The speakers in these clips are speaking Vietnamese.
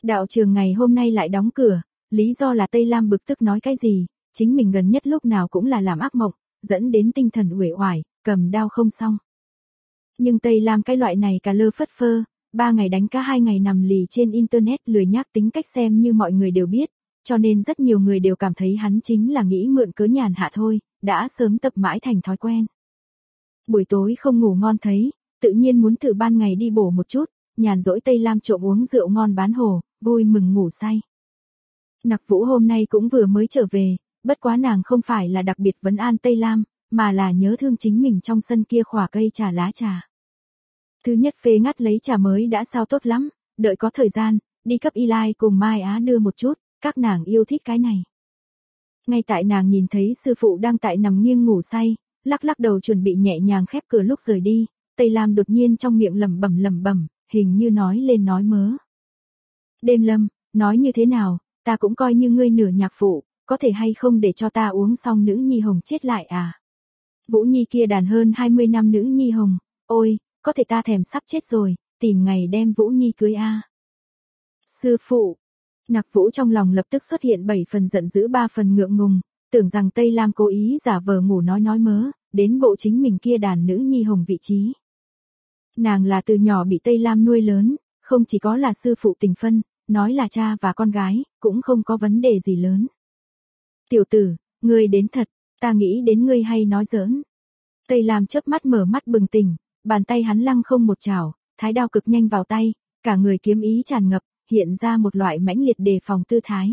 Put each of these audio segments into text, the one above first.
Đạo trường ngày hôm nay lại đóng cửa, lý do là Tây Lam bực tức nói cái gì, chính mình gần nhất lúc nào cũng là làm ác mộng, dẫn đến tinh thần uể oải, cầm đao không xong. Nhưng Tây Lam cái loại này cà lơ phất phơ, 3 ngày đánh cá 2 ngày nằm lì trên internet lười nhác tính cách xem như mọi người đều biết, cho nên rất nhiều người đều cảm thấy hắn chính là nghĩ mượn cớ nhàn hạ thôi, đã sớm tập mãi thành thói quen. Buổi tối không ngủ ngon thấy, tự nhiên muốn thử ban ngày đi bổ một chút, nhàn rỗi Tây Lam trộm uống rượu ngon bán hồ, vui mừng ngủ say. Nặc Vũ hôm nay cũng vừa mới trở về, bất quá nàng không phải là đặc biệt vấn an Tây Lam, mà là nhớ thương chính mình trong sân kia khỏa cây trà lá trà. Thứ nhất phê ngắt lấy trà mới đã sao tốt lắm, đợi có thời gian, đi cấp Eli cùng Mai Á đưa một chút, các nàng yêu thích cái này. Ngay tại nàng nhìn thấy sư phụ đang tại nằm nghiêng ngủ say, lắc lắc đầu chuẩn bị nhẹ nhàng khép cửa lúc rời đi, Tây Lam đột nhiên trong miệng lẩm bẩm, hình như nói lên nói mớ. Đêm Lâm, nói như thế nào, ta cũng coi như ngươi nửa nhạc phụ, có thể hay không để cho ta uống xong nữ nhi hồng chết lại à? Vũ Nhi kia đàn hơn 20 năm nữ nhi hồng, ôi, có thể ta thèm sắp chết rồi, tìm ngày đem Vũ Nhi cưới a. Sư phụ, Nặc Vũ trong lòng lập tức xuất hiện 7 phần giận dữ 3 phần ngượng ngùng, tưởng rằng Tây Lam cố ý giả vờ ngủ nói mớ, đến bộ chính mình kia đàn nữ nhi hồng vị trí. Nàng là từ nhỏ bị Tây Lam nuôi lớn, không chỉ có là sư phụ tình phân, nói là cha và con gái, cũng không có vấn đề gì lớn. Tiểu tử, ngươi đến thật, ta nghĩ đến ngươi hay nói giỡn. Tây Lam chớp mắt mở mắt bừng tỉnh, bàn tay hắn lăng không một chảo, thái đao cực nhanh vào tay, cả người kiếm ý tràn ngập, hiện ra một loại mãnh liệt đề phòng tư thái.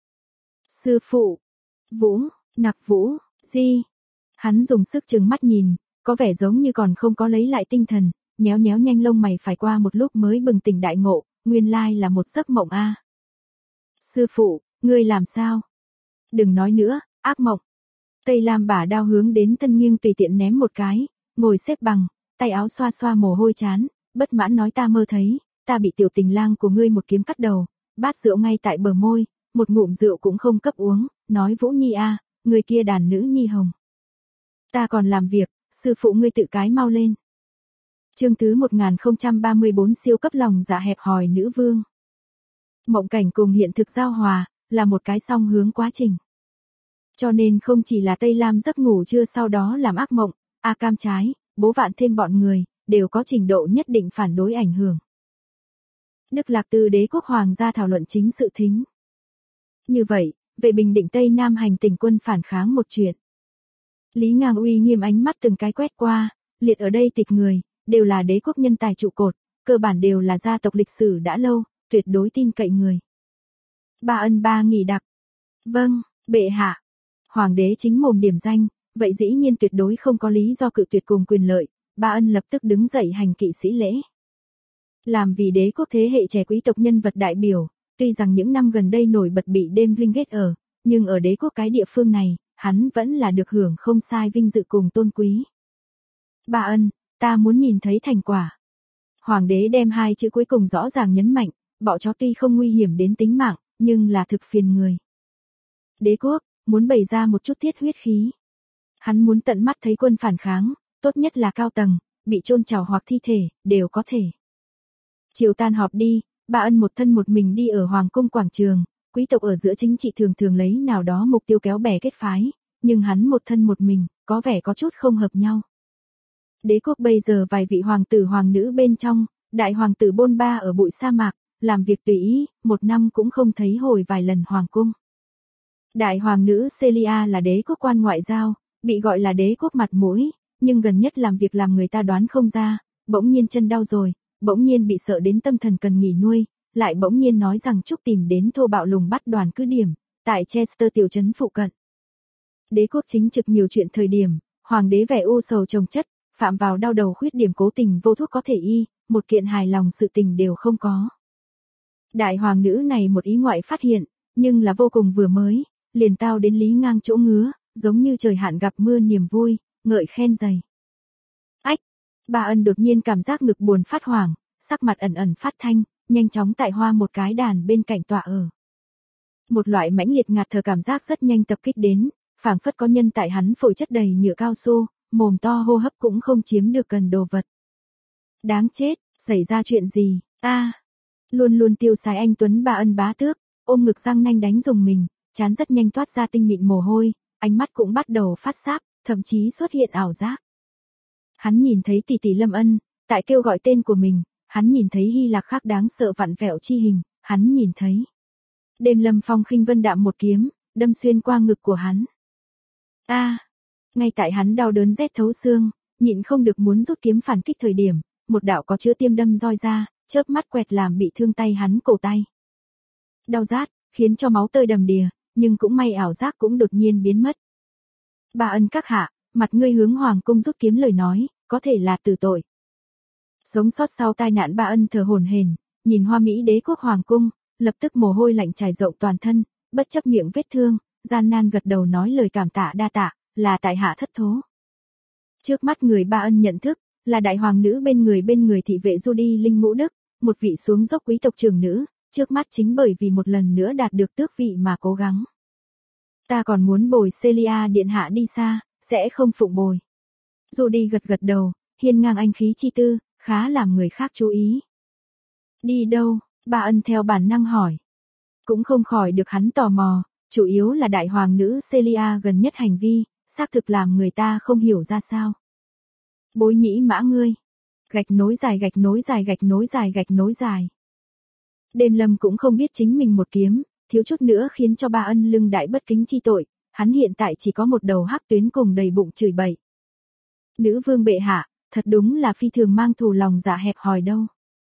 Sư phụ, Vũ, Nặc Vũ, gì? Hắn dùng sức trừng mắt nhìn, có vẻ giống như còn không có lấy lại tinh thần, nhéo nhanh lông mày phải qua một lúc mới bừng tỉnh đại ngộ, nguyên lai là một giấc mộng a. Sư phụ, ngươi làm sao? Đừng nói nữa, ác mộng. Tây Lam bả đao hướng đến thân nghiêng tùy tiện ném một cái, ngồi xếp bằng, tay áo xoa xoa mồ hôi chán, bất mãn nói ta mơ thấy, ta bị tiểu tình lang của ngươi một kiếm cắt đầu, bát rượu ngay tại bờ môi, một ngụm rượu cũng không cấp uống, nói Vũ Nhi a, người kia đàn nữ nhi hồng. Ta còn làm việc, sư phụ ngươi tự cái mau lên. Chương thứ 1034 siêu cấp lòng dạ hẹp hòi nữ vương. Mộng cảnh cùng hiện thực giao hòa, là một cái song hướng quá trình. Cho nên không chỉ là Tây Lam giấc ngủ trưa sau đó làm ác mộng, A Cam trái, bố vạn thêm bọn người, đều có trình độ nhất định phản đối ảnh hưởng. Đức Lạc Tư đế quốc hoàng gia thảo luận chính sự thính. Như vậy, về Bình Định Tây Nam hành tỉnh quân phản kháng một chuyện. Lý Ngang uy nghiêm ánh mắt từng cái quét qua, liệt ở đây tịch người, đều là đế quốc nhân tài trụ cột, cơ bản đều là gia tộc lịch sử đã lâu, tuyệt đối tin cậy người. Ba ân ba nghỉ đặc. Vâng, bệ hạ. Hoàng đế chính mồm điểm danh, vậy dĩ nhiên tuyệt đối không có lý do cự tuyệt cùng quyền lợi, Ba ân lập tức đứng dậy hành kỵ sĩ lễ. Làm vì đế quốc thế hệ trẻ quý tộc nhân vật đại biểu, tuy rằng những năm gần đây nổi bật bị đêm ringgit ở, nhưng ở đế quốc cái địa phương này, hắn vẫn là được hưởng không sai vinh dự cùng tôn quý. Ba ân, ta muốn nhìn thấy thành quả. Hoàng đế đem 2 chữ cuối cùng rõ ràng nhấn mạnh, bọ chó tuy không nguy hiểm đến tính mạng, nhưng là thực phiền người. Đế quốc, muốn bày ra một chút thiết huyết khí. Hắn muốn tận mắt thấy quân phản kháng, tốt nhất là cao tầng, bị chôn chảo hoặc thi thể, đều có thể. Chiều tan họp đi, Ba ân một thân một mình đi ở Hoàng cung quảng trường, quý tộc ở giữa chính trị thường thường lấy nào đó mục tiêu kéo bè kết phái, nhưng hắn một thân một mình, có vẻ có chút không hợp nhau. Đế quốc bây giờ vài vị hoàng tử hoàng nữ bên trong, đại hoàng tử bôn ba ở bụi sa mạc, làm việc tùy ý, 1 năm cũng không thấy hồi vài lần hoàng cung. Đại hoàng nữ Celia là đế quốc quan ngoại giao, bị gọi là đế quốc mặt mũi, nhưng gần nhất làm việc làm người ta đoán không ra, bỗng nhiên chân đau rồi, bỗng nhiên bị sợ đến tâm thần cần nghỉ nuôi, lại bỗng nhiên nói rằng chúc tìm đến thô bạo lùng bắt đoàn cứ điểm, tại Chester tiểu trấn phụ cận. Đế quốc chính trực nhiều chuyện thời điểm, hoàng đế vẻ u sầu chồng chất, phạm vào đau đầu khuyết điểm cố tình vô thuốc có thể y, một kiện hài lòng sự tình đều không có. Đại hoàng nữ này một ý ngoại phát hiện, nhưng là vô cùng vừa mới, liền tao đến Lý Ngang chỗ ngứa, giống như trời hạn gặp mưa niềm vui, ngợi khen dày. Ách, Ba ân đột nhiên cảm giác ngực buồn phát hoảng, sắc mặt ẩn phát thanh, nhanh chóng tại hoa một cái đàn bên cạnh tọa ở. Một loại mãnh liệt ngạt thở cảm giác rất nhanh tập kích đến, phảng phất có nhân tại hắn phổi chất đầy nhựa cao su, mồm to hô hấp cũng không chiếm được cần đồ vật. Đáng chết, xảy ra chuyện gì? Luôn luôn tiêu sái anh tuấn Ba Ân bá tước, ôm ngực răng nanh đánh rùng mình, trán rất nhanh toát ra tinh mịn mồ hôi, ánh mắt cũng bắt đầu phát sáp, thậm chí xuất hiện ảo giác. Hắn nhìn thấy tỷ tỷ Lâm Ân, tại kêu gọi tên của mình, hắn nhìn thấy Hy Lạc Khác đáng sợ vặn vẹo chi hình, hắn nhìn thấy. Đêm Lâm Phong khinh vân đạm một kiếm, đâm xuyên qua ngực của hắn. Ngay tại hắn đau đớn rét thấu xương, nhịn không được muốn rút kiếm phản kích thời điểm, một đạo có chứa tiêm đâm roi ra, chớp mắt quẹt làm bị thương tay hắn cổ tay. Đau rát, khiến cho máu tơi đầm đìa, nhưng cũng may ảo giác cũng đột nhiên biến mất. Ba Ân các hạ, mặt ngươi hướng hoàng cung rút kiếm lời nói, có thể là tử tội. Sống sót sau tai nạn Ba Ân thở hổn hển, nhìn Hoa Mỹ đế quốc hoàng cung, lập tức mồ hôi lạnh trải rộng toàn thân, bất chấp miệng vết thương, gian nan gật đầu nói lời cảm tạ đa tạ, là tại hạ thất thố. Trước mắt người Ba Ân nhận thức, là đại hoàng nữ bên người thị vệ Judy Linh Ngũ Đức, một vị xuống dốc quý tộc trưởng nữ, trước mắt chính bởi vì một lần nữa đạt được tước vị mà cố gắng. Ta còn muốn bồi Celia điện hạ đi xa, sẽ không phụng bồi. Judy gật gật đầu, hiên ngang anh khí chi tư, khá làm người khác chú ý. Đi đâu? Ba Ân theo bản năng hỏi. Cũng không khỏi được hắn tò mò, chủ yếu là đại hoàng nữ Celia gần nhất hành vi, xác thực làm người ta không hiểu ra sao. Bối nhĩ mã ngươi. Gạch nối dài gạch nối dài gạch nối dài gạch nối dài. Đêm Lâm cũng không biết chính mình một kiếm, thiếu chút nữa khiến cho Ba Ân lưng đại bất kính chi tội, hắn hiện tại chỉ có một đầu hắc tuyến cùng đầy bụng chửi bậy. Nữ vương bệ hạ, thật đúng là phi thường mang thù lòng dạ hẹp hòi đâu.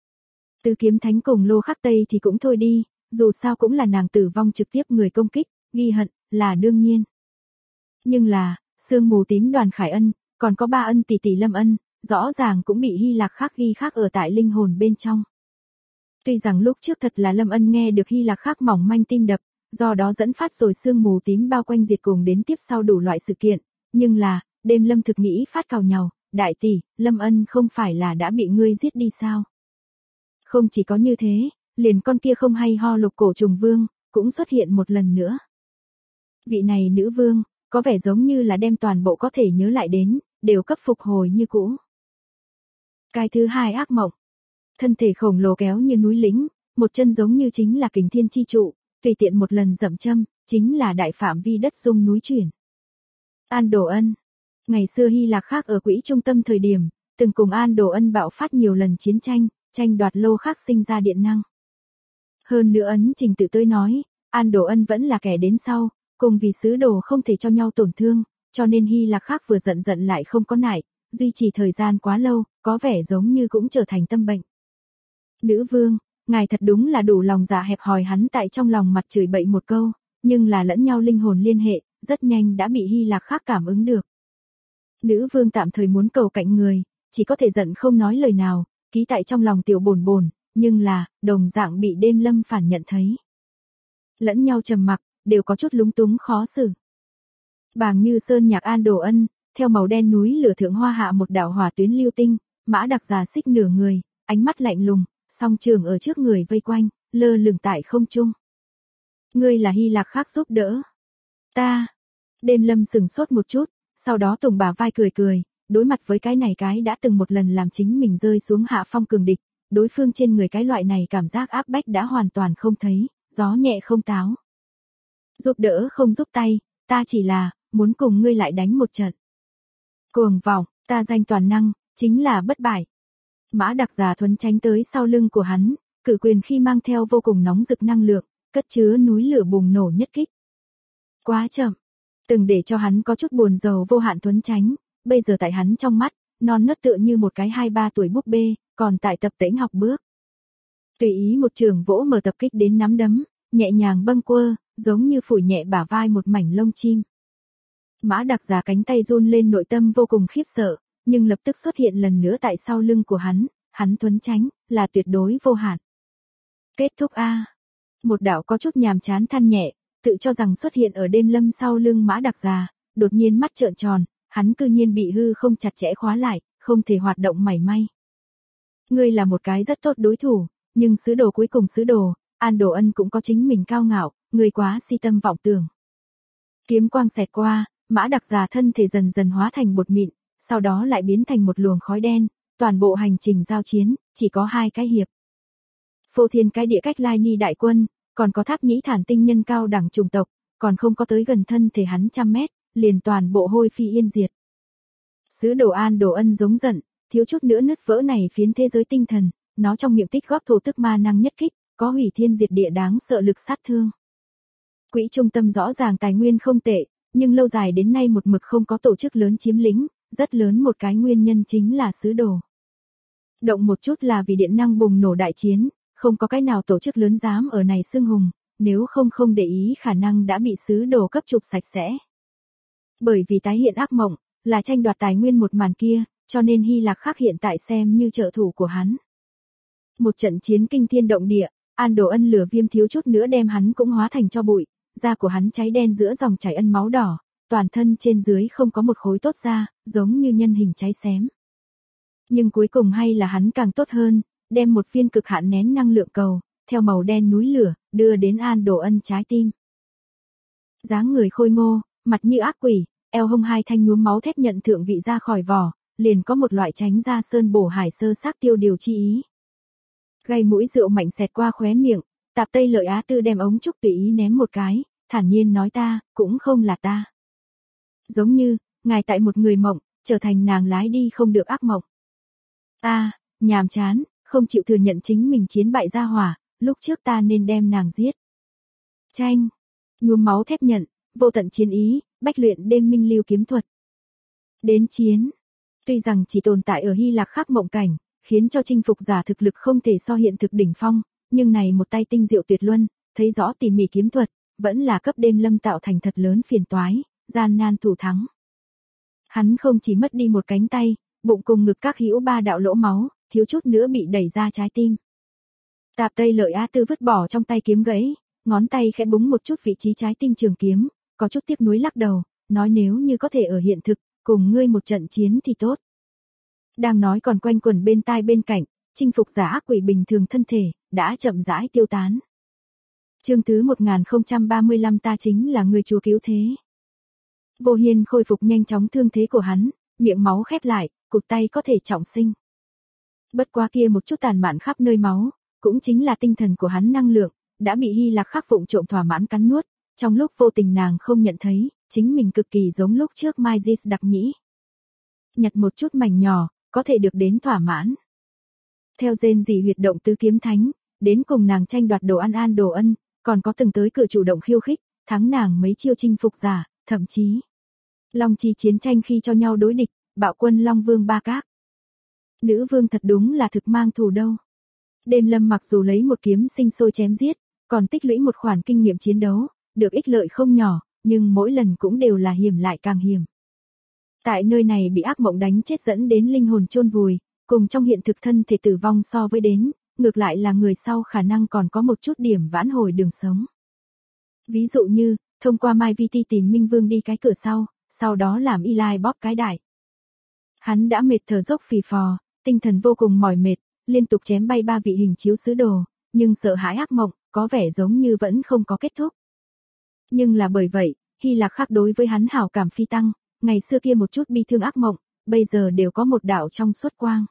Tứ kiếm thánh cùng Lô Khắc Tây thì cũng thôi đi, dù sao cũng là nàng tử vong trực tiếp người công kích, ghi hận, là đương nhiên. Nhưng là, sương mù tím Đoàn Khải Ân, còn có Ba Ân tỷ tỷ Lâm Ân, rõ ràng cũng bị Hy Lạc Khác ghi khắc ở tại linh hồn bên trong. Tuy rằng lúc trước thật là Lâm Ân nghe được Hy Lạc Khác mỏng manh tim đập, do đó dẫn phát rồi sương mù tím bao quanh diệt cùng đến tiếp sau đủ loại sự kiện, nhưng là, đêm Lâm thực nghĩ phát cào nhàu, đại tỷ, Lâm Ân không phải là đã bị ngươi giết đi sao? Không chỉ có như thế, liền con kia không hay ho Lục Cổ Trùng Vương, cũng xuất hiện một lần nữa. Vị này nữ vương, có vẻ giống như là đem toàn bộ có thể nhớ lại đến, đều cấp phục hồi như cũ. Cái thứ hai ác mộng. Thân thể khổng lồ kéo như núi lĩnh, một chân giống như chính là kình thiên chi trụ, tùy tiện một lần dậm châm, chính là đại phạm vi đất rung núi chuyển. An Đồ Ân. Ngày xưa Hy Lạc Khác ở quỹ trung tâm thời điểm, từng cùng An Đồ Ân bạo phát nhiều lần chiến tranh, tranh đoạt lô khác sinh ra điện năng. Hơn nữa ấn trình tự tới nói, An Đồ Ân vẫn là kẻ đến sau, cùng vì sứ đồ không thể cho nhau tổn thương, cho nên Hy Lạc Khác vừa giận lại không có nại, duy trì thời gian quá lâu, có vẻ giống như cũng trở thành tâm bệnh. Nữ vương, ngài thật đúng là đủ lòng dạ hẹp hòi, hắn tại trong lòng mặt chửi bậy một câu, nhưng là lẫn nhau linh hồn liên hệ, rất nhanh đã bị Hy Lạc Khác cảm ứng được. Nữ vương tạm thời muốn cầu cạnh người, chỉ có thể giận không nói lời nào, ký tại trong lòng tiểu bồn bồn, nhưng là, đồng dạng bị đêm Lâm phản nhận thấy. Lẫn nhau trầm mặc, đều có chút lúng túng khó xử. Bàng Như Sơn nhạc An Đồ Ân, theo màu đen núi lửa thượng hoa hạ một đạo hỏa tuyến lưu tinh, mã đặc già xích nửa người, ánh mắt lạnh lùng, song trường ở trước người vây quanh, lơ lửng tại không trung. Ngươi là Hy Lạc Khác giúp đỡ. Ta. Đêm Lâm sừng sốt một chút, sau đó tùng bả vai cười cười, đối mặt với cái này cái đã từng một lần làm chính mình rơi xuống hạ phong cường địch, đối phương trên người cái loại này cảm giác áp bách đã hoàn toàn không thấy, gió nhẹ không táo. Giúp đỡ không giúp tay, ta chỉ là, muốn cùng ngươi lại đánh một trận. Cuồng vọng, ta danh toàn năng, chính là bất bại. Mã đặc già thuấn tránh tới sau lưng của hắn, cự quyền khi mang theo vô cùng nóng rực năng lượng, cất chứa núi lửa bùng nổ nhất kích. Quá chậm, từng để cho hắn có chút buồn rầu vô hạn thuấn tránh, bây giờ tại hắn trong mắt, non nớt tựa như một cái 2-3 tuổi búp bê, còn tại tập tễnh học bước. Tùy ý một trường vỗ mở tập kích đến nắm đấm, nhẹ nhàng bâng quơ, giống như phủi nhẹ bả vai một mảnh lông chim. Mã đặc già cánh tay run lên, nội tâm vô cùng khiếp sợ, nhưng lập tức xuất hiện lần nữa tại sau lưng của hắn thuấn tránh, là tuyệt đối vô hạn. Kết thúc a. Một đạo có chút nhàm chán than nhẹ, tự cho rằng xuất hiện ở đêm Lâm sau lưng mã đặc già, đột nhiên mắt trợn tròn, hắn cư nhiên bị hư không chặt chẽ khóa lại, không thể hoạt động mảy may. Ngươi là một cái rất tốt đối thủ, nhưng sứ đồ cuối cùng sứ đồ, An Đồ Ân cũng có chính mình cao ngạo, ngươi quá si tâm vọng tưởng. Kiếm quang xẹt qua, mã đặc già thân thể dần dần hóa thành bột mịn, sau đó lại biến thành một luồng khói đen, toàn bộ hành trình giao chiến, chỉ có 2 cái hiệp. phô thiên cái địa cách lai ni đại quân, còn có tháp nhĩ thản tinh nhân cao đẳng chủng tộc, còn không có tới gần thân thể hắn 100 mét, liền toàn bộ hôi phi yên diệt. Sứ đồ An Đồ Ân giống giận, thiếu chút nữa nứt vỡ này phiến thế giới tinh thần, nó trong miệng tích góp thổ tức ma năng nhất kích, có hủy thiên diệt địa đáng sợ lực sát thương. Quỹ trung tâm rõ ràng tài nguyên không tệ, nhưng lâu dài đến nay một mực không có tổ chức lớn chiếm lĩnh, rất lớn một cái nguyên nhân chính là sứ đồ. Động một chút là vì điện năng bùng nổ đại chiến, không có cái nào tổ chức lớn dám ở này xưng hùng, nếu không để ý khả năng đã bị sứ đồ cấp chụp sạch sẽ. Bởi vì tái hiện ác mộng, là tranh đoạt tài nguyên một màn kia, cho nên Hy Lạc Khắc hiện tại xem như trợ thủ của hắn. Một trận chiến kinh thiên động địa, An Đồ Ân lửa viêm thiếu chút nữa đem hắn cũng hóa thành tro bụi, da của hắn cháy đen giữa dòng chảy ân máu đỏ, toàn thân trên dưới không có một khối tốt da, giống như nhân hình cháy xém. Nhưng cuối cùng hay là hắn càng tốt hơn, đem một viên cực hạn nén năng lượng cầu, theo màu đen núi lửa, đưa đến An Đồ Ân trái tim. Dáng người khôi ngô, mặt như ác quỷ, eo hông hai thanh nhuốm máu thép nhận thượng vị ra khỏi vỏ, liền có một loại tránh ra sơn bổ hải sơ xác tiêu điều chi ý. Gây mũi rượu mạnh xẹt qua khóe miệng, Tạp Tây Lợi Á Tư đem ống trúc tùy ý ném một cái, thản nhiên nói ta, cũng không là ta. Giống như, ngài tại một người mộng, trở thành nàng lái đi không được ác mộng. Nhàm chán, không chịu thừa nhận chính mình chiến bại gia hỏa, lúc trước ta nên đem nàng giết. Tranh, nhuốm máu thép nhận, vô tận chiến ý, bách luyện đêm minh lưu kiếm thuật. Đến chiến, tuy rằng chỉ tồn tại ở Hy Lạc Khắc mộng cảnh, khiến cho chinh phục giả thực lực không thể so hiện thực đỉnh phong, nhưng này một tay tinh diệu tuyệt luân, thấy rõ tỉ mỉ kiếm thuật, vẫn là cấp đêm lâm tạo thành thật lớn phiền toái, gian nan thủ thắng. Hắn không chỉ mất đi một cánh tay, bụng cùng ngực các hữu 3 đạo lỗ máu, thiếu chút nữa bị đẩy ra trái tim. Tạp Tây Lợi Á Tư vứt bỏ trong tay kiếm gãy, ngón tay khẽ búng một chút vị trí trái tim trường kiếm, có chút tiếc nuối lắc đầu, nói nếu như có thể ở hiện thực, cùng ngươi một trận chiến thì tốt. Đang nói còn quanh quẩn bên tai bên cạnh, chinh phục giả ác quỷ bình thường thân thể, đã chậm rãi tiêu tán. Chương thứ 1035 ta chính là người chúa cứu thế. Vô Hiên khôi phục nhanh chóng thương thế của hắn, miệng máu khép lại, cụt tay có thể trọng sinh. Bất quá kia một chút tàn mạn khắp nơi máu, cũng chính là tinh thần của hắn năng lượng, đã bị Hy Lạc Khắc vụng trộm thỏa mãn cắn nuốt, trong lúc vô tình nàng không nhận thấy, chính mình cực kỳ giống lúc trước Mai Jis đặc nhĩ. Nhặt một chút mảnh nhỏ, có thể được đến thỏa mãn. Theo rên rỉ huyệt động tứ kiếm thánh, đến cùng nàng tranh đoạt đồ ăn An Đồ Ân, còn có từng tới cửa chủ động khiêu khích, thắng nàng mấy chiêu chinh phục giả, thậm chí. Long chi chiến tranh khi cho nhau đối địch, bạo quân Long Vương Ba Các. Nữ vương thật đúng là thực mang thù đâu. Đêm lâm mặc dù lấy một kiếm sinh sôi chém giết, còn tích lũy một khoản kinh nghiệm chiến đấu, được ích lợi không nhỏ, nhưng mỗi lần cũng đều là hiểm lại càng hiểm. Tại nơi này bị ác mộng đánh chết dẫn đến linh hồn chôn vùi, cùng trong hiện thực thân thể tử vong so với đến, ngược lại là người sau khả năng còn có một chút điểm vãn hồi đường sống. Ví dụ như, thông qua Mai VT tìm Minh Vương đi cái cửa sau đó làm Eli bóp cái đại. Hắn đã mệt thở dốc phì phò, tinh thần vô cùng mỏi mệt, liên tục chém bay 3 vị hình chiếu sứ đồ, nhưng sợ hãi ác mộng, có vẻ giống như vẫn không có kết thúc. Nhưng là bởi vậy, Hy Lạc Khắc đối với hắn hảo cảm phi tăng, ngày xưa kia một chút bi thương ác mộng, bây giờ đều có một đạo trong suốt quang.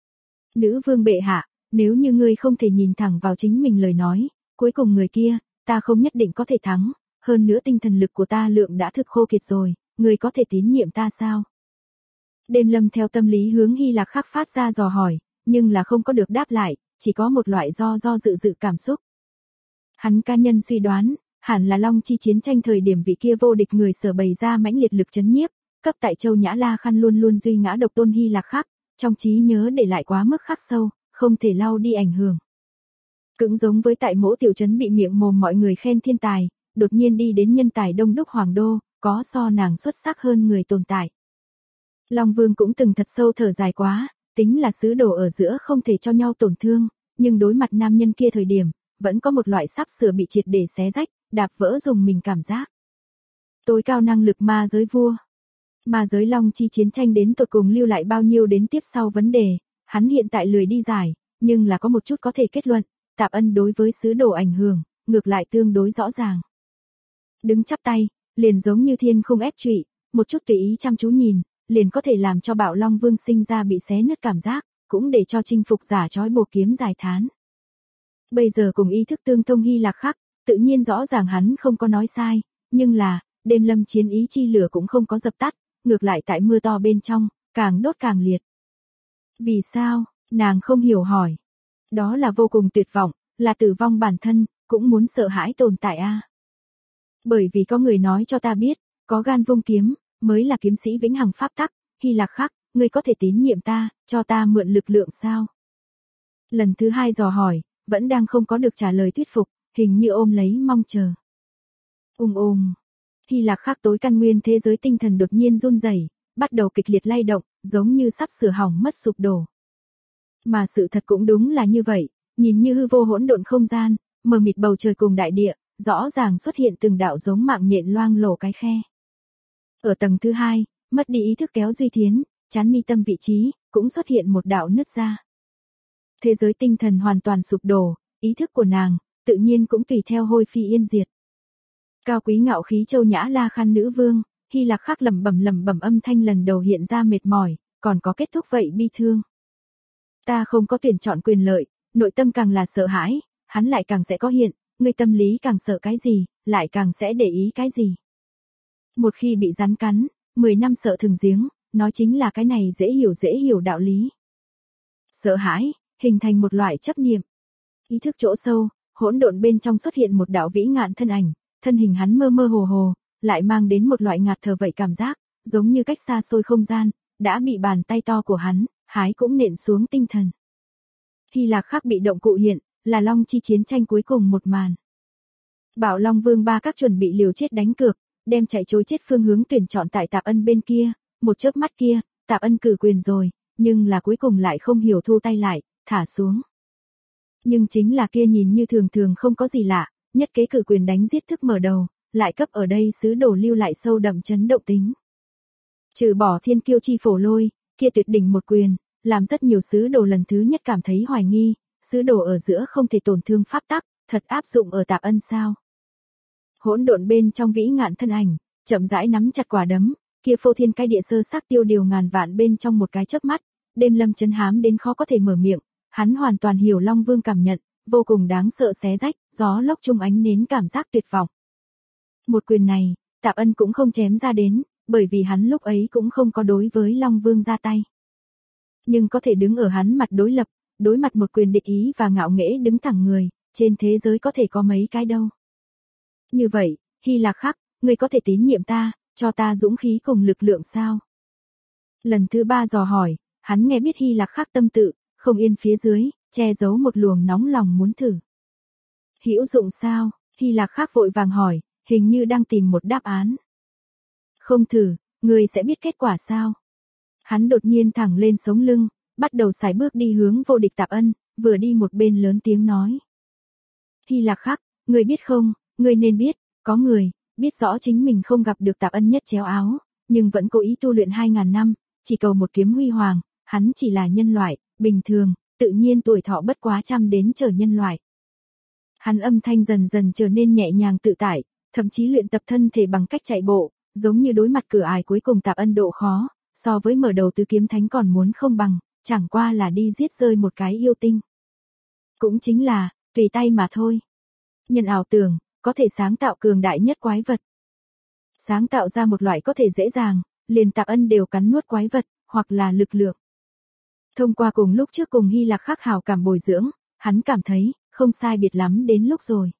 Nữ vương bệ hạ, nếu như ngươi không thể nhìn thẳng vào chính mình lời nói, cuối cùng người kia, ta không nhất định có thể thắng, hơn nữa tinh thần lực của ta lượng đã thực khô kiệt rồi, ngươi có thể tín nhiệm ta sao? Đêm lâm theo tâm lý hướng Hy Lạc Khắc phát ra dò hỏi, nhưng là không có được đáp lại, chỉ có một loại do dự cảm xúc. Hắn cá nhân suy đoán, hẳn là Long chi chiến tranh thời điểm vị kia vô địch người sở bày ra mãnh liệt lực chấn nhiếp, cấp tại Châu Nhã La Khăn luôn luôn duy ngã độc tôn Hy Lạc Khắc, trong trí nhớ để lại quá mức khắc sâu, không thể lau đi ảnh hưởng. Cũng giống với tại mỗi tiểu trấn bị miệng mồm mọi người khen thiên tài, đột nhiên đi đến nhân tài đông đúc hoàng đô, có so nàng xuất sắc hơn người tồn tại. Long Vương cũng từng thật sâu thở dài quá, tính là sứ đồ ở giữa không thể cho nhau tổn thương, nhưng đối mặt nam nhân kia thời điểm, vẫn có một loại sắp sửa bị triệt để xé rách, đạp vỡ dùng mình cảm giác. Tối cao năng lực ma giới vua. Ma giới Long chi chiến tranh đến tột cùng lưu lại bao nhiêu đến tiếp sau vấn đề, hắn hiện tại lười đi giải, nhưng là có một chút có thể kết luận, Tạp Ân đối với sứ đồ ảnh hưởng, ngược lại tương đối rõ ràng. Đứng chắp tay, liền giống như thiên không ép trụy, một chút tùy ý chăm chú nhìn, liền có thể làm cho Bạo Long Vương sinh ra bị xé nứt cảm giác, cũng để cho chinh phục giả trói buộc kiếm dài thán. Bây giờ cùng ý thức tương thông Hy Lạc Khắc, tự nhiên rõ ràng hắn không có nói sai, nhưng là, đêm lâm chiến ý chi lửa cũng không có dập tắt, ngược lại tại mưa to bên trong, càng đốt càng liệt. Vì sao, nàng không hiểu hỏi. Đó là vô cùng tuyệt vọng, là tử vong bản thân, cũng muốn sợ hãi tồn tại a. Bởi vì có người nói cho ta biết, có gan vung kiếm, mới là kiếm sĩ vĩnh hằng pháp tắc, Hy Lạc Khắc, ngươi có thể tín nhiệm ta, cho ta mượn lực lượng sao? Lần thứ hai dò hỏi, vẫn đang không có được trả lời thuyết phục, hình như ôm lấy mong chờ. Hy Lạc Khắc tối căn nguyên thế giới tinh thần đột nhiên run rẩy, bắt đầu kịch liệt lay động, giống như sắp sửa hỏng mất sụp đổ. Mà sự thật cũng đúng là như vậy, nhìn như hư vô hỗn độn không gian, mờ mịt bầu trời cùng đại địa, rõ ràng xuất hiện từng đạo giống mạng nhện loang lổ cái khe. Ở tầng thứ hai, mất đi ý thức Kéo Duy Thiến, chán mi tâm vị trí, cũng xuất hiện một đạo nứt ra. Thế giới tinh thần hoàn toàn sụp đổ, ý thức của nàng, tự nhiên cũng tùy theo hôi phi yên diệt. Cao quý ngạo khí Châu Nhã La Khan nữ vương, Hy Lạc Khắc lẩm bẩm âm thanh lần đầu hiện ra mệt mỏi, còn có kết thúc vậy bi thương. Ta không có tuyển chọn quyền lợi, nội tâm càng là sợ hãi, hắn lại càng sẽ có hiện, ngươi tâm lý càng sợ cái gì, lại càng sẽ để ý cái gì. Một khi bị rắn cắn, 10 năm sợ thừng giếng, nói chính là cái này dễ hiểu đạo lý. Sợ hãi, hình thành một loại chấp niệm. Ý thức chỗ sâu, hỗn độn bên trong xuất hiện một đạo vĩ ngạn thân ảnh, thân hình hắn mơ mơ hồ, lại mang đến một loại ngạt thở vậy cảm giác, giống như cách xa xôi không gian, đã bị bàn tay to của hắn, hái cũng nện xuống tinh thần. Hy Lạc Khắc bị động cụ hiện, là Long Chi chiến tranh cuối cùng một màn. Bảo Long Vương ba các chuẩn bị liều chết đánh cược, đem chạy trối chết phương hướng tuyển chọn tại Tạp Ân bên kia, một chớp mắt kia, Tạp Ân cử quyền rồi, nhưng là cuối cùng lại không hiểu thu tay lại, thả xuống. Nhưng chính là kia nhìn như thường không có gì lạ, nhất kế cử quyền đánh giết thức mở đầu, lại cấp ở đây sứ đồ lưu lại sâu đậm chấn động tính. Trừ bỏ thiên kiêu chi phổ lôi, kia tuyệt đỉnh một quyền, làm rất nhiều sứ đồ lần thứ nhất cảm thấy hoài nghi, sứ đồ ở giữa không thể tổn thương pháp tắc, thật áp dụng ở Tạp Ân sao? Hỗn độn bên trong vĩ ngạn thân ảnh, chậm rãi nắm chặt quả đấm, kia phô thiên cái địa sơ xác tiêu điều ngàn vạn bên trong một cái chớp mắt, đêm lâm chấn hám đến khó có thể mở miệng, hắn hoàn toàn hiểu Long Vương cảm nhận, vô cùng đáng sợ xé rách, gió lốc trung ánh nến cảm giác tuyệt vọng. Một quyền này, Tạp Ân cũng không chém ra đến, bởi vì hắn lúc ấy cũng không có đối với Long Vương ra tay. Nhưng có thể đứng ở hắn mặt đối lập, đối mặt một quyền địch ý và ngạo nghễ đứng thẳng người, trên thế giới có thể có mấy cái đâu. Như vậy, Hy Lạc Khắc, ngươi có thể tín nhiệm ta, cho ta dũng khí cùng lực lượng sao? Lần thứ ba dò hỏi, hắn nghe biết Hy Lạc Khắc tâm tự, không yên phía dưới, che giấu một luồng nóng lòng muốn thử. Hữu dụng sao? Hy Lạc Khắc vội vàng hỏi, hình như đang tìm một đáp án. Không thử, ngươi sẽ biết kết quả sao? Hắn đột nhiên thẳng lên sống lưng, bắt đầu sải bước đi hướng vô địch Tạp Ân, vừa đi một bên lớn tiếng nói. Hy Lạc Khắc, ngươi biết không, ngươi nên biết, có người, biết rõ chính mình không gặp được Tạp Ân nhất chéo áo, nhưng vẫn cố ý tu luyện 2000 năm, chỉ cầu một kiếm huy hoàng, hắn chỉ là nhân loại, bình thường, tự nhiên tuổi thọ bất quá trăm đến trở nhân loại. Hắn âm thanh dần dần trở nên nhẹ nhàng tự tại, thậm chí luyện tập thân thể bằng cách chạy bộ, giống như đối mặt cửa ải cuối cùng Tạp Ân độ khó, so với mở đầu tứ kiếm thánh còn muốn không bằng, chẳng qua là đi giết rơi một cái yêu tinh. Cũng chính là, tùy tay mà thôi. Nhân ảo tưởng, có thể sáng tạo cường đại nhất quái vật. Sáng tạo ra một loại có thể dễ dàng, liền Tạp Ân đều cắn nuốt quái vật, hoặc là lực lượng. Thông qua cùng lúc trước cùng Hy Lạc Khắc hào cảm bồi dưỡng, hắn cảm thấy, không sai biệt lắm đến lúc rồi.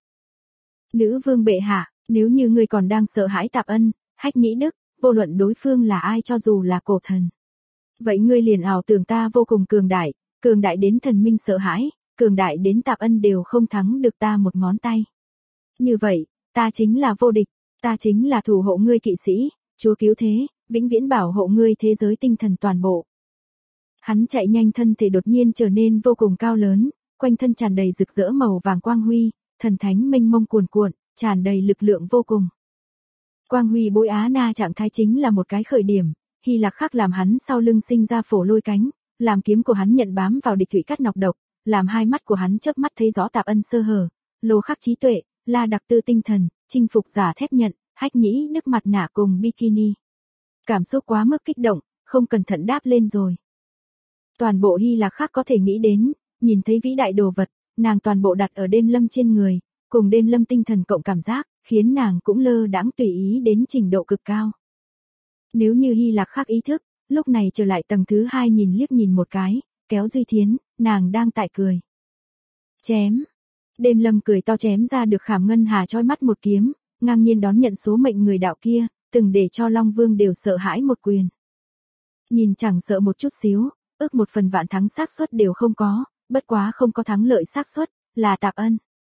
Nữ vương bệ hạ, nếu như ngươi còn đang sợ hãi Tạp Ân, Hách Nhĩ Đức, vô luận đối phương là ai cho dù là cổ thần. Vậy ngươi liền ảo tưởng ta vô cùng cường đại đến thần minh sợ hãi, cường đại đến Tạp Ân đều không thắng được ta một ngón tay. Như vậy, ta chính là vô địch, ta chính là thủ hộ ngươi kỵ sĩ, chúa cứu thế, vĩnh viễn bảo hộ ngươi thế giới tinh thần toàn bộ. Hắn chạy nhanh thân thể đột nhiên trở nên vô cùng cao lớn, quanh thân tràn đầy rực rỡ màu vàng quang huy, thần thánh mênh mông cuồn cuộn, tràn đầy lực lượng vô cùng. Quang huy bối á na trạng thái chính là một cái khởi điểm, Hy Lạc Khắc làm hắn sau lưng sinh ra phổ lôi cánh, làm kiếm của hắn nhận bám vào địch thủy cắt nọc độc, làm hai mắt của hắn chớp mắt thấy rõ Tạp Ân sơ hở, Lô Khắc trí tuệ, La Đặc Tư tinh thần, chinh phục giả thép nhận, Hách Nhĩ Đức mặt nạ cùng bikini. Cảm xúc quá mức kích động, không cẩn thận đáp lên rồi. Toàn bộ Hy Lạc Khắc có thể nghĩ đến, nhìn thấy vĩ đại đồ vật, nàng toàn bộ đặt ở đêm lâm trên người, cùng đêm lâm tinh thần cộng cảm giác, khiến nàng cũng lơ đãng tùy ý đến trình độ cực cao. Nếu như Hy Lạc khác ý thức, lúc này trở lại tầng thứ 2 nhìn liếc nhìn một cái, kéo Duy Thiến, nàng đang tại cười. Chém. Đêm lâm cười to chém ra được Khảm Ngân Hà chói mắt một kiếm, ngang nhiên đón nhận số mệnh người đạo kia, từng để cho Long Vương đều sợ hãi một quyền. Nhìn chẳng sợ một chút xíu, ước 1/1000 thắng xác suất đều không có, bất quá không có thắng lợi xác suất, là Tạp Ân.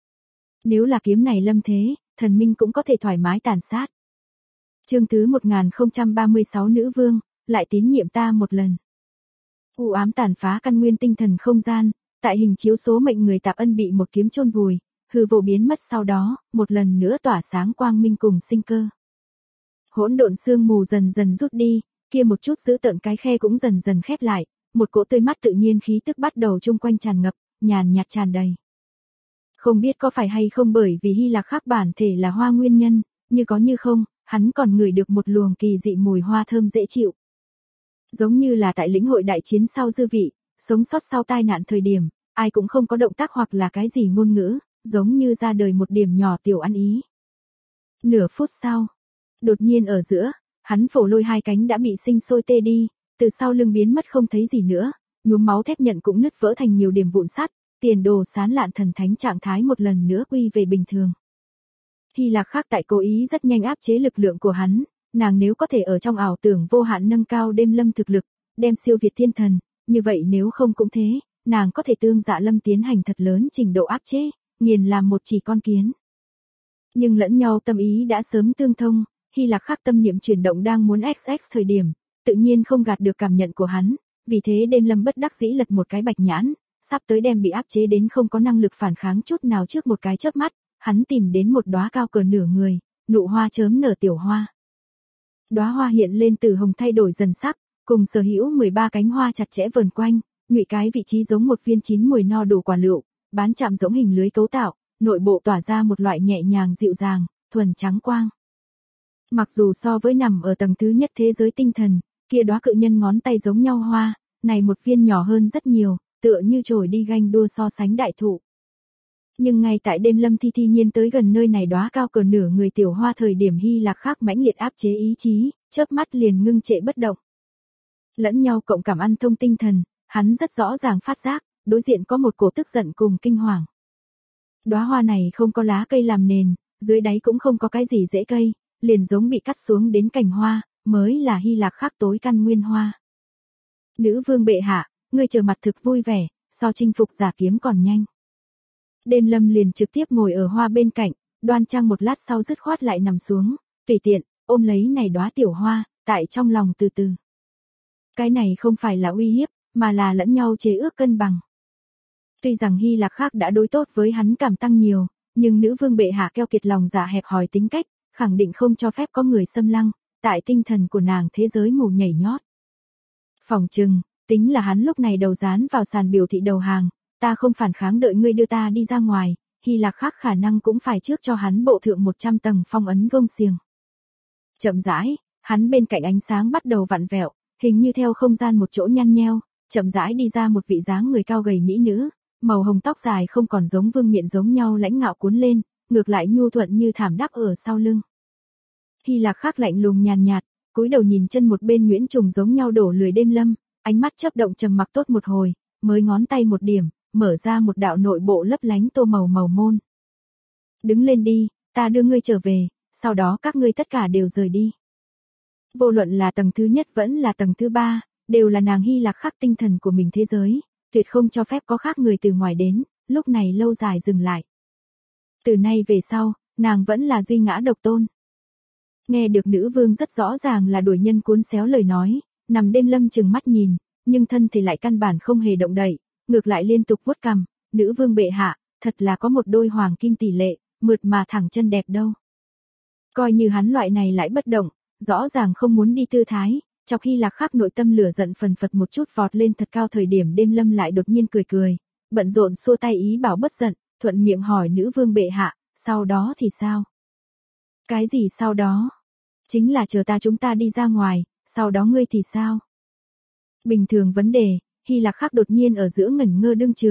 Nếu là kiếm này lâm thế, thần minh cũng có thể thoải mái tàn sát. Chương thứ 1036 Nữ Vương, lại tín nhiệm ta một lần. U ám tàn phá căn nguyên tinh thần không gian, tại hình chiếu số mệnh người Tạp Ân bị một kiếm chôn vùi, hư vô biến mất sau đó, một lần nữa tỏa sáng quang minh cùng sinh cơ. Hỗn độn sương mù dần dần rút đi, kia một chút giữ tợn cái khe cũng dần dần khép lại, một cỗ tươi mát tự nhiên khí tức bắt đầu chung quanh tràn ngập, nhàn nhạt tràn đầy. Không biết có phải hay không bởi vì Hy Lạc khác bản thể là hoa nguyên nhân, như có như không, hắn còn ngửi được một luồng kỳ dị mùi hoa thơm dễ chịu. Giống như là tại lĩnh hội đại chiến sau dư vị, sống sót sau tai nạn thời điểm, ai cũng không có động tác hoặc là cái gì ngôn ngữ, giống như ra đời một điểm nhỏ tiểu ăn ý. Nửa phút sau, đột nhiên ở giữa, hắn phổ lôi hai cánh đã bị sinh sôi tê đi, từ sau lưng biến mất không thấy gì nữa, nhuốm máu thép nhận cũng nứt vỡ thành nhiều điểm vụn sắt, tiền đồ sán lạn thần thánh trạng thái một lần nữa quy về bình thường. Hy Lạc khác tại cố ý rất nhanh áp chế lực lượng của hắn, nàng nếu có thể ở trong ảo tưởng vô hạn nâng cao đêm lâm thực lực, đem siêu việt thiên thần, như vậy nếu không cũng thế, nàng có thể tương Dạ Lâm tiến hành thật lớn trình độ áp chế, nghiền làm một chỉ con kiến. Nhưng lẫn nhau tâm ý đã sớm tương thông, Hy Lạc khác tâm niệm chuyển động đang muốn XX thời điểm, tự nhiên không gạt được cảm nhận của hắn, vì thế đêm lâm bất đắc dĩ lật một cái bạch nhãn, sắp tới đem bị áp chế đến không có năng lực phản kháng chút nào trước một cái chớp mắt, hắn tìm đến một đóa cao cỡ nửa người, nụ hoa chớm nở tiểu hoa. Đóa hoa hiện lên từ hồng thay đổi dần sắc, cùng sở hữu 13 cánh hoa chặt chẽ vờn quanh, nhụy cái vị trí giống một viên chín mùi no đủ quả lựu, bán chạm giống hình lưới cấu tạo, nội bộ tỏa ra một loại nhẹ nhàng dịu dàng, thuần trắng quang. Mặc dù so với nằm ở tầng thứ nhất thế giới tinh thần, kia đóa cự nhân ngón tay giống nhau hoa, này một viên nhỏ hơn rất nhiều, tựa như trồi đi ganh đua so sánh đại thụ. Nhưng ngay tại đêm lâm thi nhiên tới gần nơi này đóa cao cỡ nửa người tiểu hoa thời điểm Hy Lạc khác mãnh liệt áp chế ý chí, chớp mắt liền ngưng trệ bất động. Lẫn nhau cộng cảm ăn thông tinh thần, hắn rất rõ ràng phát giác, đối diện có một cổ tức giận cùng kinh hoàng. Đóa hoa này không có lá cây làm nền, dưới đáy cũng không có cái gì rễ cây, liền giống bị cắt xuống đến cành hoa, mới là Hy Lạc khác tối căn nguyên hoa. Nữ vương bệ hạ, ngươi chờ mặt thực vui vẻ, so chinh phục giả kiếm còn nhanh. Đêm lâm liền trực tiếp ngồi ở hoa bên cạnh, đoan trang một lát sau dứt khoát lại nằm xuống, tùy tiện, ôm lấy này đóa tiểu hoa, tại trong lòng từ từ. Cái này không phải là uy hiếp, mà là lẫn nhau chế ước cân bằng. Tuy rằng Hy Lạc khác đã đối tốt với hắn cảm tăng nhiều, nhưng nữ vương bệ hạ keo kiệt lòng dạ hẹp hòi tính cách, khẳng định không cho phép có người xâm lăng, tại tinh thần của nàng thế giới mù nhảy nhót. Phỏng chừng, tính là hắn lúc này đầu dán vào sàn biểu thị đầu hàng, ta không phản kháng đợi ngươi đưa ta đi ra ngoài, Hy Lạc khác khả năng cũng phải trước cho hắn bộ thượng 100 tầng phong ấn gông xiềng. Chậm rãi, hắn bên cạnh ánh sáng bắt đầu vặn vẹo, hình như theo không gian một chỗ nhăn nheo, chậm rãi đi ra một vị dáng người cao gầy mỹ nữ, màu hồng tóc dài không còn giống vương miện giống nhau lãnh ngạo cuốn lên, ngược lại nhu thuận như thảm đắp ở sau lưng. Hy Lạc khác lạnh lùng nhàn nhạt, cúi đầu nhìn chân một bên nhuyễn trùng giống nhau đổ lười đêm lâm, ánh mắt chớp động trầm mặc tốt một hồi, mới ngón tay một điểm, mở ra một đạo nội bộ lấp lánh tô màu màu môn. Đứng lên đi, ta đưa ngươi trở về, sau đó các ngươi tất cả đều rời đi. Vô luận là tầng thứ nhất vẫn là tầng thứ ba, đều là nàng Hy Lạc khắc tinh thần của mình thế giới, tuyệt không cho phép có khác người từ ngoài đến, lúc này lâu dài dừng lại. Từ nay về sau, nàng vẫn là duy ngã độc tôn. Nghe được nữ vương rất rõ ràng là đuổi nhân cuốn xéo lời nói, nằm đêm lâm chừng mắt nhìn, nhưng thân thì lại căn bản không hề động đậy, ngược lại liên tục vuốt cằm, nữ vương bệ hạ, thật là có một đôi hoàng kim tỷ lệ, mượt mà thẳng chân đẹp đâu. Coi như hắn loại này lại bất động, rõ ràng không muốn đi tư thái, chọc Hy Lạc khắc nội tâm lửa giận phần phật một chút vọt lên thật cao thời điểm đêm lâm lại đột nhiên cười cười, bận rộn xua tay ý bảo bất giận, thuận miệng hỏi nữ vương bệ hạ, sau đó thì sao? Cái gì sau đó? Chính là chờ chúng ta đi ra ngoài, sau đó ngươi thì sao? Bình thường vấn đề, Hy Lạc khắc đột nhiên ở giữa ngẩn ngơ đương trường,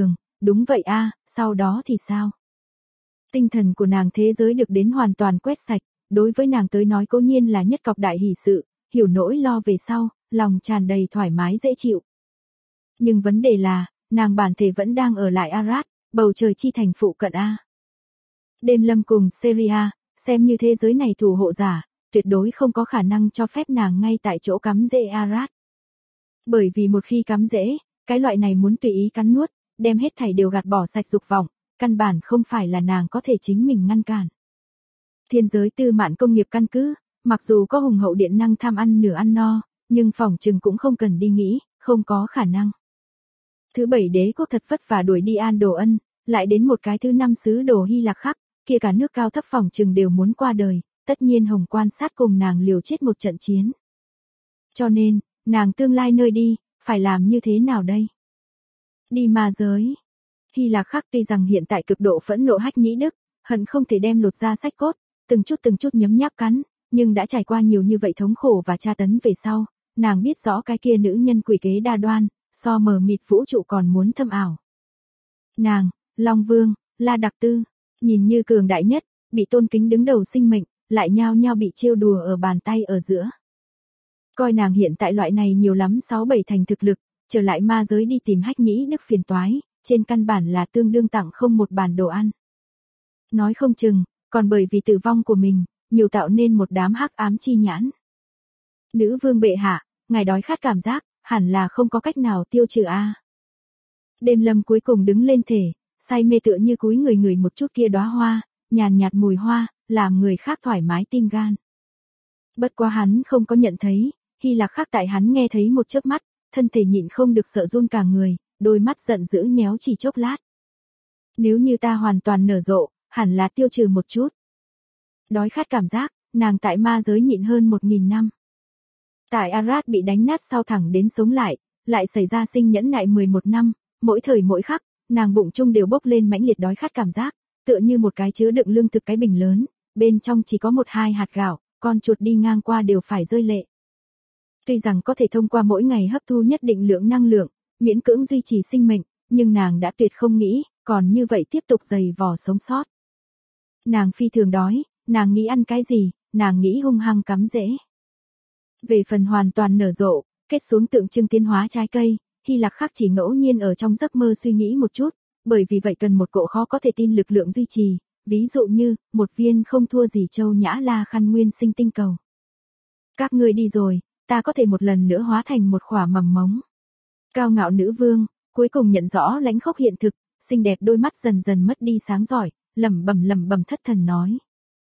Đúng vậy a, sau đó thì sao? Tinh thần của nàng thế giới được đến hoàn toàn quét sạch, đối với nàng tới nói cố nhiên là nhất cọc đại hỷ sự, hiểu nỗi lo về sau, lòng tràn đầy thoải mái dễ chịu. Nhưng vấn đề là, nàng bản thể vẫn đang ở lại Arad, bầu trời chi thành phụ cận a. Đêm Lâm cùng Syria, xem như thế giới này thủ hộ giả, tuyệt đối không có khả năng cho phép nàng ngay tại chỗ cắm rễ Arad. Bởi vì một khi cắm rễ, cái loại này muốn tùy ý cắn nuốt, đem hết thảy đều gạt bỏ sạch dục vọng, căn bản không phải là nàng có thể chính mình ngăn cản. Thiên giới tư mạn công nghiệp căn cứ, mặc dù có hùng hậu điện năng tham ăn nửa ăn no, nhưng phỏng chừng cũng không cần đi nghĩ, không có khả năng. Thứ 7 đế quốc thật vất vả đuổi đi An Đồ Ân, lại đến một cái thứ 5 sứ đồ Hy Lạc khác, kia cả nước cao thấp phỏng chừng đều muốn qua đời, tất nhiên Hồng quan sát cùng nàng liều chết một trận chiến. Cho nên, nàng tương lai nơi đi, phải làm như thế nào đây? Đi ma giới. Hy Lạc khác tuy rằng hiện tại cực độ phẫn nộ Hách Nhĩ Đức, hận không thể đem lột ra sách cốt, từng chút nhấm nháp cắn, nhưng đã trải qua nhiều như vậy thống khổ và tra tấn về sau, nàng biết rõ cái kia nữ nhân quỷ kế đa đoan, so mờ mịt vũ trụ còn muốn thâm ảo. Nàng, Long Vương, La Đặc Tư, nhìn như cường đại nhất, bị tôn kính đứng đầu sinh mệnh, lại nhao nhao bị trêu đùa ở bàn tay ở giữa. Coi nàng hiện tại loại này nhiều lắm 6-7 thành thực lực, trở lại ma giới đi tìm Hách Nhĩ Đức phiền toái, trên căn bản là tương đương tặng không một bàn đồ ăn. Nói không chừng, còn bởi vì tử vong của mình, nhiều tạo nên một đám hắc ám chi nhãn. Nữ vương bệ hạ, ngài đói khát cảm giác, hẳn là không có cách nào tiêu trừ a. Đêm Lâm cuối cùng đứng lên thể, say mê tựa như cúi người ngửi một chút kia đóa hoa, nhàn nhạt mùi hoa, làm người khác thoải mái tim gan. Bất quá hắn không có nhận thấy, Hy Lạc khác tại hắn nghe thấy một chớp mắt, thân thể nhịn không được sợ run cả người, đôi mắt giận dữ nhéo chỉ chốc lát. Nếu như ta hoàn toàn nở rộ, hẳn là tiêu trừ một chút. Đói khát cảm giác, nàng tại ma giới nhịn hơn 1000 năm. Tại Arad bị đánh nát sau thẳng đến sống lại xảy ra sinh nhẫn nại 11 năm, mỗi thời mỗi khắc, nàng bụng chung đều bốc lên mãnh liệt đói khát cảm giác, tựa như một cái chứa đựng lương thực cái bình lớn, bên trong chỉ có 1-2 hạt gạo, con chuột đi ngang qua đều phải rơi lệ. Tuy rằng có thể thông qua mỗi ngày hấp thu nhất định lượng năng lượng, miễn cưỡng duy trì sinh mệnh, nhưng nàng đã tuyệt không nghĩ, còn như vậy tiếp tục giày vò sống sót. Nàng phi thường đói, nàng nghĩ ăn cái gì, nàng nghĩ hung hăng cắm rễ. Về phần hoàn toàn nở rộ, kết xuống tượng trưng tiến hóa trái cây, Hy Lạc khác chỉ ngẫu nhiên ở trong giấc mơ suy nghĩ một chút, bởi vì vậy cần một cỗ khó có thể tin lực lượng duy trì, ví dụ như, một viên không thua gì châu Nhã La Khăn nguyên sinh tinh cầu. Các ngươi đi rồi, ta có thể một lần nữa hóa thành một khỏa mầm mống. Cao ngạo nữ vương, cuối cùng nhận rõ lãnh khốc hiện thực, xinh đẹp đôi mắt dần dần mất đi sáng giỏi, lẩm bẩm thất thần nói.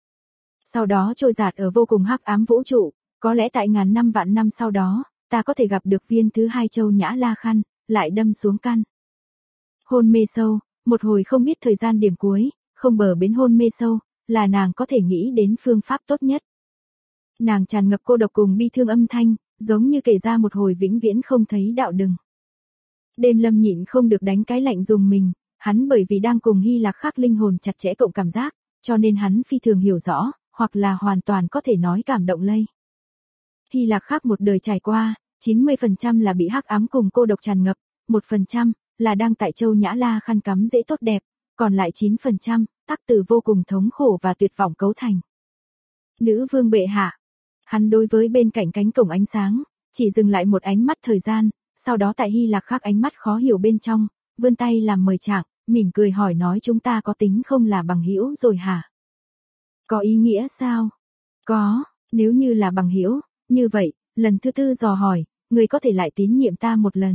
Sau đó trôi dạt ở vô cùng hắc ám vũ trụ, có lẽ tại ngàn năm vạn năm sau đó, ta có thể gặp được viên thứ 2 châu Nhã La Khăn, lại đâm xuống căn. Hôn mê sâu, một hồi không biết thời gian điểm cuối, không bờ bến hôn mê sâu, là nàng có thể nghĩ đến phương pháp tốt nhất. Nàng tràn ngập cô độc cùng bi thương âm thanh, giống như kể ra một hồi vĩnh viễn không thấy đạo đừng. Đêm Lâm nhịn không được đánh cái lạnh dùng mình, hắn bởi vì đang cùng Hy Lạc khác linh hồn chặt chẽ cộng cảm giác, cho nên hắn phi thường hiểu rõ, hoặc là hoàn toàn có thể nói cảm động lây. Hy Lạc khác một đời trải qua, 90% là bị hắc ám cùng cô độc tràn ngập, 1% là đang tại châu Nhã La Khăn cắm dễ tốt đẹp, còn lại 9% tắc từ vô cùng thống khổ và tuyệt vọng cấu thành. Nữ vương bệ hạ, hắn đối với bên cạnh cánh cổng ánh sáng, chỉ dừng lại một ánh mắt thời gian, sau đó tại Hy Lạc khác ánh mắt khó hiểu bên trong, vươn tay làm mời trạng, mỉm cười hỏi nói chúng ta có tính không là bằng hữu rồi hả? Có ý nghĩa sao? Có, nếu như là bằng hữu, như vậy, lần thứ 4 dò hỏi, người có thể lại tín nhiệm ta một lần.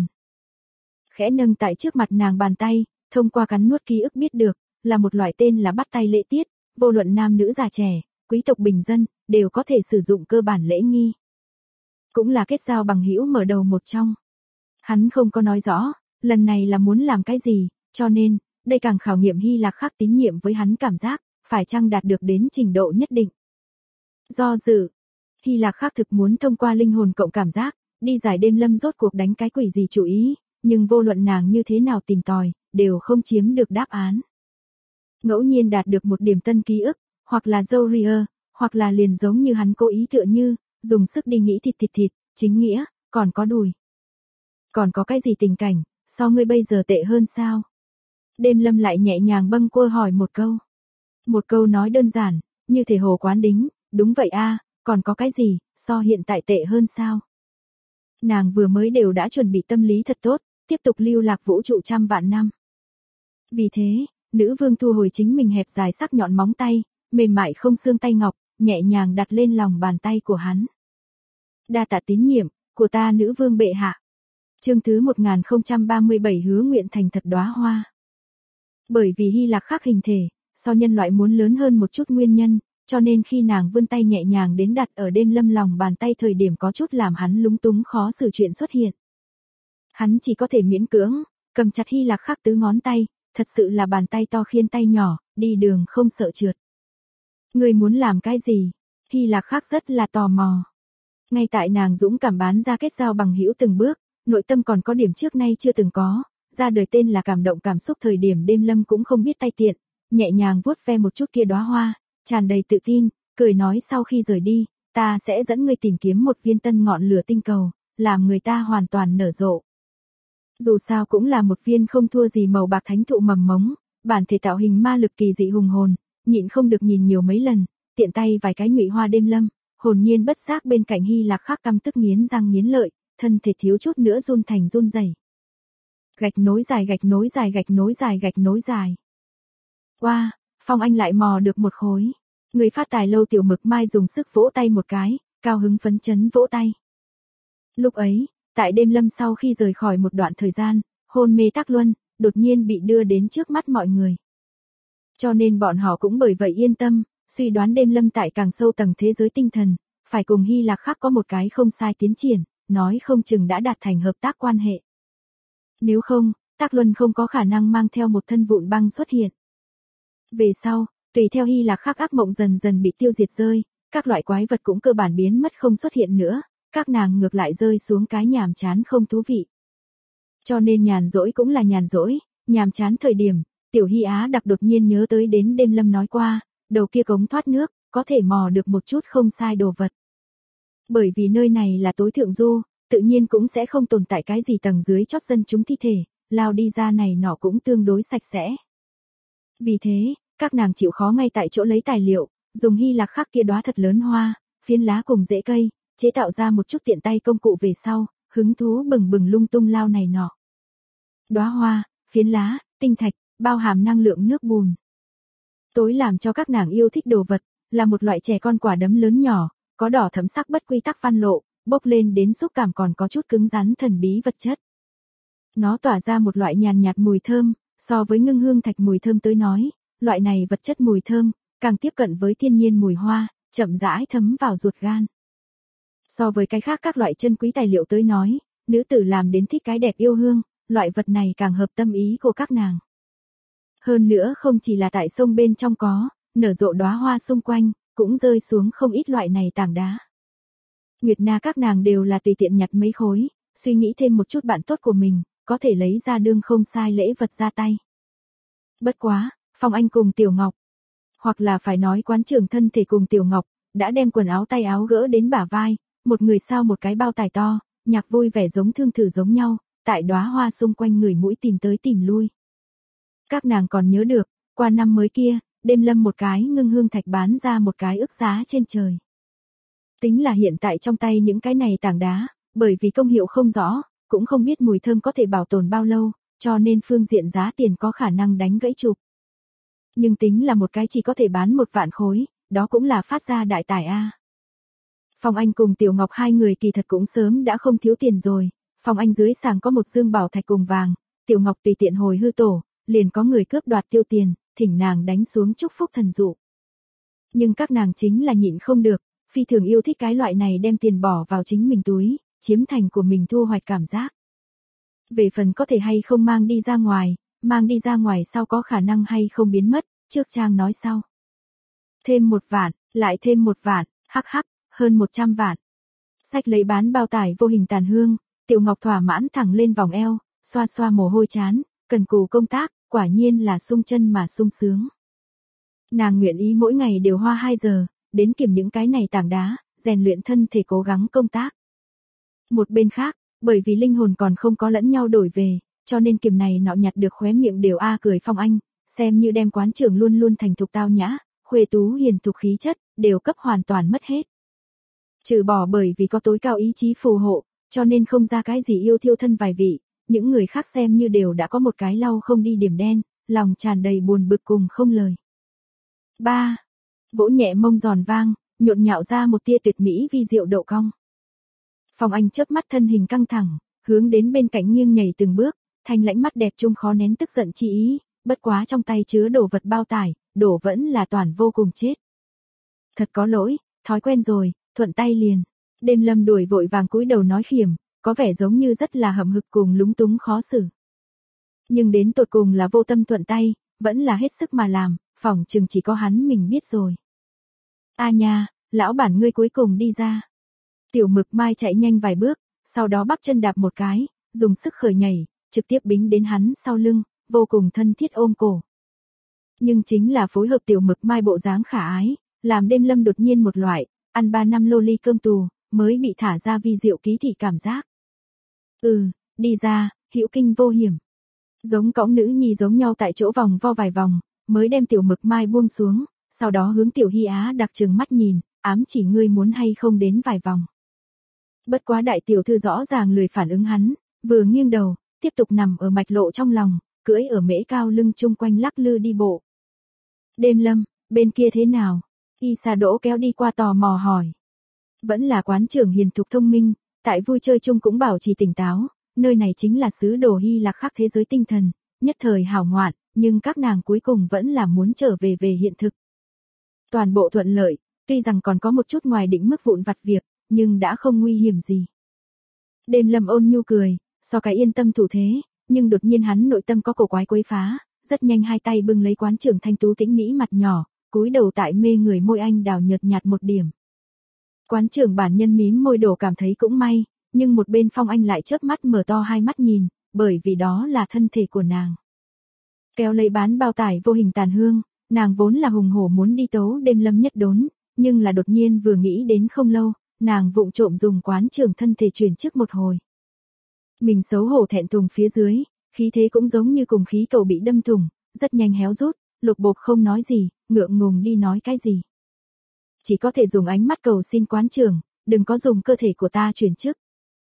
Khẽ nâng tại trước mặt nàng bàn tay, thông qua cắn nuốt ký ức biết được, là một loại tên là bắt tay lễ tiết, vô luận nam nữ già trẻ, quý tộc bình dân, đều có thể sử dụng cơ bản lễ nghi. Cũng là kết giao bằng hữu mở đầu một trong. Hắn không có nói rõ, lần này là muốn làm cái gì, cho nên, đây càng khảo nghiệm Hy Lạc khác tín nhiệm với hắn cảm giác, phải chăng đạt được đến trình độ nhất định. Do dự, Hy Lạc khác thực muốn thông qua linh hồn cộng cảm giác, đi giải Đêm Lâm rốt cuộc đánh cái quỷ gì chủ ý, nhưng vô luận nàng như thế nào tìm tòi, đều không chiếm được đáp án. Ngẫu nhiên đạt được một điểm tân ký ức, hoặc là Zoria, hoặc là liền giống như hắn cố ý tựa như, dùng sức đi nghĩ thịt, chính nghĩa, còn có đùi. Còn có cái gì tình cảnh, so ngươi bây giờ tệ hơn sao? Đêm Lâm lại nhẹ nhàng bâng quơ hỏi một câu. Một câu nói đơn giản, như thể hồ quán đính, đúng vậy a, còn có cái gì, so hiện tại tệ hơn sao? Nàng vừa mới đều đã chuẩn bị tâm lý thật tốt, tiếp tục lưu lạc vũ trụ trăm vạn năm. Vì thế, nữ vương thu hồi chính mình hẹp dài sắc nhọn móng tay, mềm mại không xương tay ngọc, nhẹ nhàng đặt lên lòng bàn tay của hắn. Đa tạ tín nhiệm của ta nữ vương bệ hạ. Chương thứ 1037 hứa nguyện thành thật đóa hoa. Bởi vì Hy Lạc khác hình thể, so nhân loại muốn lớn hơn một chút nguyên nhân, cho nên khi nàng vươn tay nhẹ nhàng đến đặt ở Đêm Lâm lòng bàn tay thời điểm có chút làm hắn lúng túng khó xử chuyện xuất hiện. Hắn chỉ có thể miễn cưỡng, cầm chặt Hy Lạc khác tứ ngón tay, thật sự là bàn tay to khiên tay nhỏ, đi đường không sợ trượt. Người muốn làm cái gì? Hy Lạc khác rất là tò mò. Ngay tại nàng dũng cảm bán ra kết giao bằng hữu từng bước, nội tâm còn có điểm trước nay chưa từng có, ra đời tên là cảm động cảm xúc thời điểm Đêm Lâm cũng không biết tay tiện, nhẹ nhàng vuốt ve một chút kia đóa hoa, tràn đầy tự tin, cười nói sau khi rời đi, ta sẽ dẫn ngươi tìm kiếm một viên tân ngọn lửa tinh cầu, làm người ta hoàn toàn nở rộ. Dù sao cũng là một viên không thua gì màu bạc thánh thụ mầm mống, bản thể tạo hình ma lực kỳ dị hùng hồn, nhịn không được nhìn nhiều mấy lần, tiện tay vài cái nhụy hoa Đêm Lâm, hồn nhiên bất giác bên cạnh Hy Lạc khác căm tức nghiến răng nghiến lợi, thân thể thiếu chút nữa run thành run rẩy. Gạch nối dài gạch nối dài gạch nối dài gạch nối dài. Wow, Phong Anh lại mò được một khối. Người phát tài Lâu Tiểu Mực Mai dùng sức vỗ tay một cái, cao hứng phấn chấn vỗ tay. Lúc ấy, tại Đêm Lâm sau khi rời khỏi một đoạn thời gian, hôn mê tắc luân, đột nhiên bị đưa đến trước mắt mọi người. Cho nên bọn họ cũng bởi vậy yên tâm, suy đoán Đêm Lâm tại càng sâu tầng thế giới tinh thần, phải cùng Hy Lạc khác có một cái không sai tiến triển, nói không chừng đã đạt thành hợp tác quan hệ. Nếu không, Tắc Luân không có khả năng mang theo một thân vụn băng xuất hiện. Về sau, tùy theo Hy Lạc khác ác mộng dần dần bị tiêu diệt rơi, các loại quái vật cũng cơ bản biến mất không xuất hiện nữa, các nàng ngược lại rơi xuống cái nhàm chán không thú vị. Cho nên nhàn rỗi cũng là nhàn rỗi, nhàm chán thời điểm, Tiểu Hy Á đặc đột nhiên nhớ tới đến Đêm Lâm nói qua, đầu kia cống thoát nước, có thể mò được một chút không sai đồ vật. Bởi vì nơi này là tối thượng du, tự nhiên cũng sẽ không tồn tại cái gì tầng dưới chót dân chúng thi thể, lao đi ra này nọ cũng tương đối sạch sẽ. Vì thế, các nàng chịu khó ngay tại chỗ lấy tài liệu, dùng Hy Lạc khác kia đóa thật lớn hoa, phiến lá cùng rễ cây, chế tạo ra một chút tiện tay công cụ về sau, hứng thú bừng bừng lung tung lao này nọ. Đóa hoa, phiến lá, tinh thạch, bao hàm năng lượng nước bùn. Tối làm cho các nàng yêu thích đồ vật, là một loại trẻ con quả đấm lớn nhỏ, có đỏ thẫm sắc bất quy tắc văn lộ, bốc lên đến xúc cảm còn có chút cứng rắn thần bí vật chất. Nó tỏa ra một loại nhàn nhạt mùi thơm, so với ngưng hương thạch mùi thơm tới nói, loại này vật chất mùi thơm, càng tiếp cận với thiên nhiên mùi hoa, chậm rãi thấm vào ruột gan. So với cái khác các loại chân quý tài liệu tới nói, nữ tử làm đến thích cái đẹp yêu hương, loại vật này càng hợp tâm ý của các nàng. Hơn nữa không chỉ là tại sông bên trong có, nở rộ đóa hoa xung quanh, cũng rơi xuống không ít loại này tảng đá. Nguyệt Na các nàng đều là tùy tiện nhặt mấy khối, suy nghĩ thêm một chút bạn tốt của mình, có thể lấy ra đương không sai lễ vật ra tay. Bất quá, Phong Anh cùng Tiểu Ngọc, hoặc là phải nói quán trưởng thân thể cùng Tiểu Ngọc, đã đem quần áo tay áo gỡ đến bả vai, một người sao một cái bao tải to, nhạc vui vẻ giống thương thử giống nhau, tại đóa hoa xung quanh người mũi tìm tới tìm lui. Các nàng còn nhớ được, qua năm mới kia, Đêm Lâm một cái ngưng hương thạch bán ra một cái ức giá trên trời. Tính là hiện tại trong tay những cái này tảng đá, bởi vì công hiệu không rõ, cũng không biết mùi thơm có thể bảo tồn bao lâu, cho nên phương diện giá tiền có khả năng đánh gãy chụp. Nhưng tính là một cái chỉ có thể bán 1 vạn khối, đó cũng là phát ra đại tài a. Phong Anh cùng Tiểu Ngọc hai người kỳ thật cũng sớm đã không thiếu tiền rồi, Phong Anh dưới sàng có một dương bảo thạch cùng vàng, Tiểu Ngọc tùy tiện hồi hư tổ, liền có người cướp đoạt tiêu tiền, thỉnh nàng đánh xuống chúc phúc thần dụ. Nhưng các nàng chính là nhịn không được, phi thường yêu thích cái loại này đem tiền bỏ vào chính mình túi, chiếm thành của mình thu hoạch cảm giác. Về phần có thể hay không mang đi ra ngoài sau có khả năng hay không biến mất, trước trang nói sau. Thêm 1 vạn, lại thêm 1 vạn, hắc hắc, hơn 100 vạn. Sách lấy bán bao tải vô hình tàn hương, Tiểu Ngọc thỏa mãn thẳng lên vòng eo, xoa xoa mồ hôi chán, cần cù công tác, quả nhiên là sung chân mà sung sướng. Nàng nguyện ý mỗi ngày đều hoa 2 giờ, đến kiểm những cái này tảng đá, rèn luyện thân thể cố gắng công tác. Một bên khác, bởi vì linh hồn còn không có lẫn nhau đổi về, cho nên kiềm này nọ nhặt được khóe miệng đều cười Phong Anh, xem như đem quán trưởng luôn luôn thành thục tao nhã, khuê tú hiền thục khí chất, đều cấp hoàn toàn mất hết. Trừ bỏ bởi vì có tối cao ý chí phù hộ, cho nên không ra cái gì yêu thiêu thân vài vị, những người khác xem như đều đã có một cái lau không đi điểm đen, lòng tràn đầy buồn bực cùng không lời. 3. Vỗ nhẹ mông giòn vang, nhộn nhạo ra một tia tuyệt mỹ vi diệu độ cong. Phong Anh chớp mắt thân hình căng thẳng, hướng đến bên cạnh nghiêng nhảy từng bước, thanh lãnh mắt đẹp trung khó nén tức giận chi ý, bất quá trong tay chứa đồ vật bao tải, đổ vẫn là toàn vô cùng chết. Thật có lỗi, thói quen rồi, thuận tay liền. Đêm Lâm đuổi vội vàng cúi đầu nói khiểm, có vẻ giống như rất là hậm hực cùng lúng túng khó xử. Nhưng đến tột cùng là vô tâm thuận tay, vẫn là hết sức mà làm, phỏng chừng chỉ có hắn mình biết rồi. A nha, lão bản ngươi cuối cùng đi ra. Tiểu Mực Mai chạy nhanh vài bước, sau đó bắp chân đạp một cái, dùng sức khởi nhảy, trực tiếp bính đến hắn sau lưng, vô cùng thân thiết ôm cổ. Nhưng chính là phối hợp Tiểu Mực Mai bộ dáng khả ái, làm Đêm Lâm đột nhiên một loại, ăn 3 năm loli cơm tù, mới bị thả ra vi diệu ký thị cảm giác. Đi ra, hữu kinh vô hiểm. Giống cõng nữ nhi giống nhau tại chỗ vòng vo vài vòng, mới đem Tiểu Mực Mai buông xuống, sau đó hướng Tiểu Hy Á đặc trừng mắt nhìn, ám chỉ ngươi muốn hay không đến vài vòng. Bất quá đại tiểu thư rõ ràng lười phản ứng hắn, vừa nghiêng đầu, tiếp tục nằm ở mạch lộ trong lòng, cưỡi ở mễ cao lưng chung quanh lắc lư đi bộ. Đêm Lâm, bên kia thế nào? Y Sa Đỗ kéo đi qua tò mò hỏi. Vẫn là quán trưởng hiền thục thông minh, tại vui chơi chung cũng bảo trì tỉnh táo, nơi này chính là xứ đồ Hy Lạc khác thế giới tinh thần, nhất thời hào ngoạn, nhưng các nàng cuối cùng vẫn là muốn trở về hiện thực. Toàn bộ thuận lợi, tuy rằng còn có một chút ngoài định mức vụn vặt việc, nhưng đã không nguy hiểm gì. Đêm Lâm ôn nhu cười, so cái yên tâm thủ thế, nhưng đột nhiên hắn nội tâm có cổ quái quấy phá, rất nhanh hai tay bưng lấy quán trưởng thanh tú tĩnh mỹ mặt nhỏ, cúi đầu tại mê người môi anh đào nhợt nhạt một điểm. Quán trưởng bản nhân mím môi đổ cảm thấy cũng may, nhưng một bên Phong Anh lại chớp mắt mở to hai mắt nhìn, bởi vì đó là thân thể của nàng. Kéo lấy bán bao tải vô hình tàn hương, nàng vốn là hùng hổ muốn đi tấu Đêm Lâm nhất đốn, nhưng là đột nhiên vừa nghĩ đến không lâu, nàng vụng trộm dùng quán trưởng thân thể chuyển trước một hồi. Mình xấu hổ thẹn thùng phía dưới, khí thế cũng giống như cùng khí cầu bị đâm thủng, rất nhanh héo rút, lục bộp không nói gì, ngượng ngùng đi nói cái gì. Chỉ có thể dùng ánh mắt cầu xin quán trưởng, đừng có dùng cơ thể của ta chuyển trước.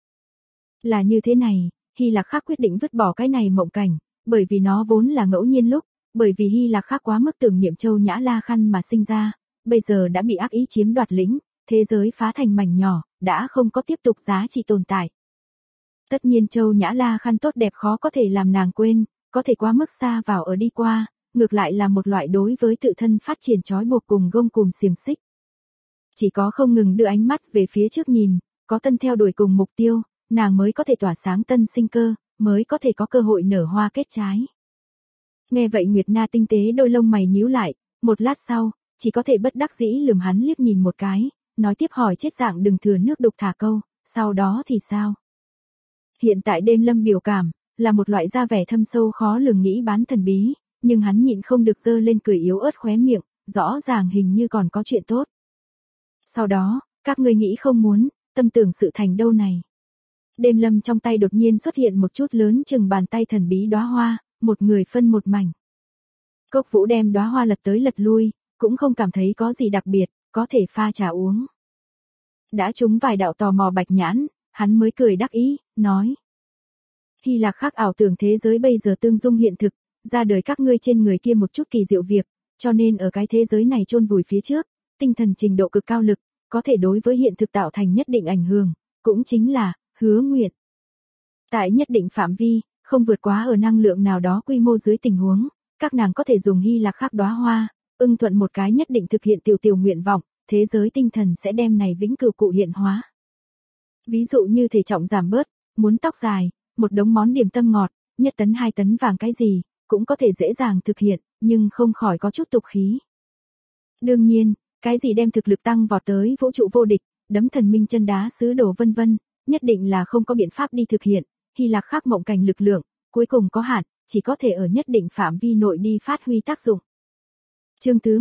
Là như thế này, Hy Lạc Khác quyết định vứt bỏ cái này mộng cảnh, bởi vì nó vốn là ngẫu nhiên lúc, bởi vì Hy Lạc Khác quá mức tưởng niệm Châu Nhã La Khăn mà sinh ra, bây giờ đã bị ác ý chiếm đoạt lĩnh, thế giới phá thành mảnh nhỏ, đã không có tiếp tục giá trị tồn tại. Tất nhiên Châu Nhã La Khăn tốt đẹp khó có thể làm nàng quên, có thể quá mức xa vào ở đi qua, ngược lại là một loại đối với tự thân phát triển trói buộc cùng gông cùm xiềng xích. Chỉ có không ngừng đưa ánh mắt về phía trước nhìn, có tân theo đuổi cùng mục tiêu, nàng mới có thể tỏa sáng tân sinh cơ, mới có thể có cơ hội nở hoa kết trái. Nghe vậy Nguyệt Na tinh tế đôi lông mày nhíu lại, một lát sau, chỉ có thể bất đắc dĩ lườm hắn liếc nhìn một cái, nói tiếp hỏi chết dạng đừng thừa nước đục thả câu, sau đó thì sao? Hiện tại Đêm Lâm biểu cảm, là một loại da vẻ thâm sâu khó lường nghĩ bán thần bí, nhưng hắn nhịn không được giơ lên cười yếu ớt khóe miệng, rõ ràng hình như còn có chuyện tốt. Sau đó, các ngươi nghĩ không muốn, tâm tưởng sự thành đâu này. Đêm Lâm trong tay đột nhiên xuất hiện một chút lớn chừng bàn tay thần bí đóa hoa, một người phân một mảnh. Cốc Vũ đem đóa hoa lật tới lật lui, cũng không cảm thấy có gì đặc biệt, có thể pha trà uống. Đã trúng vài đạo tò mò bạch nhãn, hắn mới cười đắc ý, nói. Hy Lạc Khác ảo tưởng thế giới bây giờ tương dung hiện thực, ra đời các ngươi trên người kia một chút kỳ diệu việc, cho nên ở cái thế giới này chôn vùi phía trước, tinh thần trình độ cực cao lực, có thể đối với hiện thực tạo thành nhất định ảnh hưởng, cũng chính là, hứa nguyện. Tại nhất định phạm vi, không vượt quá ở năng lượng nào đó quy mô dưới tình huống, các nàng có thể dùng Hy Lạc Khác đóa hoa, ưng thuận một cái nhất định thực hiện tiểu nguyện vọng, thế giới tinh thần sẽ đem này vĩnh cửu cụ hiện hóa. Ví dụ như thể trọng giảm bớt, muốn tóc dài, một đống món điểm tâm ngọt, nhất tấn 2 tấn vàng cái gì, cũng có thể dễ dàng thực hiện, nhưng không khỏi có chút tục khí. Đương nhiên, cái gì đem thực lực tăng vọt tới vũ trụ vô địch, đấm thần minh chân đá sứ đồ vân vân, nhất định là không có biện pháp đi thực hiện, Hy Lạc Khác mộng cảnh lực lượng, cuối cùng có hạn, chỉ có thể ở nhất định phạm vi nội đi phát huy tác dụng. Chương thứ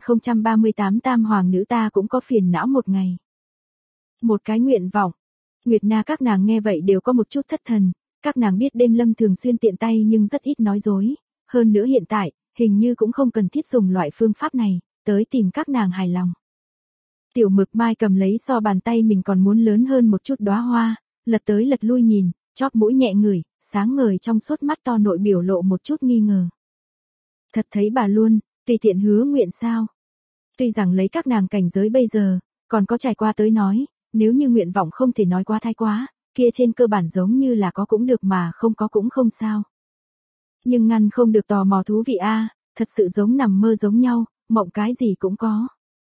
1038 Tam Hoàng nữ ta cũng có phiền não một ngày. Một cái nguyện vọng. Nguyệt Na các nàng nghe vậy đều có một chút thất thần, Các nàng biết đêm lâm thường xuyên tiện tay nhưng rất ít nói dối, hơn nữa hiện tại, hình như cũng không cần thiết dùng loại phương pháp này, tới tìm các nàng hài lòng. Tiểu Mực Mai cầm lấy so bàn tay mình còn muốn lớn hơn một chút đóa hoa, lật tới lật lui nhìn, chóp mũi nhẹ ngửi, sáng ngời trong suốt mắt to nội biểu lộ một chút nghi ngờ. Thật thấy bà luôn, tùy tiện hứa nguyện sao? Tuy rằng lấy các nàng cảnh giới bây giờ, còn có trải qua tới nói, nếu như nguyện vọng không thể nói quá thái quá, kia trên cơ bản giống như là có cũng được mà không có cũng không sao. Nhưng ngăn không được tò mò thú vị a, thật sự giống nằm mơ giống nhau, mộng cái gì cũng có.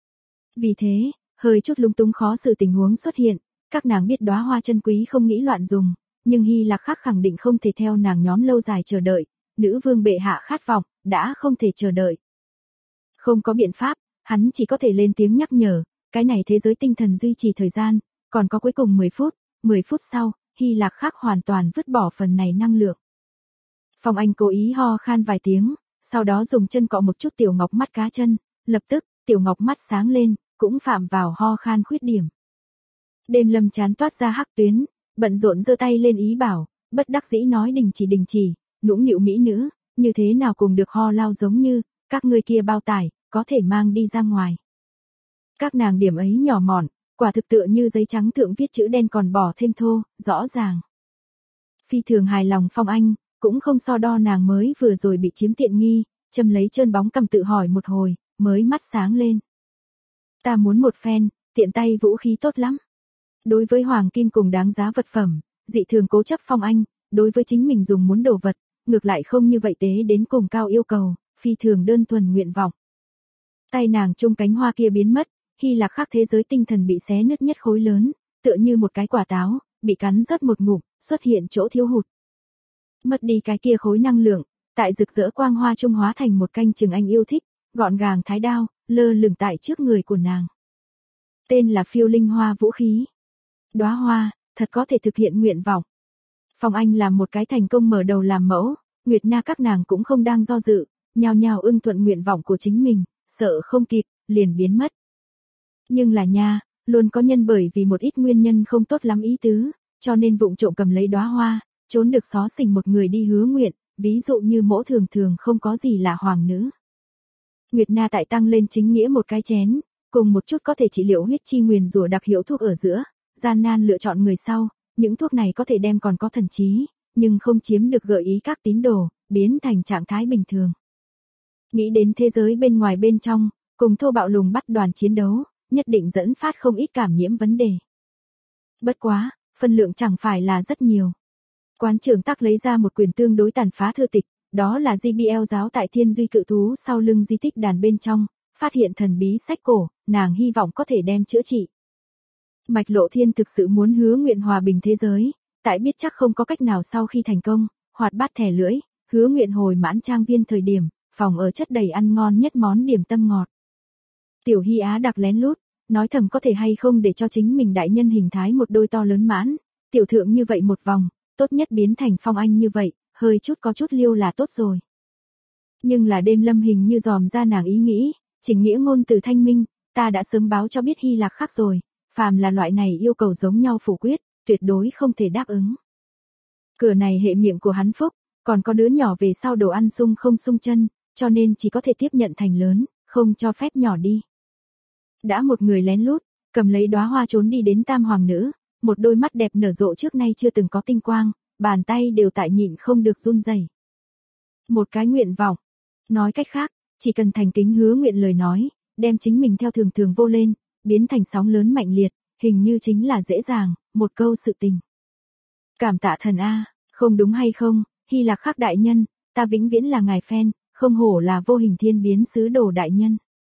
Vì thế, hơi chút lung tung khó xử tình huống xuất hiện, các nàng biết đóa hoa chân quý không nghĩ loạn dùng, nhưng Hy Lạc Khắc khẳng định không thể theo nàng nhóm lâu dài chờ đợi, nữ vương bệ hạ khát vọng, đã không thể chờ đợi. Không có biện pháp, hắn chỉ có thể lên tiếng nhắc nhở, cái này thế giới tinh thần duy trì thời gian, còn có cuối cùng 10 phút sau, Hy Lạc Khắc hoàn toàn vứt bỏ phần này năng lượng. Phong Anh cố ý ho khan vài tiếng, sau đó dùng chân cọ một chút tiểu ngọc mắt cá chân, lập tức, tiểu ngọc mắt sáng lên, cũng phạm vào ho khan khuyết điểm. Đêm lâm chán toát ra hắc tuyến, bận rộn giơ tay lên ý bảo, bất đắc dĩ nói đình chỉ, nũng nịu mỹ nữ, như thế nào cùng được ho lao giống như, các ngươi kia bao tải, có thể mang đi ra ngoài. Các nàng điểm ấy nhỏ mọn, quả thực tựa như giấy trắng thượng viết chữ đen còn bỏ thêm thô, rõ ràng. Phi thường hài lòng Phong Anh, cũng không so đo nàng mới vừa rồi bị chiếm tiện nghi, châm lấy trơn bóng cầm tự hỏi một hồi, mới mắt sáng lên. Ta muốn một phen, tiện tay vũ khí tốt lắm. Đối với hoàng kim cùng đáng giá vật phẩm, dị thường cố chấp Phong Anh, đối với chính mình dùng muốn đồ vật, ngược lại không như vậy tế đến cùng cao yêu cầu, phi thường đơn thuần nguyện vọng. Tay nàng chung cánh hoa kia biến mất, Hy Lạc Khắc thế giới tinh thần bị xé nứt nhất khối lớn, tựa như một cái quả táo, bị cắn rớt một ngụm, xuất hiện chỗ thiếu hụt. Mất đi cái kia khối năng lượng, tại rực rỡ quang hoa trung hóa thành một canh chừng anh yêu thích, gọn gàng thái đao, lơ lửng tại trước người của nàng. Tên là Phiêu Linh Hoa vũ khí. Đóa hoa, thật có thể thực hiện nguyện vọng. Phong Anh làm một cái thành công mở đầu làm mẫu, Nguyệt Na các nàng cũng không đang do dự, nhao nhao ưng thuận nguyện vọng của chính mình, sợ không kịp, liền biến mất. Nhưng là nha, luôn có nhân bởi vì một ít nguyên nhân không tốt lắm ý tứ, cho nên vụng trộm cầm lấy đóa hoa, trốn được xó xỉnh một người đi hứa nguyện, ví dụ như mỗ thường thường không có gì là hoàng nữ. Nguyệt Na tại tăng lên chính nghĩa một cái chén, cùng một chút có thể trị liệu huyết chi nguyền rủa đặc hiệu thuốc ở giữa, gian nan lựa chọn người sau, những thuốc này có thể đem còn có thần trí, nhưng không chiếm được gợi ý các tín đồ, biến thành trạng thái bình thường. Nghĩ đến thế giới bên ngoài bên trong, cùng thô bạo lùng bắt đoàn chiến đấu, nhất định dẫn phát không ít cảm nhiễm vấn đề. Bất quá, phân lượng chẳng phải là rất nhiều. Quán trưởng Tắc lấy ra một quyển tương đối tàn phá thư tịch, đó là JBL giáo tại Thiên Duy cự thú sau lưng di tích đàn bên trong, phát hiện thần bí sách cổ, nàng hy vọng có thể đem chữa trị. Mạch Lộ Thiên thực sự muốn hứa nguyện hòa bình thế giới, tại biết chắc không có cách nào sau khi thành công, hoạt bát thẻ lưỡi, hứa nguyện hồi mãn trang viên thời điểm, phòng ở chất đầy ăn ngon nhất món điểm tâm ngọt. Tiểu Hy Á đặc lén lút, nói thầm có thể hay không để cho chính mình đại nhân hình thái một đôi to lớn mãn, tiểu thượng như vậy một vòng, tốt nhất biến thành Phong Anh như vậy, hơi chút có chút liêu là tốt rồi. Nhưng là đêm lâm hình như dòm ra nàng ý nghĩ, chỉnh nghĩa ngôn từ thanh minh, ta đã sớm báo cho biết Hy Lạc Khắc rồi, phàm là loại này yêu cầu giống nhau phủ quyết, tuyệt đối không thể đáp ứng. Cửa này hệ miệng của hắn phúc, còn có đứa nhỏ về sau đồ ăn sung không sung chân, cho nên chỉ có thể tiếp nhận thành lớn, không cho phép nhỏ đi. Đã một người lén lút, cầm lấy đóa hoa trốn đi đến Tam Hoàng Nữ, một đôi mắt đẹp nở rộ trước nay chưa từng có tinh quang, bàn tay đều tại nhịn không được run rẩy. Một cái nguyện vọng. Nói cách khác, chỉ cần thành kính hứa nguyện lời nói, đem chính mình theo thường thường vô lên, biến thành sóng lớn mạnh liệt, hình như chính là dễ dàng, một câu sự tình. Cảm tạ thần A, không đúng hay không, Hy Lạc Khắc đại nhân, ta vĩnh viễn là ngài fan, không hổ là vô hình thiên biến sứ đồ đại nhân.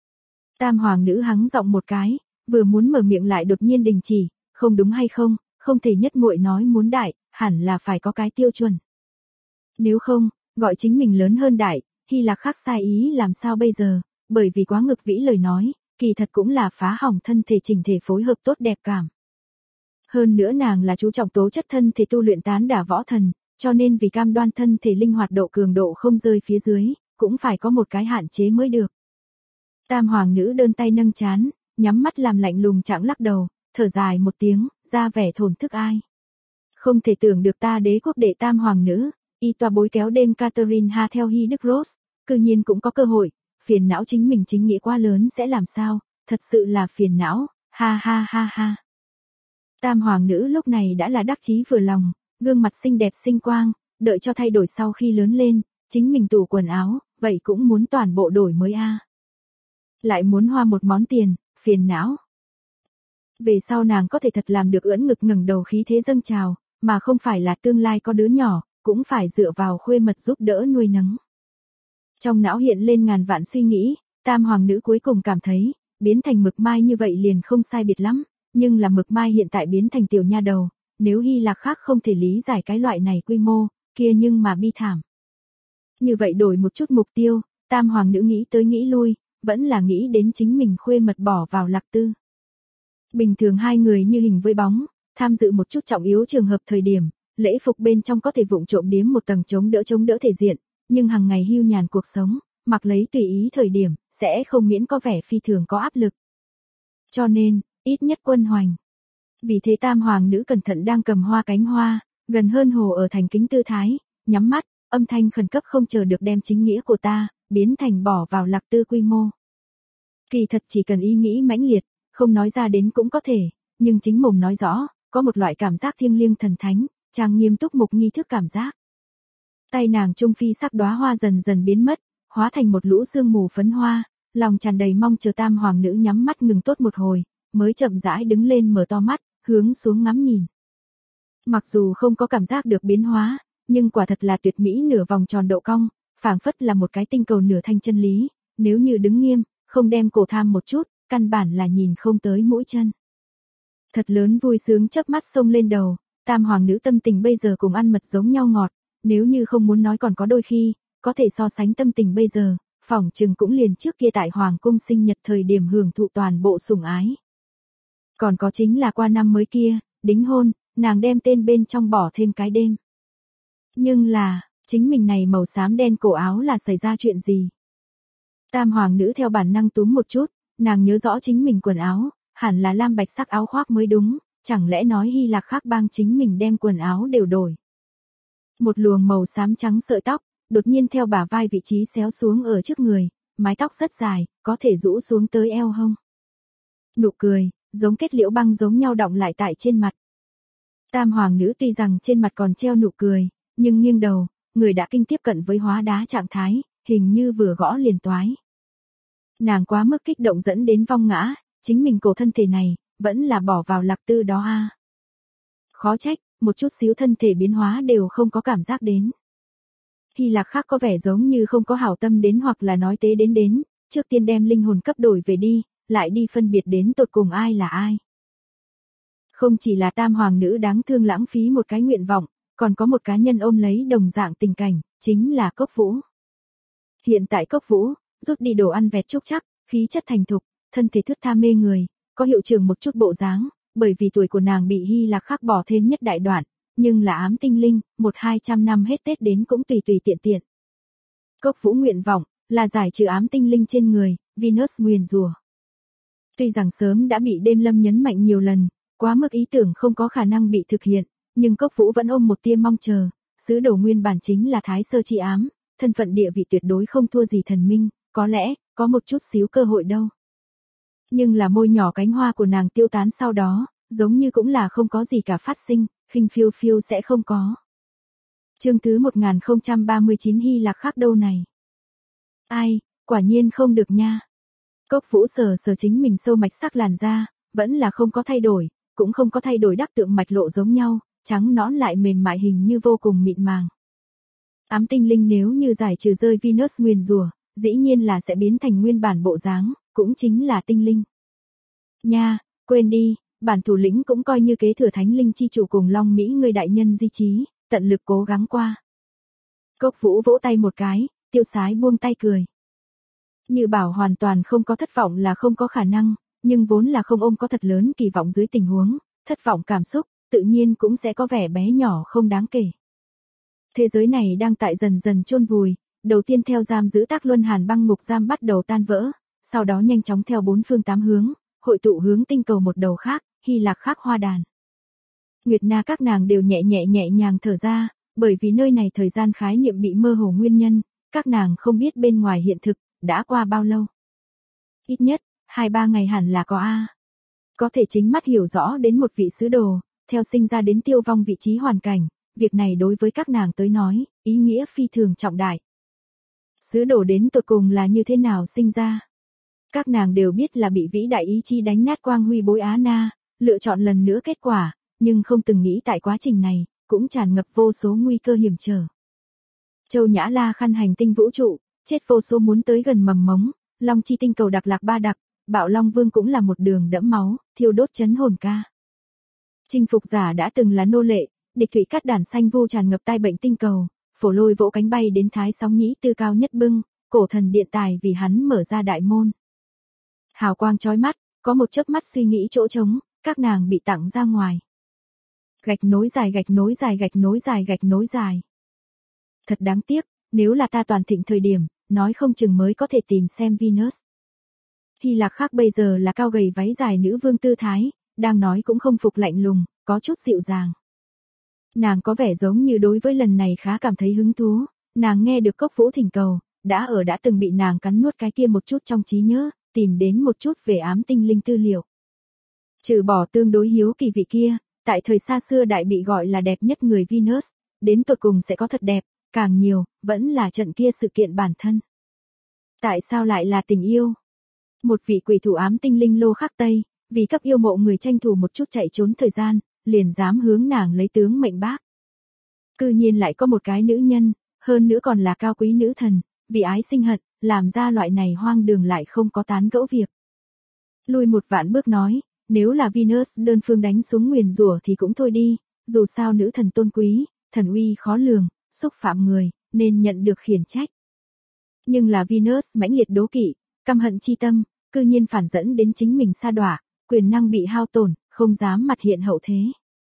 Tam Hoàng Nữ hắng giọng một cái, vừa muốn mở miệng lại đột nhiên đình chỉ, không đúng hay không, không thể nhất muội nói muốn đại, hẳn là phải có cái tiêu chuẩn. Nếu không, gọi chính mình lớn hơn đại, Hy Lạc Khắc sai ý làm sao bây giờ, bởi vì quá ngực vĩ lời nói, kỳ thật cũng là phá hỏng thân thể chỉnh thể phối hợp tốt đẹp cảm. Hơn nữa nàng là chú trọng tố chất thân thể tu luyện tán đả võ thần, cho nên vì cam đoan thân thể linh hoạt độ cường độ không rơi phía dưới, cũng phải có một cái hạn chế mới được. Tam Hoàng Nữ đơn tay nâng trán, nhắm mắt làm lạnh lùng trạng lắc đầu, thở dài một tiếng, ra vẻ thổn thức ai. Không thể tưởng được ta đế quốc đệ tam hoàng nữ, y toa bối kéo đêm Catherine ha theo Hy Đức Rose, cư nhiên cũng có cơ hội, phiền não chính mình chính nghĩa quá lớn sẽ làm sao, thật sự là phiền não, ha ha ha ha. Tam hoàng nữ lúc này đã là đắc chí vừa lòng, gương mặt xinh đẹp xinh quang, đợi cho thay đổi sau khi lớn lên, chính mình tủ quần áo, vậy cũng muốn toàn bộ đổi mới a. Lại muốn hoa một món tiền, phiền não. Về sau nàng có thể thật làm được ưỡn ngực ngẩng đầu khí thế dâng trào, mà không phải là tương lai có đứa nhỏ, cũng phải dựa vào khuê mật giúp đỡ nuôi nấng. Trong não hiện lên ngàn vạn suy nghĩ, tam hoàng nữ cuối cùng cảm thấy, biến thành Mực Mai như vậy liền không sai biệt lắm, nhưng là Mực Mai hiện tại biến thành tiểu nha đầu, nếu Hy Lạc khác không thể lý giải cái loại này quy mô, kia nhưng mà bi thảm. Như vậy đổi một chút mục tiêu, tam hoàng nữ nghĩ tới nghĩ lui, vẫn là nghĩ đến chính mình khuê mật bỏ vào Lạc Tư. Bình thường hai người như hình với bóng, tham dự một chút trọng yếu trường hợp thời điểm, lễ phục bên trong có thể vụng trộm điếm một tầng chống đỡ thể diện, nhưng hàng ngày hưu nhàn cuộc sống, mặc lấy tùy ý thời điểm, sẽ không miễn có vẻ phi thường có áp lực. Cho nên, ít nhất quân hoành. Vì thế tam hoàng nữ cẩn thận đang cầm hoa cánh hoa, gần hơn hồ ở thành kính tư thái, nhắm mắt, âm thanh khẩn cấp không chờ được đem chính nghĩa của ta, biến thành bỏ vào Lạc Tư quy mô. Kỳ thật chỉ cần ý nghĩ mãnh liệt, không nói ra đến cũng có thể, nhưng chính mồm nói rõ, có một loại cảm giác thiêng liêng thần thánh, trang nghiêm túc mục nghi thức cảm giác. Tay nàng trung phi sắc đóa hoa dần dần biến mất, hóa thành một lũ sương mù phấn hoa, lòng tràn đầy mong chờ tam hoàng nữ nhắm mắt ngừng tốt một hồi, mới chậm rãi đứng lên mở to mắt, hướng xuống ngắm nhìn. Mặc dù không có cảm giác được biến hóa, nhưng quả thật là tuyệt mỹ nửa vòng tròn độ cong, phảng phất là một cái tinh cầu nửa thanh chân lý, nếu như đứng nghiêm, không đem cổ tham một chút, căn bản là nhìn không tới mũi chân. Thật lớn vui sướng chớp mắt xông lên đầu, tam hoàng nữ tâm tình bây giờ cùng ăn mật giống nhau ngọt, nếu như không muốn nói còn có đôi khi, có thể so sánh tâm tình bây giờ, phỏng chừng cũng liền trước kia tại hoàng cung sinh nhật thời điểm hưởng thụ toàn bộ sủng ái. Còn có chính là qua năm mới kia, đính hôn, nàng đem tên bên trong bỏ thêm cái đêm. Nhưng là, chính mình này màu xám đen cổ áo là xảy ra chuyện gì? Tam hoàng nữ theo bản năng túm một chút, nàng nhớ rõ chính mình quần áo, hẳn là lam bạch sắc áo khoác mới đúng, chẳng lẽ nói Hy Lạc khác bang chính mình đem quần áo đều đổi. Một luồng màu xám trắng sợi tóc, đột nhiên theo bả vai vị trí xéo xuống ở trước người, mái tóc rất dài, có thể rũ xuống tới eo hông. Nụ cười, giống kết liễu băng giống nhau đọng lại tại trên mặt. Tam hoàng nữ tuy rằng trên mặt còn treo nụ cười, nhưng nghiêng đầu, người đã kinh tiếp cận với hóa đá trạng thái, hình như vừa gõ liền toái. Nàng quá mức kích động dẫn đến vong ngã, chính mình cổ thân thể này, vẫn là bỏ vào Lạc Tư đó a. Khó trách, một chút xíu thân thể biến hóa đều không có cảm giác đến. Hy Lạc khác có vẻ giống như không có hảo tâm đến hoặc là nói tế đến, trước tiên đem linh hồn cấp đổi về đi, lại đi phân biệt đến tột cùng ai là ai. Không chỉ là tam hoàng nữ đáng thương lãng phí một cái nguyện vọng, còn có một cá nhân ôm lấy đồng dạng tình cảnh, chính là Cốc Vũ. Hiện tại Cốc Vũ, rút đi đồ ăn vẹt trúc chắc, khí chất thành thục, thân thể thướt tha mê người, có hiệu trưởng một chút bộ dáng, bởi vì tuổi của nàng bị Hy Lạc khác bỏ thêm nhất đại đoạn, nhưng là ám tinh linh, 100-200 năm hết Tết đến cũng tùy tiện. Cốc Vũ nguyện vọng, là giải trừ ám tinh linh trên người, Venus nguyền rủa. Tuy rằng sớm đã bị đêm lâm nhấn mạnh nhiều lần, quá mức ý tưởng không có khả năng bị thực hiện, nhưng Cốc Vũ vẫn ôm một tia mong chờ, sứ đồ nguyên bản chính là Thái Sơ chi ám, thân phận địa vị tuyệt đối không thua gì thần minh, có lẽ, có một chút xíu cơ hội đâu. Nhưng là môi nhỏ cánh hoa của nàng tiêu tán sau đó, giống như cũng là không có gì cả phát sinh, khinh phiêu phiêu sẽ không có. Chương thứ 1039 Hy Lạc khác đâu này? Ai, quả nhiên không được nha. Cốc Vũ sờ chính mình sâu mạch sắc làn da, vẫn là không có thay đổi, cũng không có thay đổi đắc tượng mạch lộ giống nhau, trắng nõn lại mềm mại hình như vô cùng mịn màng. Ám tinh linh nếu như giải trừ rơi Venus nguyền rủa, dĩ nhiên là sẽ biến thành nguyên bản bộ dáng, cũng chính là tinh linh. Nha, quên đi, bản thủ lĩnh cũng coi như kế thừa thánh linh chi chủ cùng Long Mỹ người đại nhân di trí, tận lực cố gắng qua. Cốc Vũ vỗ tay một cái, tiêu sái buông tay cười. Như bảo hoàn toàn không có thất vọng là không có khả năng, nhưng vốn là không ôm có thật lớn kỳ vọng dưới tình huống, thất vọng cảm xúc, tự nhiên cũng sẽ có vẻ bé nhỏ không đáng kể. Thế giới này đang tại dần dần chôn vùi, đầu tiên theo giam giữ tác luân hàn băng ngục giam bắt đầu tan vỡ, sau đó nhanh chóng theo bốn phương tám hướng, hội tụ hướng tinh cầu một đầu khác, Hy Lạc khác hoa đàn. Nguyệt Na các nàng đều nhẹ nhàng thở ra, bởi vì nơi này thời gian khái niệm bị mơ hồ nguyên nhân, các nàng không biết bên ngoài hiện thực, đã qua bao lâu. Ít nhất, 2-3 ngày hẳn là có a. Có thể chính mắt hiểu rõ đến một vị sứ đồ, theo sinh ra đến tiêu vong vị trí hoàn cảnh, việc này đối với các nàng tới nói, ý nghĩa phi thường trọng đại. Sứ đồ đến tột cùng là như thế nào sinh ra? Các nàng đều biết là bị vĩ đại ý chí đánh nát quang huy bối Á Na, lựa chọn lần nữa kết quả, nhưng không từng nghĩ tại quá trình này, cũng tràn ngập vô số nguy cơ hiểm trở. Châu Nhã La khăn hành tinh vũ trụ, chết vô số muốn tới gần mầm mống, Long Chi tinh cầu đặc lạc ba đặc, Bạo Long Vương cũng là một đường đẫm máu, thiêu đốt chấn hồn ca. Chinh phục giả đã từng là nô lệ, địch thủy cắt đàn xanh vu tràn ngập tai bệnh tinh cầu, Phổ Lôi vỗ cánh bay đến Thái Sóng Nhĩ Tư cao nhất bưng, cổ thần điện tài vì hắn mở ra đại môn. Hào quang chói mắt, có một chớp mắt suy nghĩ chỗ trống, các nàng bị tặng ra ngoài. Gạch nối dài gạch nối dài gạch nối dài gạch nối dài. Thật đáng tiếc, nếu là ta toàn thịnh thời điểm, nói không chừng mới có thể tìm xem Venus. Hy Lạc khác bây giờ là cao gầy váy dài nữ vương tư thái, đang nói cũng không phục lạnh lùng, có chút dịu dàng. Nàng có vẻ giống như đối với lần này khá cảm thấy hứng thú, nàng nghe được Cốc Vũ thỉnh cầu, đã từng bị nàng cắn nuốt cái kia một chút trong trí nhớ, tìm đến một chút về ám tinh linh tư liệu. Trừ bỏ tương đối hiếu kỳ vị kia, tại thời xa xưa đại bị gọi là đẹp nhất người Venus, đến tột cùng sẽ có thật đẹp, càng nhiều, vẫn là trận kia sự kiện bản thân. Tại sao lại là tình yêu? Một vị quỷ thủ ám tinh linh Lô Khắc Tây, vì cấp yêu mộ người tranh thủ một chút chạy trốn thời gian, liền dám hướng nàng lấy tướng mệnh bác. Cư nhiên lại có một cái nữ nhân, hơn nữa còn là cao quý nữ thần, vì ái sinh hận, làm ra loại này hoang đường lại không có tán gẫu việc. Lui một vạn bước nói, nếu là Venus đơn phương đánh xuống nguyền rủa thì cũng thôi đi, dù sao nữ thần tôn quý, thần uy khó lường, xúc phạm người, nên nhận được khiển trách. Nhưng là Venus mãnh liệt đố kỵ, căm hận chi tâm, cư nhiên phản dẫn đến chính mình sa đọa, quyền năng bị hao tổn, không dám mặt hiện hậu thế.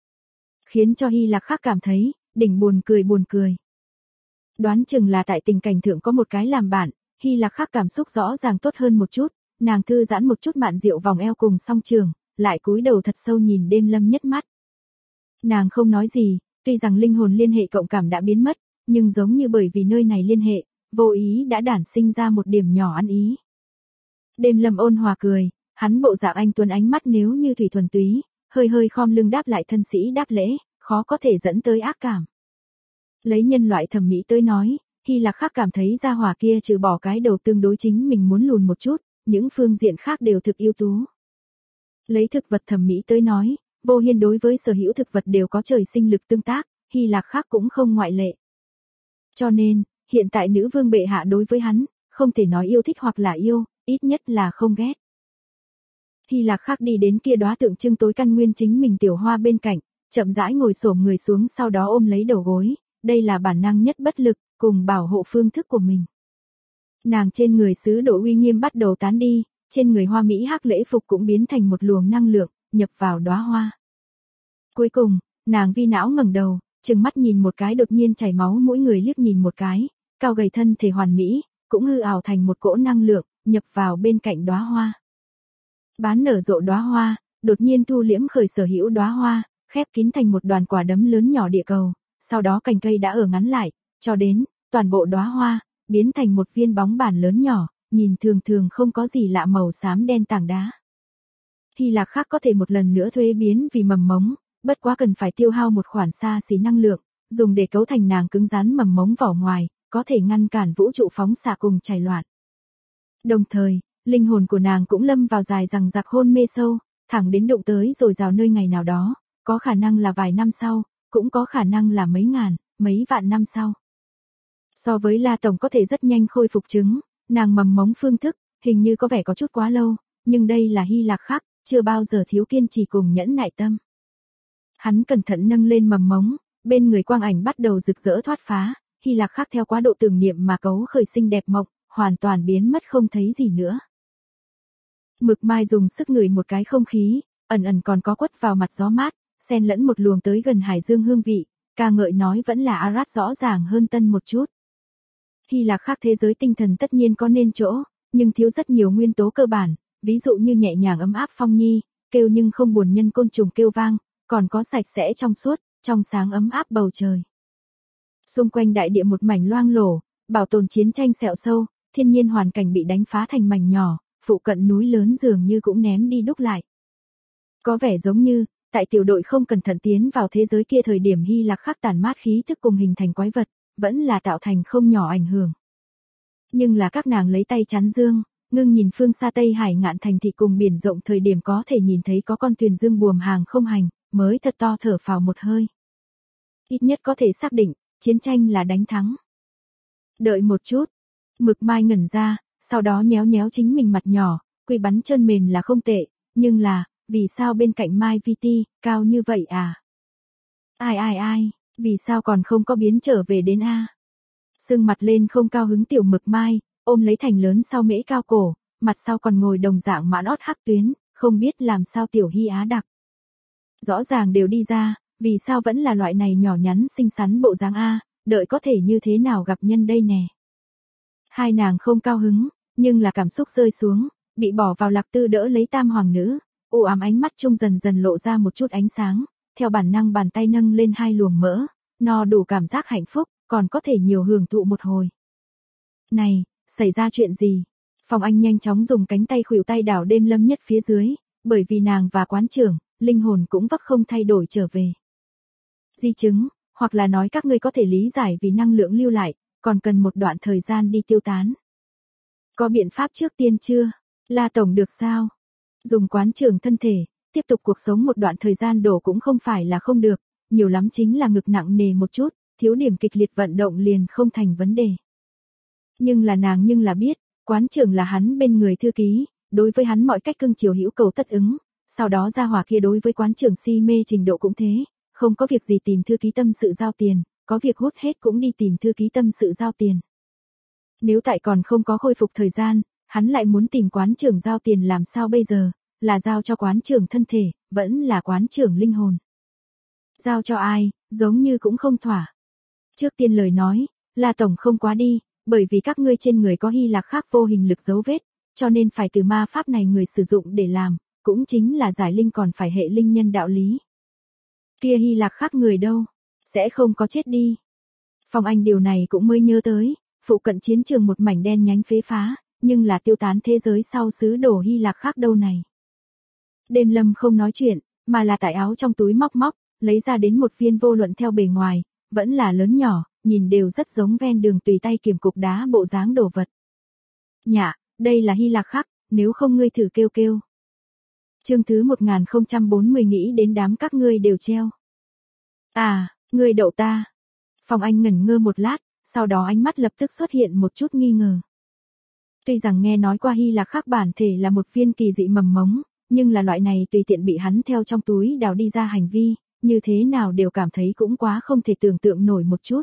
Khiến cho Hy Lạc khác cảm thấy, đỉnh buồn cười. Đoán chừng là tại tình cảnh thượng có một cái làm bạn, Hy Lạc khác cảm xúc rõ ràng tốt hơn một chút, nàng thư giãn một chút mạn rượu vòng eo cùng song trường, lại cúi đầu thật sâu nhìn đêm lâm nhất mắt. Nàng không nói gì, tuy rằng linh hồn liên hệ cộng cảm đã biến mất, nhưng giống như bởi vì nơi này liên hệ, vô ý đã đản sinh ra một điểm nhỏ ăn ý. Đêm lâm ôn hòa cười, hắn bộ dạng anh tuấn ánh mắt nếu như thủy thuần túy, hơi khom lưng đáp lại thân sĩ đáp lễ, khó có thể dẫn tới ác cảm. Lấy nhân loại thẩm mỹ tới nói, Hy Lạc khác cảm thấy gia hỏa kia trừ bỏ cái đầu tương đối chính mình muốn lùn một chút, những phương diện khác đều thực ưu tú. Lấy thực vật thẩm mỹ tới nói, Vô Hiên đối với sở hữu thực vật đều có trời sinh lực tương tác, Hy Lạc khác cũng không ngoại lệ. Cho nên, hiện tại nữ vương bệ hạ đối với hắn, không thể nói yêu thích hoặc là yêu, ít nhất là không ghét. Hy Lạc khác đi đến kia đóa tượng trưng tối căn nguyên chính mình tiểu hoa bên cạnh, chậm rãi ngồi xổm người xuống sau đó ôm lấy đầu gối, đây là bản năng nhất bất lực, cùng bảo hộ phương thức của mình. Nàng trên người sứ đồ uy nghiêm bắt đầu tán đi, trên người hoa mỹ hắc lễ phục cũng biến thành một luồng năng lượng, nhập vào đóa hoa. Cuối cùng, nàng vi não ngẩng đầu, trừng mắt nhìn một cái đột nhiên chảy máu mũi người liếc nhìn một cái, cao gầy thân thể hoàn mỹ, cũng hư ảo thành một cỗ năng lượng, nhập vào bên cạnh đóa hoa. Bán nở rộ đóa hoa, đột nhiên thu liễm khởi sở hữu đóa hoa, khép kín thành một đoàn quả đấm lớn nhỏ địa cầu, sau đó cành cây đã ở ngắn lại, cho đến, toàn bộ đóa hoa, biến thành một viên bóng bàn lớn nhỏ, nhìn thường không có gì lạ màu xám đen tảng đá. Hy Lạc khác có thể một lần nữa thuế biến vì mầm mống, bất quá cần phải tiêu hao một khoản xa xỉ năng lượng, dùng để cấu thành nàng cứng rắn mầm mống vỏ ngoài, có thể ngăn cản vũ trụ phóng xạ cùng chảy loạn. Đồng thời, linh hồn của nàng cũng lâm vào dài rằng giặc hôn mê sâu, thẳng đến đụng tới rồi rào nơi ngày nào đó, có khả năng là vài năm sau, cũng có khả năng là mấy ngàn, mấy vạn năm sau. So với La Tổng có thể rất nhanh khôi phục trứng, nàng mầm mống phương thức, hình như có vẻ có chút quá lâu, nhưng đây là Hy Lạc khác, chưa bao giờ thiếu kiên trì cùng nhẫn nại tâm. Hắn cẩn thận nâng lên mầm mống, bên người quang ảnh bắt đầu rực rỡ thoát phá, Hy Lạc khác theo quá độ tưởng niệm mà cấu khởi sinh đẹp mộng, hoàn toàn biến mất không thấy gì nữa. Mực Mai dùng sức ngửi một cái không khí, ẩn còn có quất vào mặt gió mát, xen lẫn một luồng tới gần hải dương hương vị, ca ngợi nói vẫn là Arad rõ ràng hơn Tân một chút. Hy Lạc khác thế giới tinh thần tất nhiên có nên chỗ, nhưng thiếu rất nhiều nguyên tố cơ bản, ví dụ như nhẹ nhàng ấm áp phong nhi, kêu nhưng không buồn nhân côn trùng kêu vang, còn có sạch sẽ trong suốt, trong sáng ấm áp bầu trời. Xung quanh đại địa một mảnh loang lổ, bảo tồn chiến tranh sẹo sâu, thiên nhiên hoàn cảnh bị đánh phá thành mảnh nhỏ, phụ cận núi lớn dường như cũng ném đi đúc lại. Có vẻ giống như, tại tiểu đội không cẩn thận tiến vào thế giới kia thời điểm Hy Lạc Khắc tản mát khí thức cùng hình thành quái vật, vẫn là tạo thành không nhỏ ảnh hưởng. Nhưng là các nàng lấy tay chắn dương, ngưng nhìn phương xa Tây Hải ngạn thành thị cùng biển rộng thời điểm có thể nhìn thấy có con thuyền dương buồm hàng không hành, mới thật to thở phào một hơi. Ít nhất có thể xác định, chiến tranh là đánh thắng. Đợi một chút, Mực Mai ngẩn ra, sau đó nhéo nhéo chính mình mặt nhỏ, quy bắn chân mềm là không tệ, nhưng là, vì sao bên cạnh Mai VT, cao như vậy à? Ai, vì sao còn không có biến trở về đến a? Sưng mặt lên không cao hứng tiểu Mực Mai, ôm lấy thành lớn sau mễ cao cổ, mặt sau còn ngồi đồng dạng mãn ót hắc tuyến, không biết làm sao tiểu Hy Á đặc. Rõ ràng đều đi ra, vì sao vẫn là loại này nhỏ nhắn xinh xắn bộ dáng a, đợi có thể như thế nào gặp nhân đây nè. Hai nàng không cao hứng, nhưng là cảm xúc rơi xuống, bị bỏ vào Lạc Tư đỡ lấy tam hoàng nữ, u ám ánh mắt trung dần dần lộ ra một chút ánh sáng, theo bản năng bàn tay nâng lên hai luồng mỡ, no đủ cảm giác hạnh phúc, còn có thể nhiều hưởng thụ một hồi. Này, xảy ra chuyện gì? Phong Anh nhanh chóng dùng cánh tay khuỷu tay đảo đêm lâm nhất phía dưới, bởi vì nàng và quán trưởng, linh hồn cũng vấp không thay đổi trở về. Di chứng, hoặc là nói các ngươi có thể lý giải vì năng lượng lưu lại, còn cần một đoạn thời gian đi tiêu tán. Có biện pháp trước tiên chưa? La tổng được sao? Dùng quán trưởng thân thể, tiếp tục cuộc sống một đoạn thời gian đổ cũng không phải là không được, nhiều lắm chính là ngực nặng nề một chút, thiếu điểm kịch liệt vận động liền không thành vấn đề. Nhưng là biết, quán trưởng là hắn bên người thư ký, đối với hắn mọi cách cưng chiều hữu cầu tất ứng, sau đó ra hỏa kia đối với quán trưởng si mê trình độ cũng thế, không có việc gì tìm thư ký tâm sự giao tiền, có việc hút hết cũng đi tìm thư ký tâm sự giao tiền. Nếu tại còn không có khôi phục thời gian, hắn lại muốn tìm quán trưởng giao tiền làm sao bây giờ, là giao cho quán trưởng thân thể, vẫn là quán trưởng linh hồn. Giao cho ai, giống như cũng không thỏa. Trước tiên lời nói, là tổng không quá đi, bởi vì các ngươi trên người có Hy Lạc Khắc vô hình lực dấu vết, cho nên phải từ ma pháp này người sử dụng để làm, cũng chính là giải linh còn phải hệ linh nhân đạo lý. Kia Hy Lạc Khắc người đâu? Sẽ không có chết đi. Phong Anh điều này cũng mới nhớ tới, phụ cận chiến trường một mảnh đen nhánh phế phá, nhưng là tiêu tán thế giới sau sứ đồ Hy Lạc Khắc đâu này. Đêm Lâm không nói chuyện, mà là tại áo trong túi móc, lấy ra đến một viên vô luận theo bề ngoài, vẫn là lớn nhỏ, nhìn đều rất giống ven đường tùy tay kiểm cục đá bộ dáng đồ vật. Nhạ, đây là Hy Lạc Khắc, nếu không ngươi thử kêu. Chương thứ 1040 nghĩ đến đám các ngươi đều treo. À, ngươi đậu ta. Phong Anh ngẩn ngơ một lát, sau đó ánh mắt lập tức xuất hiện một chút nghi ngờ. Tuy rằng nghe nói qua Hy Lạc Khắc bản thể là một viên kỳ dị mầm mống, nhưng là loại này tùy tiện bị hắn theo trong túi đào đi ra hành vi, như thế nào đều cảm thấy cũng quá không thể tưởng tượng nổi một chút.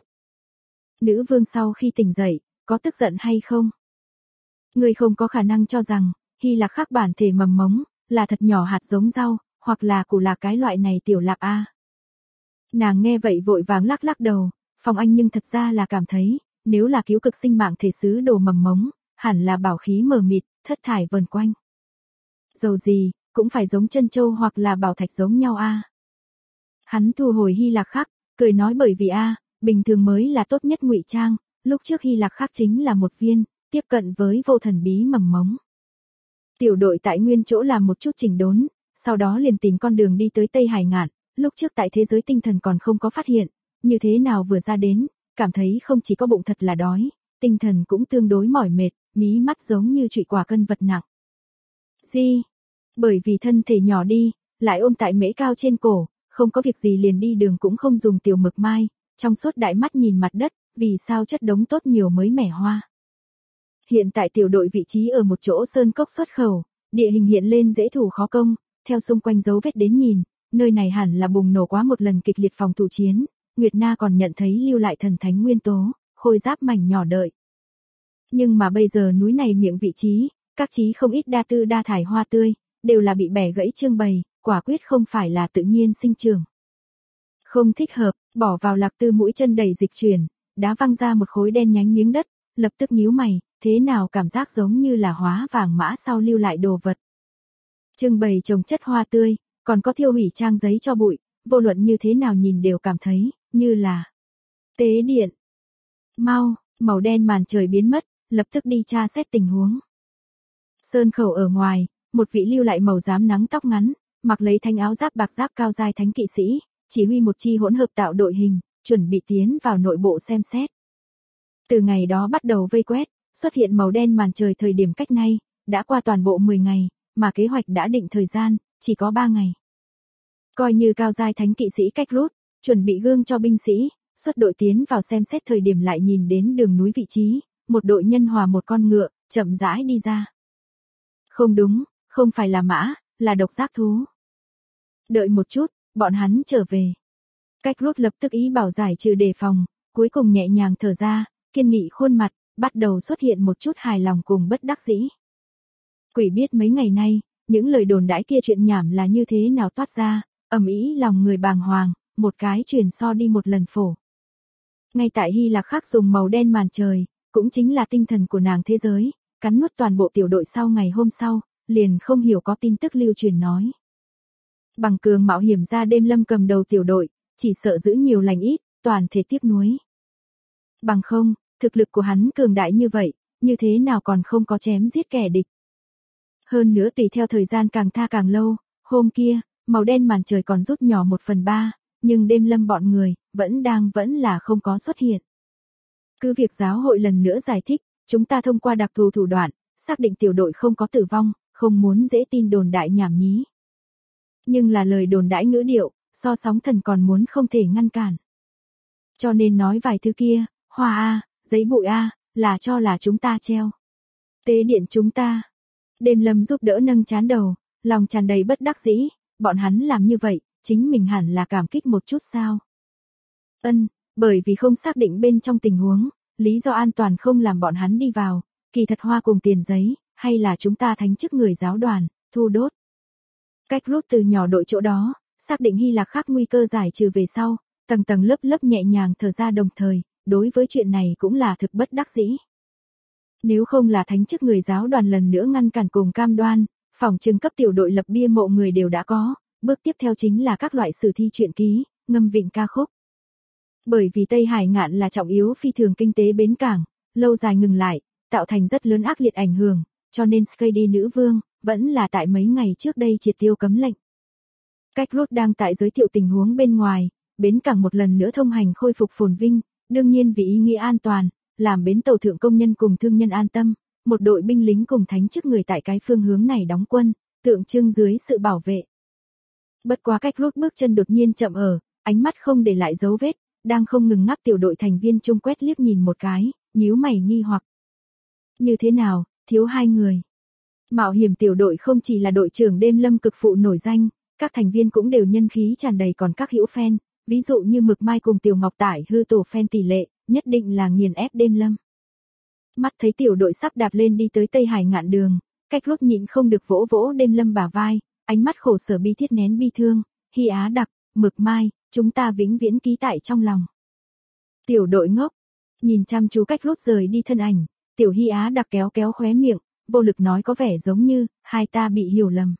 Nữ vương sau khi tỉnh dậy, có tức giận hay không? Ngươi không có khả năng cho rằng, Hy Lạc Khắc bản thể mầm mống, là thật nhỏ hạt giống rau, hoặc là củ lạc cái loại này tiểu lạp a. Nàng nghe vậy vội vàng lắc đầu, Phong Anh nhưng thật ra là cảm thấy, nếu là cứu cực sinh mạng thể sứ đồ mầm mống, hẳn là bảo khí mờ mịt, thất thải vần quanh. Dầu gì, cũng phải giống chân châu hoặc là bảo thạch giống nhau a. Hắn thu hồi Hy Lạc Khắc, cười nói bởi vì bình thường mới là tốt nhất ngụy trang, lúc trước Hy Lạc Khắc chính là một viên, tiếp cận với vô thần bí mầm mống. Tiểu đội tại nguyên chỗ làm một chút chỉnh đốn, sau đó liền tìm con đường đi tới Tây Hải ngạn, lúc trước tại thế giới tinh thần còn không có phát hiện, như thế nào vừa ra đến, cảm thấy không chỉ có bụng thật là đói, tinh thần cũng tương đối mỏi mệt, mí mắt giống như trụy quả cân vật nặng. Gì? Bởi vì thân thể nhỏ đi, lại ôm tại mễ cao trên cổ, không có việc gì liền đi đường cũng không dùng tiểu Mực Mai, trong suốt đại mắt nhìn mặt đất, vì sao chất đống tốt nhiều mới mẻ hoa. Hiện tại tiểu đội vị trí ở một chỗ sơn cốc xuất khẩu, địa hình hiện lên dễ thủ khó công, theo xung quanh dấu vết đến nhìn, nơi này hẳn là bùng nổ quá một lần kịch liệt phòng thủ chiến, Nguyệt Na còn nhận thấy lưu lại thần thánh nguyên tố, khôi giáp mảnh nhỏ đợi. Nhưng mà bây giờ núi này miệng vị trí, các chí không ít đa tư đa thải hoa tươi, đều là bị bẻ gãy trưng bày, quả quyết không phải là tự nhiên sinh trưởng. Không thích hợp, bỏ vào Lạc Tư mũi chân đầy dịch chuyển, đá văng ra một khối đen nhánh miếng đất, lập tức nhíu mày, thế nào cảm giác giống như là hóa vàng mã sau lưu lại đồ vật. Trưng bày trồng chất hoa tươi, còn có thiêu hủy trang giấy cho bụi, vô luận như thế nào nhìn đều cảm thấy, như là tế điện. Mau, màu đen màn trời biến mất, lập tức đi tra xét tình huống. Sơn khẩu ở ngoài, một vị lưu lại màu xám nắng tóc ngắn, mặc lấy thanh áo giáp bạc giáp cao dài thánh kỵ sĩ, chỉ huy một chi hỗn hợp tạo đội hình, chuẩn bị tiến vào nội bộ xem xét. Từ ngày đó bắt đầu vây quét, xuất hiện màu đen màn trời thời điểm cách nay, đã qua toàn bộ 10 ngày, mà kế hoạch đã định thời gian, chỉ có 3 ngày. Coi như cao giai thánh kỵ sĩ cách rút, chuẩn bị gương cho binh sĩ, xuất đội tiến vào xem xét thời điểm lại nhìn đến đường núi vị trí, một đội nhân hòa một con ngựa, chậm rãi đi ra. Không đúng, không phải là mã, là độc giác thú. Đợi một chút, bọn hắn trở về. Cách rút lập tức ý bảo giải trừ đề phòng, cuối cùng nhẹ nhàng thở ra, kiên nghị khuôn mặt, bắt đầu xuất hiện một chút hài lòng cùng bất đắc dĩ. Quỷ biết mấy ngày nay, những lời đồn đãi kia chuyện nhảm là như thế nào toát ra, ầm ĩ lòng người bàng hoàng, một cái truyền so đi một lần phổ. Ngay tại Hy Lạc Khắc dùng màu đen màn trời, cũng chính là tinh thần của nàng thế giới, cắn nuốt toàn bộ tiểu đội sau ngày hôm sau, liền không hiểu có tin tức lưu truyền nói. Bằng cường mạo hiểm ra đêm lâm cầm đầu tiểu đội, chỉ sợ giữ nhiều lành ít, toàn thể tiếc nuối. Bằng không, thực lực của hắn cường đại như vậy, như thế nào còn không có chém giết kẻ địch. Hơn nữa tùy theo thời gian càng tha càng lâu, hôm kia, màu đen màn trời còn rút nhỏ 1/3, nhưng đêm lâm bọn người, vẫn là không có xuất hiện. Cứ việc giáo hội lần nữa giải thích, chúng ta thông qua đặc thù thủ đoạn, xác định tiểu đội không có tử vong, không muốn dễ tin đồn đại nhảm nhí. Nhưng là lời đồn đãi ngữ điệu, so sóng thần còn muốn không thể ngăn cản. Cho nên nói vài thứ kia, hoa A, giấy bụi A, là cho là chúng ta treo. Tế điện chúng ta. Đêm lâm giúp đỡ nâng chán đầu, lòng tràn đầy bất đắc dĩ, bọn hắn làm như vậy, chính mình hẳn là cảm kích một chút sao. Bởi vì không xác định bên trong tình huống, lý do an toàn không làm bọn hắn đi vào, kỳ thật hoa cùng tiền giấy, hay là chúng ta thánh chức người giáo đoàn, thu đốt. Cách rút từ nhỏ đội chỗ đó, xác định Hy Lạc Khắc nguy cơ giải trừ về sau, tầng tầng lớp lớp nhẹ nhàng thở ra đồng thời, đối với chuyện này cũng là thực bất đắc dĩ. Nếu không là thánh chức người giáo đoàn lần nữa ngăn cản cùng cam đoan, phòng trừng cấp tiểu đội lập bia mộ người đều đã có, bước tiếp theo chính là các loại sử thi truyện ký, ngâm vịnh ca khúc. Bởi vì Tây Hải Ngạn là trọng yếu phi thường kinh tế bến cảng, lâu dài ngừng lại, tạo thành rất lớn ác liệt ảnh hưởng, cho nên Skady nữ vương, vẫn là tại mấy ngày trước đây triệt tiêu cấm lệnh. Cách rút đang tại giới thiệu tình huống bên ngoài, bến cảng một lần nữa thông hành khôi phục phồn vinh, đương nhiên vì ý nghĩa an toàn, làm bến tàu thượng công nhân cùng thương nhân an tâm, một đội binh lính cùng thánh chức người tại cái phương hướng này đóng quân, tượng trưng dưới sự bảo vệ. Bất quá cách rút bước chân đột nhiên chậm ở, ánh mắt không để lại dấu vết, đang không ngừng ngắp tiểu đội thành viên chung quét liếc nhìn một cái, nhíu mày nghi hoặc. Như thế nào, thiếu 2 người. Mạo hiểm tiểu đội không chỉ là đội trưởng đêm lâm cực phụ nổi danh, các thành viên cũng đều nhân khí tràn đầy, còn các hữu fan, ví dụ như Mực Mai cùng Tiểu Ngọc Tải hư tổ fan tỷ lệ, nhất định là nghiền ép đêm lâm. Mắt thấy tiểu đội sắp đạp lên đi tới Tây Hải Ngạn đường, cách rút nhịn không được vỗ vỗ đêm lâm bả vai, ánh mắt khổ sở bi thiết nén bi thương, Hy Á Đặc, Mực Mai, chúng ta vĩnh viễn ký tại trong lòng. Tiểu đội ngốc, nhìn chăm chú cách rút rời đi thân ảnh, tiểu Hy Á Đặc kéo kéo khóe miệng, vô lực nói có vẻ giống như, hai ta bị hiểu lầm.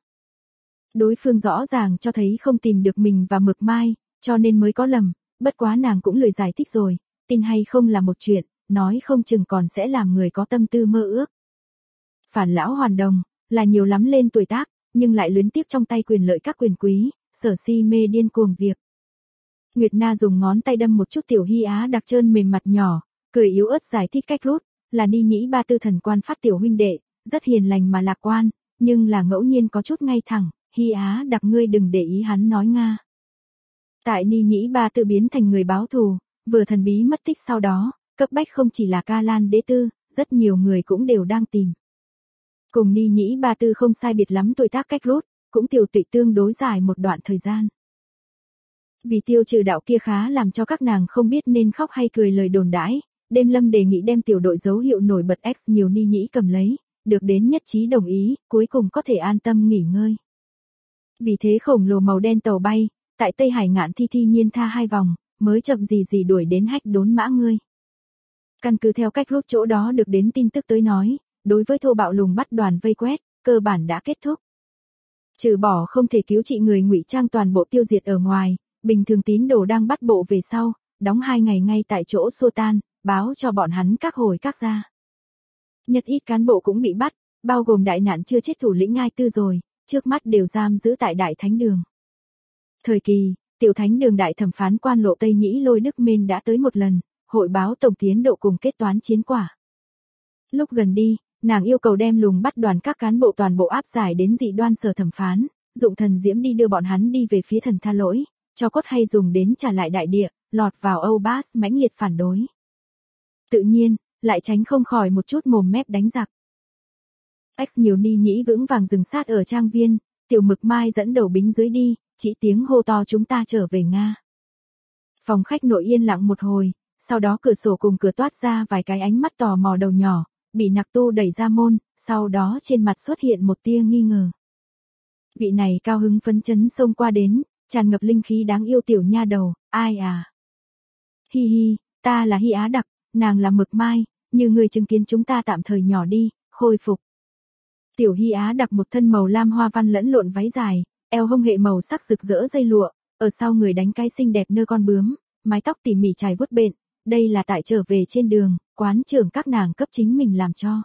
Đối phương rõ ràng cho thấy không tìm được mình và Mực Mai, cho nên mới có lầm, bất quá nàng cũng lười giải thích rồi, tin hay không là một chuyện, nói không chừng còn sẽ làm người có tâm tư mơ ước. Phản lão hoàn đồng, là nhiều lắm lên tuổi tác, nhưng lại luyến tiếc trong tay quyền lợi các quyền quý, sở si mê điên cuồng việc. Nguyệt Na dùng ngón tay đâm một chút tiểu Hy Á Đặc trơn mềm mặt nhỏ, cười yếu ớt giải thích cách rút, là Ni Nhĩ Ba Tư thần quan phát tiểu huynh đệ, rất hiền lành mà lạc quan, nhưng là ngẫu nhiên có chút ngay thẳng, Hy Á Đặc ngươi đừng để ý hắn nói Nga. Tại Ni Nhĩ Ba Tư biến thành người báo thù, vừa thần bí mất tích sau đó, cấp bách không chỉ là Ca Lan Đế Tư, rất nhiều người cũng đều đang tìm. Cùng Ni Nhĩ Ba Tư không sai biệt lắm tuổi tác cách rút, cũng tiểu tụy tương đối dài một đoạn thời gian. Vì tiêu trừ đạo kia khá làm cho các nàng không biết nên khóc hay cười lời đồn đãi, đêm lâm đề nghị đem tiểu đội dấu hiệu nổi bật X nhiều Ni Nhĩ cầm lấy, được đến nhất trí đồng ý, cuối cùng có thể an tâm nghỉ ngơi. Vì thế khổng lồ màu đen tàu bay, tại Tây Hải Ngạn thi nhiên tha 2 vòng, mới chậm gì đuổi đến Hách Đốn Mã ngươi. Căn cứ theo cách rút chỗ đó được đến tin tức tới nói, đối với thô bạo lùng bắt đoàn vây quét, cơ bản đã kết thúc. Trừ bỏ không thể cứu trị người ngụy trang toàn bộ tiêu diệt ở ngoài, bình thường tín đồ đang bắt bộ về sau, đóng 2 ngày ngay tại chỗ xua tan, báo cho bọn hắn các hồi các gia. Nhất ít cán bộ cũng bị bắt, bao gồm đại nạn chưa chết thủ lĩnh Ngai Tư rồi, trước mắt đều giam giữ tại Đại Thánh Đường. Thời kỳ, Tiểu Thánh Đường đại thẩm phán quan Lộ Tây Nhĩ Lôi Đức Mên đã tới một lần, hội báo tổng tiến độ cùng kết toán chiến quả. Lúc gần đi, nàng yêu cầu đem lùng bắt đoàn các cán bộ toàn bộ áp giải đến dị đoan sở thẩm phán, dụng thần diễm đi đưa bọn hắn đi về phía thần tha lỗi, cho cốt hay dùng đến trả lại đại địa, lọt vào Âu Bas mãnh liệt phản đối. Tự nhiên, lại tránh không khỏi một chút mồm mép đánh giặc. X nhiều ni nhĩ vững vàng dừng sát ở trang viên, Tiểu Mực Mai dẫn đầu bính dưới đi, chỉ tiếng hô to chúng ta trở về Nga. Phòng khách nội yên lặng một hồi, sau đó cửa sổ cùng cửa toát ra vài cái ánh mắt tò mò đầu nhỏ, bị Nặc Tu đẩy ra môn, sau đó trên mặt xuất hiện một tia nghi ngờ. Vị này cao hứng phấn chấn xông qua đến, tràn ngập linh khí đáng yêu tiểu nha đầu, ai à? Hi hi, ta là Hi Á Đặc, nàng là Mực Mai, như người chứng kiến chúng ta tạm thời nhỏ đi, khôi phục. Tiểu Hi Á Đặc một thân màu lam hoa văn lẫn lộn váy dài, eo hông hệ màu sắc rực rỡ dây lụa, ở sau người đánh cái xinh đẹp nơ con bướm, mái tóc tỉ mỉ chải vuốt bện, đây là tại trở về trên đường, quán trưởng các nàng cấp chính mình làm cho.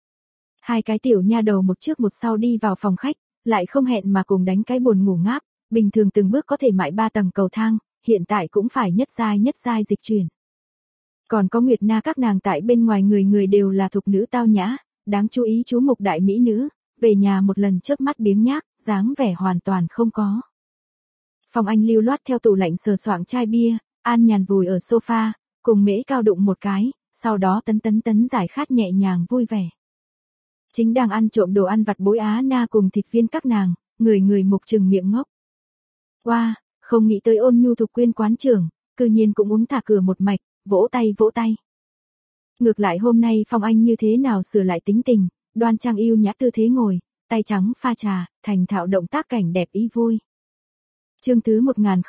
Hai cái tiểu nha đầu một trước một sau đi vào phòng khách, lại không hẹn mà cùng đánh cái buồn ngủ ngáp, bình thường từng bước có thể mại 3 tầng cầu thang, hiện tại cũng phải nhất giai dịch chuyển. Còn có Nguyệt Na các nàng tại bên ngoài người người đều là thục nữ tao nhã, đáng chú ý chú mục đại mỹ nữ, về nhà một lần chớp mắt biếng nhác, dáng vẻ hoàn toàn không có. Phong Anh lưu loát theo tủ lạnh sờ soạng chai bia, an nhàn vùi ở sofa, cùng Mễ Cao đụng một cái, sau đó tấn giải khát nhẹ nhàng vui vẻ. Chính đang ăn trộm đồ ăn vặt Bối Á Na cùng thịt viên các nàng, người mục trừng miệng ngốc. Wow, không nghĩ tới Ôn Nhu Thục Quyên quán trưởng, cư nhiên cũng uống thả cửa một mạch, vỗ tay. Ngược lại hôm nay Phong Anh như thế nào sửa lại tính tình, đoan trang yêu nhã tư thế ngồi, tay trắng pha trà, thành thạo động tác cảnh đẹp ý vui. Chương thứ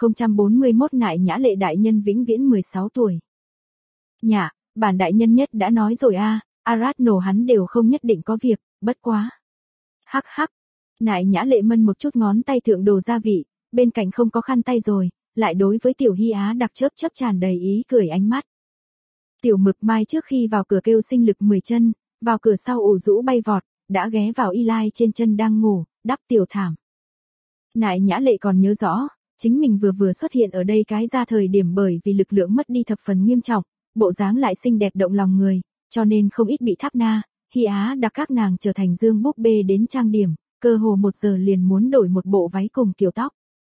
1041 Nại Nhã Lệ đại nhân vĩnh viễn 16 tuổi. Nhạ, bản đại nhân nhất đã nói rồi a, Arad nổ hắn đều không nhất định có việc, bất quá. Hắc. Nại Nhã Lệ mân một chút ngón tay thượng đồ gia vị, bên cạnh không có khăn tay rồi, lại đối với Tiểu Hi Á Đặc chớp tràn đầy ý cười ánh mắt. Tiểu Mực Mai trước khi vào cửa kêu sinh lực 10 chân, vào cửa sau ủ rũ bay vọt, đã ghé vào Y Lai trên chân đang ngủ, đắp tiểu thảm. Nại Nhã Lệ còn nhớ rõ, chính mình vừa xuất hiện ở đây cái ra thời điểm bởi vì lực lượng mất đi thập phần nghiêm trọng, bộ dáng lại xinh đẹp động lòng người, cho nên không ít bị Tháp Na, Hi Á Đặc các nàng trở thành dương búp bê đến trang điểm, cơ hồ 1 giờ liền muốn đổi một bộ váy cùng kiểu tóc.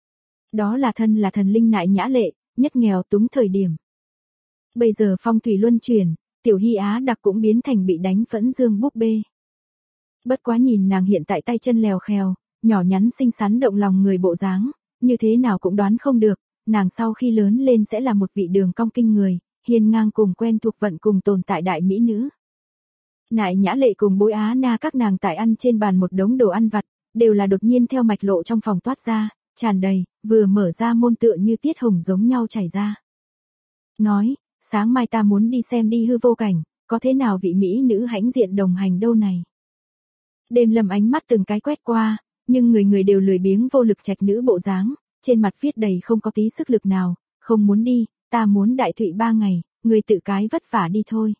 Đó là thần linh Nại Nhã Lệ, nhất nghèo túng thời điểm. Bây giờ phong thủy luân chuyển, Tiểu Hi Á Đặc cũng biến thành bị đánh phẫn dương búp bê. Bất quá nhìn nàng hiện tại tay chân lèo khèo, nhỏ nhắn xinh xắn động lòng người bộ dáng, như thế nào cũng đoán không được, nàng sau khi lớn lên sẽ là một vị đường cong kinh người, hiên ngang cùng quen thuộc vận cùng tồn tại đại mỹ nữ. Nại Nhã Lệ cùng Bối Á Na các nàng tại ăn trên bàn một đống đồ ăn vặt, đều là đột nhiên theo mạch lộ trong phòng toát ra, tràn đầy, vừa mở ra môn tựa như tiết hồng giống nhau chảy ra. Nói, sáng mai ta muốn đi xem đi hư vô cảnh, có thế nào vị mỹ nữ hãnh diện đồng hành đâu này. Đêm Lâm ánh mắt từng cái quét qua, nhưng người đều lười biếng vô lực trạch nữ bộ dáng, trên mặt viết đầy không có tí sức lực nào, không muốn đi, ta muốn đại thụy 3 ngày, người tự cái vất vả đi thôi.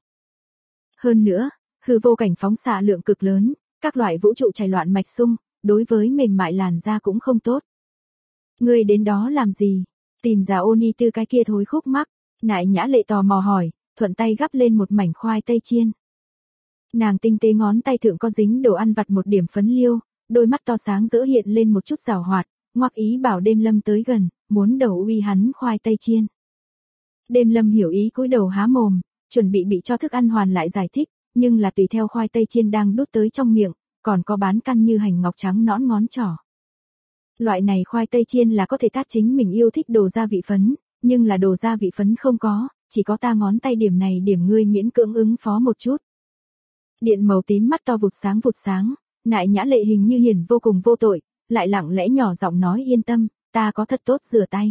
Hơn nữa, hư vô cảnh phóng xạ lượng cực lớn, các loại vũ trụ chảy loạn mạch xung, đối với mềm mại làn da cũng không tốt. Người đến đó làm gì? Tìm ra Ô Ni Tư cái kia thối khúc mắc, Nại Nhã Lệ tò mò hỏi, thuận tay gắp lên một mảnh khoai tây chiên. Nàng tinh tế ngón tay thượng có dính đồ ăn vặt một điểm phấn liêu, đôi mắt to sáng rỡ hiện lên một chút giảo hoạt, ngoắc ý bảo Đêm Lâm tới gần, muốn đầu uy hắn khoai tây chiên. Đêm Lâm hiểu ý cúi đầu há mồm, chuẩn bị cho thức ăn hoàn lại giải thích, nhưng là tùy theo khoai tây chiên đang đút tới trong miệng, còn có bán căn như hành ngọc trắng nõn ngón trỏ. Loại này khoai tây chiên là có thể tát chính mình yêu thích đồ gia vị phấn, nhưng là đồ gia vị phấn không có, chỉ có ta ngón tay điểm này điểm ngươi miễn cưỡng ứng phó một chút. Điện màu tím mắt to vụt sáng, Nại Nhã Lệ hình như hiền vô cùng vô tội, lại lặng lẽ nhỏ giọng nói yên tâm, ta có thật tốt rửa tay.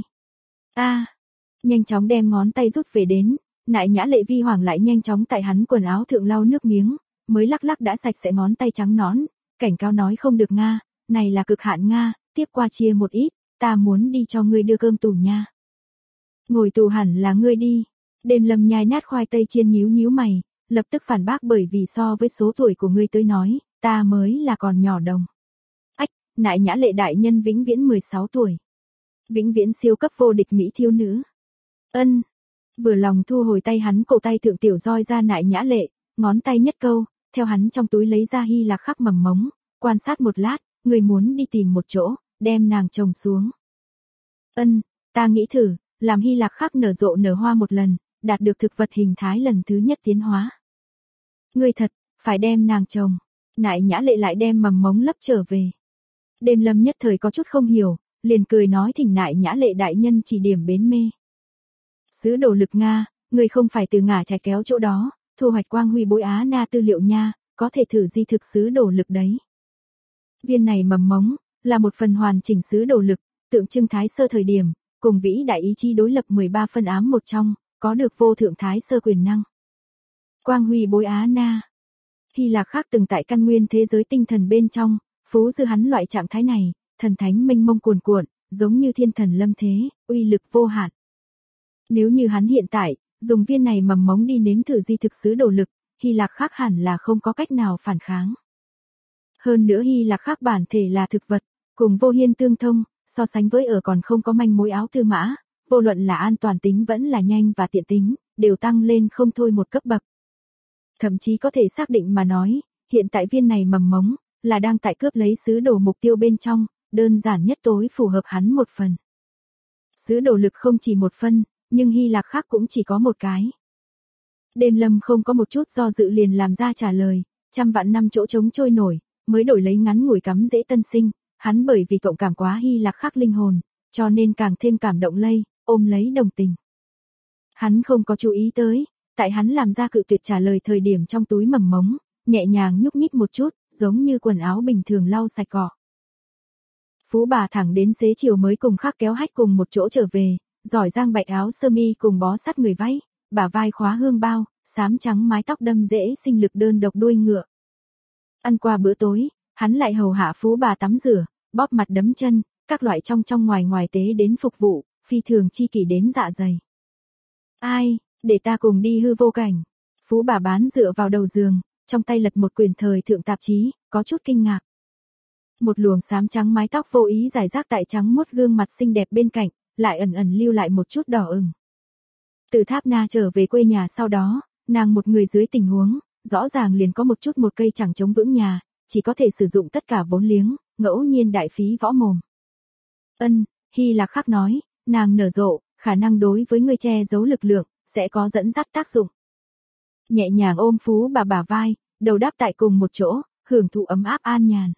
Nhanh chóng đem ngón tay rút về đến, Nại Nhã Lệ vi hoàng lại nhanh chóng tại hắn quần áo thượng lau nước miếng, mới lắc đã sạch sẽ ngón tay trắng nõn, cảnh cáo nói không được Nga, này là cực hạn Nga, tiếp qua chia một ít, ta muốn đi cho ngươi đưa cơm tủ nha. Ngồi tù hẳn là ngươi đi. Đêm Lâm nhai nát khoai tây chiên nhíu nhíu mày, lập tức phản bác bởi vì so với số tuổi của ngươi tới nói, ta mới là còn nhỏ đồng. Ách, Nại Nhã Lệ đại nhân vĩnh viễn 16 tuổi. Vĩnh viễn siêu cấp vô địch mỹ thiếu nữ. Ân. Vừa lòng thu hồi tay hắn, cổ tay thượng tiểu roi ra Nại Nhã Lệ, ngón tay nhất câu, theo hắn trong túi lấy ra Hy Lạc khắc mầm mống, quan sát một lát, người muốn đi tìm một chỗ, đem nàng trồng xuống. Ân, ta nghĩ thử, làm Hy Lạc khắc nở rộ nở hoa một lần, đạt được thực vật hình thái lần thứ nhất tiến hóa. Ngươi thật, phải đem nàng trồng. Nại Nhã Lệ lại đem mầm mống lấp trở về. Đêm Lâm nhất thời có chút không hiểu, liền cười nói thỉnh Nại Nhã Lệ đại nhân chỉ điểm bến mê. Sứ đồ lực Nga, ngươi không phải từ ngả trái kéo chỗ đó, thu hoạch quang huy bối Á Na tư liệu nha, có thể thử di thực sứ đồ lực đấy. Viên này mầm mống, là một phần hoàn chỉnh sứ đồ lực, tượng trưng thái sơ thời điểm, cùng vĩ đại ý chí đối lập 13 phân ám một trong, có được vô thượng thái sơ quyền năng. Quang huy bối Á Na. Hy Lạc khắc từng tại căn nguyên thế giới tinh thần bên trong, phú dư hắn loại trạng thái này, thần thánh mênh mông cuồn cuộn, giống như thiên thần lâm thế, uy lực vô hạn. Nếu như hắn hiện tại, dùng viên này mầm mống đi nếm thử di thực sứ đồ lực, Hy Lạc khắc hẳn là không có cách nào phản kháng. Hơn nữa Hy Lạc khắc bản thể là thực vật, cùng Vô Hiên tương thông, so sánh với ở còn không có manh mối áo tư mã, vô luận là an toàn tính vẫn là nhanh và tiện tính, đều tăng lên không thôi một cấp bậc. Thậm chí có thể xác định mà nói, hiện tại viên này mầm mống, là đang tại cướp lấy sứ đồ mục tiêu bên trong, đơn giản nhất tối phù hợp hắn một phần. Sứ đồ lực không chỉ một phân, nhưng Hy Lạc khắc cũng chỉ có một cái. Đêm Lâm không có một chút do dự liền làm ra trả lời, trăm vạn năm chỗ trống trôi nổi, mới đổi lấy ngắn ngủi cắm dễ tân sinh, hắn bởi vì cộng cảm quá Hy Lạc khắc linh hồn, cho nên càng thêm cảm động lây, ôm lấy đồng tình. Hắn không có chú ý tới, tại hắn làm ra cự tuyệt trả lời thời điểm trong túi mầm mống, nhẹ nhàng nhúc nhích một chút, giống như quần áo bình thường lau sạch cỏ. Phú bà thẳng đến xế chiều mới cùng khắc kéo hách cùng một chỗ trở về, giỏi giang bạch áo sơ mi cùng bó sát người váy, bả vai khóa hương bao, xám trắng mái tóc đâm dễ sinh lực đơn độc đuôi ngựa. Ăn qua bữa tối, hắn lại hầu hạ phú bà tắm rửa, bóp mặt đấm chân, các loại trong ngoài ngoài tế đến phục vụ, phi thường chi kỷ đến dạ dày. Ai, để ta cùng đi hư vô cảnh. Phú bà bán dựa vào đầu giường, trong tay lật một quyển thời thượng tạp chí, có chút kinh ngạc. Một luồng xám trắng mái tóc vô ý rải rác tại trắng muốt gương mặt xinh đẹp bên cạnh, lại ẩn ẩn lưu lại một chút đỏ ửng. Từ Tháp Na trở về quê nhà sau đó, nàng một người dưới tình huống, rõ ràng liền có một cây chẳng chống vững nhà, chỉ có thể sử dụng tất cả vốn liếng, ngẫu nhiên đại phí võ mồm. Ân, Hy Lạc khắc nói, nàng nở rộ, khả năng đối với người che giấu lực lượng, sẽ có dẫn dắt tác dụng. Nhẹ nhàng ôm Phú bà bả vai, đầu đáp tại cùng một chỗ, hưởng thụ ấm áp an nhàn.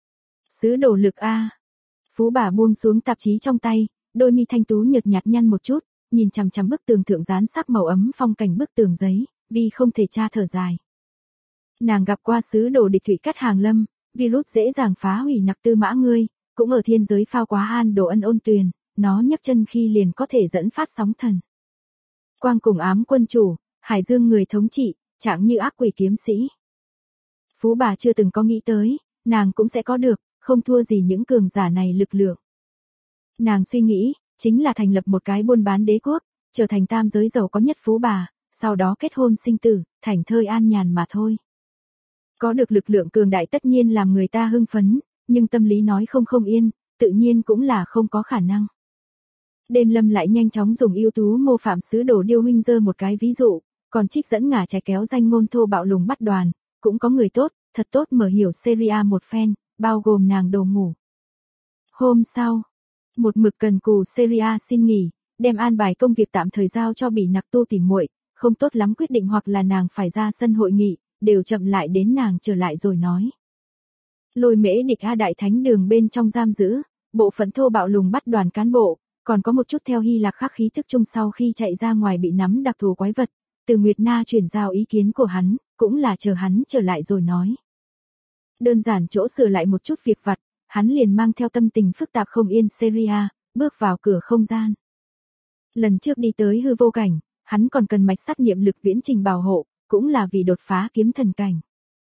Sứ đồ lực a. Phú bà buông xuống tạp chí trong tay, đôi mi thanh tú nhợt nhạt nhăn một chút, nhìn chằm chằm bức tường thượng dán sắc màu ấm phong cảnh bức tường giấy, vì không thể tra thở dài. Nàng gặp qua sứ đồ địch thủy cắt hàng lâm, virus dễ dàng phá hủy nặc tư mã ngươi, cũng ở thiên giới phao quá an đồ ân ôn tuyền, nó nhấc chân khi liền có thể dẫn phát sóng thần. Quang cùng ám quân chủ, Hải Dương người thống trị, chẳng như ác quỷ kiếm sĩ. Phú bà chưa từng có nghĩ tới, nàng cũng sẽ có được, không thua gì những cường giả này lực lượng. Nàng suy nghĩ, chính là thành lập một cái buôn bán đế quốc, trở thành tam giới giàu có nhất Phú bà, sau đó kết hôn sinh tử, thành thơi an nhàn mà thôi. Có được lực lượng cường đại tất nhiên làm người ta hưng phấn, nhưng tâm lý nói không yên, tự nhiên cũng là không có khả năng. Đêm Lâm lại nhanh chóng dùng ưu tú mô phạm sứ đồ điêu huynh dơ một cái ví dụ, còn trích dẫn ngả trái kéo danh ngôn thô bạo lùng bắt đoàn, cũng có người tốt, thật tốt mở hiểu Seria một phen, bao gồm nàng đồ ngủ. Hôm sau, một mực cần cù Seria xin nghỉ, đem an bài công việc tạm thời giao cho Bỉ Nặc Tu tỉ muội, không tốt lắm quyết định hoặc là nàng phải ra sân hội nghị, đều chậm lại đến nàng trở lại rồi nói. Lôi Mễ Địch A đại thánh đường bên trong giam giữ, bộ phận thô bạo lùng bắt đoàn cán bộ, còn có một chút theo Hy Lạc khắc khí thức chung sau khi chạy ra ngoài bị nắm đặc thù quái vật, từ Nguyệt Na chuyển giao ý kiến của hắn, cũng là chờ hắn trở lại rồi nói. Đơn giản chỗ sửa lại một chút việc vặt, hắn liền mang theo tâm tình phức tạp không yên Seria, bước vào cửa không gian. Lần trước đi tới hư vô cảnh, hắn còn cần mạch sắt niệm lực viễn trình bảo hộ, cũng là vì đột phá kiếm thần cảnh.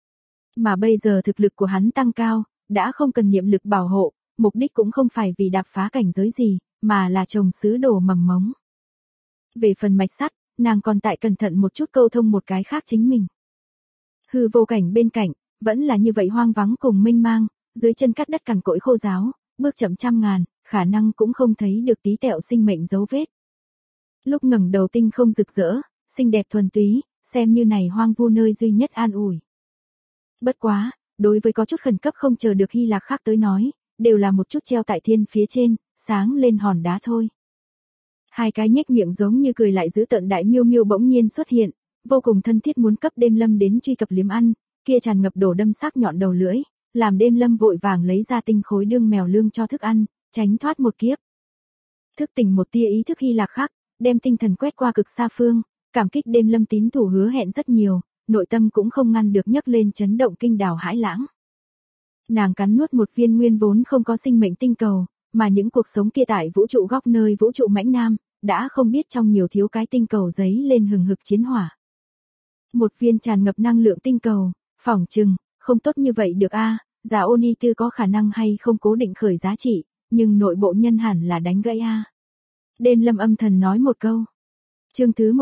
Mà bây giờ thực lực của hắn tăng cao, đã không cần niệm lực bảo hộ, mục đích cũng không phải vì đạp phá cảnh giới gì, mà là trồng sứ đồ mầm mống. Về phần mạch sắt, nàng còn tại cẩn thận một chút câu thông một cái khác chính mình. Hư vô cảnh bên cạnh, vẫn là như vậy hoang vắng cùng mênh mang, dưới chân cắt đất cằn cỗi khô ráo, bước chậm trăm ngàn, khả năng cũng không thấy được tí tẹo sinh mệnh dấu vết. Lúc ngẩng đầu tinh không rực rỡ, xinh đẹp thuần túy, xem như này hoang vu nơi duy nhất an ủi. Bất quá, đối với có chút khẩn cấp không chờ được Hy Lạc khác tới nói, đều là một chút treo tại thiên phía trên, sáng lên hòn đá thôi. Hai cái nhếch miệng giống như cười lại giữ tợn đại miêu miêu bỗng nhiên xuất hiện, vô cùng thân thiết muốn cấp Đêm Lâm đến truy cập liếm ăn, kia tràn ngập đổ đâm sắc nhọn đầu lưỡi, làm Đêm Lâm vội vàng lấy ra tinh khối đương mèo lương cho thức ăn, tránh thoát một kiếp. Thức tỉnh một tia ý thức Hy Lạc khác, đem tinh thần quét qua cực xa phương, cảm kích Đêm Lâm tín thủ hứa hẹn rất nhiều, nội tâm cũng không ngăn được nhấc lên chấn động kinh đảo hãi lãng. Nàng cắn nuốt một viên nguyên vốn không có sinh mệnh tinh cầu, mà những cuộc sống kia tại vũ trụ góc nơi vũ trụ mãnh nam, đã không biết trong nhiều thiếu cái tinh cầu giấy lên hừng hực chiến hỏa. Một viên tràn ngập năng lượng tinh cầu, phỏng chừng, không tốt như vậy được a. Giả Oni Tư có khả năng hay không cố định khởi giá trị, nhưng nội bộ nhân hẳn là đánh gãy a. Đêm Lâm âm thần nói một câu. Chương thứ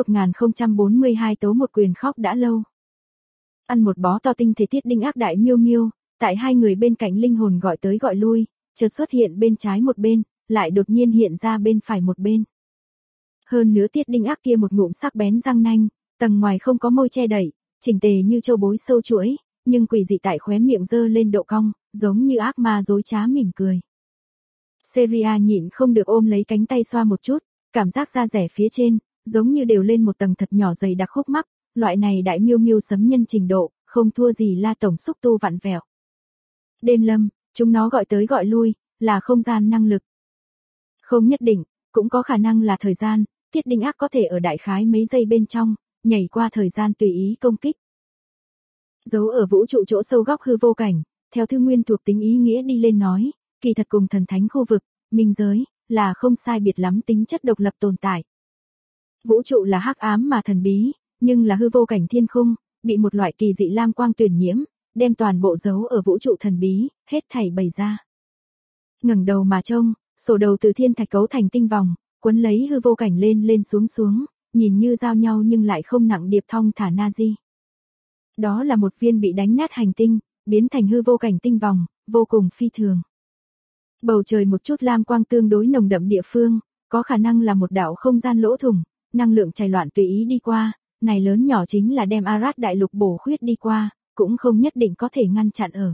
1042 tố một quyền khóc đã lâu. Ăn một bó to tinh thể tiết đinh ác đại miêu miêu, tại hai người bên cạnh linh hồn gọi tới gọi lui, chợt xuất hiện bên trái một bên, lại đột nhiên hiện ra bên phải một bên. Hơn nữa tiết đinh ác kia một ngụm sắc bén răng nanh, tầng ngoài không có môi che đậy, chỉnh tề như châu bối sâu chuỗi, nhưng quỷ dị tại khóe miệng dơ lên độ cong, giống như ác ma dối trá mỉm cười. Seria nhịn không được ôm lấy cánh tay xoa một chút, cảm giác da rẻ phía trên, giống như đều lên một tầng thật nhỏ dày đặc khúc mắc, loại này đại miêu miêu sấm nhân trình độ, không thua gì La tổng xúc tu vặn vẹo. Đêm Lâm, chúng nó gọi tới gọi lui, là không gian năng lực. Không nhất định, cũng có khả năng là thời gian, tiết đinh ác có thể ở đại khái mấy giây bên trong, nhảy qua thời gian tùy ý công kích. Giấu ở vũ trụ chỗ sâu góc hư vô cảnh, theo thư nguyên thuộc tính ý nghĩa đi lên nói, kỳ thật cùng thần thánh khu vực, minh giới, là không sai biệt lắm tính chất độc lập tồn tại. Vũ trụ là hắc ám mà thần bí, nhưng là hư vô cảnh thiên khung, bị một loại kỳ dị lam quang tuyển nhiễm, đem toàn bộ giấu ở vũ trụ thần bí, hết thảy bày ra. Ngẩng đầu mà trông, sổ đầu từ thiên thạch cấu thành tinh vòng, quấn lấy hư vô cảnh lên lên xuống xuống, nhìn như giao nhau nhưng lại không nặng điệp thong thả Nazi. Đó là một viên bị đánh nát hành tinh, biến thành hư vô cảnh tinh vòng, vô cùng phi thường. Bầu trời một chút lam quang tương đối nồng đậm địa phương, có khả năng là một đạo không gian lỗ thủng, năng lượng chảy loạn tùy ý đi qua, này lớn nhỏ chính là đem Arad đại lục bổ khuyết đi qua, cũng không nhất định có thể ngăn chặn ở.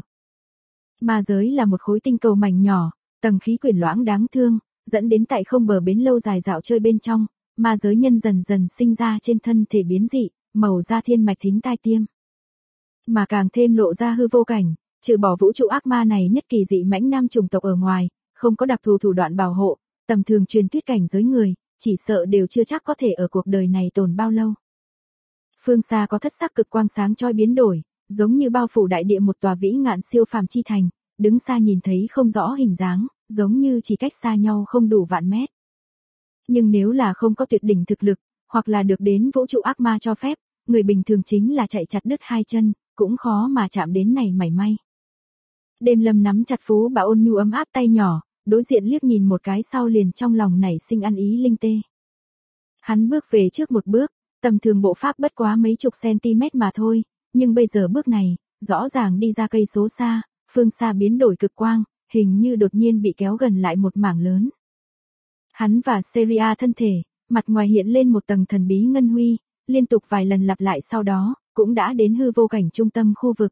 Ma giới là một khối tinh cầu mảnh nhỏ, tầng khí quyển loãng đáng thương, dẫn đến tại không bờ bến lâu dài dạo chơi bên trong, ma giới nhân dần dần sinh ra trên thân thể biến dị, màu da thiên mạch thính tai tiêm. Mà càng thêm lộ ra hư vô cảnh, trừ bỏ vũ trụ ác ma này nhất kỳ dị mãnh nam chủng tộc ở ngoài, không có đặc thù thủ đoạn bảo hộ, tầm thường truyền thuyết cảnh giới người, chỉ sợ đều chưa chắc có thể ở cuộc đời này tồn bao lâu. Phương xa có thất sắc cực quang sáng chói biến đổi, giống như bao phủ đại địa một tòa vĩ ngạn siêu phàm chi thành, đứng xa nhìn thấy không rõ hình dáng, giống như chỉ cách xa nhau không đủ vạn mét. Nhưng nếu là không có tuyệt đỉnh thực lực, hoặc là được đến vũ trụ ác ma cho phép, người bình thường chính là chạy chặt đứt hai chân, cũng khó mà chạm đến này mảy may. Đêm Lâm nắm chặt Phú Bà ôn nhu ấm áp tay nhỏ, đối diện liếc nhìn một cái sau liền trong lòng nảy sinh ăn ý linh tê. Hắn bước về trước một bước, tầm thường bộ pháp bất quá mấy chục cm mà thôi, nhưng bây giờ bước này, rõ ràng đi ra cây số xa, phương xa biến đổi cực quang, hình như đột nhiên bị kéo gần lại một mảng lớn. Hắn và Seria thân thể, mặt ngoài hiện lên một tầng thần bí ngân huy, liên tục vài lần lặp lại sau đó, cũng đã đến hư vô cảnh trung tâm khu vực.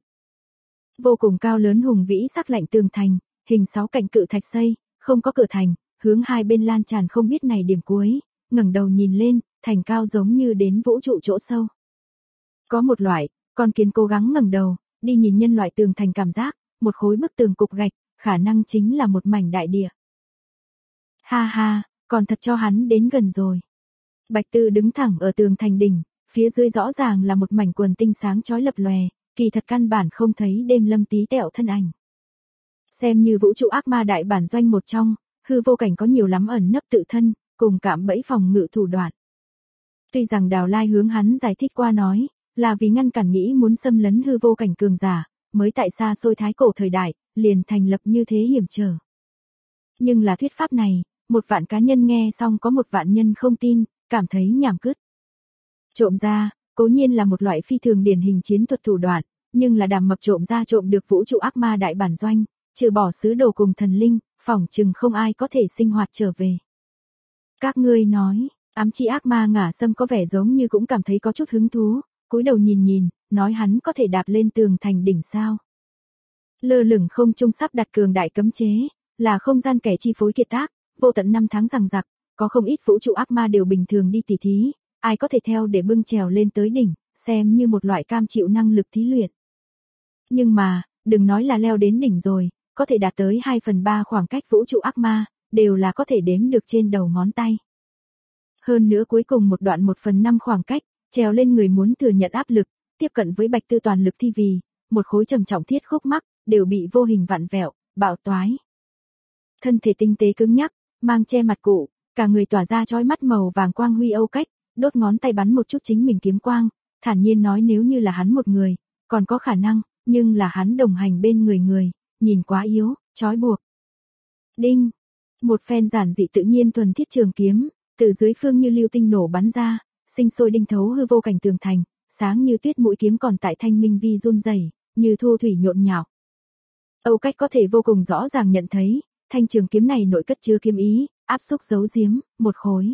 Vô cùng cao lớn hùng vĩ sắc lạnh tường thành, hình 6 cạnh cự thạch xây, không có cửa thành, hướng hai bên lan tràn không biết này điểm cuối, ngẩng đầu nhìn lên, thành cao giống như đến vũ trụ chỗ sâu. Có một loại, con kiến cố gắng ngẩng đầu, đi nhìn nhân loại tường thành cảm giác, một khối bức tường cục gạch, khả năng chính là một mảnh đại địa. Ha ha, còn thật cho hắn đến gần rồi. Bạch Tư đứng thẳng ở tường thành đỉnh, phía dưới rõ ràng là một mảnh quần tinh sáng chói lập lòe, kỳ thật căn bản không thấy Đêm Lâm tí tẹo thân ảnh. Xem như vũ trụ ác ma đại bản doanh một trong, hư vô cảnh có nhiều lắm ẩn nấp tự thân, cùng cạm bẫy phòng ngự thủ đoạn. Tuy rằng Đào Lai hướng hắn giải thích qua nói, là vì ngăn cản nghĩ muốn xâm lấn hư vô cảnh cường giả, mới tại xa xôi thái cổ thời đại, liền thành lập như thế hiểm trở. Nhưng là thuyết pháp này, một vạn cá nhân nghe xong có một vạn nhân không tin, cảm thấy nhàm cứt. Trộm gia, cố nhiên là một loại phi thường điển hình chiến thuật thủ đoạn, nhưng là đàm mập trộm gia trộm được vũ trụ ác ma đại bản doanh, trừ bỏ sứ đồ cùng thần linh, phỏng chừng không ai có thể sinh hoạt trở về. Các ngươi nói, ám chi ác ma Ngả Sâm có vẻ giống như cũng cảm thấy có chút hứng thú, cúi đầu nhìn nhìn, nói hắn có thể đạp lên tường thành đỉnh sao. Lơ lửng không trung sắp đặt cường đại cấm chế, là không gian kẻ chi phối kiệt tác, vô tận năm tháng rằng giặc, có không ít vũ trụ ác ma đều bình thường đi tỉ thí, ai có thể theo để bưng trèo lên tới đỉnh, xem như một loại cam chịu năng lực thí luyện. Nhưng mà, đừng nói là leo đến đỉnh rồi, có thể đạt tới 2/3 khoảng cách vũ trụ ác ma, đều là có thể đếm được trên đầu ngón tay. Hơn nữa cuối cùng một đoạn 1/5 khoảng cách, trèo lên người muốn thừa nhận áp lực, tiếp cận với Bạch Tư toàn lực thi vì, một khối trầm trọng thiết khúc mắc, đều bị vô hình vặn vẹo, bạo toái. Thân thể tinh tế cứng nhắc, mang che mặt cụ, cả người tỏa ra chói mắt màu vàng quang huy âu cách, đốt ngón tay bắn một chút chính mình kiếm quang, thản nhiên nói nếu như là hắn một người, còn có khả năng, nhưng là hắn đồng hành bên người, nhìn quá yếu, trói buộc. Đinh, một phen giản dị tự nhiên thuần thiết trường kiếm, từ dưới phương như lưu tinh nổ bắn ra, sinh sôi đinh thấu hư vô cảnh tường thành, sáng như tuyết mũi kiếm còn tại thanh minh vi run rẩy, như thu thủy nhộn nhạo. Âu cách có thể vô cùng rõ ràng nhận thấy, thanh trường kiếm này nội cất chứa kiếm ý, áp xúc giấu giếm, một khối.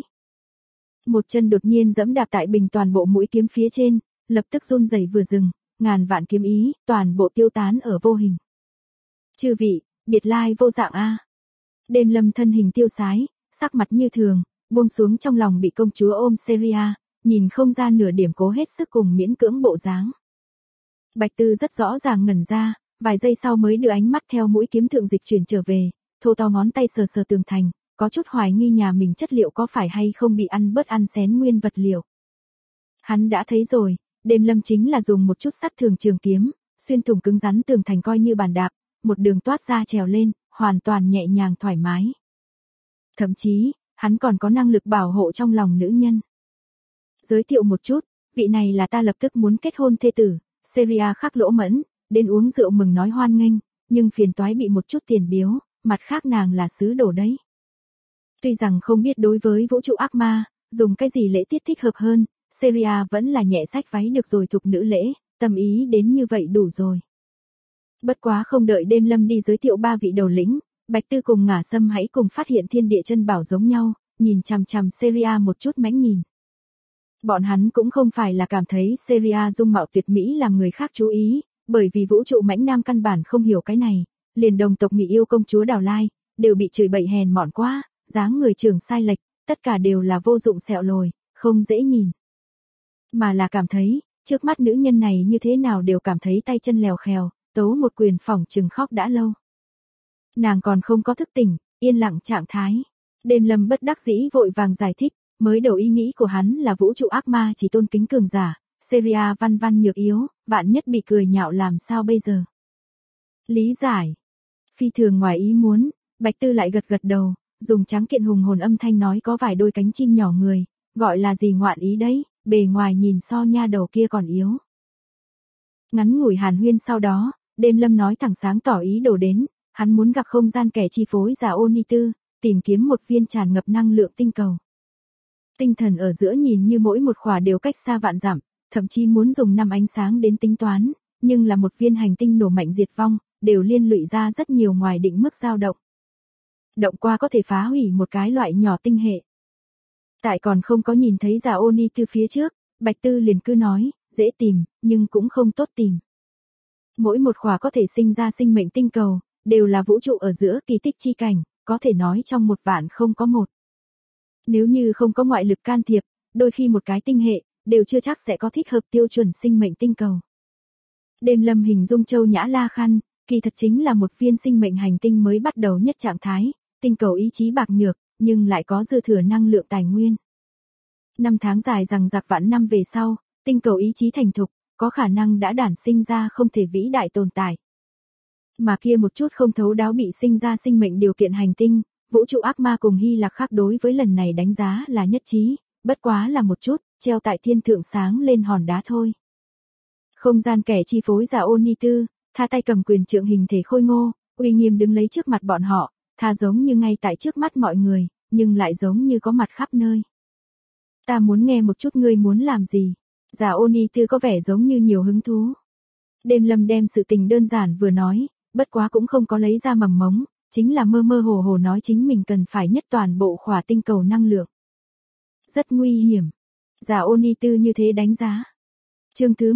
Một chân đột nhiên giẫm đạp tại bình toàn bộ mũi kiếm phía trên, lập tức run rẩy vừa dừng, ngàn vạn kiếm ý, toàn bộ tiêu tán ở vô hình. Chư vị, biệt lai vô dạng a. Đêm Lâm thân hình tiêu sái, sắc mặt như thường, buông xuống trong lòng bị công chúa ôm Seria, nhìn không ra nửa điểm cố hết sức cùng miễn cưỡng bộ dáng. Bạch Tư rất rõ ràng ngẩn ra, vài giây sau mới đưa ánh mắt theo mũi kiếm thượng dịch chuyển trở về, thô to ngón tay sờ sờ tường thành, có chút hoài nghi nhà mình chất liệu có phải hay không bị ăn bớt ăn xén nguyên vật liệu. Hắn đã thấy rồi, Đêm Lâm chính là dùng một chút sắt thường trường kiếm, xuyên thủng cứng rắn tường thành coi như bàn đạp, một đường toát ra trèo lên, hoàn toàn nhẹ nhàng thoải mái. Thậm chí, hắn còn có năng lực bảo hộ trong lòng nữ nhân. Giới thiệu một chút, vị này là ta lập tức muốn kết hôn thê tử, Seria khắc lỗ mẫn, đến uống rượu mừng nói hoan nghênh, nhưng phiền toái bị một chút tiền biếu, mặt khác nàng là sứ đồ đấy. Tuy rằng không biết đối với vũ trụ ác ma, dùng cái gì lễ tiết thích hợp hơn, Seria vẫn là nhẹ sách váy được rồi thục nữ lễ, tâm ý đến như vậy đủ rồi. Bất quá không đợi Đêm Lâm đi giới thiệu ba vị đầu lĩnh, Bạch Tư cùng Ngả Sâm hãy cùng phát hiện thiên địa chân bảo giống nhau, nhìn chằm chằm Seria một chút mãnh nhìn. Bọn hắn cũng không phải là cảm thấy Seria dung mạo tuyệt mỹ làm người khác chú ý, bởi vì vũ trụ mãnh nam căn bản không hiểu cái này, liền đồng tộc mỹ yêu công chúa Đào Lai, đều bị chửi bậy hèn mọn quá, dáng người trưởng sai lệch, tất cả đều là vô dụng sẹo lồi, không dễ nhìn. Mà là cảm thấy, trước mắt nữ nhân này như thế nào đều cảm thấy tay chân lèo khèo, tấu một quyền phỏng chừng khóc đã lâu. Nàng còn không có thức tỉnh, yên lặng trạng thái. Đêm Lâm bất đắc dĩ vội vàng giải thích, mới đầu ý nghĩ của hắn là vũ trụ ác ma chỉ tôn kính cường giả, Seria văn văn nhược yếu, vạn nhất bị cười nhạo làm sao bây giờ. Lý giải. Phi thường ngoài ý muốn, Bạch Tư lại gật gật đầu, dùng tráng kiện hùng hồn âm thanh nói có vài đôi cánh chim nhỏ người, gọi là gì ngoạn ý đấy, bề ngoài nhìn so nha đầu kia còn yếu. Ngắn ngủi hàn huyên sau đó, Đêm Lâm nói thẳng sáng tỏ ý đồ đến, hắn muốn gặp không gian kẻ chi phối giả Oni Tư, tìm kiếm một viên tràn ngập năng lượng tinh cầu. Tinh thần ở giữa nhìn như mỗi một khỏa đều cách xa vạn dặm, thậm chí muốn dùng năm ánh sáng đến tính toán, nhưng là một viên hành tinh nổ mạnh diệt vong, đều liên lụy ra rất nhiều ngoài định mức dao động. Động qua có thể phá hủy một cái loại nhỏ tinh hệ. Tại còn không có nhìn thấy giả Oni Tư phía trước, Bạch Tư liền cứ nói, dễ tìm, nhưng cũng không tốt tìm. Mỗi một khỏa có thể sinh ra sinh mệnh tinh cầu, đều là vũ trụ ở giữa kỳ tích chi cảnh, có thể nói trong 1.000.000 không có một. Nếu như không có ngoại lực can thiệp, đôi khi một cái tinh hệ, đều chưa chắc sẽ có thích hợp tiêu chuẩn sinh mệnh tinh cầu. Đêm Lâm hình dung Châu Nhã La Khăn, kỳ thật chính là một viên sinh mệnh hành tinh mới bắt đầu nhất trạng thái, tinh cầu ý chí bạc nhược, nhưng lại có dư thừa năng lượng tài nguyên. Năm tháng dài rằng giặc vạn năm về sau, tinh cầu ý chí thành thục, có khả năng đã đản sinh ra không thể vĩ đại tồn tại. Mà kia một chút không thấu đáo bị sinh ra sinh mệnh điều kiện hành tinh, vũ trụ ác ma cùng Hy Lạc khác đối với lần này đánh giá là nhất trí, bất quá là một chút, treo tại thiên thượng sáng lên hòn đá thôi. Không gian kẻ chi phối giả Oni Tư, tha tay cầm quyền trượng hình thể khôi ngô, uy nghiêm đứng lấy trước mặt bọn họ, tha giống như ngay tại trước mắt mọi người, nhưng lại giống như có mặt khắp nơi. Ta muốn nghe một chút ngươi muốn làm gì. Già Oni Tư có vẻ giống như nhiều hứng thú. Đêm Lâm đem sự tình đơn giản vừa nói, bất quá cũng không có lấy ra mầm mống, chính là mơ mơ hồ hồ nói chính mình cần phải nhất toàn bộ khỏa tinh cầu năng lượng. Rất nguy hiểm. Già Oni Tư như thế đánh giá. Chương thứ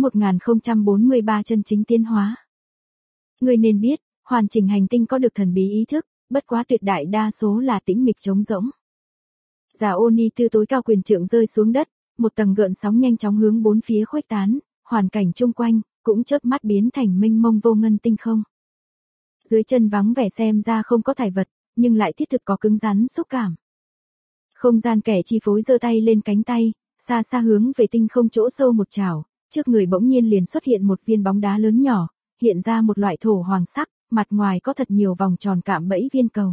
1043 chân chính tiến hóa. Ngươi nên biết, hoàn chỉnh hành tinh có được thần bí ý thức, bất quá tuyệt đại đa số là tĩnh mịch trống rỗng. Già Oni Tư tối cao quyền trượng rơi xuống đất, một tầng gợn sóng nhanh chóng hướng bốn phía khuếch tán, hoàn cảnh chung quanh cũng chớp mắt biến thành mênh mông vô ngân tinh không. Dưới chân vắng vẻ xem ra không có thải vật, nhưng lại thiết thực có cứng rắn xúc cảm. Không gian kẻ chi phối giơ tay lên cánh tay, xa xa hướng về tinh không chỗ sâu một chảo, trước người bỗng nhiên liền xuất hiện một viên bóng đá lớn nhỏ, hiện ra một loại thổ hoàng sắc, mặt ngoài có thật nhiều vòng tròn cạm bẫy viên cầu.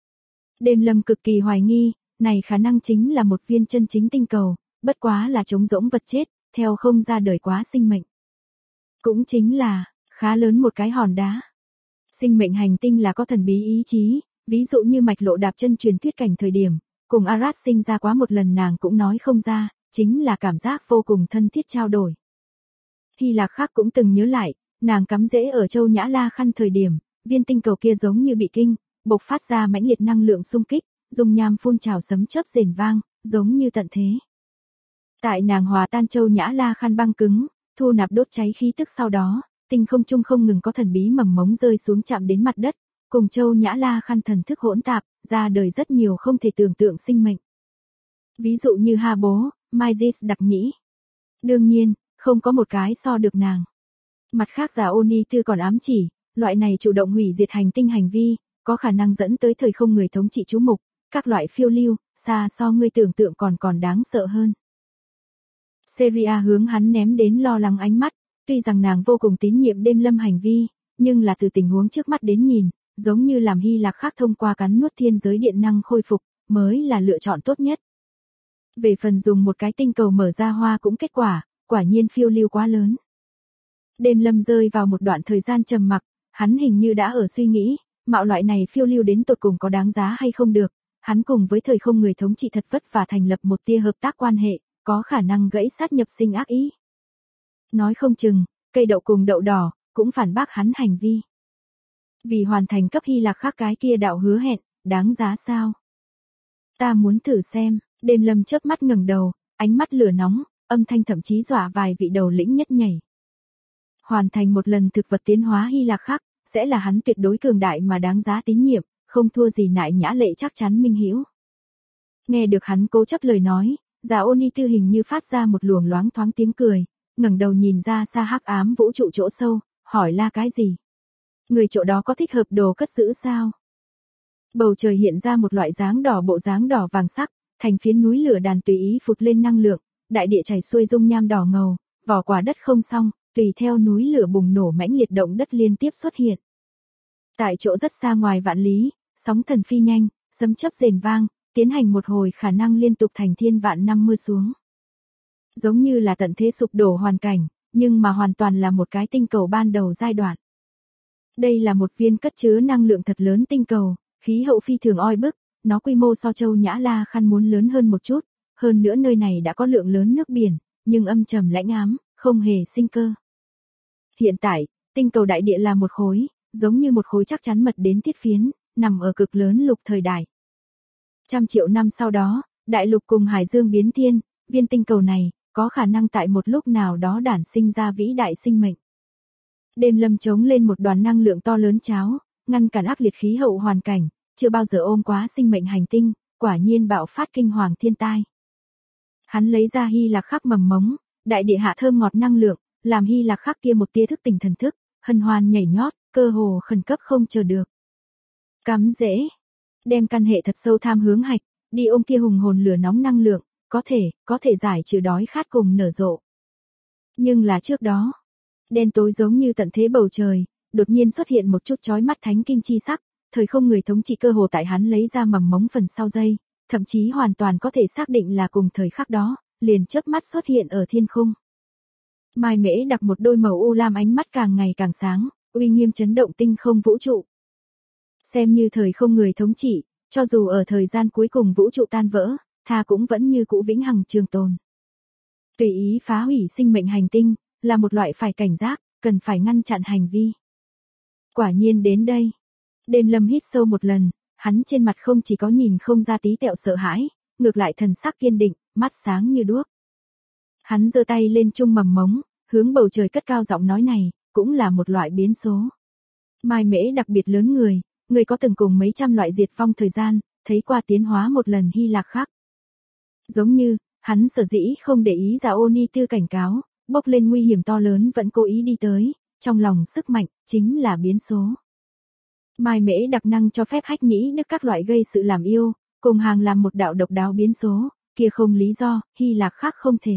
Đêm Lâm cực kỳ hoài nghi, này khả năng chính là một viên chân chính tinh cầu, bất quá là trống rỗng vật chết, theo không ra đời quá sinh mệnh. Cũng chính là, khá lớn một cái hòn đá. Sinh mệnh hành tinh là có thần bí ý chí, ví dụ như mạch lộ đạp chân truyền thuyết cảnh thời điểm, cùng Arad sinh ra quá một lần nàng cũng nói không ra, chính là cảm giác vô cùng thân thiết trao đổi. Hy Lạc khác cũng từng nhớ lại, nàng cắm rễ ở châu Nhã La Khăn thời điểm, viên tinh cầu kia giống như bị kinh, bộc phát ra mãnh liệt năng lượng xung kích, dung nham phun trào sấm chớp rền vang, giống như tận thế. Tại nàng hòa tan châu Nhã La Khăn băng cứng, thu nạp đốt cháy khí tức sau đó, tinh không trung không ngừng có thần bí mầm mống rơi xuống chạm đến mặt đất, cùng châu Nhã La Khăn thần thức hỗn tạp, ra đời rất nhiều không thể tưởng tượng sinh mệnh. Ví dụ như Ha Bố, Mysis Đặc Nhĩ. Đương nhiên, không có một cái so được nàng. Mặt khác Già Oni Tư còn ám chỉ, loại này chủ động hủy diệt hành tinh hành vi, có khả năng dẫn tới thời không người thống trị chú mục, các loại phiêu lưu, xa so ngươi tưởng tượng còn đáng sợ hơn. Seria hướng hắn ném đến lo lắng ánh mắt, tuy rằng nàng vô cùng tín nhiệm Đêm Lâm hành vi, nhưng là từ tình huống trước mắt đến nhìn, giống như làm Hy Lạc khác thông qua cắn nuốt thiên giới điện năng khôi phục, mới là lựa chọn tốt nhất. Về phần dùng một cái tinh cầu mở ra hoa cũng kết quả, quả nhiên phiêu lưu quá lớn. Đêm Lâm rơi vào một đoạn thời gian trầm mặc, hắn hình như đã ở suy nghĩ, mạo loại này phiêu lưu đến tột cùng có đáng giá hay không được, hắn cùng với thời không người thống trị thật vất vả thành lập một tia hợp tác quan hệ, có khả năng gãy sát nhập sinh ác ý. Nói không chừng, cây đậu cùng đậu đỏ, cũng phản bác hắn hành vi. Vì hoàn thành cấp Hy Lạc khác cái kia đạo hứa hẹn, đáng giá sao? Ta muốn thử xem, Đêm Lâm chớp mắt ngẩng đầu, ánh mắt lửa nóng, âm thanh thậm chí dọa vài vị đầu lĩnh nhất nhảy. Hoàn thành một lần thực vật tiến hóa Hy Lạc khác, sẽ là hắn tuyệt đối cường đại mà đáng giá tín nhiệm, không thua gì Nại Nhã Lệ chắc chắn minh hữu. Nghe được hắn cố chấp lời nói, Già Oni Tư hình như phát ra một luồng loáng thoáng tiếng cười, ngẩng đầu nhìn ra xa hắc ám vũ trụ chỗ sâu, hỏi la cái gì? Người chỗ đó có thích hợp đồ cất giữ sao? Bầu trời hiện ra một loại dáng đỏ bộ dáng đỏ vàng sắc, thành phiến núi lửa đàn tùy ý phụt lên năng lượng, đại địa chảy xuôi dung nham đỏ ngầu, vỏ quả đất không xong, tùy theo núi lửa bùng nổ mãnh liệt động đất liên tiếp xuất hiện. Tại chỗ rất xa ngoài vạn lý, sóng thần phi nhanh, sấm chớp rền vang, tiến hành một hồi khả năng liên tục thành thiên vạn năm mưa xuống. Giống như là tận thế sụp đổ hoàn cảnh, nhưng mà hoàn toàn là một cái tinh cầu ban đầu giai đoạn. Đây là một viên cất chứa năng lượng thật lớn tinh cầu, khí hậu phi thường oi bức, nó quy mô so châu Nhã La Khăn muốn lớn hơn một chút, hơn nữa nơi này đã có lượng lớn nước biển, nhưng âm trầm lãnh ám, không hề sinh cơ. Hiện tại, tinh cầu đại địa là một khối, giống như một khối chắc chắn mật đến tiết phiến, nằm ở cực lớn lục thời đại. Trăm triệu năm sau đó, đại lục cùng hải dương biến thiên, viên tinh cầu này, có khả năng tại một lúc nào đó đản sinh ra vĩ đại sinh mệnh. Đêm Lâm chống lên một đoàn năng lượng to lớn cháo, ngăn cản ác liệt khí hậu hoàn cảnh, chưa bao giờ ôm quá sinh mệnh hành tinh, quả nhiên bạo phát kinh hoàng thiên tai. Hắn lấy ra Hy Lạc khắc mầm mống, đại địa hạ thơm ngọt năng lượng, làm Hy Lạc khắc kia một tia thức tỉnh thần thức, hân hoan nhảy nhót, cơ hồ khẩn cấp không chờ được. Cắm rễ, đem căn hệ thật sâu tham hướng hạch, đi ôm kia hùng hồn lửa nóng năng lượng, có thể giải trừ đói khát cùng nở rộ. Nhưng là trước đó, đen tối giống như tận thế bầu trời, đột nhiên xuất hiện một chút chói mắt thánh kim chi sắc, thời không người thống trị cơ hồ tại hắn lấy ra mầm mống phần sau dây, thậm chí hoàn toàn có thể xác định là cùng thời khắc đó, liền chớp mắt xuất hiện ở thiên khung. Mai Mễ đặt một đôi màu u lam ánh mắt càng ngày càng sáng, uy nghiêm chấn động tinh không vũ trụ. Xem như thời không người thống trị, cho dù ở thời gian cuối cùng vũ trụ tan vỡ, tha cũng vẫn như cũ vĩnh hằng trường tồn. Tùy ý phá hủy sinh mệnh hành tinh, là một loại phải cảnh giác, cần phải ngăn chặn hành vi. Quả nhiên đến đây. Đêm Lâm hít sâu một lần, hắn trên mặt không chỉ có nhìn không ra tí tẹo sợ hãi, ngược lại thần sắc kiên định, mắt sáng như đuốc. Hắn giơ tay lên chung mầm mống, hướng bầu trời cất cao giọng nói này, cũng là một loại biến số. Mai Mễ đặc biệt lớn người có từng cùng mấy trăm loại diệt vong thời gian, thấy qua tiến hóa một lần Hy Lạc khác. Giống như, hắn sở dĩ không để ý Dạ Ô Ni Tư cảnh cáo, bốc lên nguy hiểm to lớn vẫn cố ý đi tới, trong lòng sức mạnh, chính là biến số. Mai Mễ đặc năng cho phép hách nhĩ đức các loại gây sự làm yêu, cùng hàng làm một đạo độc đáo biến số, kia không lý do, Hy Lạc khác không thể.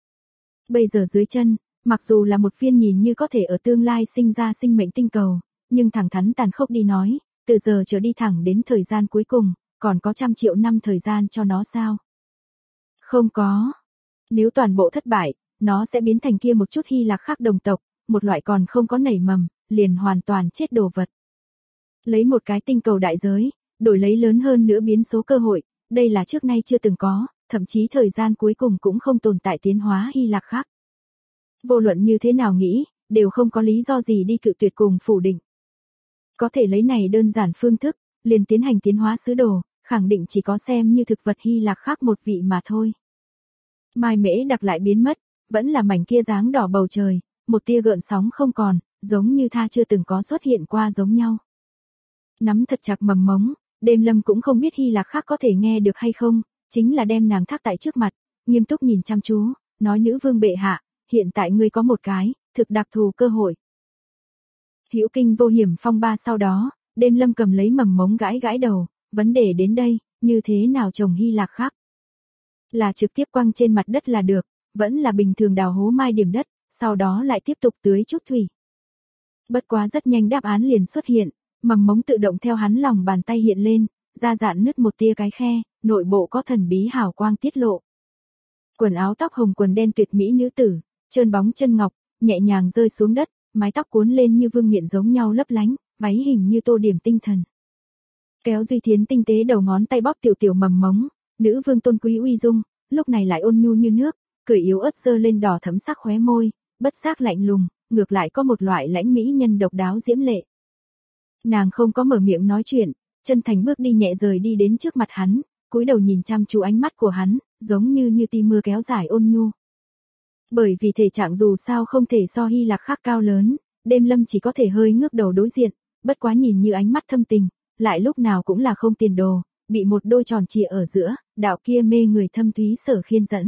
Bây giờ dưới chân, mặc dù là một viên nhìn như có thể ở tương lai sinh ra sinh mệnh tinh cầu, nhưng thẳng thắn tàn khốc đi nói, từ giờ trở đi thẳng đến thời gian cuối cùng, còn có 100 triệu năm thời gian cho nó sao? Không có. Nếu toàn bộ thất bại, nó sẽ biến thành kia một chút Hy Lạc khác đồng tộc, một loại còn không có nảy mầm, liền hoàn toàn chết đồ vật. Lấy một cái tinh cầu đại giới, đổi lấy lớn hơn nữa biến số cơ hội, đây là trước nay chưa từng có, thậm chí thời gian cuối cùng cũng không tồn tại tiến hóa Hy Lạc khác. Vô luận như thế nào nghĩ, đều không có lý do gì đi cự tuyệt cùng phủ định. Có thể lấy này đơn giản phương thức, liền tiến hành tiến hóa sứ đồ, khẳng định chỉ có xem như thực vật Hy Lạc khác một vị mà thôi. Mai Mễ đặc lại biến mất, vẫn là mảnh kia dáng đỏ bầu trời, một tia gợn sóng không còn, giống như tha chưa từng có xuất hiện qua giống nhau. Nắm thật chặt mầm mống, Đêm Lâm cũng không biết Hy Lạc khác có thể nghe được hay không, chính là đem nàng thác tại trước mặt, nghiêm túc nhìn chăm chú, nói nữ vương bệ hạ, hiện tại ngươi có một cái, thực đặc thù cơ hội. Hữu kinh vô hiểm phong ba sau đó, Đêm Lâm cầm lấy mầm mống gãi gãi đầu, vấn đề đến đây, như thế nào trồng Hy Lạc khác? Là trực tiếp quăng trên mặt đất là được, vẫn là bình thường đào hố mai điểm đất, sau đó lại tiếp tục tưới chút thủy. Bất quá rất nhanh đáp án liền xuất hiện, mầm mống tự động theo hắn lòng bàn tay hiện lên, ra dạn nứt một tia cái khe, nội bộ có thần bí hào quang tiết lộ. Quần áo tóc hồng quần đen tuyệt mỹ nữ tử, trơn bóng chân ngọc, nhẹ nhàng rơi xuống đất, mái tóc cuốn lên như vương miện giống nhau lấp lánh, váy hình như tô điểm tinh thần. Kéo Duy Thiến tinh tế đầu ngón tay bóp tiểu tiểu mầm mống, nữ vương tôn quý uy dung, lúc này lại ôn nhu như nước, cười yếu ớt dơ lên đỏ thẫm sắc khóe môi, bất giác lạnh lùng, ngược lại có một loại lãnh mỹ nhân độc đáo diễm lệ. Nàng không có mở miệng nói chuyện, chân thành bước đi nhẹ rời đi đến trước mặt hắn, cúi đầu nhìn chăm chú ánh mắt của hắn, giống như tia mưa kéo dài ôn nhu. Bởi vì thể trạng dù sao không thể so Hy Lạc khác cao lớn, Đêm Lâm chỉ có thể hơi ngước đầu đối diện, bất quá nhìn như ánh mắt thâm tình, lại lúc nào cũng là không tiền đồ, bị một đôi tròn trịa ở giữa, đạo kia mê người thâm thúy sở khiên dẫn.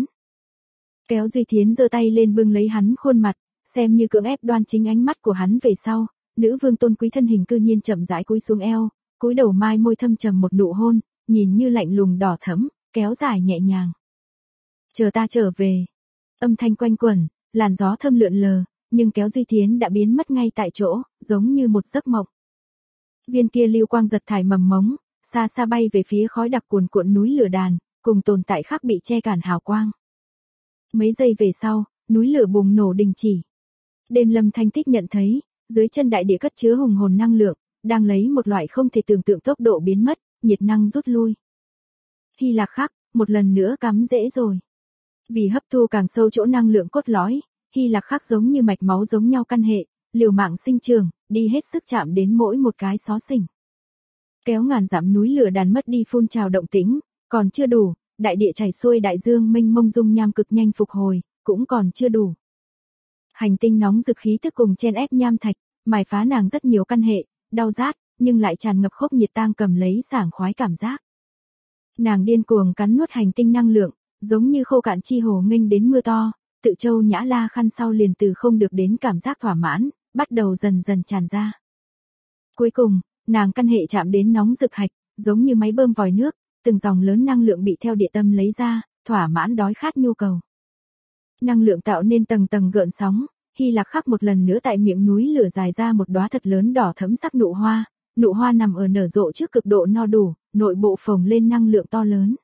Kéo Duy Thiến giơ tay lên bưng lấy hắn khuôn mặt, xem như cưỡng ép đoan chính ánh mắt của hắn về sau, nữ vương tôn quý thân hình cư nhiên chậm rãi cúi xuống eo, cúi đầu mai môi thâm trầm một nụ hôn, nhìn như lạnh lùng đỏ thẫm, kéo dài nhẹ nhàng. Chờ ta trở về. Âm thanh quanh quẩn, làn gió thơm lượn lờ, nhưng kéo Duy Thiến đã biến mất ngay tại chỗ, giống như một giấc mộng. Viên kia lưu quang giật thải mầm mống, xa xa bay về phía khói đặc cuồn cuộn núi lửa đàn, cùng tồn tại khác bị che cản hào quang. Mấy giây về sau, núi lửa bùng nổ đình chỉ. Đêm Lâm thanh tích nhận thấy, dưới chân đại địa cất chứa hùng hồn năng lượng, đang lấy một loại không thể tưởng tượng tốc độ biến mất, nhiệt năng rút lui. Hy Lạc khác, một lần nữa cắm rễ rồi. Vì hấp thu càng sâu chỗ năng lượng cốt lõi, Hy Lạc khác giống như mạch máu giống nhau căn hệ, liều mạng sinh trường, đi hết sức chạm đến mỗi một cái xó xỉnh. Kéo ngàn dặm núi lửa đàn mất đi phun trào động tĩnh, còn chưa đủ, đại địa chảy xuôi đại dương mênh mông dung nham cực nhanh phục hồi, cũng còn chưa đủ. Hành tinh nóng rực khí tức cùng chen ép nham thạch, mài phá nàng rất nhiều căn hệ, đau rát, nhưng lại tràn ngập khốc nhiệt tang cầm lấy sảng khoái cảm giác. Nàng điên cuồng cắn nuốt hành tinh năng lượng, giống như khô cạn chi hồ nghênh đến mưa to, tự châu nhã la khăn sau liền từ không được đến cảm giác thỏa mãn, bắt đầu dần dần tràn ra. Cuối cùng, nàng căn hệ chạm đến nóng rực hạch, giống như máy bơm vòi nước, từng dòng lớn năng lượng bị theo địa tâm lấy ra, thỏa mãn đói khát nhu cầu. Năng lượng tạo nên tầng tầng gợn sóng, Hy Lạc khắc một lần nữa tại miệng núi lửa dài ra một đóa thật lớn đỏ thẫm sắc nụ hoa nằm ở nở rộ trước cực độ no đủ, nội bộ phồng lên năng lượng to lớn.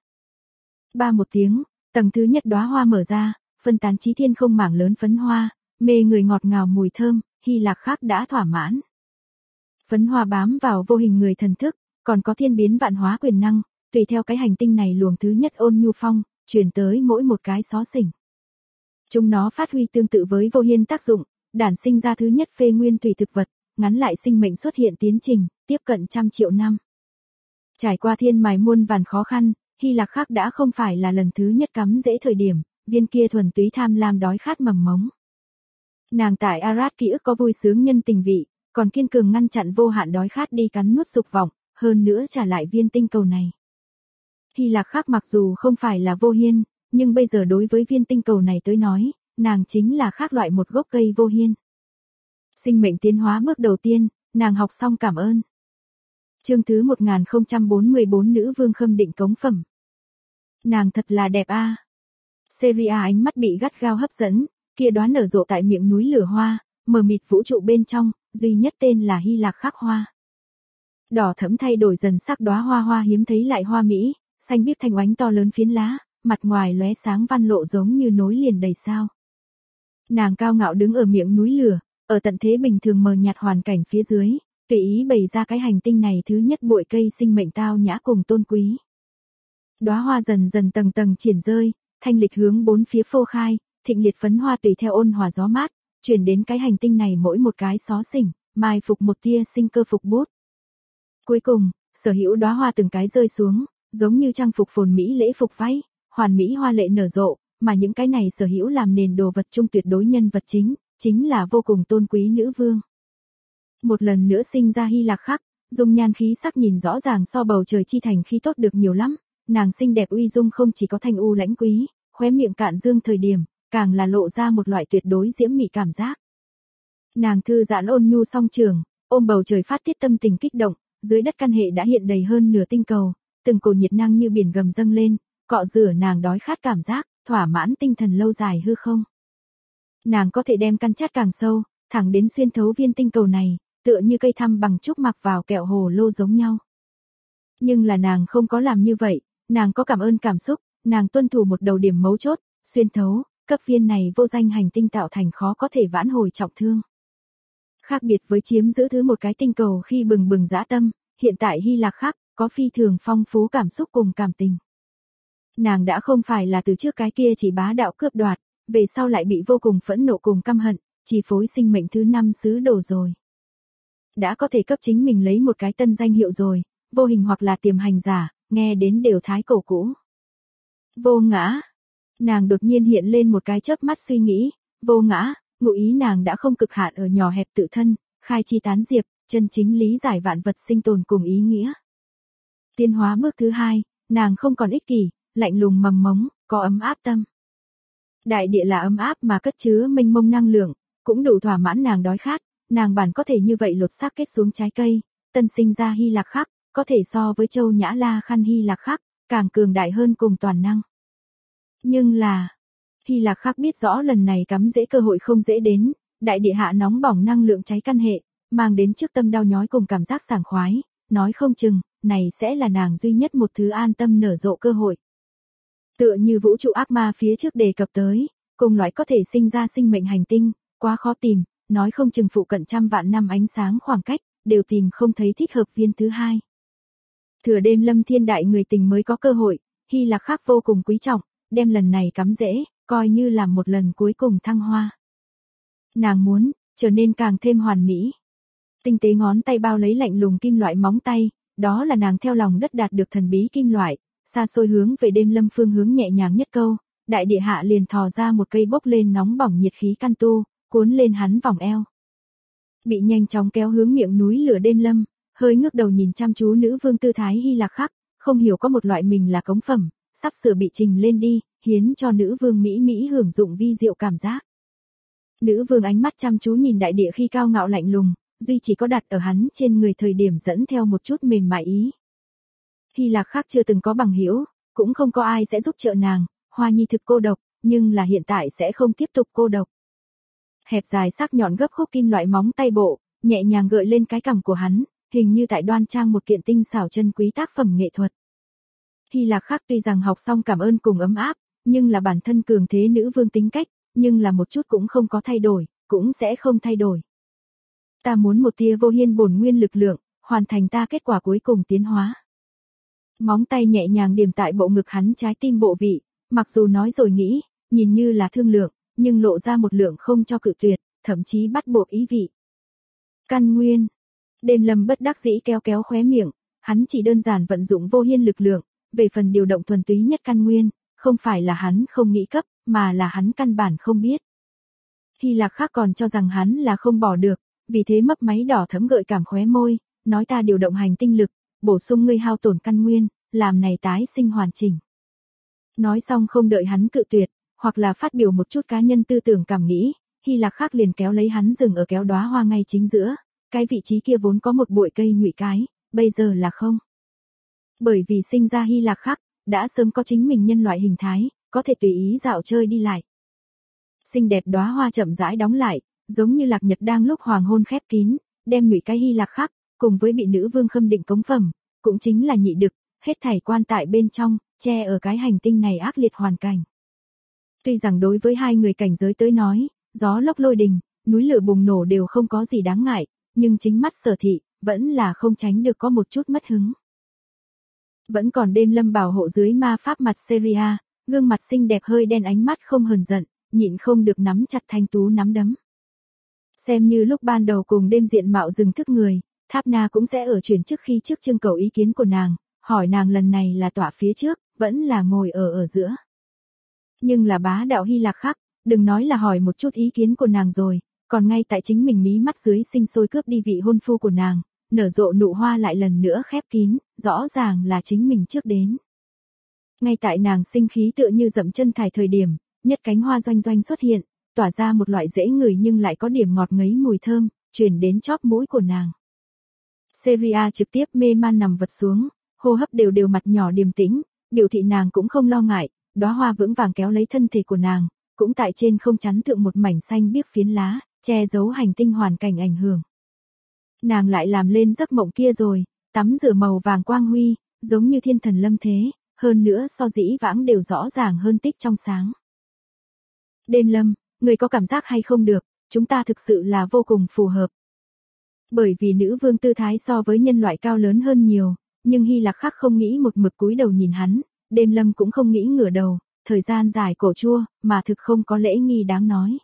Ba một tiếng, tầng thứ nhất đóa hoa mở ra, phân tán chí thiên không mảng lớn phấn hoa, mê người ngọt ngào mùi thơm, Hy Lạc khắc đã thỏa mãn. Phấn hoa bám vào vô hình người thần thức, còn có thiên biến vạn hóa quyền năng, tùy theo cái hành tinh này luồng thứ nhất ôn nhu phong, truyền tới mỗi một cái xó xỉnh. Chúng nó phát huy tương tự với vô hiên tác dụng, đản sinh ra thứ nhất phê nguyên thủy thực vật, ngắn lại sinh mệnh xuất hiện tiến trình, tiếp cận 100 triệu năm. Trải qua thiên mài muôn vàn khó khăn, Hy Lạc Khắc đã không phải là lần thứ nhất cắm rễ thời điểm, viên kia thuần túy tham lam đói khát mầm mống. Nàng tại Arad ký ức có vui sướng nhân tình vị, còn kiên cường ngăn chặn vô hạn đói khát đi cắn nuốt dục vọng, hơn nữa trả lại viên tinh cầu này. Hy Lạc Khắc mặc dù không phải là vô hiên, nhưng bây giờ đối với viên tinh cầu này tới nói, nàng chính là khác loại một gốc cây vô hiên. Sinh mệnh tiến hóa bước đầu tiên, nàng học xong cảm ơn. Chương thứ 1044 Nữ vương khâm định cống phẩm. Nàng thật là đẹp a. Seria ánh mắt bị gắt gao hấp dẫn, kia đóa nở rộ tại miệng núi lửa hoa, mờ mịt vũ trụ bên trong, duy nhất tên là Hy Lạc Khắc hoa. Đỏ thẫm thay đổi dần sắc đóa hoa hiếm thấy lại hoa mỹ, xanh biếc thanh oánh to lớn phiến lá, mặt ngoài lóe sáng văn lộ giống như nối liền đầy sao. Nàng cao ngạo đứng ở miệng núi lửa, ở tận thế bình thường mờ nhạt hoàn cảnh phía dưới, tùy ý bày ra cái hành tinh này thứ nhất bụi cây sinh mệnh tao nhã cùng tôn quý. Đóa hoa dần dần tầng tầng triển rơi, thanh lịch hướng bốn phía phô khai, thịnh liệt phấn hoa tùy theo ôn hòa gió mát, truyền đến cái hành tinh này mỗi một cái xó xỉnh, mai phục một tia sinh cơ phục bút. Cuối cùng, sở hữu đóa hoa từng cái rơi xuống, giống như trang phục phồn mỹ lễ phục váy, hoàn mỹ hoa lệ nở rộ, mà những cái này sở hữu làm nền đồ vật chung tuyệt đối nhân vật chính là vô cùng tôn quý nữ vương. Một lần nữa sinh ra Hy Lạc Khắc, dung nhan khí sắc nhìn rõ ràng so bầu trời chi thành khi tốt được nhiều lắm, nàng xinh đẹp uy dung không chỉ có thanh u lãnh quý, khóe miệng cạn dương thời điểm, càng là lộ ra một loại tuyệt đối diễm mị cảm giác. Nàng thư giãn ôn nhu song trường, ôm bầu trời phát tiết tâm tình kích động, dưới đất căn hệ đã hiện đầy hơn nửa tinh cầu, từng cổ nhiệt năng như biển gầm dâng lên, cọ rửa nàng đói khát cảm giác, thỏa mãn tinh thần lâu dài hư không. Nàng có thể đem căn chát càng sâu, thẳng đến xuyên thấu viên tinh cầu này, tựa như cây thăm bằng trúc mặc vào kẹo hồ lô giống nhau. Nhưng là nàng không có làm như vậy, nàng có cảm ơn cảm xúc, nàng tuân thủ một đầu điểm mấu chốt, xuyên thấu, cấp viên này vô danh hành tinh tạo thành khó có thể vãn hồi trọng thương. Khác biệt với chiếm giữ thứ một cái tinh cầu khi bừng bừng dã tâm, hiện tại Hy Lạc Khắc có phi thường phong phú cảm xúc cùng cảm tình. Nàng đã không phải là từ trước cái kia chỉ bá đạo cướp đoạt, về sau lại bị vô cùng phẫn nộ cùng căm hận, chi phối sinh mệnh thứ 5 xứ đổ rồi. Đã có thể cấp chính mình lấy một cái tân danh hiệu rồi, vô hình hoặc là tiềm hành giả, nghe đến đều thái cổ cũ. Vô ngã. Nàng đột nhiên hiện lên một cái chớp mắt suy nghĩ, vô ngã, ngụ ý nàng đã không cực hạn ở nhỏ hẹp tự thân, khai chi tán diệp, chân chính lý giải vạn vật sinh tồn cùng ý nghĩa. Tiến hóa bước thứ 2, nàng không còn ích kỷ, lạnh lùng mầm mống, có ấm áp tâm. Đại địa là ấm áp mà cất chứa mênh mông năng lượng, cũng đủ thỏa mãn nàng đói khát, nàng bản có thể như vậy lột xác kết xuống trái cây, tân sinh ra Hy Lạc Khắc, có thể so với Châu Nhã La Khăn Hy Lạc Khắc, càng cường đại hơn cùng toàn năng. Nhưng là, Hy Lạc Khắc biết rõ lần này cắm dễ cơ hội không dễ đến, đại địa hạ nóng bỏng năng lượng cháy căn hệ, mang đến trước tâm đau nhói cùng cảm giác sảng khoái, nói không chừng, này sẽ là nàng duy nhất một thứ an tâm nở rộ cơ hội. Tựa như vũ trụ ác ma phía trước đề cập tới, cùng loại có thể sinh ra sinh mệnh hành tinh, quá khó tìm, nói không chừng phụ cận trăm vạn năm ánh sáng khoảng cách, đều tìm không thấy thích hợp viên thứ 2. Thừa đêm lâm thiên đại người tình mới có cơ hội, Hy Lạc Khắc vô cùng quý trọng, đem lần này cắm rễ, coi như là một lần cuối cùng thăng hoa. Nàng muốn, trở nên càng thêm hoàn mỹ. Tinh tế ngón tay bao lấy lạnh lùng kim loại móng tay, đó là nàng theo lòng đất đạt được thần bí kim loại, xa xôi hướng về đêm lâm phương hướng nhẹ nhàng nhất câu, đại địa hạ liền thò ra một cây bốc lên nóng bỏng nhiệt khí can tu, cuốn lên hắn vòng eo. Bị nhanh chóng kéo hướng miệng núi lửa đêm lâm, hơi ngước đầu nhìn chăm chú nữ vương tư thái Hy Lạc Khắc, không hiểu có một loại mình là cống phẩm, sắp sửa bị trình lên đi, hiến cho nữ vương mỹ hưởng dụng vi diệu cảm giác. Nữ vương ánh mắt chăm chú nhìn đại địa khi cao ngạo lạnh lùng, duy chỉ có đặt ở hắn trên người thời điểm dẫn theo một chút mềm mại ý. Hy Lạc Khắc chưa từng có bằng hữu, cũng không có ai sẽ giúp trợ nàng, Hoa Nhi thực cô độc, nhưng là hiện tại sẽ không tiếp tục cô độc. Hẹp dài sắc nhọn gấp khúc kim loại móng tay bộ, nhẹ nhàng gợi lên cái cằm của hắn, hình như tại đoan trang một kiện tinh xảo chân quý tác phẩm nghệ thuật. Hy Lạc Khắc tuy rằng học xong cảm ơn cùng ấm áp, nhưng là bản thân cường thế nữ vương tính cách, nhưng là một chút cũng không có thay đổi, cũng sẽ không thay đổi. Ta muốn một tia vô hiên bổn nguyên lực lượng, hoàn thành ta kết quả cuối cùng tiến hóa. Móng tay nhẹ nhàng điểm tại bộ ngực hắn trái tim bộ vị, mặc dù nói rồi nghĩ, nhìn như là thương lượng, nhưng lộ ra một lượng không cho cự tuyệt, thậm chí bắt buộc ý vị. Căn nguyên. Đêm Lâm bất đắc dĩ kéo kéo khóe miệng, hắn chỉ đơn giản vận dụng Vô Hiên lực lượng, về phần điều động thuần túy nhất căn nguyên, không phải là hắn không nghĩ cấp, mà là hắn căn bản không biết. Hy Lạc khác còn cho rằng hắn là không bỏ được, vì thế mấp máy đỏ thẫm gợi cảm khóe môi, nói ta điều động hành tinh lực, bổ sung ngươi hao tổn căn nguyên, làm này tái sinh hoàn chỉnh. Nói xong không đợi hắn cự tuyệt, hoặc là phát biểu một chút cá nhân tư tưởng cảm nghĩ, Hy Lạc khác liền kéo lấy hắn dừng ở kéo đóa hoa ngay chính giữa, cái vị trí kia vốn có một bụi cây nhụy cái, bây giờ là không. Bởi vì sinh ra Hy Lạc khác, đã sớm có chính mình nhân loại hình thái, có thể tùy ý dạo chơi đi lại. Xinh đẹp đóa hoa chậm rãi đóng lại, giống như lạc nhật đang lúc hoàng hôn khép kín, đem nhụy cái Hy Lạc khác, cùng với bị nữ vương khâm định cống phẩm, cũng chính là nhị đực, hết thảy quan tại bên trong, che ở cái hành tinh này ác liệt hoàn cảnh. Tuy rằng đối với hai người cảnh giới tới nói, gió lốc lôi đình, núi lửa bùng nổ đều không có gì đáng ngại, nhưng chính mắt Sở Thị, vẫn là không tránh được có một chút mất hứng. Vẫn còn Đêm Lâm bảo hộ dưới ma pháp mặt Seria, gương mặt xinh đẹp hơi đen ánh mắt không hờn giận, nhịn không được nắm chặt thanh tú nắm đấm. Xem như lúc ban đầu cùng đêm diện mạo dừng thức người, Tháp Na cũng sẽ ở chuyển trước khi trước trưng cầu ý kiến của nàng, hỏi nàng lần này là tọa phía trước, vẫn là ngồi ở giữa. Nhưng là bá đạo Hy Lạc khác, đừng nói là hỏi một chút ý kiến của nàng rồi, còn ngay tại chính mình mí mắt dưới sinh sôi cướp đi vị hôn phu của nàng, nở rộ nụ hoa lại lần nữa khép kín, rõ ràng là chính mình trước đến. Ngay tại nàng sinh khí tựa như dậm chân thải thời điểm, nhất cánh hoa doanh doanh xuất hiện, tỏa ra một loại dễ ngửi nhưng lại có điểm ngọt ngấy mùi thơm, truyền đến chóp mũi của nàng. Seria trực tiếp mê man nằm vật xuống, hô hấp đều mặt nhỏ điềm tĩnh, biểu thị nàng cũng không lo ngại, đóa hoa vững vàng kéo lấy thân thể của nàng, cũng tại trên không chắn thượng một mảnh xanh biếc phiến lá, che giấu hành tinh hoàn cảnh ảnh hưởng. Nàng lại làm lên giấc mộng kia rồi, tắm rửa màu vàng quang huy, giống như thiên thần lâm thế, hơn nữa so dĩ vãng đều rõ ràng hơn tích trong sáng. Đêm Lâm, người có cảm giác hay không được, chúng ta thực sự là vô cùng phù hợp. Bởi vì nữ vương tư thái so với nhân loại cao lớn hơn nhiều, nhưng Hy Lạc khác không nghĩ một mực cúi đầu nhìn hắn, Đêm Lâm cũng không nghĩ ngửa đầu, thời gian dài cổ chua, mà thực không có lễ nghi đáng nói.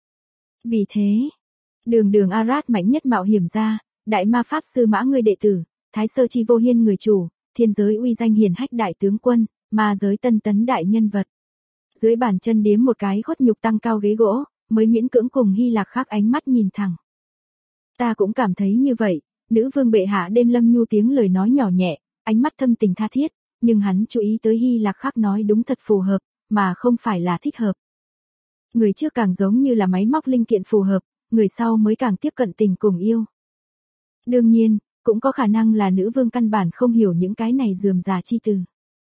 Vì thế, đường Arad mạnh nhất mạo hiểm ra, đại ma pháp sư Mã ngươi đệ tử, Thái Sơ Chi Vô Hiên người chủ, thiên giới uy danh hiển hách đại tướng quân, ma giới tân tấn đại nhân vật. Dưới bàn chân điếm một cái khuất nhục tăng cao ghế gỗ, mới miễn cưỡng cùng Hy Lạc khác ánh mắt nhìn thẳng. Ta cũng cảm thấy như vậy, nữ vương bệ hạ Đêm Lâm nhu tiếng lời nói nhỏ nhẹ, ánh mắt thâm tình tha thiết, nhưng hắn chú ý tới Hy Lạc khác nói đúng thật phù hợp, mà không phải là thích hợp. Người trước càng giống như là máy móc linh kiện phù hợp, người sau mới càng tiếp cận tình cùng yêu. Đương nhiên, cũng có khả năng là nữ vương căn bản không hiểu những cái này rườm rà chi từ.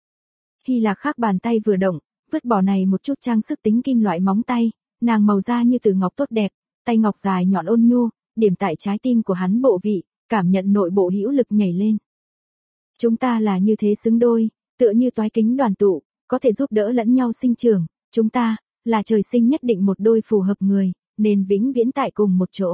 Hy Lạc khác bàn tay vừa động, vứt bỏ này một chút trang sức tính kim loại móng tay, nàng màu da như từ ngọc tốt đẹp, tay ngọc dài nhọn ôn nhu, điểm tại trái tim của hắn bộ vị, cảm nhận nội bộ hữu lực nhảy lên. Chúng ta là như thế xứng đôi, tựa như toái kính đoàn tụ, có thể giúp đỡ lẫn nhau sinh trưởng, chúng ta là trời sinh nhất định một đôi phù hợp người, nên vĩnh viễn tại cùng một chỗ.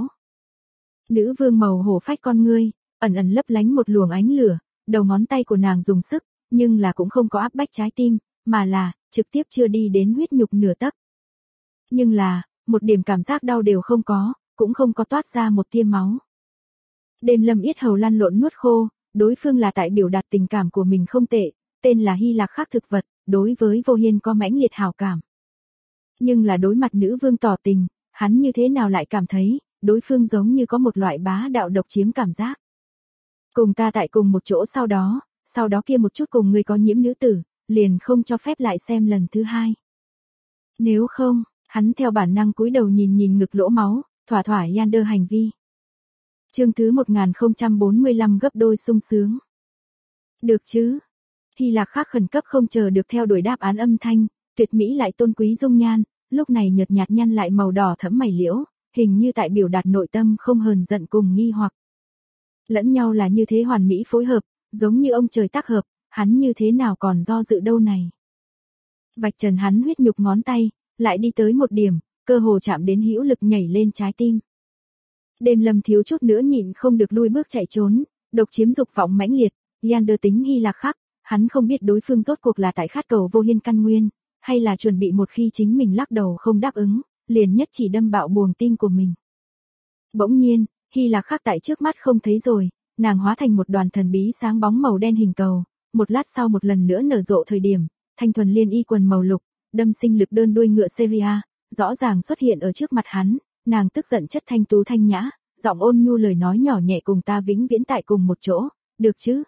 Nữ vương màu hổ phách con ngươi, ẩn lấp lánh một luồng ánh lửa, đầu ngón tay của nàng dùng sức, nhưng là cũng không có áp bách trái tim, mà là trực tiếp chưa đi đến huyết nhục nửa tấc. Nhưng là, một điểm cảm giác đau đều không có, cũng không có toát ra một tia máu. Đêm Lâm yết hầu lăn lộn nuốt khô, đối phương là tại biểu đạt tình cảm của mình không tệ, tên là Hy Lạc khác thực vật, đối với Vô Hiên có mãnh liệt hảo cảm. Nhưng là đối mặt nữ vương tỏ tình, hắn như thế nào lại cảm thấy, đối phương giống như có một loại bá đạo độc chiếm cảm giác. Cùng ta tại cùng một chỗ sau đó kia một chút cùng người có nhiễm nữ tử, liền không cho phép lại xem lần thứ hai. Nếu không, hắn theo bản năng cúi đầu nhìn ngực lỗ máu, thỏa Yander hành vi. Chương thứ 1045 gấp đôi sung sướng. Được chứ? Hy Lạc khác khẩn cấp không chờ được theo đuổi đáp án âm thanh, tuyệt mỹ lại tôn quý dung nhan, lúc này nhợt nhạt nhăn lại màu đỏ thẫm mày liễu, hình như tại biểu đạt nội tâm không hờn giận cùng nghi hoặc. Lẫn nhau là như thế hoàn mỹ phối hợp, giống như ông trời tác hợp, hắn như thế nào còn do dự đâu này. Vạch trần hắn huyết nhục ngón tay, lại đi tới một điểm, cơ hồ chạm đến hữu lực nhảy lên trái tim. Đêm Lâm thiếu chút nữa nhịn không được lui bước chạy trốn, độc chiếm dục vọng mãnh liệt, Yander tính Hy Lạc khác, Hắn không biết đối phương rốt cuộc là tại khát cầu vô hiên căn nguyên, hay là chuẩn bị một khi chính mình lắc đầu không đáp ứng, liền nhất chỉ đâm bạo buồng tim của mình. Bỗng nhiên, Hy Lạc Khắc tại trước mắt không thấy rồi, nàng hóa thành một đoàn thần bí sáng bóng màu đen hình cầu, một lát sau một lần nữa nở rộ thời điểm, thanh thuần liên y quần màu lục, đâm sinh lực đơn đuôi ngựa Syria, rõ ràng xuất hiện ở trước mặt hắn, nàng tức giận chất thanh tú thanh nhã, giọng ôn nhu lời nói nhỏ nhẹ cùng ta vĩnh viễn tại cùng một chỗ, được chứ?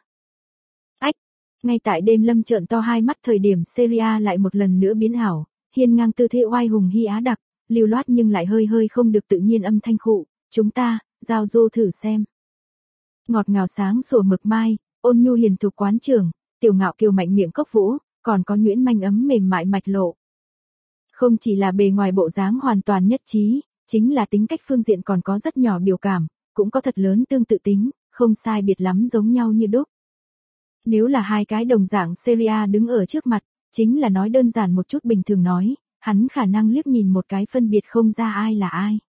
Ách! Ngay tại đêm lâm trợn to hai mắt thời điểm Syria lại một lần nữa biến ảo, hiên ngang tư thế oai hùng hy á đặc, lưu loát nhưng lại hơi hơi không được tự nhiên âm thanh khụ, chúng ta, giao du thử xem. Ngọt ngào sáng sủa mực mai, ôn nhu hiền thục quán trưởng, tiểu ngạo kiều mạnh miệng cốc vũ, còn có nhuyễn manh ấm mềm mại mạch lộ. Không chỉ là bề ngoài bộ dáng hoàn toàn nhất trí, chính là tính cách phương diện còn có rất nhỏ biểu cảm, cũng có thật lớn tương tự tính, không sai biệt lắm giống nhau như đúc. Nếu là hai cái đồng dạng Syria đứng ở trước mặt, chính là nói đơn giản một chút bình thường nói, hắn khả năng liếc nhìn một cái phân biệt không ra ai là ai.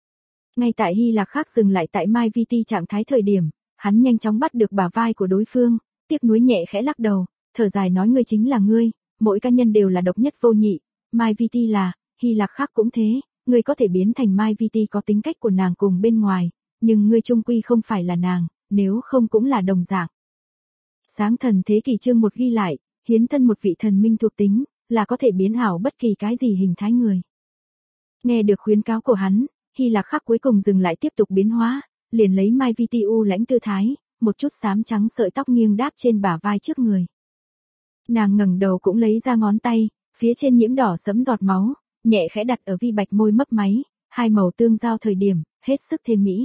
Ngay tại Hy Lạc Khắc dừng lại tại Mai Vi Ti trạng thái thời điểm, hắn nhanh chóng bắt được bả vai của đối phương, tiếc nuối nhẹ khẽ lắc đầu, thở dài nói ngươi chính là ngươi, mỗi cá nhân đều là độc nhất vô nhị, Mai Vi Ti là, Hy Lạc Khắc cũng thế, ngươi có thể biến thành Mai Vi Ti có tính cách của nàng cùng bên ngoài, nhưng ngươi chung quy không phải là nàng, nếu không cũng là đồng dạng. Sáng thần thế kỷ chương 1 ghi lại, hiến thân một vị thần minh thuộc tính, là có thể biến ảo bất kỳ cái gì hình thái người. Nghe được khuyến cáo của hắn, Hy Lạc Khắc cuối cùng dừng lại tiếp tục biến hóa, liền lấy Mai Vi Ti u lãnh tư thái, một chút xám trắng sợi tóc nghiêng đáp trên bả vai trước người. Nàng ngẩng đầu cũng lấy ra ngón tay, phía trên nhiễm đỏ sẫm giọt máu, nhẹ khẽ đặt ở vi bạch môi mấp máy, hai màu tương giao thời điểm, hết sức thêm mỹ.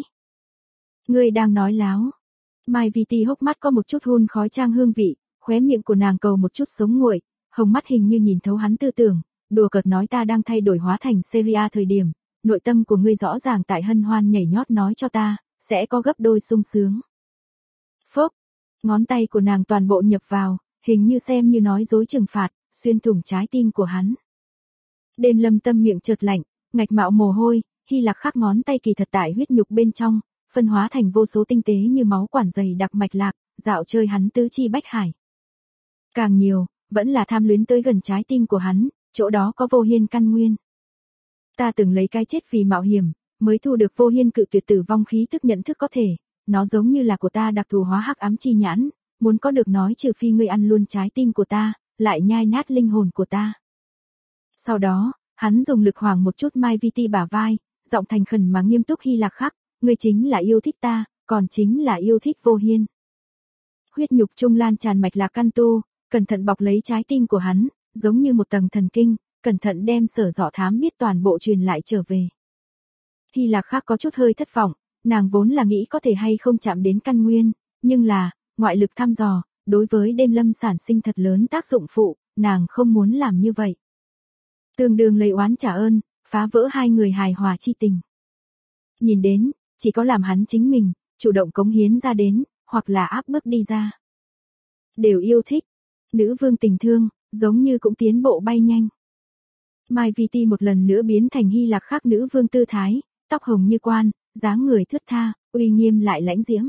Ngươi đang nói láo. Mai Vi Ti hốc mắt có một chút hun khói trang hương vị, khóe miệng của nàng cầu một chút sống nguội, hồng mắt hình như nhìn thấu hắn tư tưởng, đùa cợt nói ta đang thay đổi hóa thành Syria thời điểm, nội tâm của ngươi rõ ràng tại hân hoan nhảy nhót nói cho ta, sẽ có gấp đôi sung sướng. Phốc, ngón tay của nàng toàn bộ nhập vào, hình như xem như nói dối trừng phạt, xuyên thủng trái tim của hắn. Đêm lâm tâm miệng chợt lạnh, ngạch mạo mồ hôi, Hy Lạc Khắc ngón tay kỳ thật tại huyết nhục bên trong, phân hóa thành vô số tinh tế như máu quản dày đặc mạch lạc, dạo chơi hắn tứ chi bách hải. Càng nhiều, vẫn là tham luyến tới gần trái tim của hắn, chỗ đó có vô hiên căn nguyên. Ta từng lấy cái chết vì mạo hiểm, mới thu được vô hiên cự tuyệt tử vong khí thức nhận thức có thể, nó giống như là của ta đặc thù hóa hắc ám chi nhãn, muốn có được nói trừ phi ngươi ăn luôn trái tim của ta, lại nhai nát linh hồn của ta. Sau đó, hắn dùng lực hoàng một chút Mai Vi Ti bả vai, giọng thành khẩn mà nghiêm túc Hy Lạc Khắc, ngươi chính là yêu thích ta, còn chính là yêu thích vô hiên. Huyết nhục trung lan tràn mạch lạc căn tu, cẩn thận bọc lấy trái tim của hắn, giống như một tầng thần kinh, cẩn thận đem sở dọ thám biết toàn bộ truyền lại trở về. Hy Lạc Khắc có chút hơi thất vọng, nàng vốn là nghĩ có thể hay không chạm đến căn nguyên, nhưng là, ngoại lực thăm dò, đối với đêm lâm sản sinh thật lớn tác dụng phụ, nàng không muốn làm như vậy. Tương đương lấy oán trả ơn, phá vỡ hai người hài hòa chi tình. Nhìn đến, chỉ có làm hắn chính mình, chủ động cống hiến ra đến, hoặc là áp bức đi ra. Đều yêu thích, nữ vương tình thương, giống như cũng tiến bộ bay nhanh. Mai Vi Ti một lần nữa biến thành Hy Lạc Khắc nữ vương tư thái, tóc hồng như quan, dáng người thướt tha, uy nghiêm lại lãnh diễm.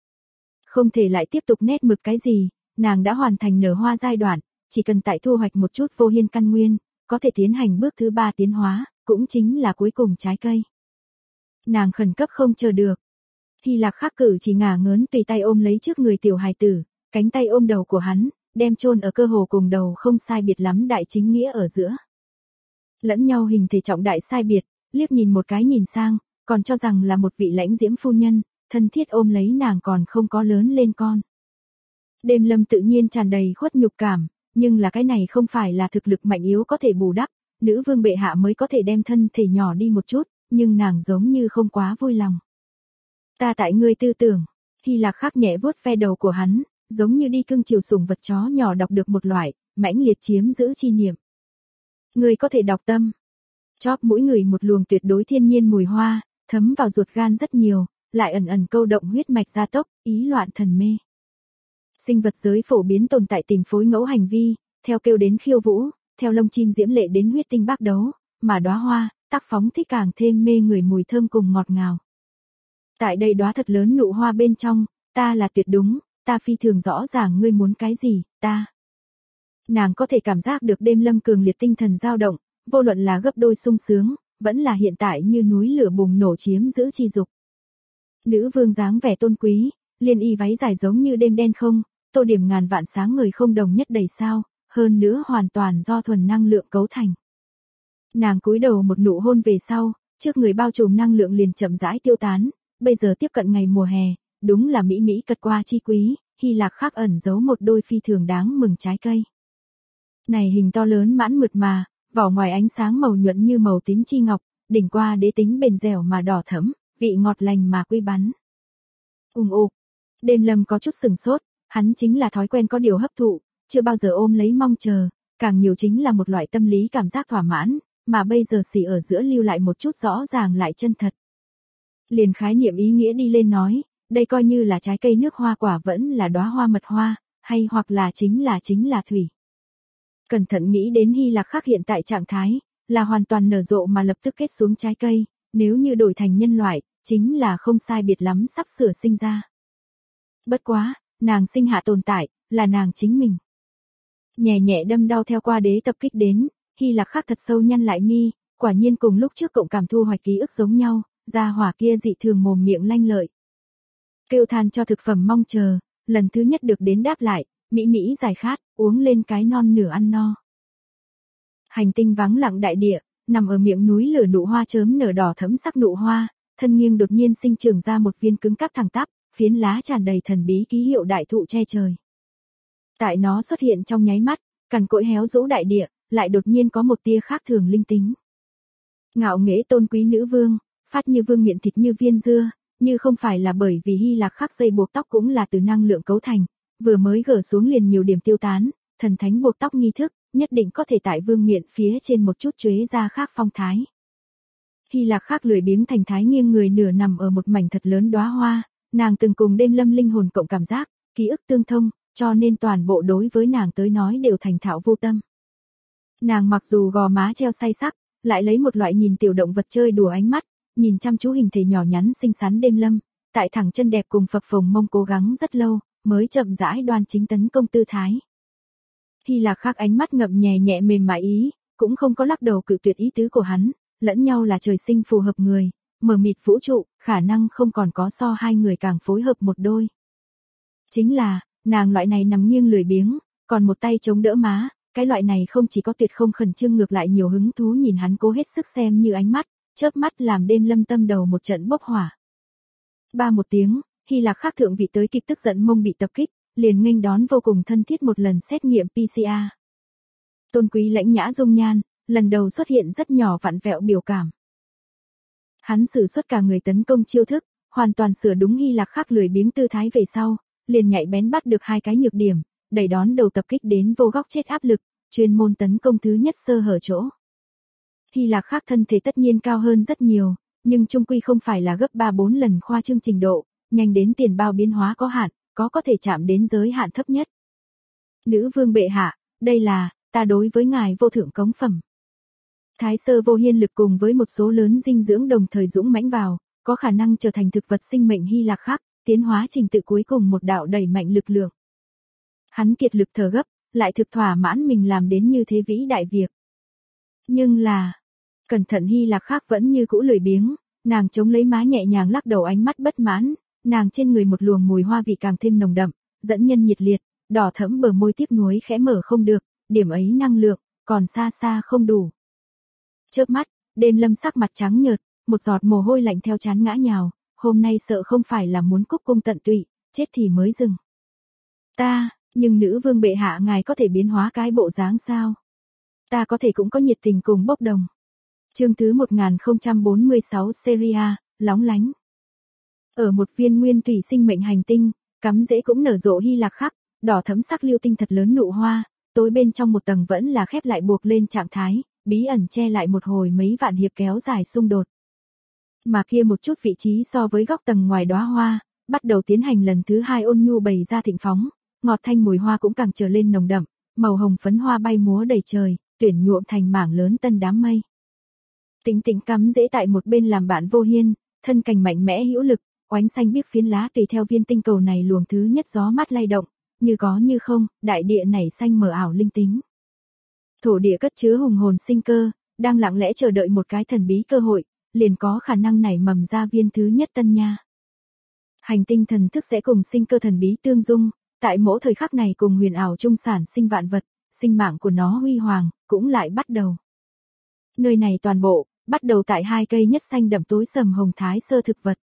Không thể lại tiếp tục nét mực cái gì, nàng đã hoàn thành nở hoa giai đoạn, chỉ cần tại thu hoạch một chút vô hiên căn nguyên, có thể tiến hành bước thứ 3 tiến hóa, cũng chính là cuối cùng trái cây. Nàng khẩn cấp không chờ được. Hy Lạc Khắc cử chỉ ngả ngớn tùy tay ôm lấy trước người tiểu hài tử, cánh tay ôm đầu của hắn, đem chôn ở cơ hồ cùng đầu không sai biệt lắm đại chính nghĩa ở giữa. Lẫn nhau hình thể trọng đại sai biệt, liếc nhìn một cái nhìn sang, còn cho rằng là một vị lãnh diễm phu nhân, thân thiết ôm lấy nàng còn không có lớn lên con. Đêm lâm tự nhiên tràn đầy khuất nhục cảm, nhưng là cái này không phải là thực lực mạnh yếu có thể bù đắp, nữ vương bệ hạ mới có thể đem thân thể nhỏ đi một chút, nhưng nàng giống như không quá vui lòng. Ta tại ngươi tư tưởng, Hy Lạc Khắc nhẹ vuốt ve đầu của hắn, giống như đi cưng chiều sủng vật chó nhỏ đọc được một loại, mãnh liệt chiếm giữ chi niệm. Ngươi có thể đọc tâm. Chóp mũi người một luồng tuyệt đối thiên nhiên mùi hoa, thấm vào ruột gan rất nhiều, lại ẩn ẩn câu động huyết mạch gia tốc, ý loạn thần mê. Sinh vật giới phổ biến tồn tại tìm phối ngẫu hành vi, theo kêu đến khiêu vũ, theo lông chim diễm lệ đến huyết tinh bác đấu, mà đóa hoa, tác phóng thích càng thêm mê người mùi thơm cùng ngọt ngào. Tại đây đóa thật lớn nụ hoa bên trong, ta là tuyệt đúng, ta phi thường rõ ràng ngươi muốn cái gì, ta. Nàng có thể cảm giác được đêm lâm cường liệt tinh thần dao động, vô luận là gấp đôi sung sướng, vẫn là hiện tại như núi lửa bùng nổ chiếm giữ chi dục. Nữ vương dáng vẻ tôn quý, liên y váy dài giống như đêm đen không, tô điểm ngàn vạn sáng người không đồng nhất đầy sao, hơn nữa hoàn toàn do thuần năng lượng cấu thành. Nàng cúi đầu một nụ hôn về sau, trước người bao trùm năng lượng liền chậm rãi tiêu tán, bây giờ tiếp cận ngày mùa hè, đúng là mỹ mỹ cật qua chi quý, Hy Lạc khác ẩn giấu một đôi phi thường đáng mừng trái cây. Này hình to lớn mãn mượt mà, vỏ ngoài ánh sáng màu nhuận như màu tím chi ngọc, đỉnh qua đế tính bền dẻo mà đỏ thẫm, vị ngọt lành mà quy bắn. Ục. Đêm lâm có chút sừng sốt, hắn chính là thói quen có điều hấp thụ, chưa bao giờ ôm lấy mong chờ, càng nhiều chính là một loại tâm lý cảm giác thỏa mãn, mà bây giờ xỉ ở giữa lưu lại một chút rõ ràng lại chân thật. Liền khái niệm ý nghĩa đi lên nói, đây coi như là trái cây nước hoa quả vẫn là đóa hoa mật hoa, hay hoặc là chính là thủy. Cẩn thận nghĩ đến Hy Lạc khác hiện tại trạng thái, là hoàn toàn nở rộ mà lập tức kết xuống trái cây, nếu như đổi thành nhân loại, chính là không sai biệt lắm sắp sửa sinh ra. Bất quá, nàng sinh hạ tồn tại, là nàng chính mình. Nhẹ nhẹ đâm đau theo qua đế tập kích đến, Hy Lạc khác thật sâu nhăn lại mi, quả nhiên cùng lúc trước cộng cảm thu hoạch ký ức giống nhau, gia hỏa kia dị thường mồm miệng lanh lợi. Kêu than cho thực phẩm mong chờ, lần thứ nhất được đến đáp lại, mỹ mỹ giải khát, uống lên cái non nửa ăn no. Hành tinh vắng lặng đại địa, nằm ở miệng núi lửa nụ hoa chớm nở đỏ thẫm sắc nụ hoa, thân nghiêng đột nhiên sinh trưởng ra một viên cứng cáp thẳng tắp, phiến lá tràn đầy thần bí ký hiệu đại thụ che trời. Tại nó xuất hiện trong nháy mắt, cằn cỗi héo rũ đại địa, lại đột nhiên có một tia khác thường linh tính. Ngạo nghễ tôn quý nữ vương, phát như vương miệng thịt như viên dưa, như không phải là bởi vì Hy Lạc khắc dây buộc tóc cũng là từ năng lượng cấu thành, vừa mới gỡ xuống liền nhiều điểm tiêu tán, thần thánh buộc tóc nghi thức, nhất định có thể tại vương miện phía trên một chút chuế ra khác phong thái. Hy Lạc khắc lười biếng thành thái nghiêng người nửa nằm ở một mảnh thật lớn đóa hoa, nàng từng cùng đêm lâm linh hồn cộng cảm giác, ký ức tương thông, cho nên toàn bộ đối với nàng tới nói đều thành thạo vô tâm. Nàng mặc dù gò má treo say sắc, lại lấy một loại nhìn tiểu động vật chơi đùa ánh mắt, nhìn chăm chú hình thể nhỏ nhắn xinh xắn đêm lâm, tại thẳng chân đẹp cùng phập phồng mông cố gắng rất lâu, mới chậm rãi đoan chính tấn công tư thái. Hy Lạc khác ánh mắt ngậm nhẹ nhẹ mềm mại ý, cũng không có lắc đầu cự tuyệt ý tứ của hắn, lẫn nhau là trời sinh phù hợp người, mờ mịt vũ trụ, khả năng không còn có so hai người càng phối hợp một đôi. Chính là, nàng loại này nằm nghiêng lười biếng, còn một tay chống đỡ má, cái loại này không chỉ có tuyệt không khẩn trương ngược lại nhiều hứng thú nhìn hắn cố hết sức xem như ánh mắt, chớp mắt làm đêm lâm tâm đầu một trận bốc hỏa. Ba một tiếng, Hy Lạc khác thượng vị tới kịp tức giận mông bị tập kích, liền nghênh đón vô cùng thân thiết một lần xét nghiệm PCR. Tôn quý lãnh nhã dung nhan, lần đầu xuất hiện rất nhỏ vặn vẹo biểu cảm. Hắn sử xuất cả người tấn công chiêu thức, hoàn toàn sửa đúng Hy Lạc khác lười biếng tư thái về sau, liền nhạy bén bắt được hai cái nhược điểm, đẩy đón đầu tập kích đến vô góc chết áp lực, chuyên môn tấn công thứ nhất sơ hở chỗ. Hy Lạc khác thân thể tất nhiên cao hơn rất nhiều, nhưng chung quy không phải là gấp 3-4 lần khoa trương trình độ, nhanh đến tiền bao biến hóa có hạn, có thể chạm đến giới hạn thấp nhất. Nữ vương bệ hạ, đây là, ta đối với ngài vô thượng cống phẩm. Thái sơ vô hiên lực cùng với một số lớn dinh dưỡng đồng thời dũng mãnh vào, có khả năng trở thành thực vật sinh mệnh Hy Lạc khác, tiến hóa trình tự cuối cùng một đạo đẩy mạnh lực lượng. Hắn kiệt lực thở gấp, lại thực thỏa mãn mình làm đến như thế vĩ đại việc. Nhưng là, cẩn thận Hy Lạc khác vẫn như cũ lười biếng, nàng chống lấy má nhẹ nhàng lắc đầu ánh mắt bất mãn, nàng trên người một luồng mùi hoa vị càng thêm nồng đậm, dẫn nhân nhiệt liệt, đỏ thẫm bờ môi tiếc nuối khẽ mở không được, điểm ấy năng lượng, còn xa xa không đủ. Chớp mắt, đêm lâm sắc mặt trắng nhợt, một giọt mồ hôi lạnh theo trán ngã nhào, hôm nay sợ không phải là muốn cúc cung tận tụy, chết thì mới dừng. Nhưng nữ vương bệ hạ ngài có thể biến hóa cái bộ dáng sao? Ta có thể cũng có nhiệt tình cùng bốc đồng. Chương thứ 1046 Seria, lóng lánh. Ở một viên nguyên thủy sinh mệnh hành tinh, cắm rễ cũng nở rộ Hy Lạc khắc, đỏ thẫm sắc lưu tinh thật lớn nụ hoa, tối bên trong một tầng vẫn là khép lại buộc lên trạng thái, bí ẩn che lại một hồi mấy vạn hiệp kéo dài xung đột. Mà kia một chút vị trí so với góc tầng ngoài đóa hoa, bắt đầu tiến hành lần thứ hai ôn nhu bày ra thịnh phóng, ngọt thanh mùi hoa cũng càng trở lên nồng đậm, màu hồng phấn hoa bay múa đầy trời, tuyển nhuộm thành mảng lớn tân đám mây. Tĩnh tĩnh cắm rễ tại một bên làm bạn vô hiên, thân cành mạnh mẽ hữu lực, oánh xanh biếc phiến lá tùy theo viên tinh cầu này luồng thứ nhất gió mát lay động, như có như không, đại địa nảy xanh mờ ảo linh tính. Thổ địa cất chứa hùng hồn sinh cơ, đang lặng lẽ chờ đợi một cái thần bí cơ hội, liền có khả năng nảy mầm ra viên thứ nhất tân nha. Hành tinh thần thức sẽ cùng sinh cơ thần bí tương dung, tại mỗi thời khắc này cùng huyền ảo chung sản sinh vạn vật, sinh mạng của nó huy hoàng, cũng lại bắt đầu. Nơi này toàn bộ, bắt đầu tại hai cây nhất xanh đậm tối sầm hồng thái sơ thực vật.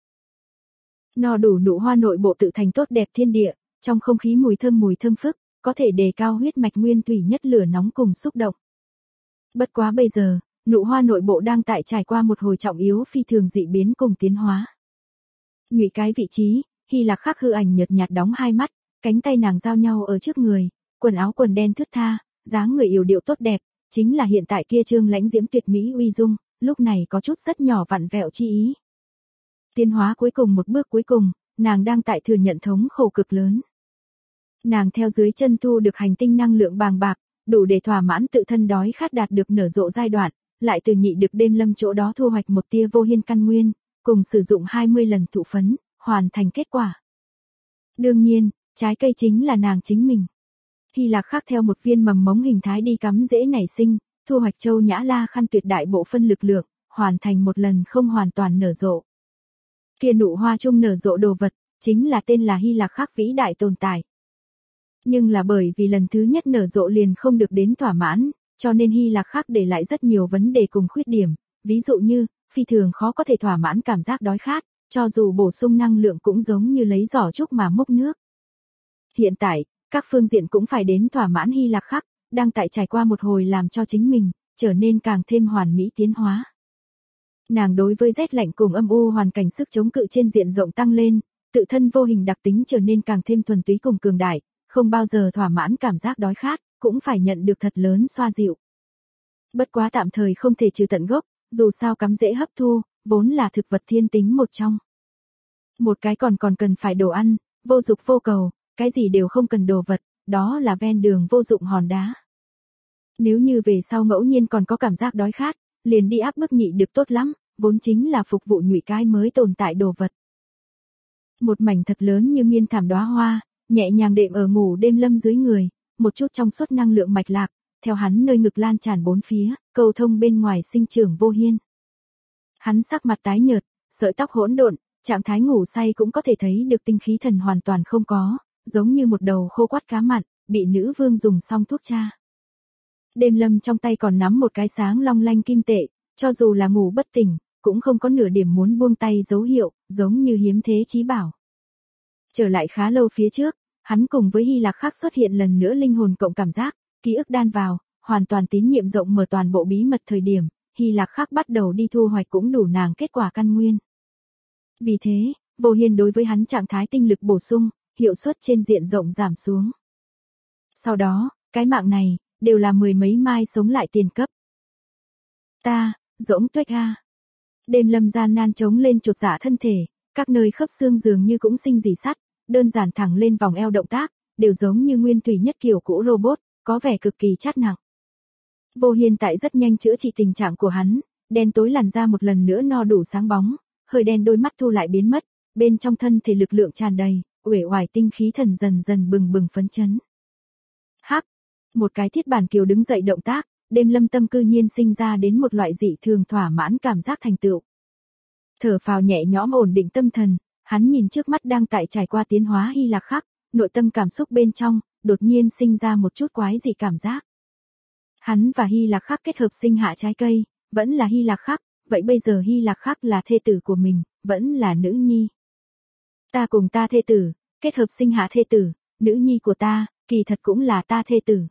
No đủ nụ hoa nội bộ tự thành tốt đẹp thiên địa, trong không khí mùi thơm phức, có thể đề cao huyết mạch nguyên thủy nhất lửa nóng cùng xúc động. Bất quá bây giờ, nụ hoa nội bộ đang tại trải qua một hồi trọng yếu phi thường dị biến cùng tiến hóa. Nhụy cái vị trí, Hy Lạc Khắc hư ảnh nhợt nhạt đóng hai mắt, cánh tay nàng giao nhau ở trước người, quần áo quần đen thướt tha, dáng người yểu điệu tốt đẹp, chính là hiện tại kia trương lãnh diễm tuyệt mỹ uy dung, lúc này có chút rất nhỏ vặn vẹo chi ý. Tiến hóa cuối cùng một bước cuối cùng, nàng đang tại thừa nhận thống khổ cực lớn. Nàng theo dưới chân thu được hành tinh năng lượng bàng bạc, đủ để thỏa mãn tự thân đói khát đạt được nở rộ giai đoạn, lại từ nhị được đêm lâm chỗ đó thu hoạch một tia vô hiên căn nguyên, cùng sử dụng 20 lần thụ phấn, hoàn thành kết quả. Đương nhiên, trái cây chính là nàng chính mình. Hy Lạc Khắc theo một viên mầm mống hình thái đi cắm rễ nảy sinh, thu hoạch châu nhã la khăn tuyệt đại bộ phân lực lượng, hoàn thành một lần không hoàn toàn nở rộ. Kia nụ hoa chung nở rộ đồ vật, chính là tên là Hy Lạc Khắc vĩ đại tồn tại. Nhưng là bởi vì lần thứ nhất nở rộ liền không được đến thỏa mãn, cho nên Hy Lạc Khắc để lại rất nhiều vấn đề cùng khuyết điểm, ví dụ như, phi thường khó có thể thỏa mãn cảm giác đói khát, cho dù bổ sung năng lượng cũng giống như lấy giỏ trúc mà múc nước. Hiện tại, các phương diện cũng phải đến thỏa mãn Hy Lạc Khắc, đang tại trải qua một hồi làm cho chính mình, trở nên càng thêm hoàn mỹ tiến hóa. Nàng đối với rét lạnh cùng âm u hoàn cảnh sức chống cự trên diện rộng tăng lên, tự thân vô hình đặc tính trở nên càng thêm thuần túy cùng cường đại, không bao giờ thỏa mãn cảm giác đói khát, cũng phải nhận được thật lớn xoa dịu. Bất quá tạm thời không thể trừ tận gốc, dù sao cắm dễ hấp thu, vốn là thực vật thiên tính một trong. Một cái còn cần phải đồ ăn, vô dục vô cầu, cái gì đều không cần đồ vật, đó là ven đường vô dụng hòn đá. Nếu như về sau ngẫu nhiên còn có cảm giác đói khát, liền đi áp bức nhị được tốt lắm, vốn chính là phục vụ nhụy cái mới tồn tại đồ vật. Một mảnh thật lớn như miên thảm đóa hoa, nhẹ nhàng đệm ở ngủ đêm lâm dưới người, một chút trong suốt năng lượng mạch lạc, theo hắn nơi ngực lan tràn bốn phía, cầu thông bên ngoài sinh trưởng vô hiên. Hắn sắc mặt tái nhợt, sợi tóc hỗn độn, trạng thái ngủ say cũng có thể thấy được tinh khí thần hoàn toàn không có, giống như một đầu khô quắt cá mặn, bị nữ vương dùng xong thuốc tra. Đêm lâm trong tay còn nắm một cái sáng long lanh kim tệ, cho dù là ngủ bất tỉnh, cũng không có nửa điểm muốn buông tay dấu hiệu, giống như hiếm thế chí bảo. Trở lại khá lâu phía trước, hắn cùng với Hy Lạc Khắc xuất hiện lần nữa linh hồn cộng cảm giác, ký ức đan vào, hoàn toàn tín nhiệm rộng mở toàn bộ bí mật thời điểm, Hy Lạc Khắc bắt đầu đi thu hoạch cũng đủ nàng kết quả căn nguyên. Vì thế, vô hiên đối với hắn trạng thái tinh lực bổ sung, hiệu suất trên diện rộng giảm xuống. Sau đó, cái mạng này, đều là mười mấy mai sống lại tiền cấp. Ta, Dỗng Tuếch a. Đêm lâm gian nan chống lên chột dạ thân thể, các nơi khớp xương dường như cũng sinh rỉ sắt, đơn giản thẳng lên vòng eo động tác, đều giống như nguyên thủy nhất kiểu cũ robot, có vẻ cực kỳ chát nặng. Vô Hiên tại rất nhanh chữa trị tình trạng của hắn, đen tối làn da một lần nữa no đủ sáng bóng, hơi đen đôi mắt thu lại biến mất, bên trong thân thể lực lượng tràn đầy, uể oải tinh khí thần dần dần bừng bừng phấn chấn. Hắc, một cái thiết bản kiều đứng dậy động tác, đêm lâm tâm cư nhiên sinh ra đến một loại dị thường thỏa mãn cảm giác thành tựu. Thở phào nhẹ nhõm ổn định tâm thần, hắn nhìn trước mắt đang tại trải qua tiến hóa Hy Lạc Khắc, nội tâm cảm xúc bên trong, đột nhiên sinh ra một chút quái dị cảm giác. Hắn và Hy Lạc Khắc kết hợp sinh hạ trái cây, vẫn là Hy Lạc Khắc, vậy bây giờ Hy Lạc Khắc là thê tử của mình, vẫn là nữ nhi. Ta cùng ta thê tử, kết hợp sinh hạ thê tử, nữ nhi của ta, kỳ thật cũng là ta thê tử.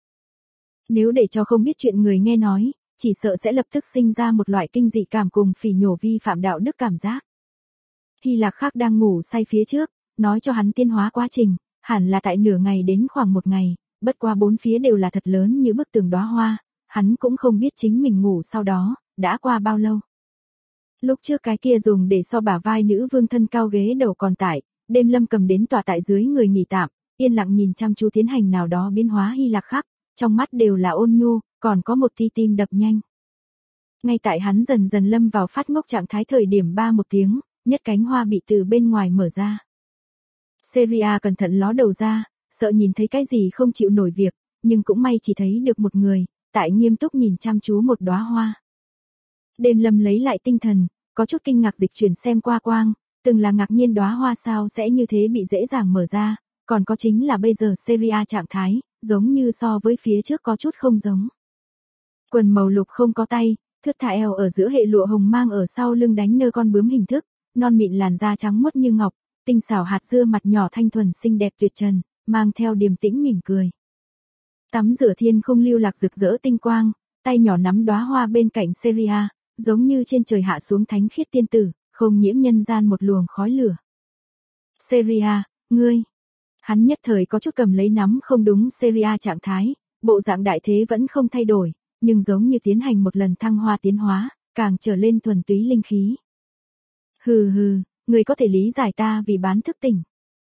Nếu để cho không biết chuyện người nghe nói, chỉ sợ sẽ lập tức sinh ra một loại kinh dị cảm cùng phỉ nhổ vi phạm đạo đức cảm giác. Hy Lạc Khắc đang ngủ say phía trước, nói cho hắn tiến hóa quá trình, hẳn là tại nửa ngày đến khoảng một ngày, bất qua bốn phía đều là thật lớn như bức tường đóa hoa, hắn cũng không biết chính mình ngủ sau đó, đã qua bao lâu. Lúc trước cái kia dùng để so bả vai nữ vương thân cao ghế đầu còn tại, đêm lâm cầm đến tọa tại dưới người nghỉ tạm, yên lặng nhìn chăm chú tiến hành nào đó biến hóa Hy Lạc Khắc, trong mắt đều là ôn nhu, còn có một ti tim đập nhanh. Ngay tại hắn dần dần lâm vào phát ngốc trạng thái thời điểm ba một tiếng, nhất cánh hoa bị từ bên ngoài mở ra. Seria cẩn thận ló đầu ra, sợ nhìn thấy cái gì không chịu nổi việc, nhưng cũng may chỉ thấy được một người, tại nghiêm túc nhìn chăm chú một đóa hoa. Đêm Lâm lấy lại tinh thần, có chút kinh ngạc dịch chuyển xem qua quang, từng là ngạc nhiên đóa hoa sao sẽ như thế bị dễ dàng mở ra, còn có chính là bây giờ Seria trạng thái, giống như so với phía trước có chút không giống. Quần màu lục không có tay, thướt tha eo ở giữa hệ lụa hồng mang ở sau lưng đánh nơ con bướm hình thức, non mịn làn da trắng muốt như ngọc, tinh xảo hạt dưa mặt nhỏ thanh thuần xinh đẹp tuyệt trần, mang theo điềm tĩnh mỉm cười. Tắm rửa thiên không lưu lạc rực rỡ tinh quang, tay nhỏ nắm đóa hoa bên cạnh Seria, giống như trên trời hạ xuống thánh khiết tiên tử, không nhiễm nhân gian một luồng khói lửa. Seria, ngươi. Hắn nhất thời có chút cầm lấy nắm không đúng Seria trạng thái, bộ dạng đại thế vẫn không thay đổi, nhưng giống như tiến hành một lần thăng hoa tiến hóa, càng trở lên thuần túy linh khí. Hừ hừ, ngươi có thể lý giải ta vì bán thức tỉnh.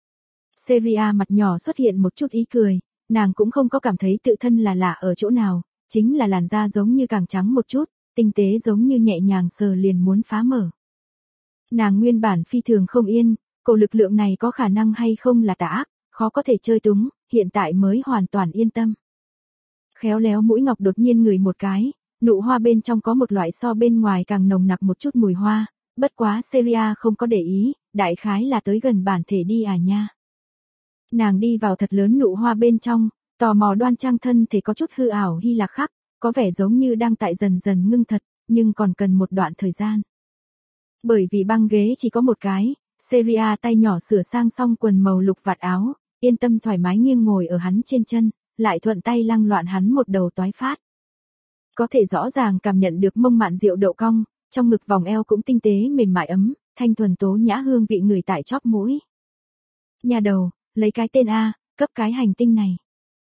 Seria mặt nhỏ xuất hiện một chút ý cười, nàng cũng không có cảm thấy tự thân là lạ ở chỗ nào, chính là làn da giống như càng trắng một chút, tinh tế giống như nhẹ nhàng sờ liền muốn phá mở. Nàng nguyên bản phi thường không yên, cổ lực lượng này có khả năng hay không là tà ác, khó có thể chơi túng, hiện tại mới hoàn toàn yên tâm. Khéo léo mũi ngọc đột nhiên ngửi một cái, nụ hoa bên trong có một loại so bên ngoài càng nồng nặc một chút mùi hoa, bất quá Seria không có để ý, đại khái là tới gần bản thể đi à nha. Nàng đi vào thật lớn nụ hoa bên trong, tò mò đoan trang thân thể có chút hư ảo Hy Lạc khắc, có vẻ giống như đang tại dần dần ngưng thật, nhưng còn cần một đoạn thời gian. Bởi vì băng ghế chỉ có một cái, Seria tay nhỏ sửa sang xong quần màu lục vạt áo, yên tâm thoải mái nghiêng ngồi ở hắn trên chân, lại thuận tay lăng loạn hắn một đầu toái phát. Có thể rõ ràng cảm nhận được mông mạn rượu đậu cong, trong ngực vòng eo cũng tinh tế mềm mại ấm, thanh thuần tố nhã hương vị người tại chóp mũi. Nhà đầu, lấy cái tên A, cấp cái hành tinh này.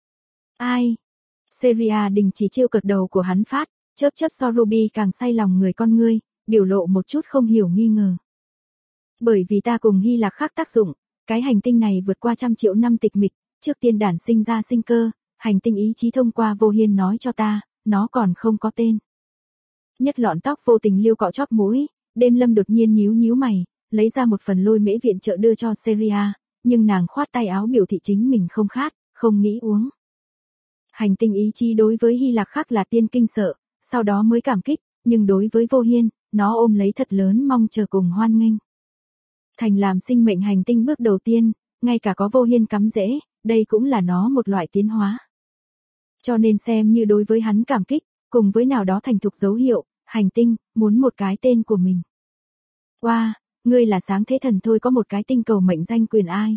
Ai? Seria đình chỉ trêu cợt đầu của hắn phát, chớp chớp so Ruby càng say lòng người con ngươi, biểu lộ một chút không hiểu nghi ngờ. Bởi vì ta cùng Hy Lạc khác tác dụng, cái hành tinh này vượt qua 100 triệu năm tịch mịch, trước tiên đản sinh ra sinh cơ, hành tinh ý chí thông qua Vô Hiên nói cho ta, nó còn không có tên. Nhất lọn tóc vô tình liêu cọ chóp mũi, Đêm Lâm đột nhiên nhíu nhíu mày, lấy ra một phần lôi mễ viện trợ đưa cho Seria, nhưng nàng khoát tay áo biểu thị chính mình không khát, không nghĩ uống. Hành tinh ý chí đối với Hy Lạc khác là tiên kinh sợ, sau đó mới cảm kích, nhưng đối với Vô Hiên, nó ôm lấy thật lớn mong chờ cùng hoan nghênh. Thành làm sinh mệnh hành tinh bước đầu tiên, ngay cả có Vô Hiên cắm rễ, đây cũng là nó một loại tiến hóa. Cho nên xem như đối với hắn cảm kích, cùng với nào đó thành thục dấu hiệu, hành tinh, muốn một cái tên của mình. Wow, ngươi là sáng thế thần thôi có một cái tinh cầu mệnh danh quyền ai.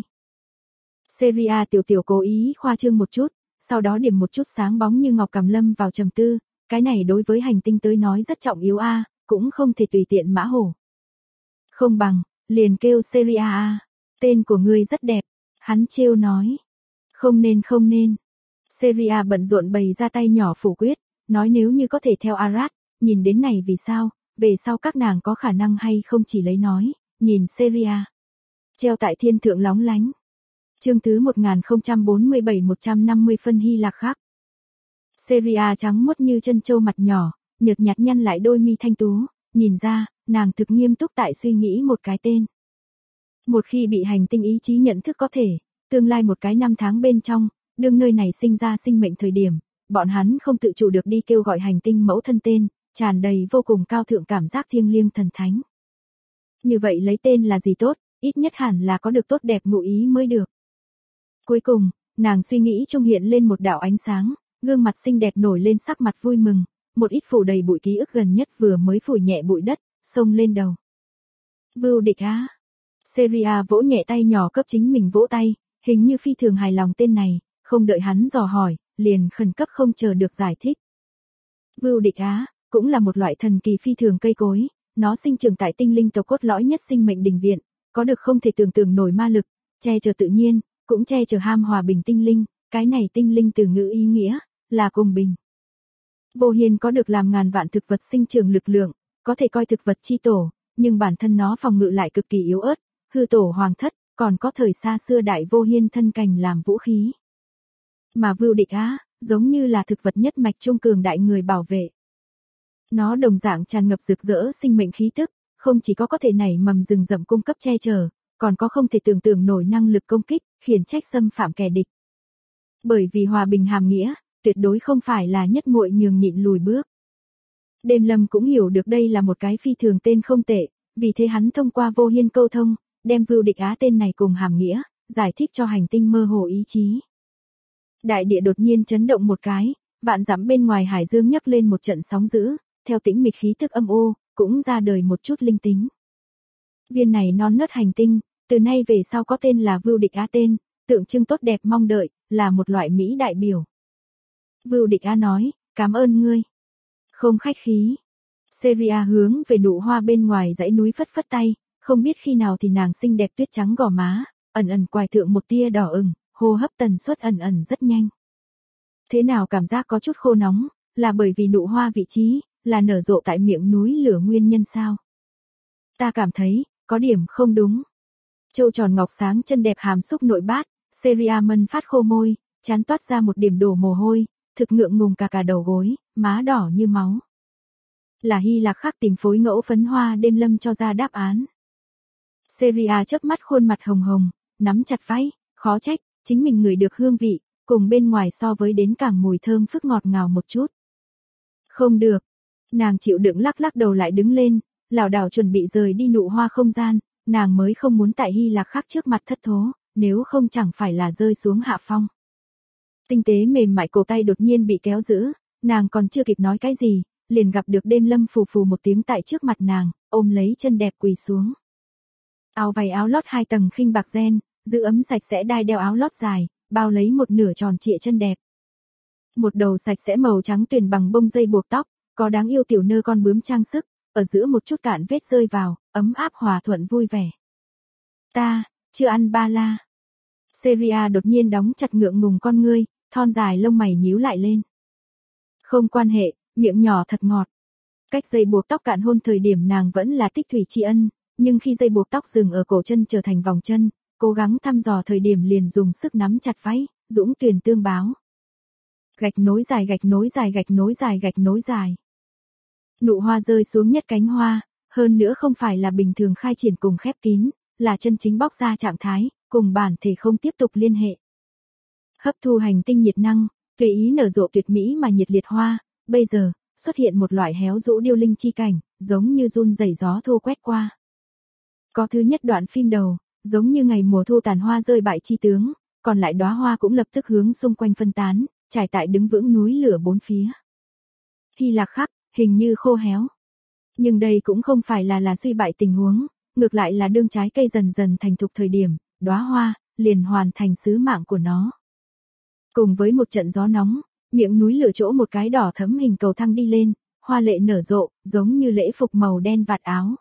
Seria tiểu cố ý khoa trương một chút, sau đó điểm một chút sáng bóng như ngọc cằm lâm vào trầm tư, cái này đối với hành tinh tới nói rất trọng yếu a, cũng không thể tùy tiện mã hổ. Không bằng, liền kêu Seria a, tên của ngươi rất đẹp, hắn trêu nói. Không nên. Seria bận rộn bày ra tay nhỏ phủ quyết, nói nếu như có thể theo Arad, nhìn đến này vì sao, về sau các nàng có khả năng hay không chỉ lấy nói, nhìn Seria. Treo tại thiên thượng lóng lánh. Chương thứ 1047 150 phân Hy Lạc khác. Seria trắng muốt như chân châu mặt nhỏ, nhợt nhạt nhăn lại đôi mi thanh tú, nhìn ra, nàng thực nghiêm túc tại suy nghĩ một cái tên. Một khi bị hành tinh ý chí nhận thức có thể, tương lai một cái năm tháng bên trong, đương nơi này sinh ra sinh mệnh thời điểm, bọn hắn không tự chủ được đi kêu gọi hành tinh mẫu thân tên, tràn đầy vô cùng cao thượng cảm giác thiêng liêng thần thánh. Như vậy lấy tên là gì tốt, ít nhất hẳn là có được tốt đẹp ngụ ý mới được. Cuối cùng, nàng suy nghĩ trông hiện lên một đạo ánh sáng, gương mặt xinh đẹp nổi lên sắc mặt vui mừng, một ít phủ đầy bụi ký ức gần nhất vừa mới phủi nhẹ bụi đất, xông lên đầu. Vưu địch á. Seria vỗ nhẹ tay nhỏ cấp chính mình vỗ tay, hình như phi thường hài lòng tên này, không đợi hắn dò hỏi, liền khẩn cấp không chờ được giải thích. Vưu địch á, cũng là một loại thần kỳ phi thường cây cối, nó sinh trưởng tại tinh linh tộc cốt lõi nhất sinh mệnh đình viện, có được không thể tưởng tượng nổi ma lực, che chở tự nhiên, cũng che chở ham hòa bình tinh linh, cái này tinh linh từ ngữ ý nghĩa, là cùng bình. Vô Hiên có được làm ngàn vạn thực vật sinh trưởng lực lượng, có thể coi thực vật chi tổ, nhưng bản thân nó phòng ngự lại cực kỳ yếu ớt, hư tổ hoàng thất, còn có thời xa xưa đại Vô Hiên thân cành làm vũ khí. Mà Vưu địch á, giống như là thực vật nhất mạch trung cường đại người bảo vệ. Nó đồng dạng tràn ngập rực rỡ sinh mệnh khí tức, không chỉ có thể nảy mầm rừng rậm cung cấp che chở, còn có không thể tưởng tượng nổi năng lực công kích, khiển trách xâm phạm kẻ địch. Bởi vì hòa bình hàm nghĩa, tuyệt đối không phải là nhất muội nhường nhịn lùi bước. Đêm Lâm cũng hiểu được đây là một cái phi thường tên không tệ, vì thế hắn thông qua Vô Hiên câu thông, đem Vưu Địch Á tên này cùng hàm nghĩa, giải thích cho hành tinh mơ hồ ý chí. Đại địa đột nhiên chấn động một cái, vạn dặm bên ngoài hải dương nhấc lên một trận sóng dữ, theo tĩnh mịch khí tức âm u, cũng ra đời một chút linh tính. Viên này non nớt hành tinh, từ nay về sau có tên là Vưu Địch Á tên, tượng trưng tốt đẹp mong đợi, là một loại mỹ đại biểu. Vưu Địch Á nói, cảm ơn ngươi. Không khách khí. Seria hướng về nụ hoa bên ngoài dãy núi phất phất tay, không biết khi nào thì nàng xinh đẹp tuyết trắng gò má, ẩn ẩn quài thượng một tia đỏ ửng, hô hấp tần suất ẩn ẩn rất nhanh. Thế nào cảm giác có chút khô nóng, là bởi vì nụ hoa vị trí, là nở rộ tại miệng núi lửa nguyên nhân sao? Ta cảm thấy, có điểm không đúng. Châu tròn ngọc sáng chân đẹp hàm xúc nội bát, Seria mân phát khô môi, chán toát ra một điểm đổ mồ hôi, thực ngượng ngùng cả đầu gối, má đỏ như máu. Là Hy Lạc Khắc tìm phối ngẫu phấn hoa Đêm Lâm cho ra đáp án. Seria chớp mắt khuôn mặt hồng hồng, nắm chặt váy, khó trách, chính mình ngửi được hương vị, cùng bên ngoài so với đến càng mùi thơm phức ngọt ngào một chút. Không được. Nàng chịu đựng lắc lắc đầu lại đứng lên, lảo đảo chuẩn bị rời đi nụ hoa không gian, nàng mới không muốn tại Hy Lạc Khắc trước mặt thất thố, nếu không chẳng phải là rơi xuống hạ phong. Tinh tế mềm mại cổ tay đột nhiên bị kéo giữ, nàng còn chưa kịp nói cái gì, liền gặp được Đêm Lâm phù phù một tiếng tại trước mặt nàng, ôm lấy chân đẹp quỳ xuống. Áo váy áo lót 2 tầng khinh bạc ren, giữ ấm sạch sẽ đai đeo áo lót dài, bao lấy một nửa tròn trịa chân đẹp. Một đầu sạch sẽ màu trắng tuyền bằng bông dây buộc tóc, có đáng yêu tiểu nơ con bướm trang sức, ở giữa một chút cạn vết rơi vào, ấm áp hòa thuận vui vẻ. Ta, chưa ăn ba la. Seria đột nhiên đóng chặt ngượng ngùng con ngươi, thon dài lông mày nhíu lại lên. Không quan hệ, miệng nhỏ thật ngọt. Cách dây buộc tóc cạn hôn thời điểm nàng vẫn là tích thủy tri ân, nhưng khi dây buộc tóc dừng ở cổ chân trở thành vòng chân, cố gắng thăm dò thời điểm liền dùng sức nắm chặt váy, dũng tuyền tương báo. Gạch nối dài gạch nối dài gạch nối dài gạch nối dài. Nụ hoa rơi xuống nhất cánh hoa, hơn nữa không phải là bình thường khai triển cùng khép kín, là chân chính bóc ra trạng thái, cùng bản thể không tiếp tục liên hệ. Hấp thu hành tinh nhiệt năng, tùy ý nở rộ tuyệt mỹ mà nhiệt liệt hoa, bây giờ, xuất hiện một loại héo rũ điêu linh chi cảnh, giống như run rẩy gió thu quét qua. Có thứ nhất đoạn phim đầu, giống như ngày mùa thu tàn hoa rơi bại chi tướng, còn lại đóa hoa cũng lập tức hướng xung quanh phân tán, trải tại đứng vững núi lửa bốn phía. Hy Lạc Khắc, hình như khô héo. Nhưng đây cũng không phải là suy bại tình huống, ngược lại là đương trái cây dần dần thành thục thời điểm, đóa hoa liền hoàn thành sứ mạng của nó. Cùng với một trận gió nóng, miệng núi lửa chỗ một cái đỏ thẫm hình cầu thang đi lên, hoa lệ nở rộ, giống như lễ phục màu đen vạt áo.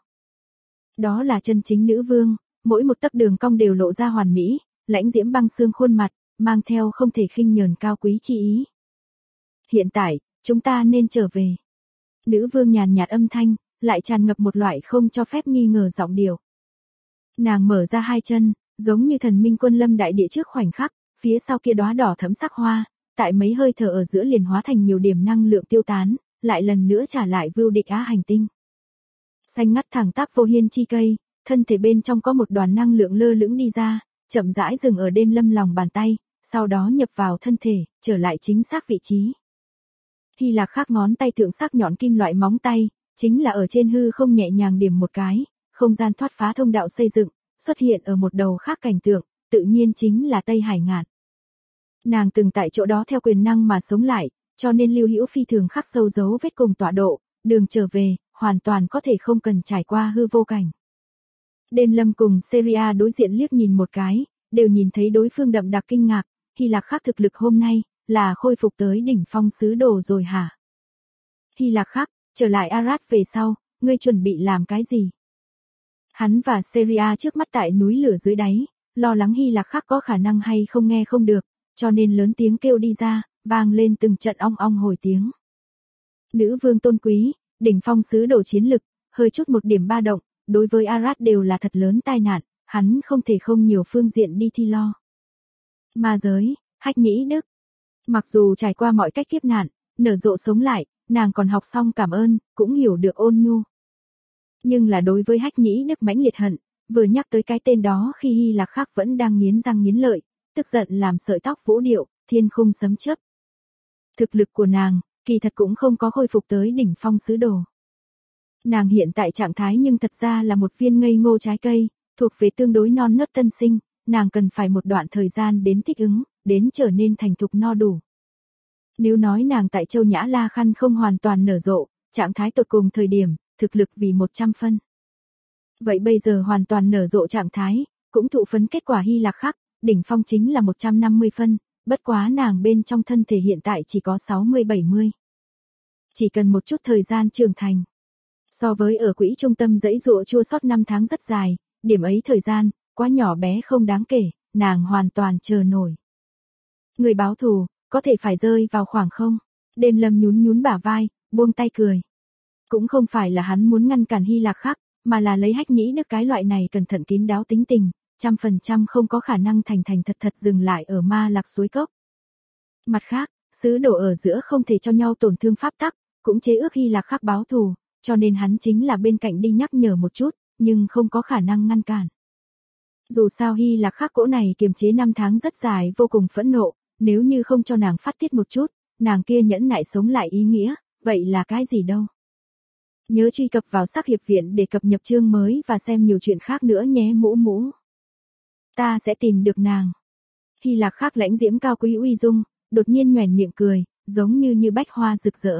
Đó là chân chính nữ vương, mỗi một tấc đường cong đều lộ ra hoàn mỹ, lãnh diễm băng xương khuôn mặt, mang theo không thể khinh nhờn cao quý chi ý. Hiện tại, chúng ta nên trở về. Nữ vương nhàn nhạt âm thanh, lại tràn ngập một loại không cho phép nghi ngờ giọng điệu. Nàng mở ra hai chân, giống như thần minh quân lâm đại địa trước khoảnh khắc, phía sau kia đóa đỏ thẫm sắc hoa, tại mấy hơi thở ở giữa liền hóa thành nhiều điểm năng lượng tiêu tán, lại lần nữa trả lại Vưu Địch Á hành tinh. Xanh ngắt thẳng tắp vô hiên chi cây, thân thể bên trong có một đoàn năng lượng lơ lửng đi ra, chậm rãi dừng ở Đêm Lâm lòng bàn tay, sau đó nhập vào thân thể, trở lại chính xác vị trí. Hy Lạc Khắc ngón tay thượng sắc nhọn kim loại móng tay, chính là ở trên hư không nhẹ nhàng điểm một cái, không gian thoát phá thông đạo xây dựng, xuất hiện ở một đầu khác cảnh tượng, tự nhiên chính là Tây Hải Ngạn. Nàng từng tại chỗ đó theo quyền năng mà sống lại, cho nên Lưu Hữu phi thường khắc sâu dấu vết cùng tọa độ, đường trở về, hoàn toàn có thể không cần trải qua hư vô cảnh. Đêm Lâm cùng Seria đối diện liếc nhìn một cái, đều nhìn thấy đối phương đậm đặc kinh ngạc, Hy Lạc Khắc thực lực hôm nay, là khôi phục tới đỉnh phong sứ đồ rồi hả? Hy Lạc Khắc, trở lại Arad về sau, ngươi chuẩn bị làm cái gì? Hắn và Seria trước mắt tại núi lửa dưới đáy, lo lắng Hy Lạc Khắc có khả năng hay không nghe không được, cho nên lớn tiếng kêu đi ra, vang lên từng trận ong ong hồi tiếng. Nữ vương tôn quý, đỉnh phong sứ đồ chiến lực, hơi chút một điểm ba động, đối với Arad đều là thật lớn tai nạn, hắn không thể không nhiều phương diện đi thi lo. Ma giới, Hách Nhĩ Đức. Mặc dù trải qua mọi cách kiếp nạn, nở rộ sống lại, nàng còn học xong cảm ơn, cũng hiểu được ôn nhu. Nhưng là đối với Hách Nhĩ Đức mãnh liệt hận, vừa nhắc tới cái tên đó khi Hy Lạc Khắc vẫn đang nghiến răng nghiến lợi, tức giận làm sợi tóc vũ điệu, thiên khung sấm chớp. Thực lực của nàng, kỳ thật cũng không có khôi phục tới đỉnh phong sứ đồ. Nàng hiện tại trạng thái nhưng thật ra là một viên ngây ngô trái cây, thuộc về tương đối non nớt tân sinh, nàng cần phải một đoạn thời gian đến thích ứng, đến trở nên thành thục no đủ. Nếu nói nàng tại Châu Nhã La Khăn không hoàn toàn nở rộ, trạng thái tột cùng thời điểm, thực lực vì 100 phân. Vậy bây giờ hoàn toàn nở rộ trạng thái, cũng thụ phấn kết quả Hy Lạc Khắc, đỉnh phong chính là 150 phân, bất quá nàng bên trong thân thể hiện tại chỉ có 60-70. Chỉ cần một chút thời gian trưởng thành. So với ở quỹ trung tâm dãy dụa chua sót 5 tháng rất dài, điểm ấy thời gian, quá nhỏ bé không đáng kể, nàng hoàn toàn chờ nổi. Người báo thù, có thể phải rơi vào khoảng không. Đêm Lâm nhún nhún bả vai, buông tay cười. Cũng không phải là hắn muốn ngăn cản Hy Lạc Khắc, mà là lấy Hách Nhĩ Đức cái loại này cẩn thận kín đáo tính tình, 100% không có khả năng thành thật thật dừng lại ở Ma Lạc suối cốc. Mặt khác, sứ đồ ở giữa không thể cho nhau tổn thương pháp tắc, cũng chế ước Hy Lạc Khắc báo thù, cho nên hắn chính là bên cạnh đi nhắc nhở một chút, nhưng không có khả năng ngăn cản. Dù sao Hy Lạc Khắc cỗ này kiềm chế 5 tháng rất dài vô cùng phẫn nộ, nếu như không cho nàng phát tiết một chút, nàng kia nhẫn nại sống lại ý nghĩa, vậy là cái gì đâu. Nhớ truy cập vào Sắc Hiệp Viện để cập nhật chương mới và xem nhiều chuyện khác nữa nhé mũ mũ. Ta sẽ tìm được nàng. Hy Lạc Khắc lãnh diễm cao quý uy dung, đột nhiên nhoẻn miệng cười, giống như bách hoa rực rỡ.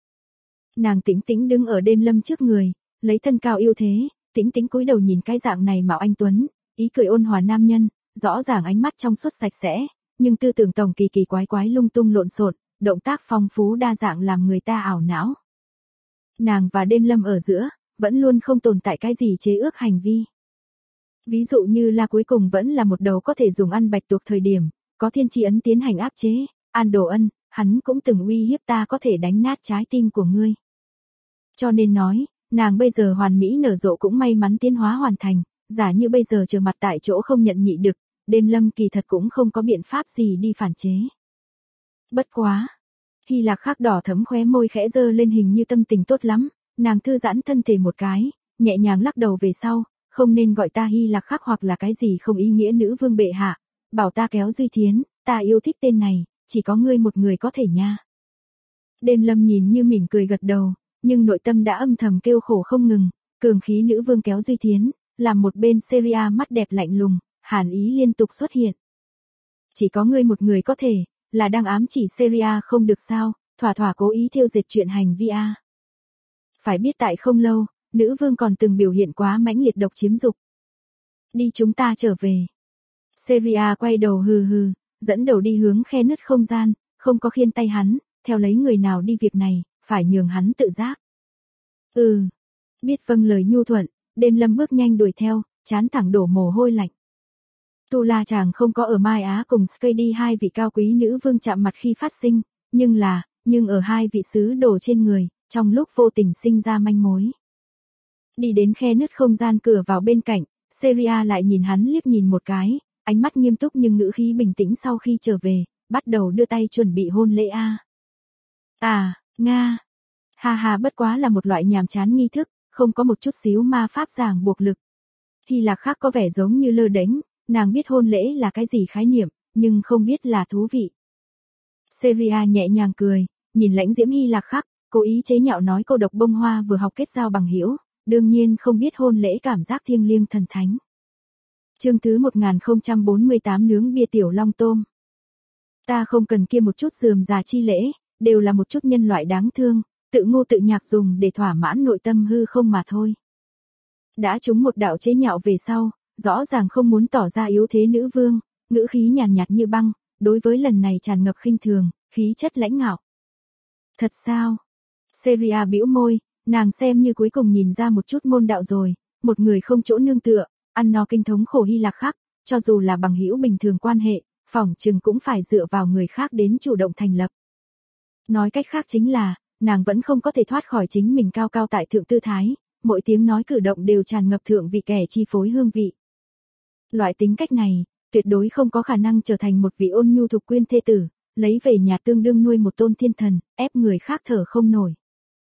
Nàng tĩnh tĩnh đứng ở Đêm Lâm trước người, lấy thân cao yêu thế, tĩnh tĩnh cúi đầu nhìn cái dạng này mạo anh tuấn, ý cười ôn hòa nam nhân, rõ ràng ánh mắt trong suốt sạch sẽ, nhưng tư tưởng tổng kỳ kỳ quái quái lung tung lộn xộn, động tác phong phú đa dạng làm người ta ảo não. Nàng và Đêm Lâm ở giữa, vẫn luôn không tồn tại cái gì chế ước hành vi. Ví dụ như là cuối cùng vẫn là một đầu có thể dùng ăn bạch tuộc thời điểm, có thiên tri ấn tiến hành áp chế, An Đồ Ân, hắn cũng từng uy hiếp ta có thể đánh nát trái tim của ngươi. Cho nên nói, nàng bây giờ hoàn mỹ nở rộ cũng may mắn tiến hóa hoàn thành, giả như bây giờ chờ mặt tại chỗ không nhận nhị được, Đêm Lâm kỳ thật cũng không có biện pháp gì đi phản chế. Bất quá. Hy Lạc Khắc đỏ thấm khóe môi khẽ dơ lên hình như tâm tình tốt lắm, nàng thư giãn thân thể một cái, nhẹ nhàng lắc đầu về sau, không nên gọi ta Hy Lạc Khắc hoặc là cái gì không ý nghĩa nữ vương bệ hạ, bảo ta kéo Duy Thiến, ta yêu thích tên này, chỉ có ngươi một người có thể nha. Đêm Lâm nhìn như mỉm cười gật đầu, nhưng nội tâm đã âm thầm kêu khổ không ngừng, cường khí nữ vương kéo Duy Thiến, làm một bên Seria mắt đẹp lạnh lùng, hàn ý liên tục xuất hiện. Chỉ có ngươi một người có thể, là đang ám chỉ Seria không được sao, thỏa thỏa cố ý thiêu diệt chuyện hành vi a. Phải biết tại không lâu, nữ vương còn từng biểu hiện quá mãnh liệt độc chiếm dục. Đi chúng ta trở về. Seria quay đầu hừ hừ, dẫn đầu đi hướng khe nứt không gian, không có khiên tay hắn, theo lấy người nào đi việc này, phải nhường hắn tự giác. Biết vâng lời nhu thuận, Đêm Lâm bước nhanh đuổi theo, chán thẳng đổ mồ hôi lạnh. Tu La chàng không có ở Mai Á cùng Skady hai vị cao quý nữ vương chạm mặt khi phát sinh, nhưng ở hai vị sứ đồ trên người, trong lúc vô tình sinh ra manh mối. Đi đến khe nứt không gian cửa vào bên cạnh, Seria lại nhìn hắn liếc nhìn một cái, ánh mắt nghiêm túc nhưng ngữ khí bình tĩnh sau khi trở về, bắt đầu đưa tay chuẩn bị hôn lễ a. Nga. Ha bất quá là một loại nhàm chán nghi thức, không có một chút xíu ma pháp ràng buộc lực. Hy Lạc Khắc có vẻ giống như lơ đễnh, nàng biết hôn lễ là cái gì khái niệm, nhưng không biết là thú vị. Seria nhẹ nhàng cười, nhìn lãnh diễm Hy Lạc Khắc, cố ý chế nhạo nói câu độc bông hoa vừa học kết giao bằng hữu, đương nhiên không biết hôn lễ cảm giác thiêng liêng thần thánh. Chương thứ 1048 nướng bia tiểu long tôm. Ta không cần kia một chút rườm rà chi lễ, đều là một chút nhân loại đáng thương, tự ngu tự nhạc dùng để thỏa mãn nội tâm hư không mà thôi. Đã trúng một đạo chế nhạo về sau, rõ ràng không muốn tỏ ra yếu thế nữ vương, ngữ khí nhàn nhạt như băng, đối với lần này tràn ngập khinh thường, khí chất lãnh ngạo. Thật sao? Seria bĩu môi, nàng xem như cuối cùng nhìn ra một chút môn đạo rồi, một người không chỗ nương tựa, ăn no kinh thống khổ Hy Lạc Khắc, cho dù là bằng hữu bình thường quan hệ, phỏng chừng cũng phải dựa vào người khác đến chủ động thành lập. Nói cách khác chính là, nàng vẫn không có thể thoát khỏi chính mình cao cao tại thượng tư thái, mỗi tiếng nói cử động đều tràn ngập thượng vị kẻ chi phối hương vị. Loại tính cách này, tuyệt đối không có khả năng trở thành một vị ôn nhu thục quyên thê tử, lấy về nhà tương đương nuôi một tôn thiên thần, ép người khác thở không nổi.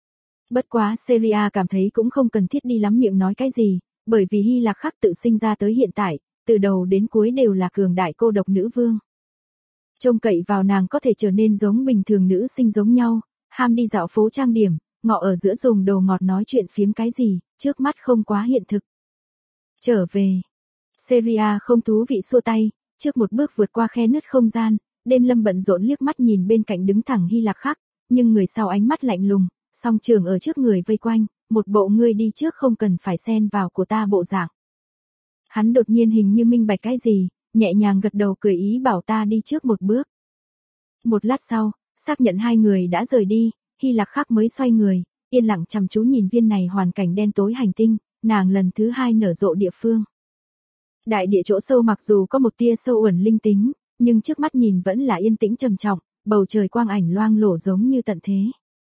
Bất quá Syria cảm thấy cũng không cần thiết đi lắm miệng nói cái gì, bởi vì Hy Lạc Khắc tự sinh ra tới hiện tại, từ đầu đến cuối đều là cường đại cô độc nữ vương. Trông cậy vào nàng có thể trở nên giống bình thường nữ sinh giống nhau, ham đi dạo phố trang điểm, ngọ ở giữa dùng đồ ngọt nói chuyện phiếm cái gì, trước mắt không quá hiện thực. Trở về. Syria không thú vị xua tay, trước một bước vượt qua khe nứt không gian, Đêm Lâm bận rộn liếc mắt nhìn bên cạnh đứng thẳng Hy Lạc Khắc, nhưng người sau ánh mắt lạnh lùng, song trường ở trước người vây quanh, một bộ ngươi đi trước không cần phải xen vào của ta bộ dạng. Hắn đột nhiên hình như minh bạch cái gì, nhẹ nhàng gật đầu cười ý bảo ta đi trước một bước. Một lát sau, xác nhận hai người đã rời đi, Hy Lạc Khắc mới xoay người, yên lặng chăm chú nhìn viên này hoàn cảnh đen tối hành tinh, nàng lần thứ hai nở rộ địa phương. Đại địa chỗ sâu mặc dù có một tia sâu uẩn linh tính, nhưng trước mắt nhìn vẫn là yên tĩnh trầm trọng, bầu trời quang ảnh loang lổ giống như tận thế.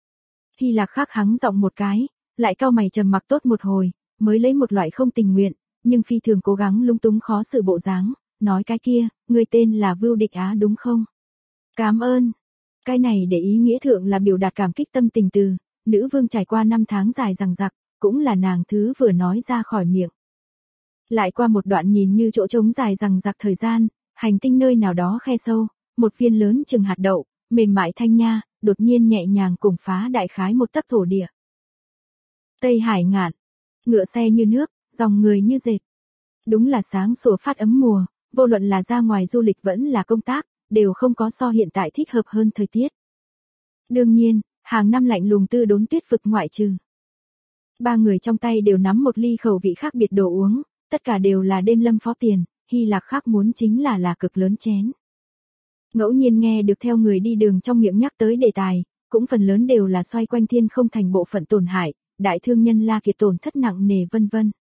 Hy Lạc Khắc hắng giọng một cái, lại cau mày trầm mặc tốt một hồi, mới lấy một loại không tình nguyện, nhưng phi thường cố gắng lung túng khó xử bộ dáng, nói cái kia, ngươi tên là Vưu Địch Á đúng không? Cảm ơn. Cái này để ý nghĩa thượng là biểu đạt cảm kích tâm tình từ, nữ vương trải qua 5 tháng dài dằng dặc, cũng là nàng thứ vừa nói ra khỏi miệng. Lại qua một đoạn nhìn như chỗ trống dài dằng dặc thời gian, hành tinh nơi nào đó khe sâu, một viên lớn chừng hạt đậu, mềm mại thanh nha, đột nhiên nhẹ nhàng cùng phá đại khái một tấc thổ địa. Tây Hải ngạn, ngựa xe như nước, dòng người như dệt. Đúng là sáng sủa phát ấm mùa, vô luận là ra ngoài du lịch vẫn là công tác, đều không có so hiện tại thích hợp hơn thời tiết. Đương nhiên, hàng năm lạnh lùng tư đốn tuyết vực ngoại trừ. Ba người trong tay đều nắm một ly khẩu vị khác biệt đồ uống, tất cả đều là Đêm Lâm phó tiền, Hy Lạc Khắc muốn chính là cực lớn chén. Ngẫu nhiên nghe được theo người đi đường trong miệng nhắc tới đề tài, cũng phần lớn đều là xoay quanh thiên không thành bộ phận tổn hại, đại thương nhân La Kiệt tổn thất nặng nề vân vân.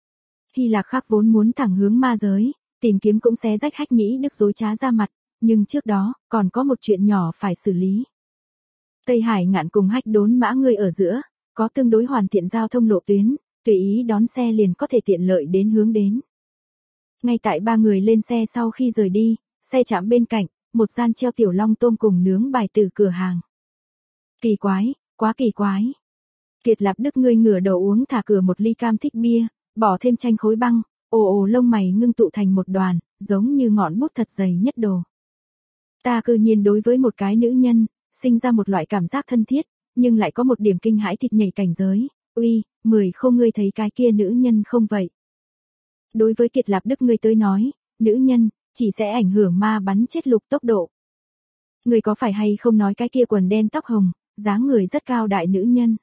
Hy Lạc Khắc vốn muốn thẳng hướng ma giới, tìm kiếm cũng xé rách Hách Nhĩ Đức dối trá ra mặt, nhưng trước đó, còn có một chuyện nhỏ phải xử lý. Tây Hải ngạn cùng Hách Đốn mã người ở giữa, có tương đối hoàn thiện giao thông lộ tuyến, tùy ý đón xe liền có thể tiện lợi đến hướng đến. Ngay tại ba người lên xe sau khi rời đi, xe chạm bên cạnh, một gian treo tiểu long tôm cùng nướng bài từ cửa hàng. Kỳ quái, quá kỳ quái. Kiệt Lạp Đức ngươi ngửa đầu uống thả cửa một ly cam thích bia, bỏ thêm chanh khối băng, ồ lông mày ngưng tụ thành một đoàn, giống như ngọn bút thật dày nhất đồ. Ta cư nhiên đối với một cái nữ nhân, sinh ra một loại cảm giác thân thiết, nhưng lại có một điểm kinh hãi thịt nhảy cảnh giới, uy, 10 không ngươi thấy cái kia nữ nhân không vậy? Đối với Kiệt Lạp Đức ngươi tới nói, nữ nhân, chỉ sẽ ảnh hưởng ma bắn chết lục tốc độ. Ngươi có phải hay không nói cái kia quần đen tóc hồng, dáng người rất cao đại nữ nhân?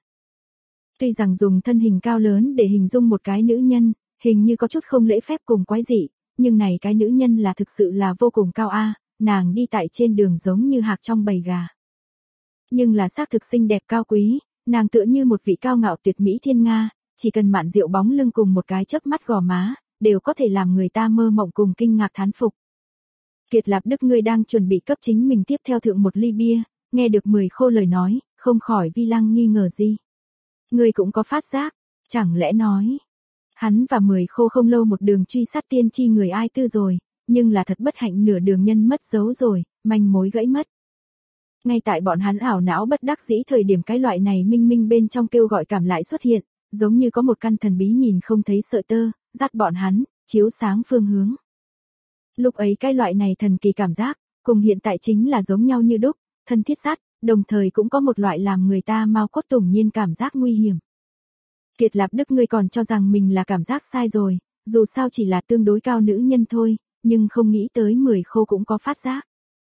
Tuy rằng dùng thân hình cao lớn để hình dung một cái nữ nhân, hình như có chút không lễ phép cùng quái dị, nhưng này cái nữ nhân là thực sự là vô cùng cao a, nàng đi tại trên đường giống như hạc trong bầy gà. Nhưng là xác thực xinh đẹp cao quý, nàng tựa như một vị cao ngạo tuyệt mỹ thiên nga, chỉ cần mạn rượu bóng lưng cùng một cái chớp mắt gò má, đều có thể làm người ta mơ mộng cùng kinh ngạc thán phục. Kiệt Lạp Đức ngươi đang chuẩn bị cấp chính mình tiếp theo thượng một ly bia, nghe được 10 khô lời nói, không khỏi vi lăng nghi ngờ gì. Ngươi cũng có phát giác, chẳng lẽ nói, hắn và 10 khô không lâu một đường truy sát tiên tri người ai tư rồi, nhưng là thật bất hạnh nửa đường nhân mất dấu rồi, manh mối gãy mất. Ngay tại bọn hắn ảo não bất đắc dĩ thời điểm cái loại này minh minh bên trong kêu gọi cảm lại xuất hiện, giống như có một căn thần bí nhìn không thấy sợi tơ, dắt bọn hắn, chiếu sáng phương hướng. Lúc ấy cái loại này thần kỳ cảm giác, cùng hiện tại chính là giống nhau như đúc, thân thiết dắt, đồng thời cũng có một loại làm người ta mau cốt tủng nhiên cảm giác nguy hiểm. Kiệt Lạp Đức ngươi còn cho rằng mình là cảm giác sai rồi, dù sao chỉ là tương đối cao nữ nhân thôi, nhưng không nghĩ tới 10 khô cũng có phát giác.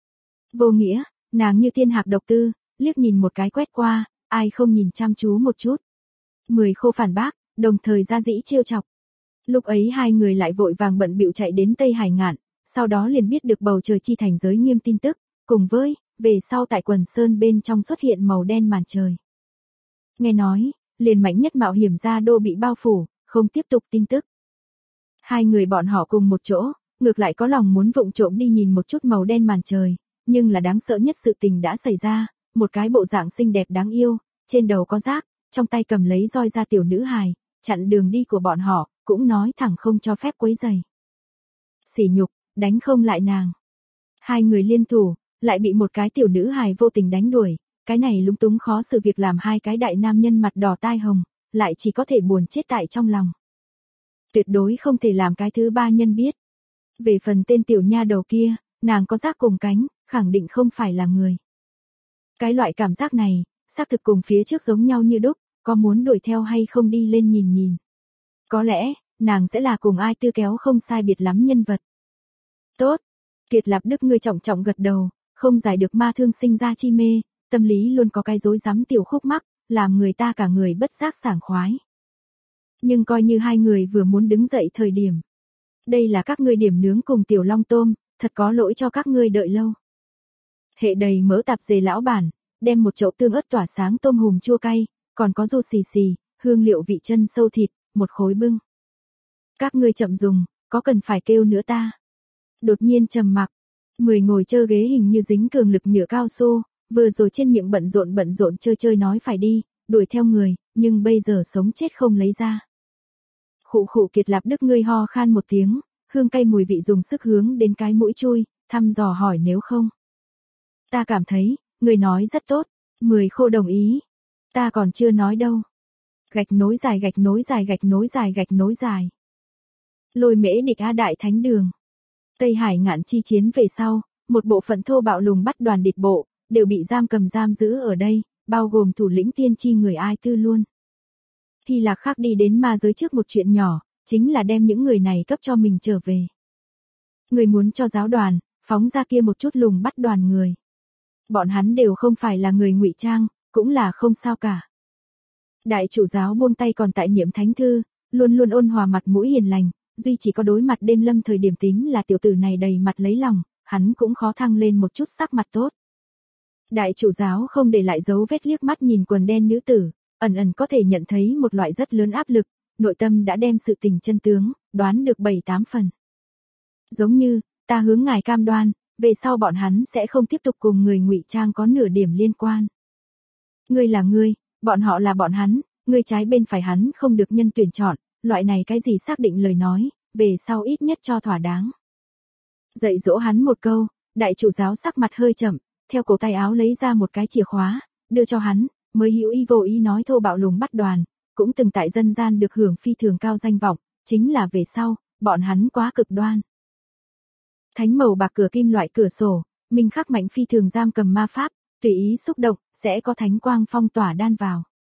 Vô nghĩa, nàng như tiên hạc độc tư, liếc nhìn một cái quét qua, ai không nhìn chăm chú một chút. 10 khô phản bác, đồng thời ra dĩ trêu chọc. Lúc ấy hai người lại vội vàng bận bịu chạy đến Tây Hải ngạn, sau đó liền biết được bầu trời chi thành giới nghiêm tin tức, cùng với, về sau tại quần sơn bên trong xuất hiện màu đen màn trời. Nghe nói, liền mạnh nhất mạo hiểm gia đô bị bao phủ, không tiếp tục tin tức. Hai người bọn họ cùng một chỗ, ngược lại có lòng muốn vụng trộm đi nhìn một chút màu đen màn trời, nhưng là đáng sợ nhất sự tình đã xảy ra, một cái bộ dạng xinh đẹp đáng yêu, trên đầu có rác, trong tay cầm lấy roi ra tiểu nữ hài, chặn đường đi của bọn họ, cũng nói thẳng không cho phép quấy rầy. Sỉ nhục, đánh không lại nàng. Hai người liên thủ, lại bị một cái tiểu nữ hài vô tình đánh đuổi, cái này lúng túng khó xử việc làm hai cái đại nam nhân mặt đỏ tai hồng, lại chỉ có thể buồn chết tại trong lòng. Tuyệt đối không thể làm cái thứ ba nhân biết. Về phần tên tiểu nha đầu kia, nàng có giác cùng cánh, khẳng định không phải là người. Cái loại cảm giác này, xác thực cùng phía trước giống nhau như đúc, có muốn đuổi theo hay không đi lên nhìn nhìn. Có lẽ, nàng sẽ là cùng ai Tư Kéo không sai biệt lắm nhân vật. Tốt. Kiệt Lạp Đức ngươi trọng trọng gật đầu, không giải được ma thương sinh ra chi mê, tâm lý luôn có cái rối rắm tiểu khúc mắc, làm người ta cả người bất giác sảng khoái. Nhưng coi như hai người vừa muốn đứng dậy thời điểm. Đây là các ngươi điểm nướng cùng tiểu long tôm, thật có lỗi cho các ngươi đợi lâu. Hệ đầy mỡ tạp dề lão bản, đem một chậu tương ớt tỏa sáng tôm hùm chua cay, còn có rô xì xì, hương liệu vị chân sâu thịt, một khối bưng. Các ngươi chậm dùng, có cần phải kêu nữa ta? Đột nhiên trầm mặc, 10 ngồi chơ ghế hình như dính cường lực nhựa cao su, vừa rồi trên miệng bận rộn chơi nói phải đi, đuổi theo người, nhưng bây giờ sống chết không lấy ra. Khụ khụ Kiệt Lạp Đức ngươi ho khan một tiếng, hương cay mùi vị dùng sức hướng đến cái mũi chui, thăm dò hỏi nếu không. Ta cảm thấy, người nói rất tốt, 10 khô đồng ý. Ta còn chưa nói đâu. Gạch nối dài gạch nối dài gạch nối dài gạch nối dài. Lôi Mễ Địch A Đại Thánh Đường. Tây Hải ngạn chi chiến về sau, một bộ phận thô bạo lùng bắt đoàn địch bộ, đều bị giam giữ ở đây, bao gồm thủ lĩnh tiên tri người Ai Tư luôn. Hy Lạc khác đi đến ma giới trước một chuyện nhỏ, chính là đem những người này cấp cho mình trở về. Người muốn cho giáo đoàn, phóng ra kia một chút lùng bắt đoàn người. Bọn hắn đều không phải là người ngụy trang, cũng là không sao cả. Đại chủ giáo buông tay còn tại niệm thánh thư, luôn luôn ôn hòa mặt mũi hiền lành, duy chỉ có đối mặt đêm lâm thời điểm tính là tiểu tử này đầy mặt lấy lòng, hắn cũng khó thăng lên một chút sắc mặt tốt. Đại chủ giáo không để lại dấu vết liếc mắt nhìn quần đen nữ tử, ẩn có thể nhận thấy một loại rất lớn áp lực, nội tâm đã đem sự tình chân tướng, đoán được 7-8 phần. Giống như, ta hướng ngài cam đoan, về sau bọn hắn sẽ không tiếp tục cùng người ngụy trang có nửa điểm liên quan. Ngươi là ngươi, bọn họ là bọn hắn, ngươi trái bên phải hắn không được nhân tuyển chọn, loại này cái gì xác định lời nói, về sau ít nhất cho thỏa đáng. Dạy dỗ hắn một câu, đại chủ giáo sắc mặt hơi chậm, theo cổ tay áo lấy ra một cái chìa khóa, đưa cho hắn, mới hữu ý vô ý nói thô bạo lùng bắt đoàn, cũng từng tại dân gian được hưởng phi thường cao danh vọng, chính là về sau, bọn hắn quá cực đoan. Thánh màu bạc cửa kim loại cửa sổ, minh khắc mạnh phi thường giam cầm ma pháp, tùy ý xúc động, sẽ có thánh quang phong tỏa đan vào.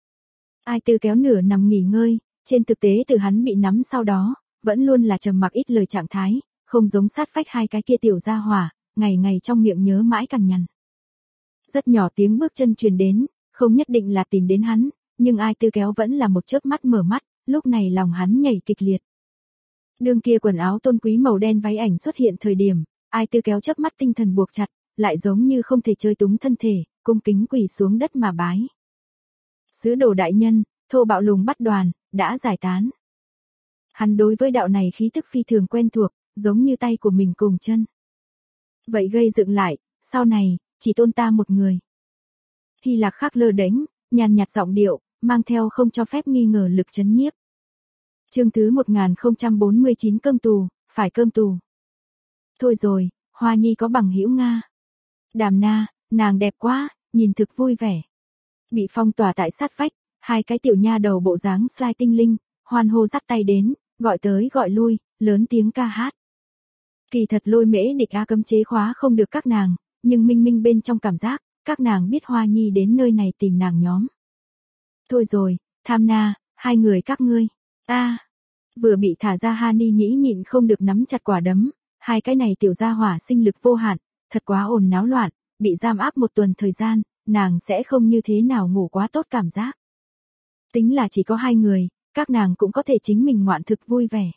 Ai Tư Kéo nửa nằm nghỉ ngơi, trên thực tế từ hắn bị nắm sau đó, vẫn luôn là trầm mặc ít lời trạng thái, không giống sát phách hai cái kia tiểu gia hỏa, ngày ngày trong miệng nhớ mãi cằn nhằn. Rất nhỏ tiếng bước chân truyền đến, không nhất định là tìm đến hắn, nhưng Ai Tư Kéo vẫn là một chớp mắt mở mắt, lúc này lòng hắn nhảy kịch liệt. Đương kia quần áo tôn quý màu đen váy ảnh xuất hiện thời điểm, Ai Tư Kéo chớp mắt tinh thần buộc chặt, lại giống như không thể chơi túng thân thể, cung kính quỳ xuống đất mà bái. Sứ đồ đại nhân, thô bạo lùng bắt đoàn, đã giải tán. Hắn đối với đạo này khí thức phi thường quen thuộc, giống như tay của mình cùng chân. Vậy gây dựng lại, sau này, chỉ tôn ta một người. Hy Lạc khác lơ đễnh, nhàn nhạt giọng điệu, mang theo không cho phép nghi ngờ lực chấn nhiếp. Chương thứ 1049 cơm tù, phải cơm tù. Thôi rồi, Hoa Nhi có bằng hữu Nga. Đàm Na, nàng đẹp quá, nhìn thực vui vẻ. Bị phong tỏa tại sát vách, hai cái tiểu nha đầu bộ dáng slide tinh linh, hoan hô dắt tay đến, gọi tới gọi lui, lớn tiếng ca hát. Kỳ thật Lôi Mễ Địch A cấm chế khóa không được các nàng, nhưng minh minh bên trong cảm giác, các nàng biết Hoa Nhi đến nơi này tìm nàng nhóm. Thôi rồi, Tham Na, hai người các ngươi. Vừa bị thả ra Hani Nhĩ nhịn không được nắm chặt quả đấm, hai cái này tiểu gia hỏa sinh lực vô hạn, thật quá ồn náo loạn, bị giam áp một tuần thời gian, nàng sẽ không như thế nào ngủ quá tốt cảm giác. Tính là chỉ có hai người, các nàng cũng có thể chính mình ngoạn thực vui vẻ.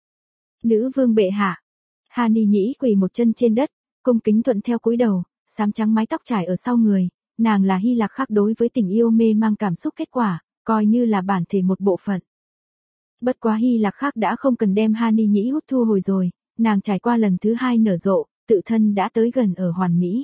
Nữ vương bệ hạ. Hani Nhĩ quỳ một chân trên đất, cung kính thuận theo cúi đầu, xám trắng mái tóc trải ở sau người, nàng là Hy Lạc khác đối với tình yêu mê mang cảm xúc kết quả, coi như là bản thể một bộ phận. Bất quá Hy Lạc khác đã không cần đem Hani Nhĩ hút thu hồi rồi, nàng trải qua lần thứ hai nở rộ, tự thân đã tới gần ở hoàn mỹ.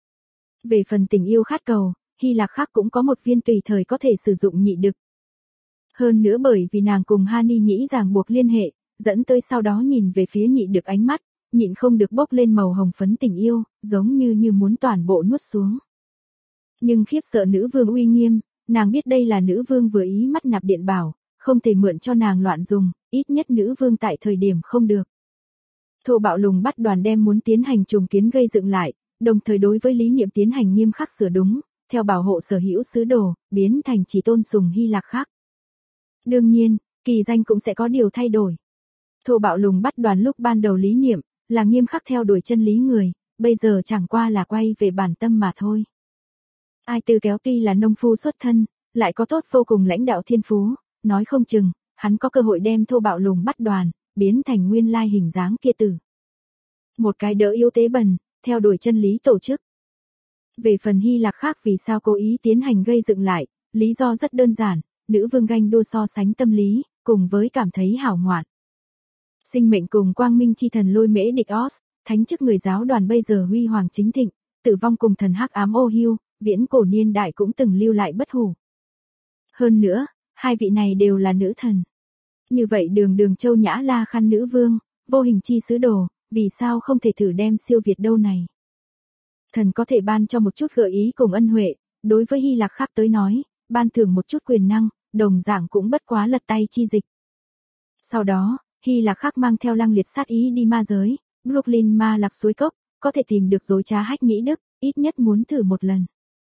Về phần tình yêu khát cầu, Hy Lạc khác cũng có một viên tùy thời có thể sử dụng nhị đực. Hơn nữa bởi vì nàng cùng Hani Nhĩ ràng buộc liên hệ, dẫn tới sau đó nhìn về phía nhị đực ánh mắt, nhịn không được bốc lên màu hồng phấn tình yêu, giống như muốn toàn bộ nuốt xuống. Nhưng khiếp sợ nữ vương uy nghiêm, nàng biết đây là nữ vương vừa ý mắt nạp điện bảo, không thể mượn cho nàng loạn dùng, ít nhất nữ vương tại thời điểm không được. Thô bạo lùng bắt đoàn đem muốn tiến hành trùng kiến gây dựng lại, đồng thời đối với lý niệm tiến hành nghiêm khắc sửa đúng, theo bảo hộ sở hữu sứ đồ, biến thành chỉ tôn sùng Hy Lạc khác. Đương nhiên, kỳ danh cũng sẽ có điều thay đổi. Thô bạo lùng bắt đoàn lúc ban đầu lý niệm, là nghiêm khắc theo đuổi chân lý người, bây giờ chẳng qua là quay về bản tâm mà thôi. Ai Tư Kéo tuy là nông phu xuất thân, lại có tốt vô cùng lãnh đạo thiên phú, nói không chừng, hắn có cơ hội đem thô bạo lùng bắt đoàn, biến thành nguyên lai hình dáng kia tử. Một cái đỡ yếu tế bần, theo đuổi chân lý tổ chức. Về phần Hy Lạc khác vì sao cố ý tiến hành gây dựng lại, lý do rất đơn giản, nữ vương ganh đua so sánh tâm lý, cùng với cảm thấy hảo ngoạn. Sinh mệnh cùng quang minh chi thần lôi mễ địch Os, thánh chức người giáo đoàn bây giờ huy hoàng chính thịnh, tử vong cùng thần hắc ám ô hưu, viễn cổ niên đại cũng từng lưu lại bất hủ. Hơn nữa, hai vị này đều là nữ thần. Như vậy đường châu nhã la khăn nữ vương, vô hình chi sứ đồ, vì sao không thể thử đem siêu việt đâu này. Thần có thể ban cho một chút gợi ý cùng ân huệ, đối với Hy Lạc khác tới nói, ban thưởng một chút quyền năng, đồng dạng cũng bất quá lật tay chi dịch. Sau đó, Hy Lạc khác mang theo lăng liệt sát ý đi ma giới, Brooklyn ma lạc suối cốc, có thể tìm được dối trá hách nhĩ đức, ít nhất muốn thử một lần.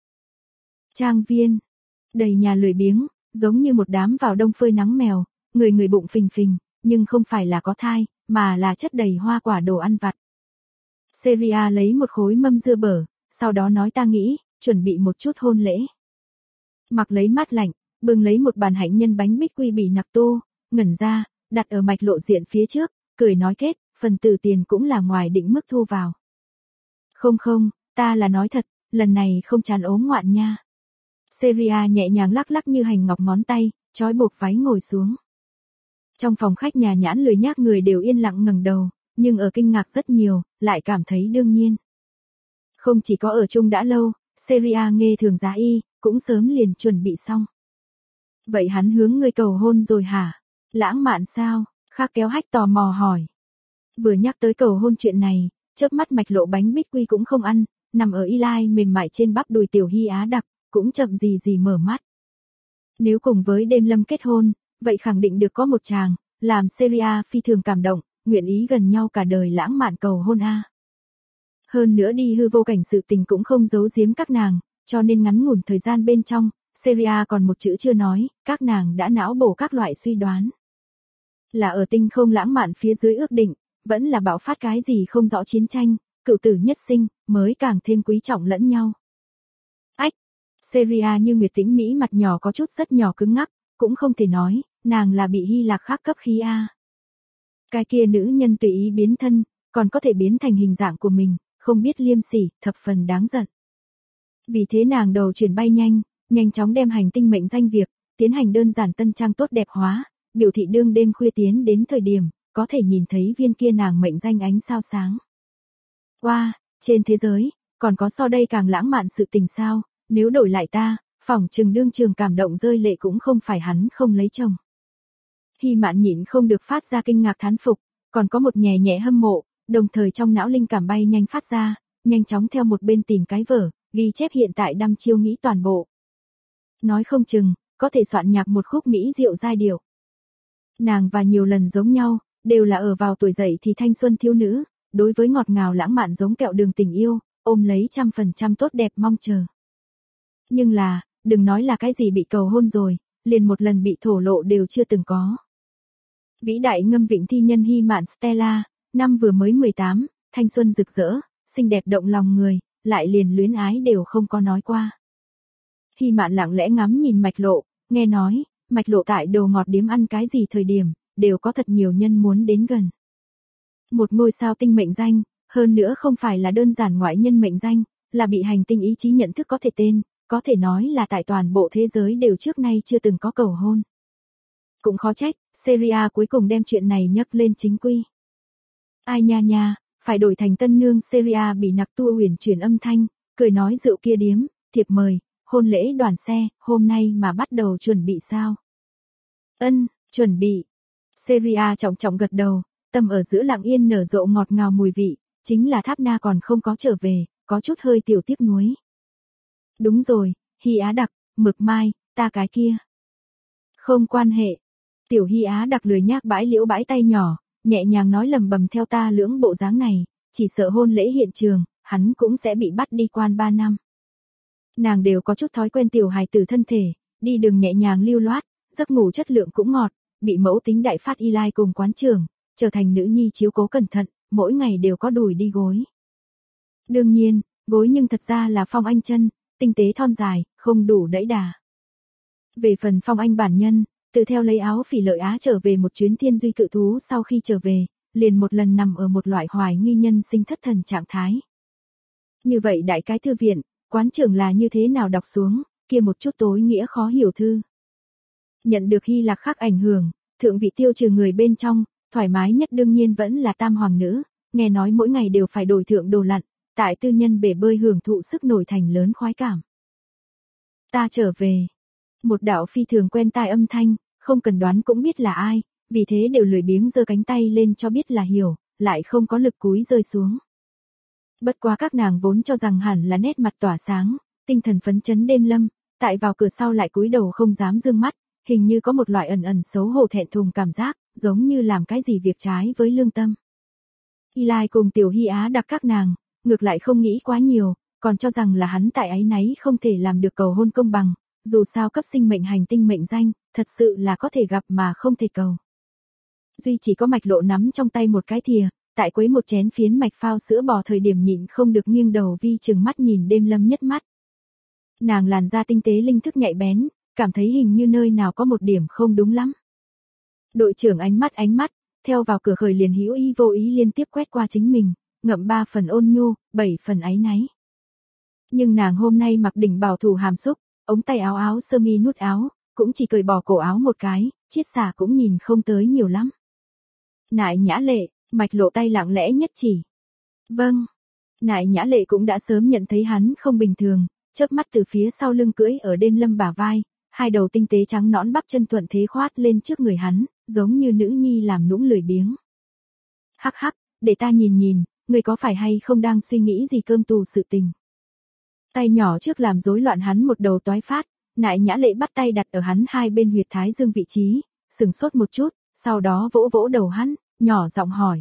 Trang viên, đầy nhà lười biếng, giống như một đám vào đông phơi nắng mèo, người bụng phình phình, nhưng không phải là có thai, mà là chất đầy hoa quả đồ ăn vặt. Seria lấy một khối mâm dưa bở, sau đó nói ta nghĩ, chuẩn bị một chút hôn lễ. Mặc lấy mát lạnh, bưng lấy một bàn hạnh nhân bánh bích quy bì nặc tô, ngẩn ra, đặt ở mạch lộ diện phía trước, cười nói kết, phần tử tiền cũng là ngoài định mức thu vào. Không, ta là nói thật, lần này không chán ốm ngoạn nha. Seria nhẹ nhàng lắc lắc như hành ngọc ngón tay, trói buộc váy ngồi xuống. Trong phòng khách nhà nhãn lười nhác người đều yên lặng ngẩng đầu, nhưng ở kinh ngạc rất nhiều, lại cảm thấy đương nhiên. Không chỉ có ở chung đã lâu, Seria nghe thường giá y, cũng sớm liền chuẩn bị xong. Vậy hắn hướng ngươi cầu hôn rồi hả? Lãng mạn sao? Khác kéo hách tò mò hỏi. Vừa nhắc tới cầu hôn chuyện này, chớp mắt mạch lộ bánh bích quy cũng không ăn, nằm ở Eli mềm mại trên bắp đùi tiểu Hy Á đặc, cũng chậm gì mở mắt. Nếu cùng với đêm lâm kết hôn, vậy khẳng định được có một chàng, làm Seria phi thường cảm động, nguyện ý gần nhau cả đời lãng mạn cầu hôn a. Hơn nữa đi hư vô cảnh sự tình cũng không giấu giếm các nàng, cho nên ngắn ngủn thời gian bên trong, Seria còn một chữ chưa nói, các nàng đã não bổ các loại suy đoán. Là ở tinh không lãng mạn phía dưới ước định, vẫn là bạo phát cái gì không rõ chiến tranh, cựu tử nhất sinh, mới càng thêm quý trọng lẫn nhau. Ách, Seria như nguyệt tĩnh Mỹ mặt nhỏ có chút rất nhỏ cứng ngắc, cũng không thể nói, nàng là bị Hy Lạc khác cấp khí a. Cái kia nữ nhân tùy ý biến thân, còn có thể biến thành hình dạng của mình, không biết liêm sỉ, thập phần đáng giận. Vì thế nàng đầu chuyển bay nhanh chóng đem hành tinh mệnh danh việc, tiến hành đơn giản tân trang tốt đẹp hóa, biểu thị đương đêm khuya tiến đến thời điểm, có thể nhìn thấy viên kia nàng mệnh danh ánh sao sáng. Wow, trên thế giới, còn có so đây càng lãng mạn sự tình sao, nếu đổi lại ta, phỏng chừng đương trường cảm động rơi lệ cũng không phải hắn không lấy chồng. Hy Mạn nhịn không được phát ra kinh ngạc thán phục, còn có một nhẹ nhẹ hâm mộ, đồng thời trong não linh cảm bay nhanh phát ra, nhanh chóng theo một bên tìm cái vở, ghi chép hiện tại đăm chiêu nghĩ toàn bộ. Nói không chừng, có thể soạn nhạc một khúc mỹ diệu giai điệu. Nàng và nhiều lần giống nhau, đều là ở vào tuổi dậy thì thanh xuân thiếu nữ, đối với ngọt ngào lãng mạn giống kẹo đường tình yêu, ôm lấy 100% tốt đẹp mong chờ. Nhưng là, đừng nói là cái gì bị cầu hôn rồi, liền một lần bị thổ lộ đều chưa từng có. Vĩ đại ngâm vịnh thi nhân Hy Mạn Stella, năm vừa mới 18, thanh xuân rực rỡ, xinh đẹp động lòng người, lại liền luyến ái đều không có nói qua. Hy Mạn lặng lẽ ngắm nhìn mạch lộ, nghe nói, mạch lộ tại đồ ngọt điếm ăn cái gì thời điểm, đều có thật nhiều nhân muốn đến gần. Một ngôi sao tinh mệnh danh, hơn nữa không phải là đơn giản ngoại nhân mệnh danh, là bị hành tinh ý chí nhận thức có thể tên, có thể nói là tại toàn bộ thế giới đều trước nay chưa từng có cầu hôn. Cũng khó trách, Seria cuối cùng đem chuyện này nhấc lên chính quy. Ai nha, phải đổi thành tân nương Seria bị nặc tua uyển chuyển âm thanh, cười nói rượu kia điếm, thiệp mời, hôn lễ đoàn xe, hôm nay mà bắt đầu chuẩn bị sao? Chuẩn bị. Seria trọng gật đầu, tâm ở giữa lặng yên nở rộ ngọt ngào mùi vị, chính là Tháp Na còn không có trở về, có chút hơi tiểu tiếc nuối. Đúng rồi, Hy Á Đặc, Mực Mai, ta cái kia. Không quan hệ. Tiểu Hy Á Đặc lười nhác bãi liễu bãi tay nhỏ, nhẹ nhàng nói lầm bầm theo ta lưỡng bộ dáng này, chỉ sợ hôn lễ hiện trường, hắn cũng sẽ bị bắt đi quan 3 năm. Nàng đều có chút thói quen tiểu hài tử thân thể, đi đường nhẹ nhàng lưu loát, giấc ngủ chất lượng cũng ngọt, bị mẫu tính đại phát y lai cùng quán trưởng, trở thành nữ nhi chiếu cố cẩn thận, mỗi ngày đều có đùi đi gối. Đương nhiên, gối nhưng thật ra là Phong Anh chân, tinh tế thon dài, không đủ đẫy đà. Về phần Phong Anh bản nhân, tự theo lấy áo phỉ lợi Á trở về một chuyến thiên duy cự thú sau khi trở về, liền một lần nằm ở một loại hoài nghi nhân sinh thất thần trạng thái. Như vậy đại cái thư viện, quán trưởng là như thế nào đọc xuống, kia một chút tối nghĩa khó hiểu thư. Nhận được Hy Lạc Khắc ảnh hưởng, thượng vị tiêu trừ người bên trong, thoải mái nhất đương nhiên vẫn là tam hoàng nữ, nghe nói mỗi ngày đều phải đổi thượng đồ lặn, tại tư nhân bể bơi hưởng thụ sức nổi thành lớn khoái cảm. Ta trở về. Một đạo phi thường quen tai âm thanh, không cần đoán cũng biết là ai, vì thế đều lười biếng giơ cánh tay lên cho biết là hiểu, lại không có lực cúi rơi xuống. Bất quá các nàng vốn cho rằng hẳn là nét mặt tỏa sáng, tinh thần phấn chấn đêm lâm, tại vào cửa sau lại cúi đầu không dám dương mắt, hình như có một loại ẩn ẩn xấu hổ thẹn thùng cảm giác, giống như làm cái gì việc trái với lương tâm. Y Lai cùng Tiểu Hy Á Đặc các nàng, ngược lại không nghĩ quá nhiều, còn cho rằng là hắn tại áy náy không thể làm được cầu hôn công bằng, dù sao cấp sinh mệnh hành tinh mệnh danh, thật sự là có thể gặp mà không thể cầu. Duy chỉ có Mạch Lộ nắm trong tay một cái thìa, tại quấy một chén phiến mạch phao sữa bò thời điểm nhịn không được nghiêng đầu vi chừng mắt nhìn đêm lâm nhất mắt. Nàng làn da tinh tế linh thức nhạy bén, cảm thấy hình như nơi nào có một điểm không đúng lắm. Đội trưởng ánh mắt, theo vào cửa khởi liền hữu ý vô ý liên tiếp quét qua chính mình, ngậm 3 phần ôn nhu, 7 phần áy náy. Nhưng nàng hôm nay mặc đỉnh bảo thủ hàm xúc, ống tay áo sơ mi nút áo, cũng chỉ cởi bỏ cổ áo một cái, chiết xả cũng nhìn không tới nhiều lắm. Nại Nhã Lệ, Mạch Lộ tay lặng lẽ nhất chỉ. Vâng. Nại Nhã Lệ cũng đã sớm nhận thấy hắn không bình thường, chớp mắt từ phía sau lưng cưỡi ở đêm lâm bả vai, hai đầu tinh tế trắng nõn bắp chân thuận thế khoát lên trước người hắn, giống như nữ nhi làm nũng lười biếng. Hắc hắc, để ta nhìn, người có phải hay không đang suy nghĩ gì cơm tù sự tình. Tay nhỏ trước làm rối loạn hắn một đầu toái phát, Nại Nhã Lệ bắt tay đặt ở hắn hai bên huyệt thái dương vị trí, sừng sốt một chút, sau đó vỗ vỗ đầu hắn, nhỏ giọng hỏi.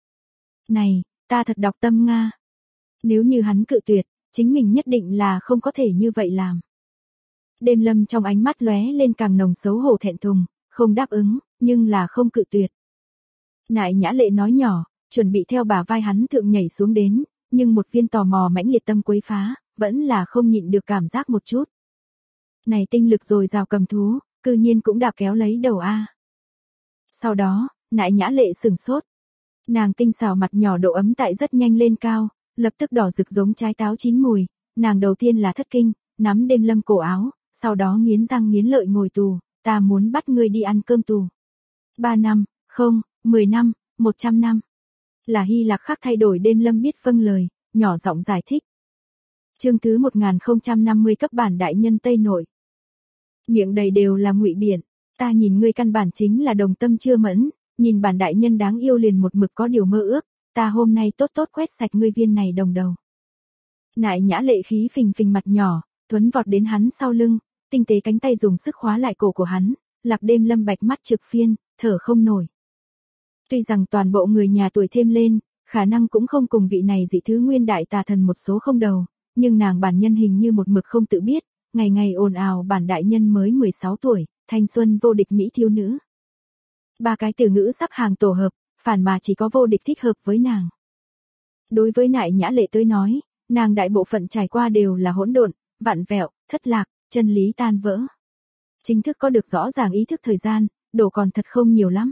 Này, ta thật đọc tâm Nga. Nếu như hắn cự tuyệt, chính mình nhất định là không có thể như vậy làm. Đêm lâm trong ánh mắt lóe lên càng nồng xấu hổ thẹn thùng, không đáp ứng, nhưng là không cự tuyệt. Nại Nhã Lệ nói nhỏ, chuẩn bị theo bả vai hắn thượng nhảy xuống đến, nhưng một viên tò mò mãnh liệt tâm quấy phá, vẫn là không nhịn được cảm giác một chút. Này tinh lực rồi rào cầm thú, cư nhiên cũng đạp kéo lấy đầu a. Sau đó, Nại Nhã Lệ sửng sốt. Nàng tinh xảo mặt nhỏ độ ấm tại rất nhanh lên cao, lập tức đỏ rực giống trái táo chín mùi, nàng đầu tiên là thất kinh, nắm đêm lâm cổ áo, sau đó nghiến răng nghiến lợi ngồi tù, ta muốn bắt ngươi đi ăn cơm tù. 3 năm, không, 10 năm, 100 năm. Là Hy Lạc Khắc thay đổi đêm lâm biết vâng lời, nhỏ giọng giải thích. Chương thứ 1050 cấp bản đại nhân Tây Nội. Miệng đầy đều là ngụy biện, ta nhìn ngươi căn bản chính là đồng tâm chưa mẫn, nhìn bản đại nhân đáng yêu liền một mực có điều mơ ước, ta hôm nay tốt tốt quét sạch ngươi viên này đồng đầu. Nại Nhã Lệ khí phình phình mặt nhỏ, thuấn vọt đến hắn sau lưng, tinh tế cánh tay dùng sức khóa lại cổ của hắn, Lạc Đêm Lâm bạch mắt trực phiên, thở không nổi. Tuy rằng toàn bộ người nhà tuổi thêm lên, khả năng cũng không cùng vị này dị thứ nguyên đại tà thần một số không đầu, nhưng nàng bản nhân hình như một mực không tự biết, ngày ngày ồn ào bản đại nhân mới 16 tuổi, thanh xuân vô địch mỹ thiếu nữ. 3 cái từ ngữ sắp hàng tổ hợp, phản mà chỉ có vô địch thích hợp với nàng. Đối với Nại Nhã Lệ tới nói, nàng đại bộ phận trải qua đều là hỗn độn, vặn vẹo, thất lạc, chân lý tan vỡ. Chính thức có được rõ ràng ý thức thời gian, đổ còn thật không nhiều lắm.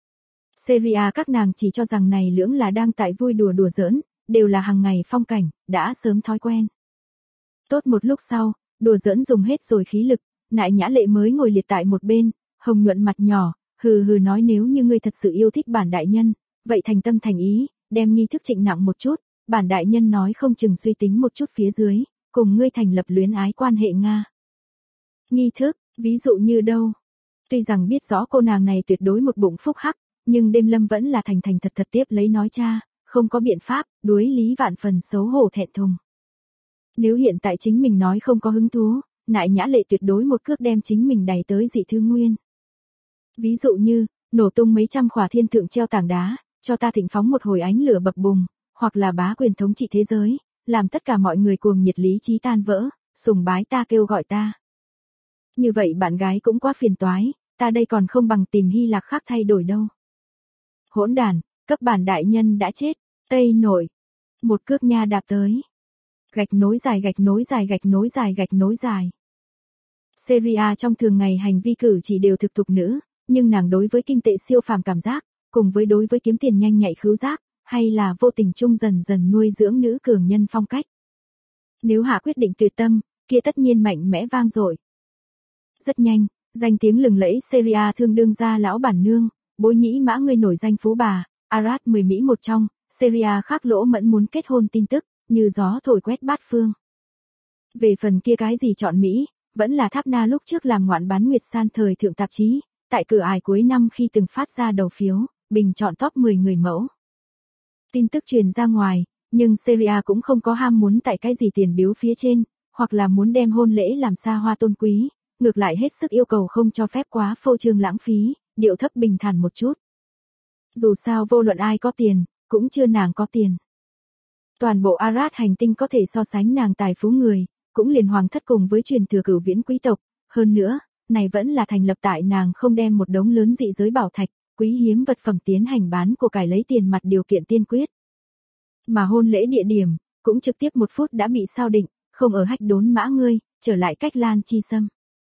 Seria các nàng chỉ cho rằng này lưỡng là đang tại vui đùa giỡn, đều là hàng ngày phong cảnh, đã sớm thói quen. Tốt một lúc sau, đùa giỡn dùng hết rồi khí lực, Nại Nhã Lệ mới ngồi liệt tại một bên, hồng nhuận mặt nhỏ, hừ hừ nói nếu như ngươi thật sự yêu thích bản đại nhân, vậy thành tâm thành ý, đem nghi thức trịnh nặng một chút, bản đại nhân nói không chừng suy tính một chút phía dưới, cùng ngươi thành lập luyến ái quan hệ Nga. Nghi thức, ví dụ như đâu? Tuy rằng biết rõ cô nàng này tuyệt đối một bụng phúc hắc, nhưng đêm lâm vẫn là thành thật tiếp lấy nói cha, không có biện pháp, đuối lý vạn phần xấu hổ thẹn thùng. Nếu hiện tại chính mình nói không có hứng thú, Nại Nhã Lệ tuyệt đối một cước đem chính mình đẩy tới dị thư nguyên. Ví dụ như, nổ tung mấy trăm khỏa thiên thượng treo tảng đá, cho ta thịnh phóng một hồi ánh lửa bập bùng, hoặc là bá quyền thống trị thế giới, làm tất cả mọi người cuồng nhiệt lý trí tan vỡ, sùng bái ta kêu gọi ta. Như vậy bạn gái cũng quá phiền toái, ta đây còn không bằng tìm Hy Lạc khác thay đổi đâu. Hỗn đàn, cấp bản đại nhân đã chết, Tây Nội. Một cước nha đạp tới. Gạch nối dài gạch nối dài gạch nối dài gạch nối dài. Seria trong thường ngày hành vi cử chỉ đều thực thục nữ, nhưng nàng đối với kinh tệ siêu phàm cảm giác, cùng với đối với kiếm tiền nhanh nhạy khứu giác, hay là vô tình chung dần dần nuôi dưỡng nữ cường nhân phong cách. Nếu hạ quyết định tuyệt tâm, kia tất nhiên mạnh mẽ vang dội. Rất nhanh, danh tiếng lừng lẫy Seria thương đương gia lão bản nương, Bối Nhĩ Mã người nổi danh phú bà, Arad 10 Mỹ một trong, Seria khác lỗ mẫn muốn kết hôn tin tức, như gió thổi quét bát phương. Về phần kia cái gì chọn Mỹ, vẫn là Tháp Na lúc trước làm ngoạn bán Nguyệt San thời thượng tạp chí, tại cửa ải cuối năm khi từng phát ra đầu phiếu, bình chọn top 10 người mẫu. Tin tức truyền ra ngoài, nhưng Seria cũng không có ham muốn tại cái gì tiền biếu phía trên, hoặc là muốn đem hôn lễ làm xa hoa tôn quý, ngược lại hết sức yêu cầu không cho phép quá phô trương lãng phí, điệu thấp bình thản một chút. Dù sao vô luận ai có tiền, cũng chưa nàng có tiền. Toàn bộ Arad hành tinh có thể so sánh nàng tài phú người, cũng liền hoàng thất cùng với truyền thừa cửu viễn quý tộc, hơn nữa, này vẫn là thành lập tại nàng không đem một đống lớn dị giới bảo thạch, quý hiếm vật phẩm tiến hành bán của cải lấy tiền mặt điều kiện tiên quyết. Mà hôn lễ địa điểm, cũng trực tiếp 1 phút đã bị sao định, không ở Hách Đốn Mã ngươi, trở lại cách Lan Chi Sâm.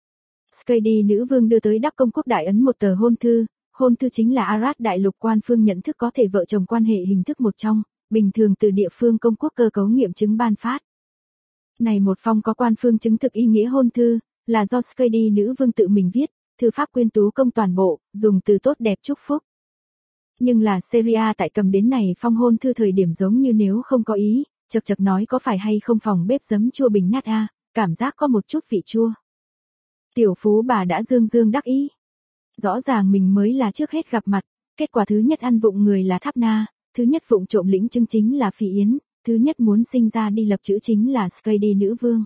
Skady nữ vương đưa tới Đắp Công Quốc Đại Ấn một tờ hôn thư chính là Arad đại lục quan phương nhận thức có thể vợ chồng quan hệ hình thức một trong, bình thường từ địa phương công quốc cơ cấu nghiệm chứng ban phát. Này một phong có quan phương chứng thực ý nghĩa hôn thư, là do Skady nữ vương tự mình viết, thư pháp quyên tú công toàn bộ, dùng từ tốt đẹp chúc phúc. Nhưng là Seria tại cầm đến này phong hôn thư thời điểm giống như nếu không có ý, chật chật nói có phải hay không phòng bếp giấm chua bình nát a, cảm giác có một chút vị chua. Tiểu phú bà đã dương dương đắc ý. Rõ ràng mình mới là trước hết gặp mặt, kết quả thứ nhất ăn vụng người là Tháp Na, thứ nhất vụng trộm lĩnh chứng chính là Phi Yến, thứ nhất muốn sinh ra đi lập chữ chính là Skady nữ vương.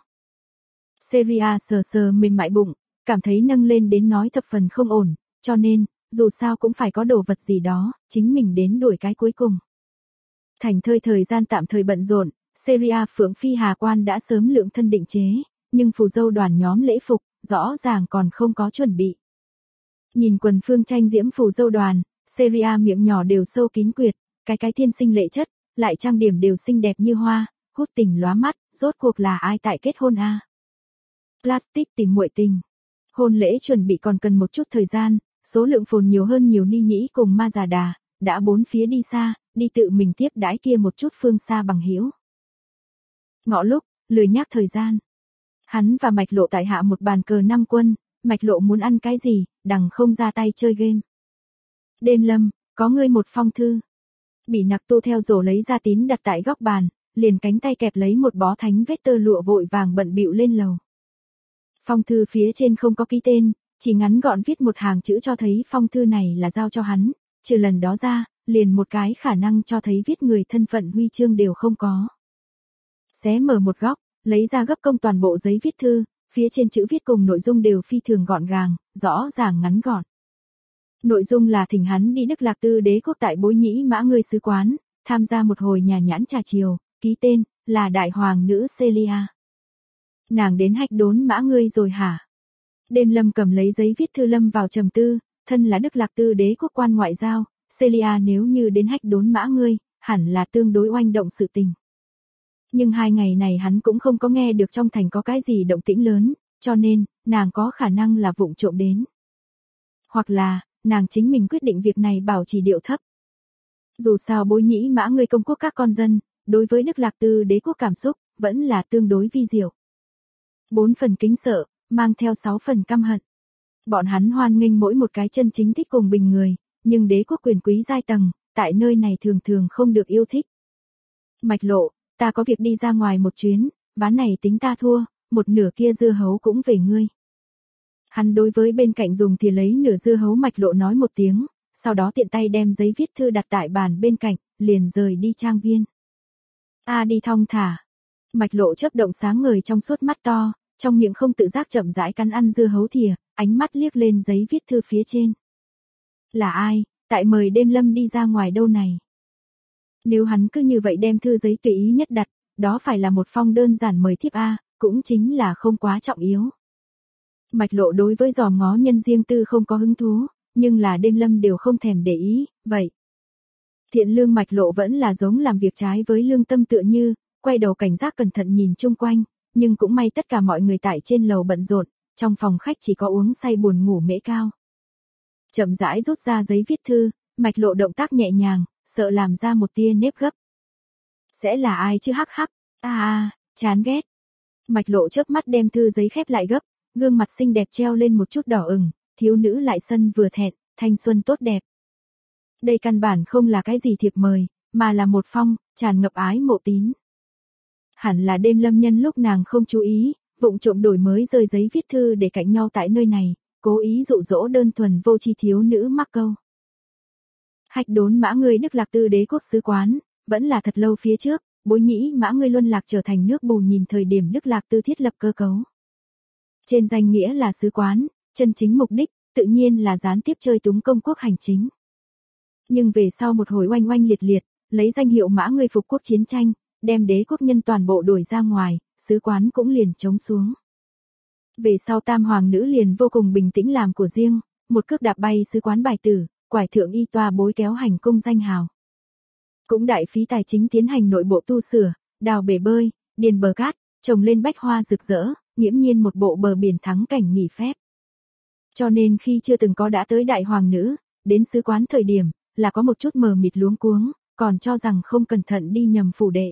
Seria sờ sờ mềm mại bụng, cảm thấy nâng lên đến nói thập phần không ổn, cho nên, dù sao cũng phải có đồ vật gì đó, chính mình đến đuổi cái cuối cùng. Thành thơi thời gian tạm thời bận rộn, Seria Phượng Phi Hà Quan đã sớm lượng thân định chế, nhưng phù dâu đoàn nhóm lễ phục, rõ ràng còn không có chuẩn bị. Nhìn quần phương tranh diễm phù dâu đoàn, Seria miệng nhỏ đều sâu kín quyệt, cái thiên sinh lệ chất, lại trang điểm đều xinh đẹp như hoa, hút tình lóa mắt, rốt cuộc là ai tại kết hôn a? Plastic tìm muội tình. Hôn lễ chuẩn bị còn cần một chút thời gian, số lượng phồn nhiều hơn nhiều ni nhĩ cùng ma già đà, đã bốn phía đi xa, đi tự mình tiếp đãi kia một chút phương xa bằng hữu. Ngọ lúc, lười nhác thời gian. Hắn và Mạch Lộ tại hạ một bàn cờ 5 quân, Mạch Lộ muốn ăn cái gì, đằng không ra tay chơi game. Đêm lâm, có ngươi một phong thư. Bỉ Nặc Tu theo rổ lấy ra tín đặt tại góc bàn, liền cánh tay kẹp lấy một bó thánh vết tơ lụa vội vàng bận bịu lên lầu. Phong thư phía trên không có ký tên, chỉ ngắn gọn viết một hàng chữ cho thấy phong thư này là giao cho hắn, trừ lần đó ra, liền một cái khả năng cho thấy viết người thân phận huy chương đều không có. Xé mở một góc, lấy ra gấp công toàn bộ giấy viết thư, phía trên chữ viết cùng nội dung đều phi thường gọn gàng, rõ ràng ngắn gọn. Nội dung là thỉnh hắn đi Đức Lạc Tư Đế quốc tại Bối Nhĩ Mã ngươi sứ quán, tham gia một hồi nhà nhãn trà chiều, ký tên là Đại Hoàng nữ Celia. Nàng đến Hách Đốn Mã ngươi rồi hả? Đêm lâm cầm lấy giấy viết thư lâm vào trầm tư, thân là Đức Lạc Tư Đế quốc quan ngoại giao, Celia nếu như đến Hách Đốn Mã ngươi, hẳn là tương đối oanh động sự tình. Nhưng 2 ngày này hắn cũng không có nghe được trong thành có cái gì động tĩnh lớn, cho nên, nàng có khả năng là vụng trộm đến. Hoặc là, nàng chính mình quyết định việc này bảo trì điệu thấp. Dù sao Bối Nhĩ Mã ngươi công quốc các con dân, đối với Đức Lạc Tư Đế quốc cảm xúc, vẫn là tương đối vi diệu. 4 phần kính sợ, mang theo 6 phần căm hận. Bọn hắn hoan nghênh mỗi một cái chân chính thích cùng bình người, nhưng đế quốc quyền quý giai tầng, tại nơi này thường thường không được yêu thích. Mạch Lộ, ta có việc đi ra ngoài một chuyến, ván này tính ta thua, một nửa kia dưa hấu cũng về ngươi. Hắn đối với bên cạnh dùng thì lấy nửa dưa hấu Mạch Lộ nói một tiếng, sau đó tiện tay đem giấy viết thư đặt tại bàn bên cạnh, liền rời đi trang viên. A đi thong thả. Mạch Lộ chớp động sáng ngời trong suốt mắt to, trong miệng không tự giác chậm rãi cắn ăn dưa hấu thìa, ánh mắt liếc lên giấy viết thư phía trên. Là ai, tại mời đêm lâm đi ra ngoài đâu này? Nếu hắn cứ như vậy đem thư giấy tùy ý nhất đặt, đó phải là một phong đơn giản mời thiếp a, cũng chính là không quá trọng yếu. Mạch Lộ đối với dòm ngó nhân riêng tư không có hứng thú, nhưng là đêm lâm đều không thèm để ý, vậy. Thiện lương Mạch Lộ vẫn là giống làm việc trái với lương tâm tựa như, quay đầu cảnh giác cẩn thận nhìn chung quanh, nhưng cũng may tất cả mọi người tại trên lầu bận rộn, trong phòng khách chỉ có uống say buồn ngủ Mễ Cao. Chậm rãi rút ra giấy viết thư, Mạch Lộ động tác nhẹ nhàng, sợ làm ra một tia nếp gấp. Sẽ là ai chứ hắc hắc, chán ghét. Mạch Lộ chớp mắt đem thư giấy khép lại gấp, gương mặt xinh đẹp treo lên một chút đỏ ửng, thiếu nữ lại sân vừa thẹn, thanh xuân tốt đẹp. Đây căn bản không là cái gì thiệp mời, mà là một phong, tràn ngập ái mộ tín. Hẳn là đêm lâm nhân lúc nàng không chú ý, vụng trộm đổi mới rơi giấy viết thư để cạnh nhau tại nơi này, cố ý dụ dỗ đơn thuần vô tri thiếu nữ mắc câu. Hạch đốn mã ngươi Đức Lạc Tư Đế quốc sứ quán, vẫn là thật lâu phía trước, Bối Nhĩ mã ngươi Luân Lạc trở thành nước Bù nhìn thời điểm Đức Lạc Tư thiết lập cơ cấu. Trên danh nghĩa là sứ quán, chân chính mục đích, tự nhiên là gián tiếp chơi túng công quốc hành chính. Nhưng về sau một hồi oanh oanh liệt liệt, lấy danh hiệu mã ngươi phục quốc chiến tranh, đem đế quốc nhân toàn bộ đuổi ra ngoài, sứ quán cũng liền trống xuống. Về sau tam hoàng nữ liền vô cùng bình tĩnh làm của riêng, một cước đạp bay sứ quán bài tử, quải thượng y toa bối kéo hành cung danh hào. Cũng đại phí tài chính tiến hành nội bộ tu sửa, đào bể bơi, điền bờ cát, trồng lên bách hoa rực rỡ, nghiễm nhiên một bộ bờ biển thắng cảnh nghỉ phép. Cho nên khi chưa từng có đã tới đại hoàng nữ, đến sứ quán thời điểm, là có một chút mờ mịt luống cuống, còn cho rằng không cẩn thận đi nhầm phủ đệ.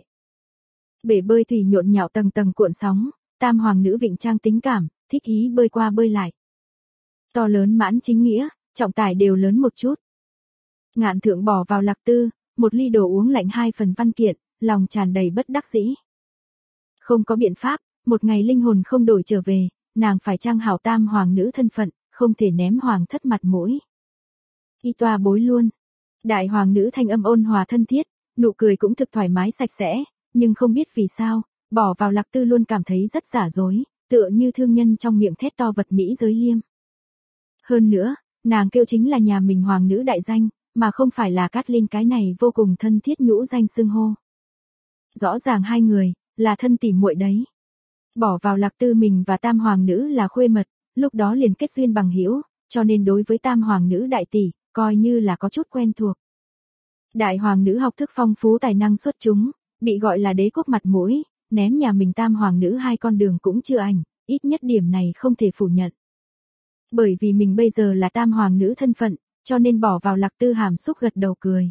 Bể bơi thủy nhộn nhạo tầng tầng cuộn sóng, tam hoàng nữ vịnh trang tính cảm, thích ý bơi qua bơi lại. To lớn mãn chính nghĩa, trọng tải đều lớn một chút. Ngạn thượng bỏ vào Lạc Tư, một ly đồ uống lạnh 2 phần văn kiện, lòng tràn đầy bất đắc dĩ. Không có biện pháp, một ngày linh hồn không đổi trở về, nàng phải trang hảo tam hoàng nữ thân phận, không thể ném hoàng thất mặt mũi. Y toa bối luôn. Đại hoàng nữ thanh âm ôn hòa thân thiết, nụ cười cũng thực thoải mái sạch sẽ, nhưng không biết vì sao, bỏ vào Lạc Tư luôn cảm thấy rất giả dối, tựa như thương nhân trong miệng thét to vật mỹ giới liêm. Hơn nữa, nàng kêu chính là nhà mình hoàng nữ đại danh, mà không phải là Cát-linh cái này vô cùng thân thiết nhũ danh xưng hô. Rõ ràng hai người, là thân tỉ muội đấy. Bỏ vào Lạc Tư mình và tam hoàng nữ là khuê mật, lúc đó liền kết duyên bằng hữu, cho nên đối với tam hoàng nữ đại tỷ, coi như là có chút quen thuộc. Đại hoàng nữ học thức phong phú tài năng xuất chúng, bị gọi là đế quốc mặt mũi, ném nhà mình tam hoàng nữ hai con đường cũng chưa ảnh, ít nhất điểm này không thể phủ nhận. Bởi vì mình bây giờ là tam hoàng nữ thân phận, cho nên bỏ vào Lạc Tư hàm xúc gật đầu cười.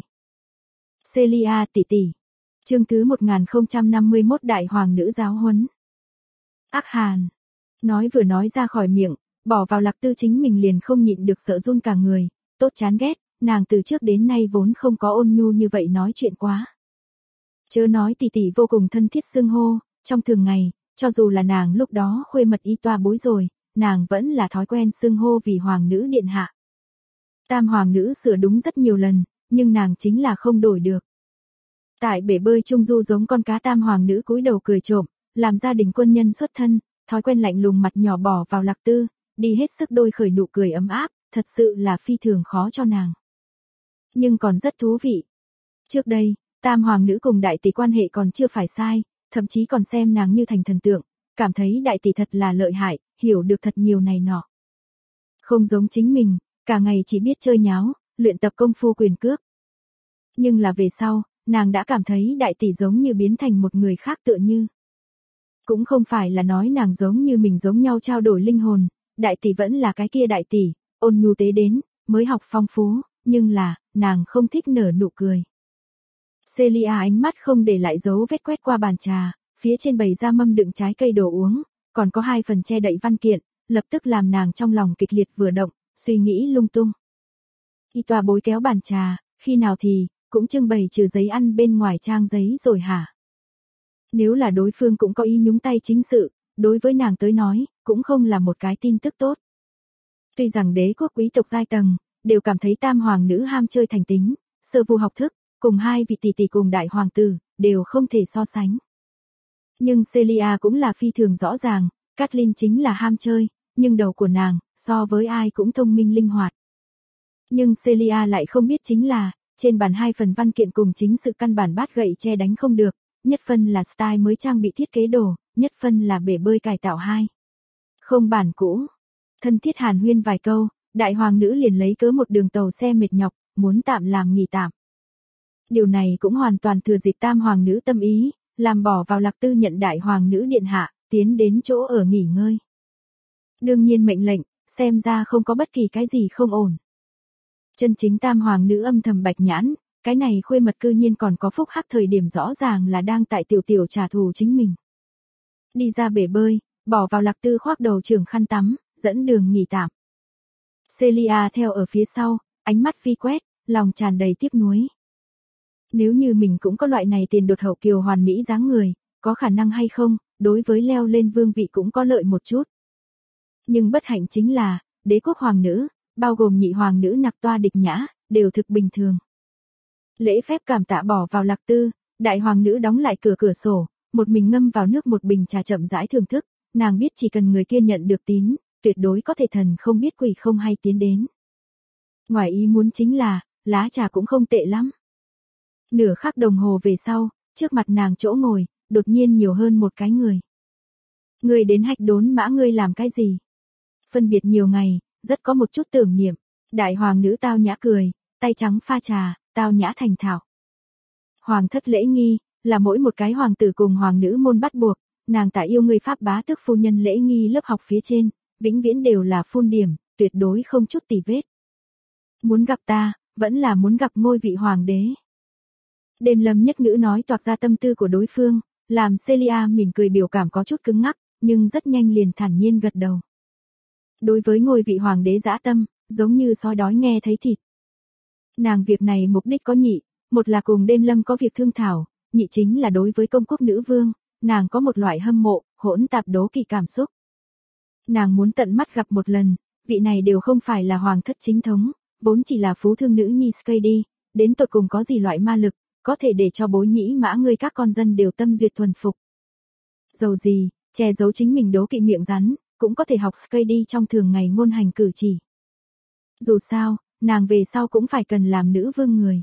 Celia tỷ tỷ. Chương thứ 1051 Đại hoàng nữ giáo huấn. Ác hàn. Nói vừa nói ra khỏi miệng, bỏ vào Lạc Tư chính mình liền không nhịn được sợ run cả người, tốt chán ghét, nàng từ trước đến nay vốn không có ôn nhu như vậy nói chuyện quá. Chớ nói tỷ tỷ vô cùng thân thiết xưng hô, trong thường ngày, cho dù là nàng lúc đó khuê mật y toa bối rồi, nàng vẫn là thói quen xưng hô vì hoàng nữ điện hạ. Tam hoàng nữ sửa đúng rất nhiều lần, nhưng nàng chính là không đổi được. Tại bể bơi trung du giống con cá tam hoàng nữ cúi đầu cười trộm, làm gia đình quân nhân xuất thân, thói quen lạnh lùng mặt nhỏ bỏ vào Lạc Tư, đi hết sức đôi khởi nụ cười ấm áp, thật sự là phi thường khó cho nàng. Nhưng còn rất thú vị. Trước đây, tam hoàng nữ cùng đại tỷ quan hệ còn chưa phải sai, thậm chí còn xem nàng như thành thần tượng, cảm thấy đại tỷ thật là lợi hại, hiểu được thật nhiều này nọ. Không giống chính mình, cả ngày chỉ biết chơi nháo, luyện tập công phu quyền cước. Nhưng là về sau, nàng đã cảm thấy đại tỷ giống như biến thành một người khác tựa như. Cũng không phải là nói nàng giống như mình giống nhau trao đổi linh hồn, đại tỷ vẫn là cái kia đại tỷ, ôn nhu tế đến, mới học phong phú, nhưng là, nàng không thích nở nụ cười. Celia ánh mắt không để lại dấu vết quét qua bàn trà, phía trên bày ra mâm đựng trái cây đồ uống, còn có 2 phần che đậy văn kiện, lập tức làm nàng trong lòng kịch liệt vừa động, suy nghĩ lung tung. Y toa bối kéo bàn trà, khi nào thì, cũng trưng bày trừ giấy ăn bên ngoài trang giấy rồi hả? Nếu là đối phương cũng có ý nhúng tay chính sự, đối với nàng tới nói, cũng không là một cái tin tức tốt. Tuy rằng đế quốc quý tộc giai tầng, đều cảm thấy tam hoàng nữ ham chơi thành tính, sơ vu học thức, cùng hai vị tỷ tỷ cùng đại hoàng tử, đều không thể so sánh. Nhưng Celia cũng là phi thường rõ ràng, Kathleen chính là ham chơi, nhưng đầu của nàng, so với ai cũng thông minh linh hoạt. Nhưng Celia lại không biết chính là, trên bàn 2 phần văn kiện cùng chính sự căn bản bát gậy che đánh không được, nhất phân là style mới trang bị thiết kế đồ, nhất phân là bể bơi cải tạo 2. Không bản cũ. Thân thiết hàn huyên vài câu, đại hoàng nữ liền lấy cớ một đường tàu xe mệt nhọc, muốn tạm làm nghỉ tạm. Điều này cũng hoàn toàn thừa dịp tam hoàng nữ tâm ý, làm bỏ vào Lạc Tư nhận đại hoàng nữ điện hạ, tiến đến chỗ ở nghỉ ngơi. Đương nhiên mệnh lệnh, xem ra không có bất kỳ cái gì không ổn. Chân chính tam hoàng nữ âm thầm bạch nhãn, cái này khuê mật cư nhiên còn có phúc hắc thời điểm rõ ràng là đang tại tiểu tiểu trả thù chính mình. Đi ra bể bơi, bỏ vào Lạc Tư khoác đầu trường khăn tắm, dẫn đường nghỉ tạm. Celia theo ở phía sau, ánh mắt vi quét, lòng tràn đầy tiếc nuối. Nếu như mình cũng có loại này tiền đột hậu kiều hoàn mỹ dáng người, có khả năng hay không, đối với leo lên vương vị cũng có lợi một chút. Nhưng bất hạnh chính là, đế quốc hoàng nữ, bao gồm nhị hoàng nữ Nặc Toa Địch Nhã, đều thực bình thường. Lễ phép cảm tạ bỏ vào Lạc Tư, đại hoàng nữ đóng lại cửa sổ, một mình ngâm vào nước một bình trà chậm rãi thưởng thức, nàng biết chỉ cần người kia nhận được tín, tuyệt đối có thể thần không biết quỷ không hay tiến đến. Ngoài ý muốn chính là, lá trà cũng không tệ lắm. Nửa khắc đồng hồ về sau, trước mặt nàng chỗ ngồi, đột nhiên nhiều hơn một cái người. Người đến Hạch Đốn Mã ngươi làm cái gì? Phân biệt nhiều ngày, rất có một chút tưởng niệm. Đại hoàng nữ tao nhã cười, tay trắng pha trà, tao nhã thành thạo. Hoàng thất lễ nghi, là mỗi một cái hoàng tử cùng hoàng nữ môn bắt buộc, nàng tại yêu người Pháp bá tước phu nhân lễ nghi lớp học phía trên, vĩnh viễn đều là phun điểm, tuyệt đối không chút tì vết. Muốn gặp ta, vẫn là muốn gặp ngôi vị hoàng đế. Đêm Lâm nhất ngữ nói toạc ra tâm tư của đối phương, làm Celia mỉm cười biểu cảm có chút cứng ngắc, nhưng rất nhanh liền thản nhiên gật đầu. Đối với ngôi vị hoàng đế dã tâm, giống như sói đói nghe thấy thịt. Nàng việc này mục đích có nhị, một là cùng Đêm Lâm có việc thương thảo, nhị chính là đối với công quốc nữ vương, nàng có một loại hâm mộ, hỗn tạp đố kỵ cảm xúc. Nàng muốn tận mắt gặp một lần, vị này đều không phải là hoàng thất chính thống, vốn chỉ là phú thương nữ nhi Skady, đến tột cùng có gì loại ma lực, có thể để cho bối nhĩ mã ngươi các con dân đều tâm duyệt thuần phục. Dầu gì, che giấu chính mình đố kỵ miệng rắn, cũng có thể học Skady trong thường ngày ngôn hành cử chỉ. Dù sao, nàng về sau cũng phải cần làm nữ vương người.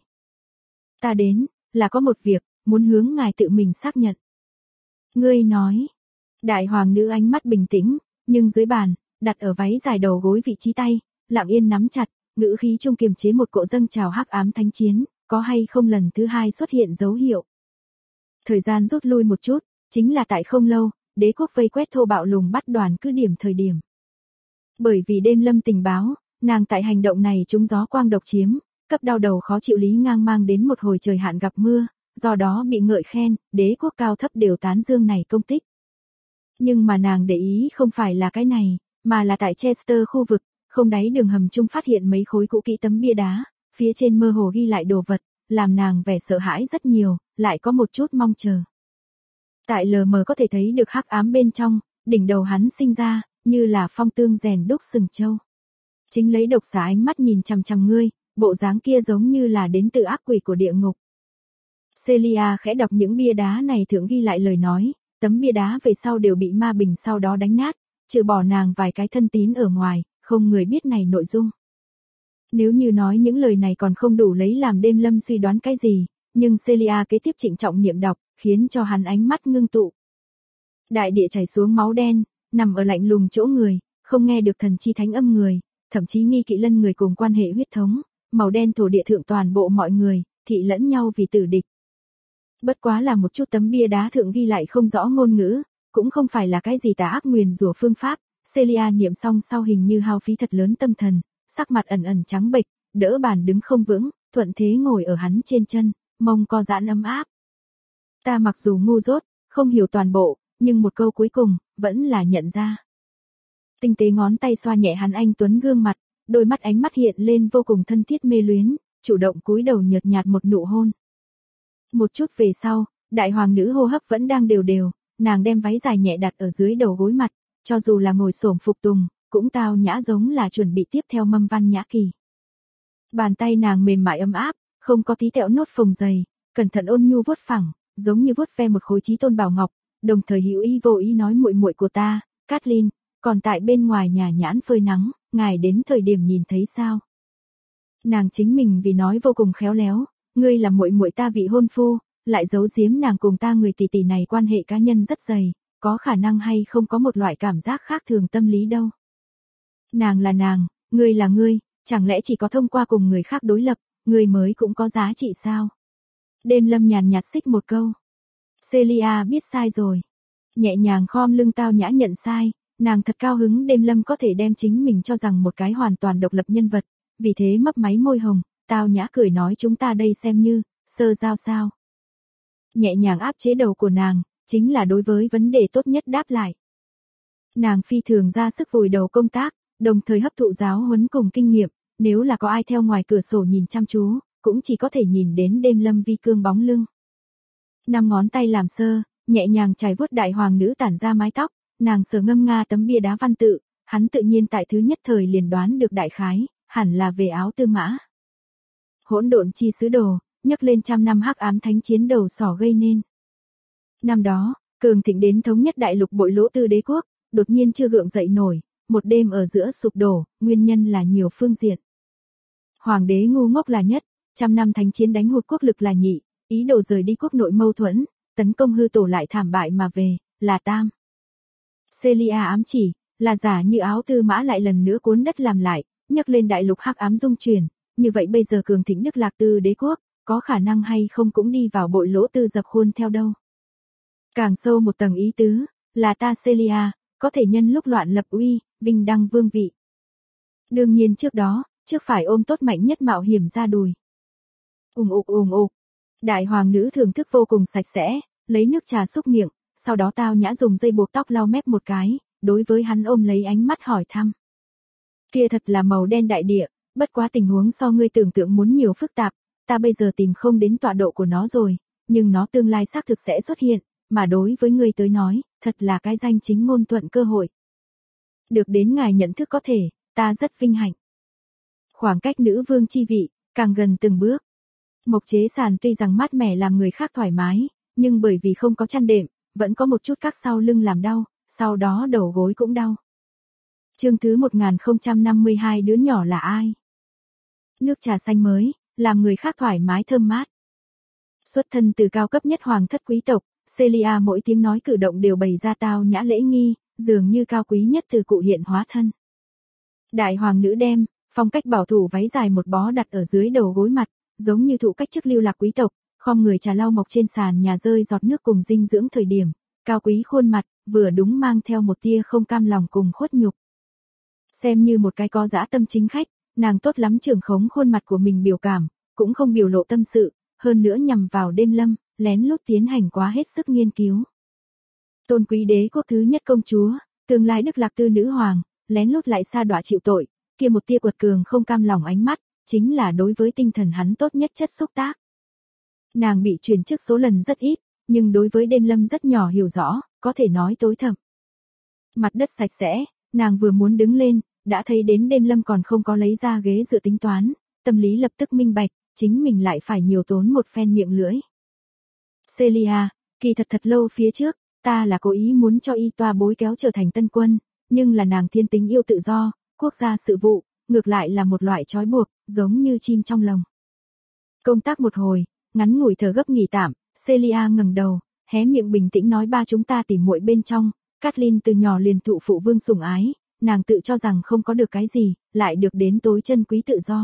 Ta đến, là có một việc, muốn hướng ngài tự mình xác nhận. Ngươi nói, đại hoàng nữ ánh mắt bình tĩnh, nhưng dưới bàn, đặt ở váy dài đầu gối vị trí tay, lặng yên nắm chặt, ngữ khí trung kiềm chế một cỗ dâng trào hắc ám thánh chiến, có hay không lần thứ hai xuất hiện dấu hiệu. Thời gian rút lui một chút, chính là tại không lâu, đế quốc vây quét thô bạo lùng bắt đoàn cứ điểm thời điểm. Bởi vì Đêm Lâm tình báo, nàng tại hành động này trúng gió quang độc chiếm, cấp đau đầu khó chịu lý ngang mang đến một hồi trời hạn gặp mưa, do đó bị ngợi khen, đế quốc cao thấp đều tán dương này công tích. Nhưng mà nàng để ý không phải là cái này, mà là tại Chester khu vực, không đáy đường hầm chung phát hiện mấy khối cũ kỹ tấm bia đá, phía trên mơ hồ ghi lại đồ vật, làm nàng vẻ sợ hãi rất nhiều, lại có một chút mong chờ. Tại lờ mờ có thể thấy được hắc ám bên trong, đỉnh đầu hắn sinh ra, như là phong tương rèn đúc sừng châu. Chính lấy độc xà ánh mắt nhìn chằm chằm ngươi, bộ dáng kia giống như là đến từ ác quỷ của địa ngục. Celia khẽ đọc những bia đá này thượng ghi lại lời nói, tấm bia đá về sau đều bị ma bình sau đó đánh nát, trừ bỏ nàng vài cái thân tín ở ngoài, không người biết này nội dung. Nếu như nói những lời này còn không đủ lấy làm Đêm Lâm suy đoán cái gì, nhưng Celia kế tiếp trịnh trọng niệm đọc, khiến cho hắn ánh mắt ngưng tụ. Đại địa chảy xuống máu đen, nằm ở lạnh lùng chỗ người, không nghe được thần chi thánh âm người, thậm chí nghi kỵ lân người cùng quan hệ huyết thống, màu đen thổ địa thượng toàn bộ mọi người, thị lẫn nhau vì tử địch. Bất quá là một chút tấm bia đá thượng ghi lại không rõ ngôn ngữ, cũng không phải là cái gì tà ác nguyền rủa phương pháp, Celia niệm xong sau hình như hao phí thật lớn tâm thần, sắc mặt ẩn ẩn trắng bệch, đỡ bàn đứng không vững, thuận thế ngồi ở hắn trên chân, mông co giãn ấm áp. Ta mặc dù ngu dốt, không hiểu toàn bộ, nhưng một câu cuối cùng, vẫn là nhận ra. Tinh tế ngón tay xoa nhẹ hắn anh tuấn gương mặt, đôi mắt ánh mắt hiện lên vô cùng thân thiết mê luyến, chủ động cúi đầu nhợt nhạt một nụ hôn. Một chút về sau, đại hoàng nữ hô hấp vẫn đang đều đều, nàng đem váy dài nhẹ đặt ở dưới đầu gối mặt, cho dù là ngồi xổm phục tùng, cũng tao nhã giống là chuẩn bị tiếp theo mâm văn nhã kỳ. Bàn tay nàng mềm mại ấm áp, không có tí tẹo nốt phồng dày, cẩn thận ôn nhu vuốt phẳng, giống như vuốt ve một khối chí tôn bảo ngọc, đồng thời hữu ý vô ý nói muội muội của ta, Kathleen, còn tại bên ngoài nhà nhãn phơi nắng, ngài đến thời điểm nhìn thấy sao? Nàng chính mình vì nói vô cùng khéo léo, ngươi là muội muội ta vị hôn phu, lại giấu giếm nàng cùng ta người tỷ tỷ này quan hệ cá nhân rất dày, có khả năng hay không có một loại cảm giác khác thường tâm lý đâu. Nàng là nàng, ngươi là ngươi, chẳng lẽ chỉ có thông qua cùng người khác đối lập, ngươi mới cũng có giá trị sao? Đêm Lâm nhàn nhạt xích một câu. Celia biết sai rồi. Nhẹ nhàng khom lưng tao nhã nhận sai, nàng thật cao hứng Đêm Lâm có thể đem chính mình cho rằng một cái hoàn toàn độc lập nhân vật, vì thế mấp máy môi hồng, tao nhã cười nói chúng ta đây xem như, sơ giao sao. Nhẹ nhàng áp chế đầu của nàng, chính là đối với vấn đề tốt nhất đáp lại. Nàng phi thường ra sức vùi đầu công tác, đồng thời hấp thụ giáo huấn cùng kinh nghiệm, nếu là có ai theo ngoài cửa sổ nhìn chăm chú, cũng chỉ có thể nhìn đến Đêm Lâm vi cương bóng lưng. 5 ngón tay làm sơ, nhẹ nhàng chải vuốt đại hoàng nữ tản ra mái tóc, nàng sờ ngâm nga tấm bia đá văn tự, hắn tự nhiên tại thứ nhất thời liền đoán được đại khái, hẳn là về Áo Tư Mã. Hỗn độn chi sứ đồ, nhắc lên trăm năm hắc ám thánh chiến đầu sỏ gây nên. Năm đó, cường thịnh đến thống nhất đại lục bội lỗ tư đế quốc, đột nhiên chưa gượng dậy nổi, một đêm ở giữa sụp đổ, nguyên nhân là nhiều phương diện. Hoàng đế ngu ngốc là nhất, trăm năm thánh chiến đánh hụt quốc lực là nhị, ý đồ rời đi quốc nội mâu thuẫn, tấn công hư tổ lại thảm bại mà về, là tam. Celia ám chỉ, là giả như Áo Tư Mã lại lần nữa cuốn đất làm lại, nhắc lên đại lục hắc ám dung chuyển, như vậy bây giờ cường thịnh Đức Lạc Tư đế quốc, có khả năng hay không cũng đi vào bội lỗ tư dập khuôn theo đâu. Càng sâu một tầng ý tứ, là ta Celia, có thể nhân lúc loạn lập uy, vinh đăng vương vị. Đương nhiên trước đó, trước phải ôm tốt mạnh nhất mạo hiểm ra đùi. Ùng ục. Đại hoàng nữ thưởng thức vô cùng sạch sẽ, lấy nước trà xúc miệng, sau đó tao nhã dùng dây buộc tóc lau mép một cái, đối với hắn ôm lấy ánh mắt hỏi thăm. Kia thật là màu đen đại địa, bất quá tình huống so ngươi tưởng tượng muốn nhiều phức tạp, ta bây giờ tìm không đến tọa độ của nó rồi, nhưng nó tương lai xác thực sẽ xuất hiện, mà đối với ngươi tới nói, thật là cái danh chính ngôn thuận cơ hội. Được đến ngài nhận thức có thể, ta rất vinh hạnh. Khoảng cách nữ vương chi vị, càng gần từng bước. Mộc chế sàn tuy rằng mát mẻ làm người khác thoải mái, nhưng bởi vì không có chăn đệm, vẫn có một chút các sau lưng làm đau, sau đó đầu gối cũng đau. Chương thứ 1052 đứa nhỏ là ai? Nước trà xanh mới, làm người khác thoải mái thơm mát. Xuất thân từ cao cấp nhất hoàng thất quý tộc, Celia mỗi tiếng nói cử động đều bày ra tao nhã lễ nghi, dường như cao quý nhất từ cụ hiện hóa thân. Đại hoàng nữ đem, phong cách bảo thủ váy dài một bó đặt ở dưới đầu gối mặt, giống như thụ cách chức lưu lạc quý tộc, khom người trà lau mộc trên sàn nhà rơi giọt nước cùng dinh dưỡng thời điểm, cao quý khuôn mặt, vừa đúng mang theo một tia không cam lòng cùng khuất nhục. Xem như một cái có dã tâm chính khách, nàng tốt lắm trưởng khống khuôn mặt của mình biểu cảm, cũng không biểu lộ tâm sự, hơn nữa nhằm vào Đêm Lâm, lén lút tiến hành quá hết sức nghiên cứu. Tôn quý đế quốc thứ nhất công chúa, tương lai Đức Lạc Tư nữ hoàng, lén lút lại sa đọa chịu tội, kia một tia quật cường không cam lòng ánh mắt, chính là đối với tinh thần hắn tốt nhất chất xúc tác. Nàng bị truyền chức số lần rất ít, nhưng đối với Đêm Lâm rất nhỏ hiểu rõ, có thể nói tối thầm. Mặt đất sạch sẽ, nàng vừa muốn đứng lên, đã thấy đến Đêm Lâm còn không có lấy ra ghế dựa tính toán, tâm lý lập tức minh bạch, chính mình lại phải nhiều tốn một phen miệng lưỡi. Celia, kỳ thật lâu phía trước, ta là cố ý muốn cho y toa bối kéo trở thành tân quân, nhưng là nàng thiên tính yêu tự do, quốc gia sự vụ, ngược lại là một loại trói buộc, giống như chim trong lồng. Công tác một hồi, ngắn ngủi thở gấp nghỉ tạm, Celia ngẩng đầu, hé miệng bình tĩnh nói ba chúng ta tỉ muội bên trong, Kathleen từ nhỏ liền thụ phụ vương sủng ái, nàng tự cho rằng không có được cái gì, lại được đến tối chân quý tự do.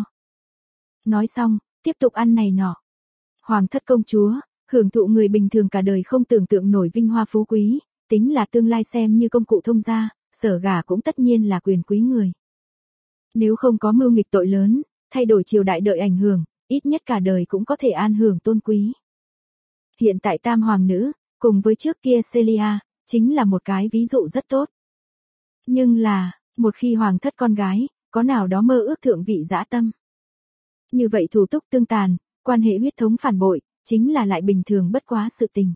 Nói xong, tiếp tục ăn này nọ. Hoàng thất công chúa, hưởng thụ người bình thường cả đời không tưởng tượng nổi vinh hoa phú quý, tính là tương lai xem như công cụ thông gia, sở gả cũng tất nhiên là quyền quý người. Nếu không có mưu nghịch tội lớn, thay đổi triều đại đợi ảnh hưởng, ít nhất cả đời cũng có thể an hưởng tôn quý. Hiện tại tam hoàng nữ, cùng với trước kia Celia, chính là một cái ví dụ rất tốt. Nhưng là, một khi hoàng thất con gái, có nào đó mơ ước thượng vị dã tâm. Như vậy thủ túc tương tàn, quan hệ huyết thống phản bội, chính là lại bình thường bất quá sự tình.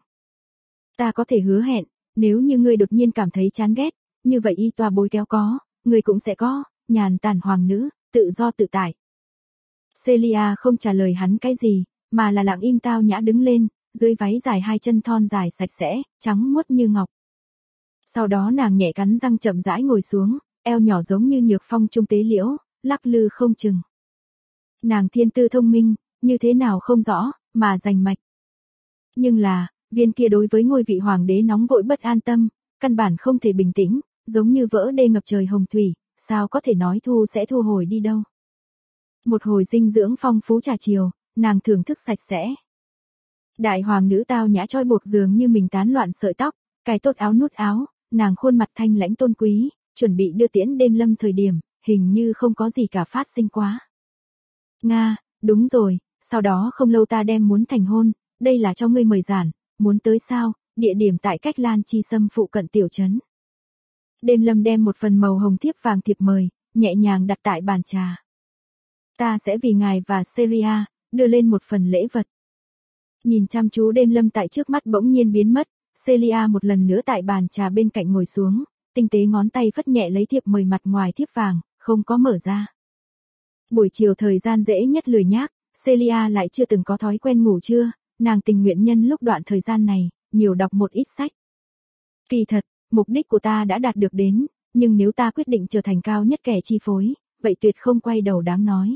Ta có thể hứa hẹn, nếu như ngươi đột nhiên cảm thấy chán ghét, như vậy y toa bối kéo có, ngươi cũng sẽ có, nhàn tản hoàng nữ, tự do tự tại. Celia không trả lời hắn cái gì, mà là lặng im tao nhã đứng lên, dưới váy dài hai chân thon dài sạch sẽ, trắng muốt như ngọc. Sau đó nàng nhẹ cắn răng chậm rãi ngồi xuống, eo nhỏ giống như nhược phong trung tế liễu, lắc lư không chừng. Nàng thiên tư thông minh, như thế nào không rõ, mà rành mạch. Nhưng là, viên kia đối với ngôi vị hoàng đế nóng vội bất an tâm, căn bản không thể bình tĩnh, giống như vỡ đê ngập trời hồng thủy, sao có thể nói thu sẽ thu hồi đi đâu. Một hồi dinh dưỡng phong phú trà chiều, nàng thưởng thức sạch sẽ. Đại hoàng nữ tao nhã trói buộc giường như mình tán loạn sợi tóc, cài tốt áo nút áo, nàng khuôn mặt thanh lãnh tôn quý, chuẩn bị đưa tiễn đêm lâm thời điểm, hình như không có gì cả phát sinh quá. Nga, đúng rồi, sau đó không lâu ta đem muốn thành hôn, đây là cho ngươi mời giản, muốn tới sao, địa điểm tại cách Lan Chi Sâm phụ cận tiểu trấn. Đêm lâm đem một phần màu hồng thiếp vàng thiệp mời, nhẹ nhàng đặt tại bàn trà. Ta sẽ vì ngài và Seria, đưa lên một phần lễ vật. Nhìn chăm chú đêm lâm tại trước mắt bỗng nhiên biến mất, Celia một lần nữa tại bàn trà bên cạnh ngồi xuống, tinh tế ngón tay phất nhẹ lấy thiệp mời mặt ngoài thiếp vàng, không có mở ra. Buổi chiều thời gian dễ nhất lười nhác, Celia lại chưa từng có thói quen ngủ trưa, nàng tình nguyện nhân lúc đoạn thời gian này, nhiều đọc một ít sách. Kỳ thật, mục đích của ta đã đạt được đến, nhưng nếu ta quyết định trở thành cao nhất kẻ chi phối, vậy tuyệt không quay đầu đáng nói.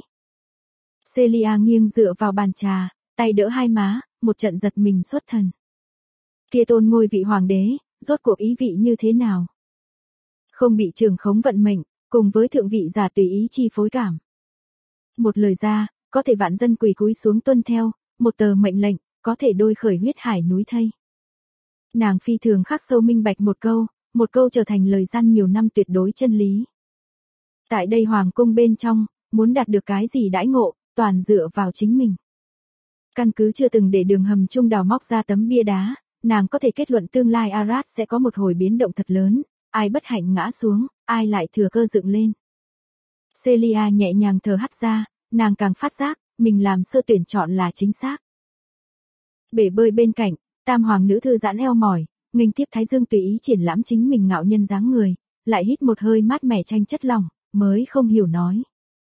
Celia nghiêng dựa vào bàn trà, tay đỡ hai má, một trận giật mình xuất thần. Kia tôn ngôi vị hoàng đế, rốt cuộc ý vị như thế nào? Không bị trường khống vận mệnh, cùng với thượng vị giả tùy ý chi phối cảm. Một lời ra, có thể vạn dân quỳ cúi xuống tuân theo, một tờ mệnh lệnh, có thể đôi khởi huyết hải núi thây. Nàng phi thường khắc sâu minh bạch một câu trở thành lời gian nhiều năm tuyệt đối chân lý. Tại đây hoàng cung bên trong, muốn đạt được cái gì đãi ngộ, toàn dựa vào chính mình. Căn cứ chưa từng để đường hầm chung đào móc ra tấm bia đá, nàng có thể kết luận tương lai Arad sẽ có một hồi biến động thật lớn, ai bất hạnh ngã xuống, ai lại thừa cơ dựng lên. Celia nhẹ nhàng thở hắt ra, nàng càng phát giác, mình làm sơ tuyển chọn là chính xác. Bể bơi bên cạnh, tam hoàng nữ thư giãn eo mỏi, nghênh tiếp Thái Dương tùy ý triển lãm chính mình ngạo nhân dáng người, lại hít một hơi mát mẻ tranh chất lỏng, mới không hiểu nói.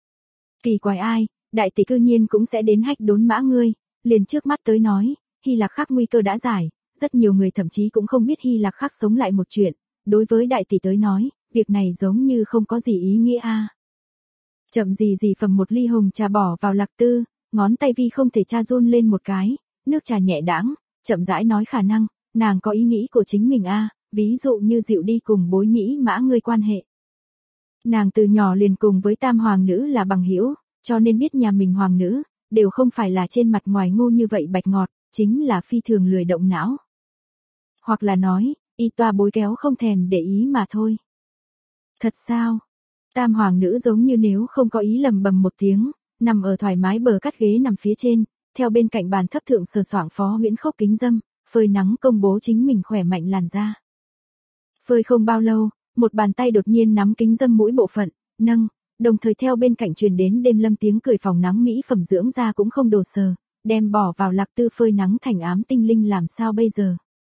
Kỳ quái ai, đại tỷ cư nhiên cũng sẽ đến hách đốn mã ngươi, liền trước mắt tới nói, Hy Lạc Khắc nguy cơ đã giải, rất nhiều người thậm chí cũng không biết Hy Lạc Khắc sống lại một chuyện, đối với đại tỷ tới nói, việc này giống như không có gì ý nghĩa a. Chậm gì phẩm một ly hồng trà bỏ vào lạc tư, ngón tay vi không thể tra run lên một cái, nước trà nhẹ đãng, chậm rãi nói khả năng, nàng có ý nghĩ của chính mình a, ví dụ như dịu đi cùng bối nhĩ mã ngươi quan hệ. Nàng từ nhỏ liền cùng với tam hoàng nữ là bằng hữu, cho nên biết nhà mình hoàng nữ, đều không phải là trên mặt ngoài ngu như vậy bạch ngọt, chính là phi thường lười động não. Hoặc là nói, y toa bối kéo không thèm để ý mà thôi. Thật sao? Tam hoàng nữ giống như nếu không có ý lầm bầm một tiếng, nằm ở thoải mái bờ cắt ghế nằm phía trên, theo bên cạnh bàn thấp thượng sờ soạng Phó Huyễn Khốc kính dâm, phơi nắng công bố chính mình khỏe mạnh làn da. Phơi không bao lâu, một bàn tay đột nhiên nắm kính dâm mũi bộ phận, nâng, đồng thời theo bên cạnh truyền đến đêm lâm tiếng cười phòng nắng mỹ phẩm dưỡng da cũng không đồ sờ, đem bỏ vào lạc tư phơi nắng thành ám tinh linh làm sao bây giờ.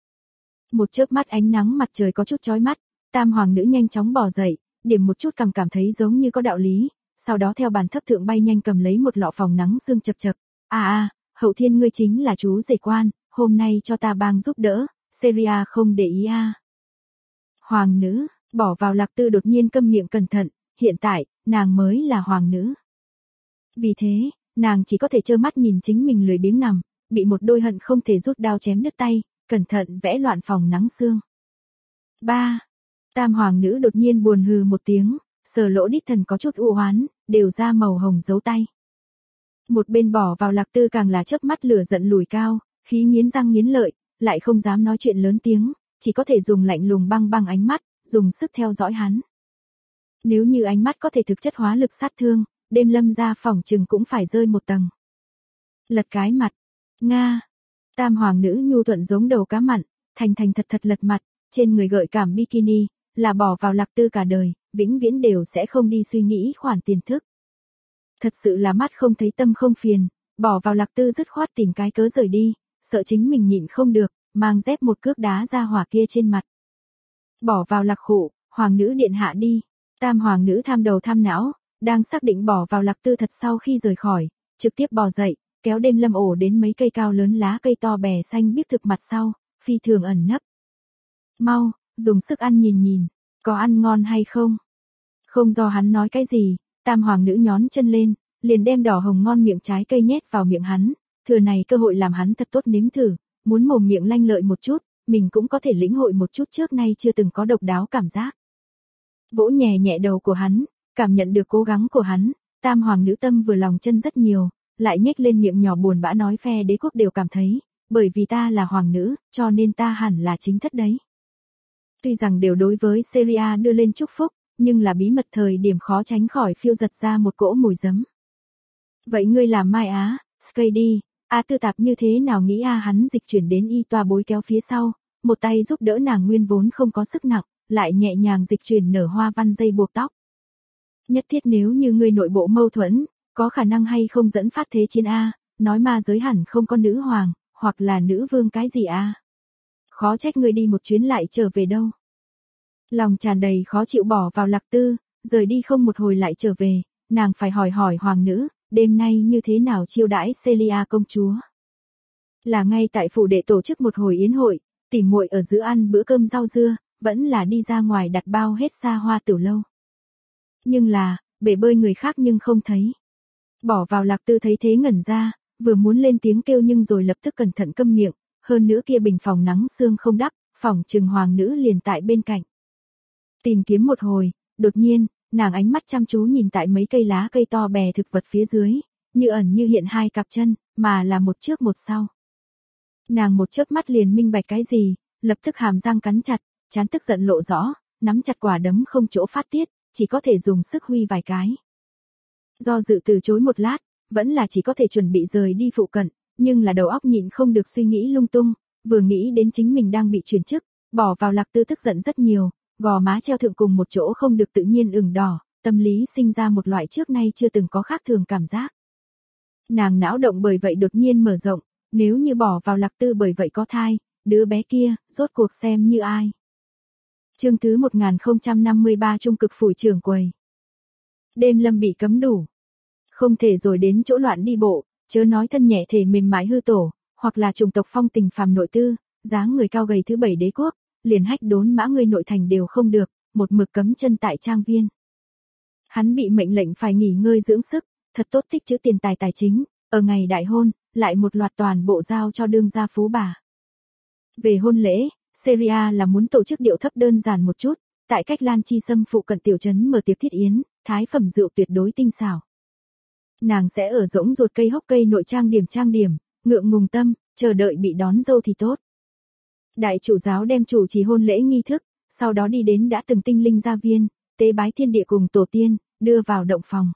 Một chớp mắt ánh nắng mặt trời có chút chói mắt, tam hoàng nữ nhanh chóng bò dậy, điểm một chút cảm thấy giống như có đạo lý, sau đó theo bàn thấp thượng bay nhanh cầm lấy một lọ phòng nắng sương chập chập. Hậu thiên ngươi chính là chú rể quan, hôm nay cho ta bang giúp đỡ, Seria không để ý a. Hoàng nữ, bỏ vào lạc tư đột nhiên câm miệng cẩn thận, hiện tại, nàng mới là hoàng nữ. Vì thế, nàng chỉ có thể trơ mắt nhìn chính mình lười biếng nằm, bị một đôi hận không thể rút đao chém đứt tay, cẩn thận vẽ loạn phòng nắng sương. 3. Tam hoàng nữ đột nhiên buồn hừ một tiếng, sờ lỗ đít thần có chút u oán, đều ra màu hồng dấu tay. Một bên bỏ vào lạc tư càng là chớp mắt lửa giận lùi cao, khí nghiến răng nghiến lợi, lại không dám nói chuyện lớn tiếng, chỉ có thể dùng lạnh lùng băng ánh mắt, dùng sức theo dõi hắn. Nếu như ánh mắt có thể thực chất hóa lực sát thương, đêm lâm ra phòng chừng cũng phải rơi một tầng. Lật cái mặt. Nga. Tam hoàng nữ nhu thuận giống đầu cá mặn, thành thật lật mặt, trên người gợi cảm bikini, là bỏ vào lạc tư cả đời, vĩnh viễn đều sẽ không đi suy nghĩ khoản tiền thức. Thật sự là mắt không thấy tâm không phiền, bỏ vào lạc tư dứt khoát tìm cái cớ rời đi, sợ chính mình nhịn không được, mang dép một cước đá ra hỏa kia trên mặt. Bỏ vào lạc khụ, hoàng nữ điện hạ đi. Tam hoàng nữ tham đầu tham não, đang xác định bỏ vào lạc tư thật sau khi rời khỏi, trực tiếp bò dậy, kéo Đêm Lâm ổ đến mấy cây cao lớn lá cây to bè xanh biếc thực mặt sau, phi thường ẩn nấp. Mau, dùng sức ăn nhìn nhìn, có ăn ngon hay không? Không do hắn nói cái gì, tam hoàng nữ nhón chân lên, liền đem đỏ hồng ngon miệng trái cây nhét vào miệng hắn, thừa này cơ hội làm hắn thật tốt nếm thử, muốn mồm miệng lanh lợi một chút, mình cũng có thể lĩnh hội một chút trước nay chưa từng có độc đáo cảm giác. Vỗ nhẹ nhẹ đầu của hắn, cảm nhận được cố gắng của hắn, tam hoàng nữ tâm vừa lòng chân rất nhiều, lại nhếch lên miệng nhỏ buồn bã nói phe đế quốc đều cảm thấy, bởi vì ta là hoàng nữ, cho nên ta hẳn là chính thất đấy. Tuy rằng đều đối với Syria đưa lên chúc phúc, nhưng là bí mật thời điểm khó tránh khỏi phiêu giật ra một cỗ mùi giấm. Vậy ngươi làm Mai Á, Skady, Tư Tạp như thế nào nghĩ hắn dịch chuyển đến y toa bối kéo phía sau, một tay giúp đỡ nàng nguyên vốn không có sức nặng, lại nhẹ nhàng dịch chuyển nở hoa văn dây buộc tóc. Nhất thiết nếu như ngươi nội bộ mâu thuẫn, có khả năng hay không dẫn phát thế chiến nói ma giới hẳn không có nữ hoàng, hoặc là nữ vương cái gì Khó trách ngươi đi một chuyến lại trở về đâu. Lòng tràn đầy khó chịu bỏ vào Lạc Tư, rời đi không một hồi lại trở về, nàng phải hỏi hoàng nữ, đêm nay như thế nào chiêu đãi Celia công chúa. Là ngay tại phủ đệ tổ chức một hồi yến hội, tỉ muội ở giữa ăn bữa cơm rau dưa, vẫn là đi ra ngoài đặt bao hết xa hoa tiểu lâu. Nhưng là, bể bơi người khác nhưng không thấy. Bỏ vào Lạc Tư thấy thế ngẩn ra, vừa muốn lên tiếng kêu nhưng rồi lập tức cẩn thận câm miệng, hơn nữa kia bình phòng nắng sương không đắp, phòng trừng hoàng nữ liền tại bên cạnh. Tìm kiếm một hồi, đột nhiên, nàng ánh mắt chăm chú nhìn tại mấy cây lá cây to bè thực vật phía dưới, như ẩn như hiện hai cặp chân, mà là một trước một sau. Nàng một chớp mắt liền minh bạch cái gì, lập tức hàm răng cắn chặt, trán tức giận lộ rõ, nắm chặt quả đấm không chỗ phát tiết, chỉ có thể dùng sức huy vài cái. Do dự từ chối một lát, vẫn là chỉ có thể chuẩn bị rời đi phụ cận, nhưng là đầu óc nhịn không được suy nghĩ lung tung, vừa nghĩ đến chính mình đang bị chuyển chức, bỏ vào Lạc Tư tức giận rất nhiều, gò má treo thượng cùng một chỗ không được tự nhiên ửng đỏ, tâm lý sinh ra một loại trước nay chưa từng có khác thường cảm giác. Nàng não động bởi vậy đột nhiên mở rộng, nếu như bỏ vào Lạc Tư bởi vậy có thai, đứa bé kia, rốt cuộc xem như ai. Chương thứ 1053 Trung cực phủi trưởng quầy. Đêm Lâm bị cấm đủ. Không thể rồi đến chỗ loạn đi bộ, chớ nói thân nhẹ thể mềm mại hư tổ, hoặc là chủng tộc phong tình phàm nội tư, dáng người cao gầy thứ 7 đế quốc, liền hách đốn mã ngươi nội thành đều không được, một mực cấm chân tại trang viên. Hắn bị mệnh lệnh phải nghỉ ngơi dưỡng sức, thật tốt tích trữ tiền tài tài chính, ở ngày đại hôn, lại một loạt toàn bộ giao cho đương gia phú bà. Về hôn lễ, Syria là muốn tổ chức điệu thấp đơn giản một chút, tại cách Lan Chi Sâm phụ cận tiểu trấn mở tiệc thiết yến, thái phẩm rượu tuyệt đối tinh xảo. Nàng sẽ ở rỗng ruột cây hốc cây nội trang điểm, ngượng ngùng tâm, chờ đợi bị đón dâu thì tốt. Đại chủ giáo đem chủ trì hôn lễ nghi thức, sau đó đi đến đã từng tinh linh gia viên, tế bái thiên địa cùng tổ tiên, đưa vào động phòng.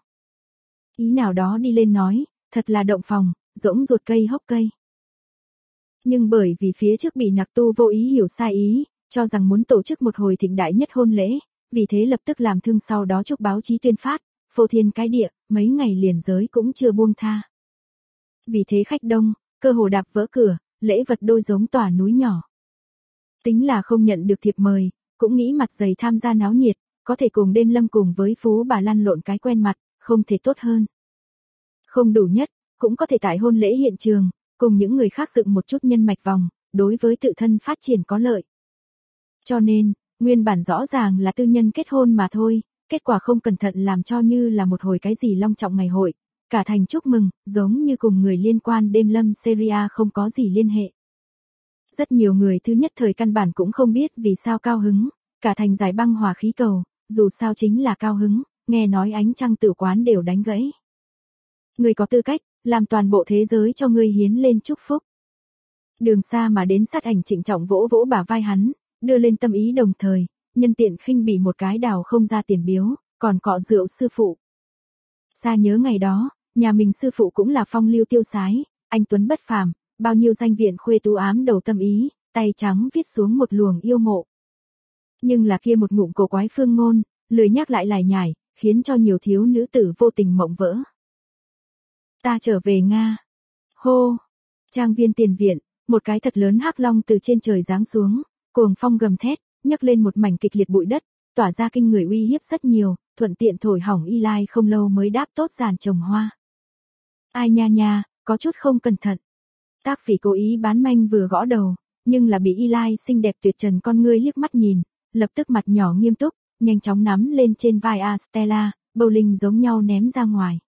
Ý nào đó đi lên nói, thật là động phòng, rỗng ruột cây hốc cây. Nhưng bởi vì phía trước bị Nặc Tu vô ý hiểu sai ý, cho rằng muốn tổ chức một hồi thịnh đại nhất hôn lễ, vì thế lập tức làm thương sau đó chúc báo chí tuyên phát, phô thiên cái địa, mấy ngày liền giới cũng chưa buông tha. Vì thế khách đông, cơ hồ đạp vỡ cửa, lễ vật đôi giống tòa núi nhỏ. Tính là không nhận được thiệp mời, cũng nghĩ mặt dày tham gia náo nhiệt, có thể cùng Đêm Lâm cùng với phú bà lăn lộn cái quen mặt, không thể tốt hơn. Không đủ nhất, cũng có thể tại hôn lễ hiện trường, cùng những người khác dựng một chút nhân mạch vòng, đối với tự thân phát triển có lợi. Cho nên, nguyên bản rõ ràng là tư nhân kết hôn mà thôi, kết quả không cẩn thận làm cho như là một hồi cái gì long trọng ngày hội, cả thành chúc mừng, giống như cùng người liên quan Đêm Lâm Syria không có gì liên hệ. Rất nhiều người thứ nhất thời căn bản cũng không biết vì sao cao hứng, cả thành giải băng hòa khí cầu, dù sao chính là cao hứng, nghe nói ánh trăng tử quán đều đánh gãy. Người có tư cách, làm toàn bộ thế giới cho ngươi hiến lên chúc phúc. Đường xa mà đến sát ảnh trịnh trọng vỗ vỗ bả vai hắn, đưa lên tâm ý đồng thời, nhân tiện khinh bỉ một cái đào không ra tiền biếu, còn cọ rượu sư phụ. Xa nhớ ngày đó, nhà mình sư phụ cũng là phong lưu tiêu sái, anh tuấn bất phàm, bao nhiêu danh viện khuê tú ám đầu tâm ý, tay trắng viết xuống một luồng yêu mộ. Nhưng là kia một ngụm cổ quái phương ngôn, lười nhắc lại lải nhải, khiến cho nhiều thiếu nữ tử vô tình mộng vỡ. Ta trở về Nga. Hô. Trang viên tiền viện, một cái thật lớn hắc long từ trên trời giáng xuống, cuồng phong gầm thét, nhấc lên một mảnh kịch liệt bụi đất, tỏa ra kinh người uy hiếp rất nhiều, thuận tiện thổi hỏng y lai không lâu mới đáp tốt giàn trồng hoa. Ai nha nha, có chút không cẩn thận. Tác Phỉ cố ý bán manh vừa gõ đầu, nhưng là bị Eli xinh đẹp tuyệt trần con ngươi liếc mắt nhìn, lập tức mặt nhỏ nghiêm túc, nhanh chóng nắm lên trên vai Stella, bowling giống nhau ném ra ngoài.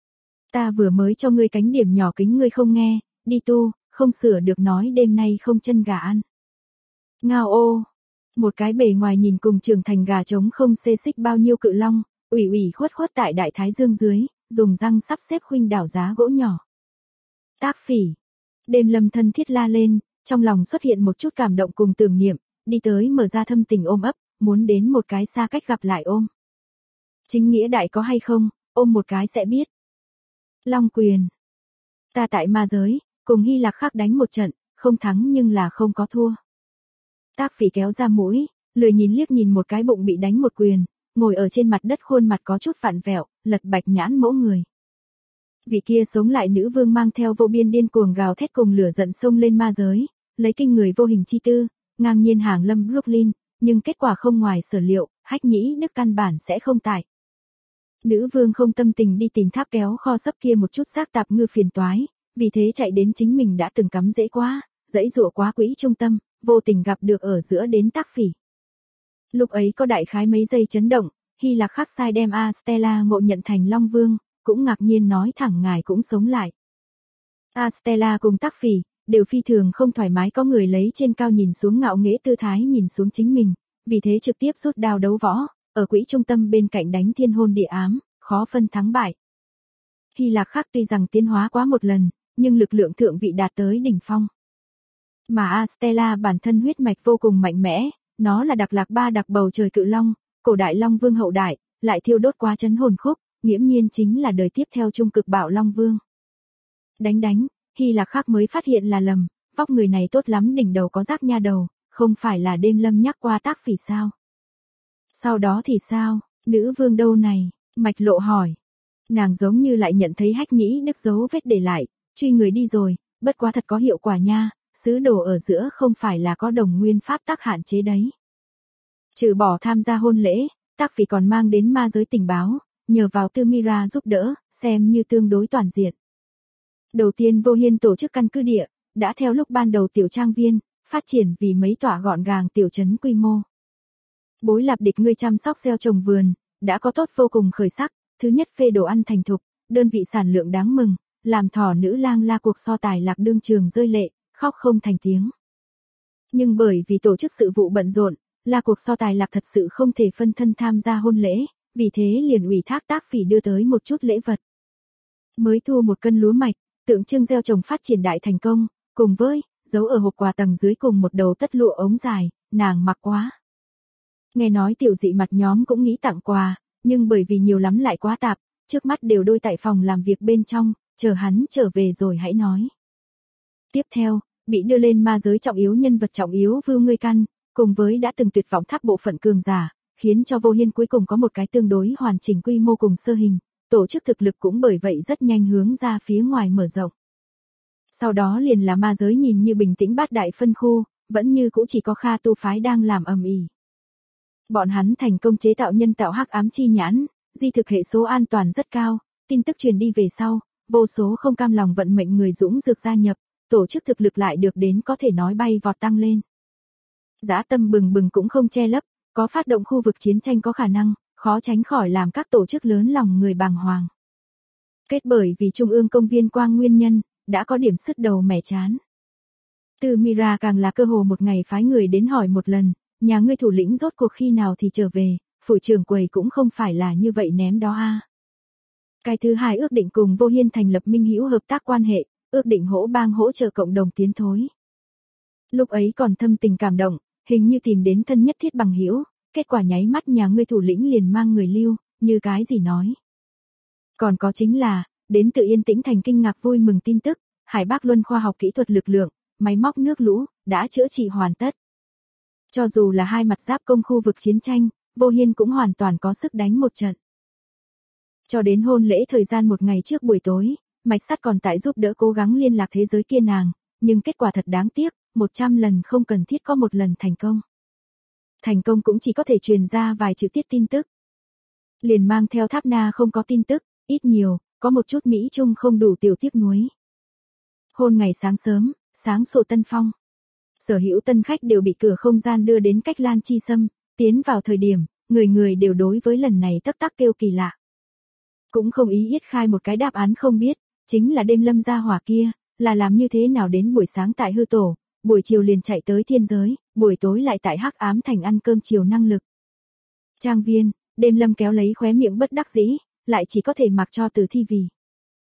Ta vừa mới cho ngươi cánh điểm nhỏ kính ngươi không nghe, đi tu, không sửa được nói đêm nay không chân gà ăn. Ngao ô, một cái bề ngoài nhìn cùng trưởng thành gà trống không xê xích bao nhiêu cự long, ủy ủy khuất khuất tại đại thái dương dưới, dùng răng sắp xếp khuynh đảo giá gỗ nhỏ. Tác Phỉ, Đêm Lâm thân thiết la lên, trong lòng xuất hiện một chút cảm động cùng tưởng niệm, đi tới mở ra thâm tình ôm ấp, muốn đến một cái xa cách gặp lại ôm. Chính nghĩa đại có hay không, ôm một cái sẽ biết. Long quyền. Ta tại ma giới, cùng Hy Lạc Khắc đánh một trận, không thắng nhưng là không có thua. Tác Phỉ kéo ra mũi, lười nhìn liếc nhìn một cái bụng bị đánh một quyền, ngồi ở trên mặt đất khuôn mặt có chút vặn vẹo, lật bạch nhãn mỗ người. Vị kia sống lại nữ vương mang theo vô biên điên cuồng gào thét cùng lửa giận xông lên ma giới, lấy kinh người vô hình chi tư, ngang nhiên hàng lâm Brooklyn, nhưng kết quả không ngoài sở liệu, Hách Nhĩ Đức căn bản sẽ không tại. Nữ vương không tâm tình đi tìm tháp kéo kho sấp kia một chút xác tạp ngư phiền toái, vì thế chạy đến chính mình đã từng cắm dễ quá, dãy dụa quá quỹ trung tâm, vô tình gặp được ở giữa đến Tác Phỉ. Lúc ấy có đại khái mấy giây chấn động, Hy Lạc Khắc sai đem Stella ngộ nhận thành Long Vương, cũng ngạc nhiên nói thẳng ngài cũng sống lại. Stella cùng Tác Phỉ, đều phi thường không thoải mái có người lấy trên cao nhìn xuống ngạo nghễ tư thái nhìn xuống chính mình, vì thế trực tiếp rút đao đấu võ, ở quỹ trung tâm bên cạnh đánh thiên hôn địa ám, khó phân thắng bại. Hy Lạc Khắc tuy rằng tiến hóa quá một lần, nhưng lực lượng thượng vị đạt tới đỉnh phong. Mà Stella bản thân huyết mạch vô cùng mạnh mẽ, nó là đặc lạc ba đặc bầu trời cự long, cổ đại long vương hậu đại, lại thiêu đốt quá chấn hồn khúc, nghiễm nhiên chính là đời tiếp theo trung cực bạo long vương. Đánh, Hy Lạc Khắc mới phát hiện là lầm, vóc người này tốt lắm đỉnh đầu có rác nha đầu, không phải là Đêm Lâm nhắc qua Tác Phỉ sao? Sau đó thì sao, nữ vương đâu này, Mạch Lộ hỏi. Nàng giống như lại nhận thấy Hách Nhĩ Đức dấu vết để lại, truy người đi rồi, bất quá thật có hiệu quả nha, sứ đồ ở giữa không phải là có đồng nguyên pháp tắc hạn chế đấy. Trừ bỏ tham gia hôn lễ, Tác Phỉ còn mang đến ma giới tình báo, nhờ vào Tư Mira giúp đỡ, xem như tương đối toàn diện. Đầu tiên Vô Hiên tổ chức căn cứ địa, đã theo lúc ban đầu tiểu trang viên, phát triển vì mấy tỏa gọn gàng tiểu trấn quy mô. Bối Lạp Địch ngươi chăm sóc gieo trồng vườn, đã có tốt vô cùng khởi sắc, thứ nhất phê đồ ăn thành thục, đơn vị sản lượng đáng mừng, làm thỏ nữ lang la cuộc so tài lạc đương trường rơi lệ, khóc không thành tiếng. Nhưng bởi vì tổ chức sự vụ bận rộn, là cuộc so tài lạc thật sự không thể phân thân tham gia hôn lễ, vì thế liền ủy thác Tác Phỉ đưa tới một chút lễ vật. Mới thu một cân lúa mạch, tượng trưng gieo trồng phát triển đại thành công, cùng với, giấu ở hộp quà tầng dưới cùng một đầu tất lụa ống dài, nàng mặc quá. Nghe nói tiểu dị mặt nhóm cũng nghĩ tặng quà, nhưng bởi vì nhiều lắm lại quá tạp, trước mắt đều đôi tại phòng làm việc bên trong, chờ hắn trở về rồi hãy nói. Tiếp theo, bị đưa lên ma giới trọng yếu nhân vật trọng yếu Vưu Ngươi Căn, cùng với đã từng tuyệt vọng tháp bộ phận cường giả, khiến cho Vô Hiên cuối cùng có một cái tương đối hoàn chỉnh quy mô cùng sơ hình, tổ chức thực lực cũng bởi vậy rất nhanh hướng ra phía ngoài mở rộng. Sau đó liền là ma giới nhìn như bình tĩnh bát đại phân khu, vẫn như cũ chỉ có Kha tu phái đang làm ầm ĩ. Bọn hắn thành công chế tạo nhân tạo hắc ám chi nhãn, di thực hệ số an toàn rất cao, tin tức truyền đi về sau, vô số không cam lòng vận mệnh người dũng dược gia nhập, tổ chức thực lực lại được đến có thể nói bay vọt tăng lên. Dã tâm bừng bừng cũng không che lấp, có phát động khu vực chiến tranh có khả năng, khó tránh khỏi làm các tổ chức lớn lòng người bàng hoàng. Kết bởi vì Trung ương công viên quang nguyên nhân, đã có điểm sứt đầu mẻ chán. Từ Mira càng là cơ hồ một ngày phái người đến hỏi một lần, nhà ngươi thủ lĩnh rốt cuộc khi nào thì trở về, phủ trưởng quầy cũng không phải là như vậy ném đó a. Cái thứ hai ước định cùng Vô Hiên thành lập minh hữu hợp tác quan hệ, ước định hỗ bang hỗ trợ cộng đồng tiến thối. Lúc ấy còn thâm tình cảm động, hình như tìm đến thân nhất thiết bằng hữu, kết quả nháy mắt nhà ngươi thủ lĩnh liền mang người lưu, như cái gì nói. Còn có chính là, đến từ Yên Tĩnh thành kinh ngạc vui mừng tin tức, Hải Bắc Luân khoa học kỹ thuật lực lượng, máy móc nước lũ, đã chữa trị hoàn tất. Cho dù là hai mặt giáp công khu vực chiến tranh, Vô Hiên cũng hoàn toàn có sức đánh một trận. Cho đến hôn lễ thời gian một ngày trước buổi tối, Mạch Sắt còn tại giúp đỡ cố gắng liên lạc thế giới kia nàng, nhưng kết quả thật đáng tiếc, 100 lần không cần thiết có một lần thành công. Thành công cũng chỉ có thể truyền ra vài chữ tiết tin tức. Liền mang theo Tháp Na không có tin tức, ít nhiều, có một chút Mỹ Trung không đủ tiểu tiếc nuối. Hôn ngày sáng sớm, sáng sủa tân phong. Sở hữu tân khách đều bị cửa không gian đưa đến cách Lan Chi Sâm, tiến vào thời điểm, người người đều đối với lần này tấp tắc kêu kỳ lạ. Cũng không ý yết khai một cái đáp án không biết, chính là đêm lâm gia hỏa kia, là làm như thế nào đến buổi sáng tại hư tổ, buổi chiều liền chạy tới thiên giới, buổi tối lại tại hắc ám thành ăn cơm chiều năng lực. Trang viên, đêm lâm kéo lấy khóe miệng bất đắc dĩ, lại chỉ có thể mặc cho Từ Thi vì.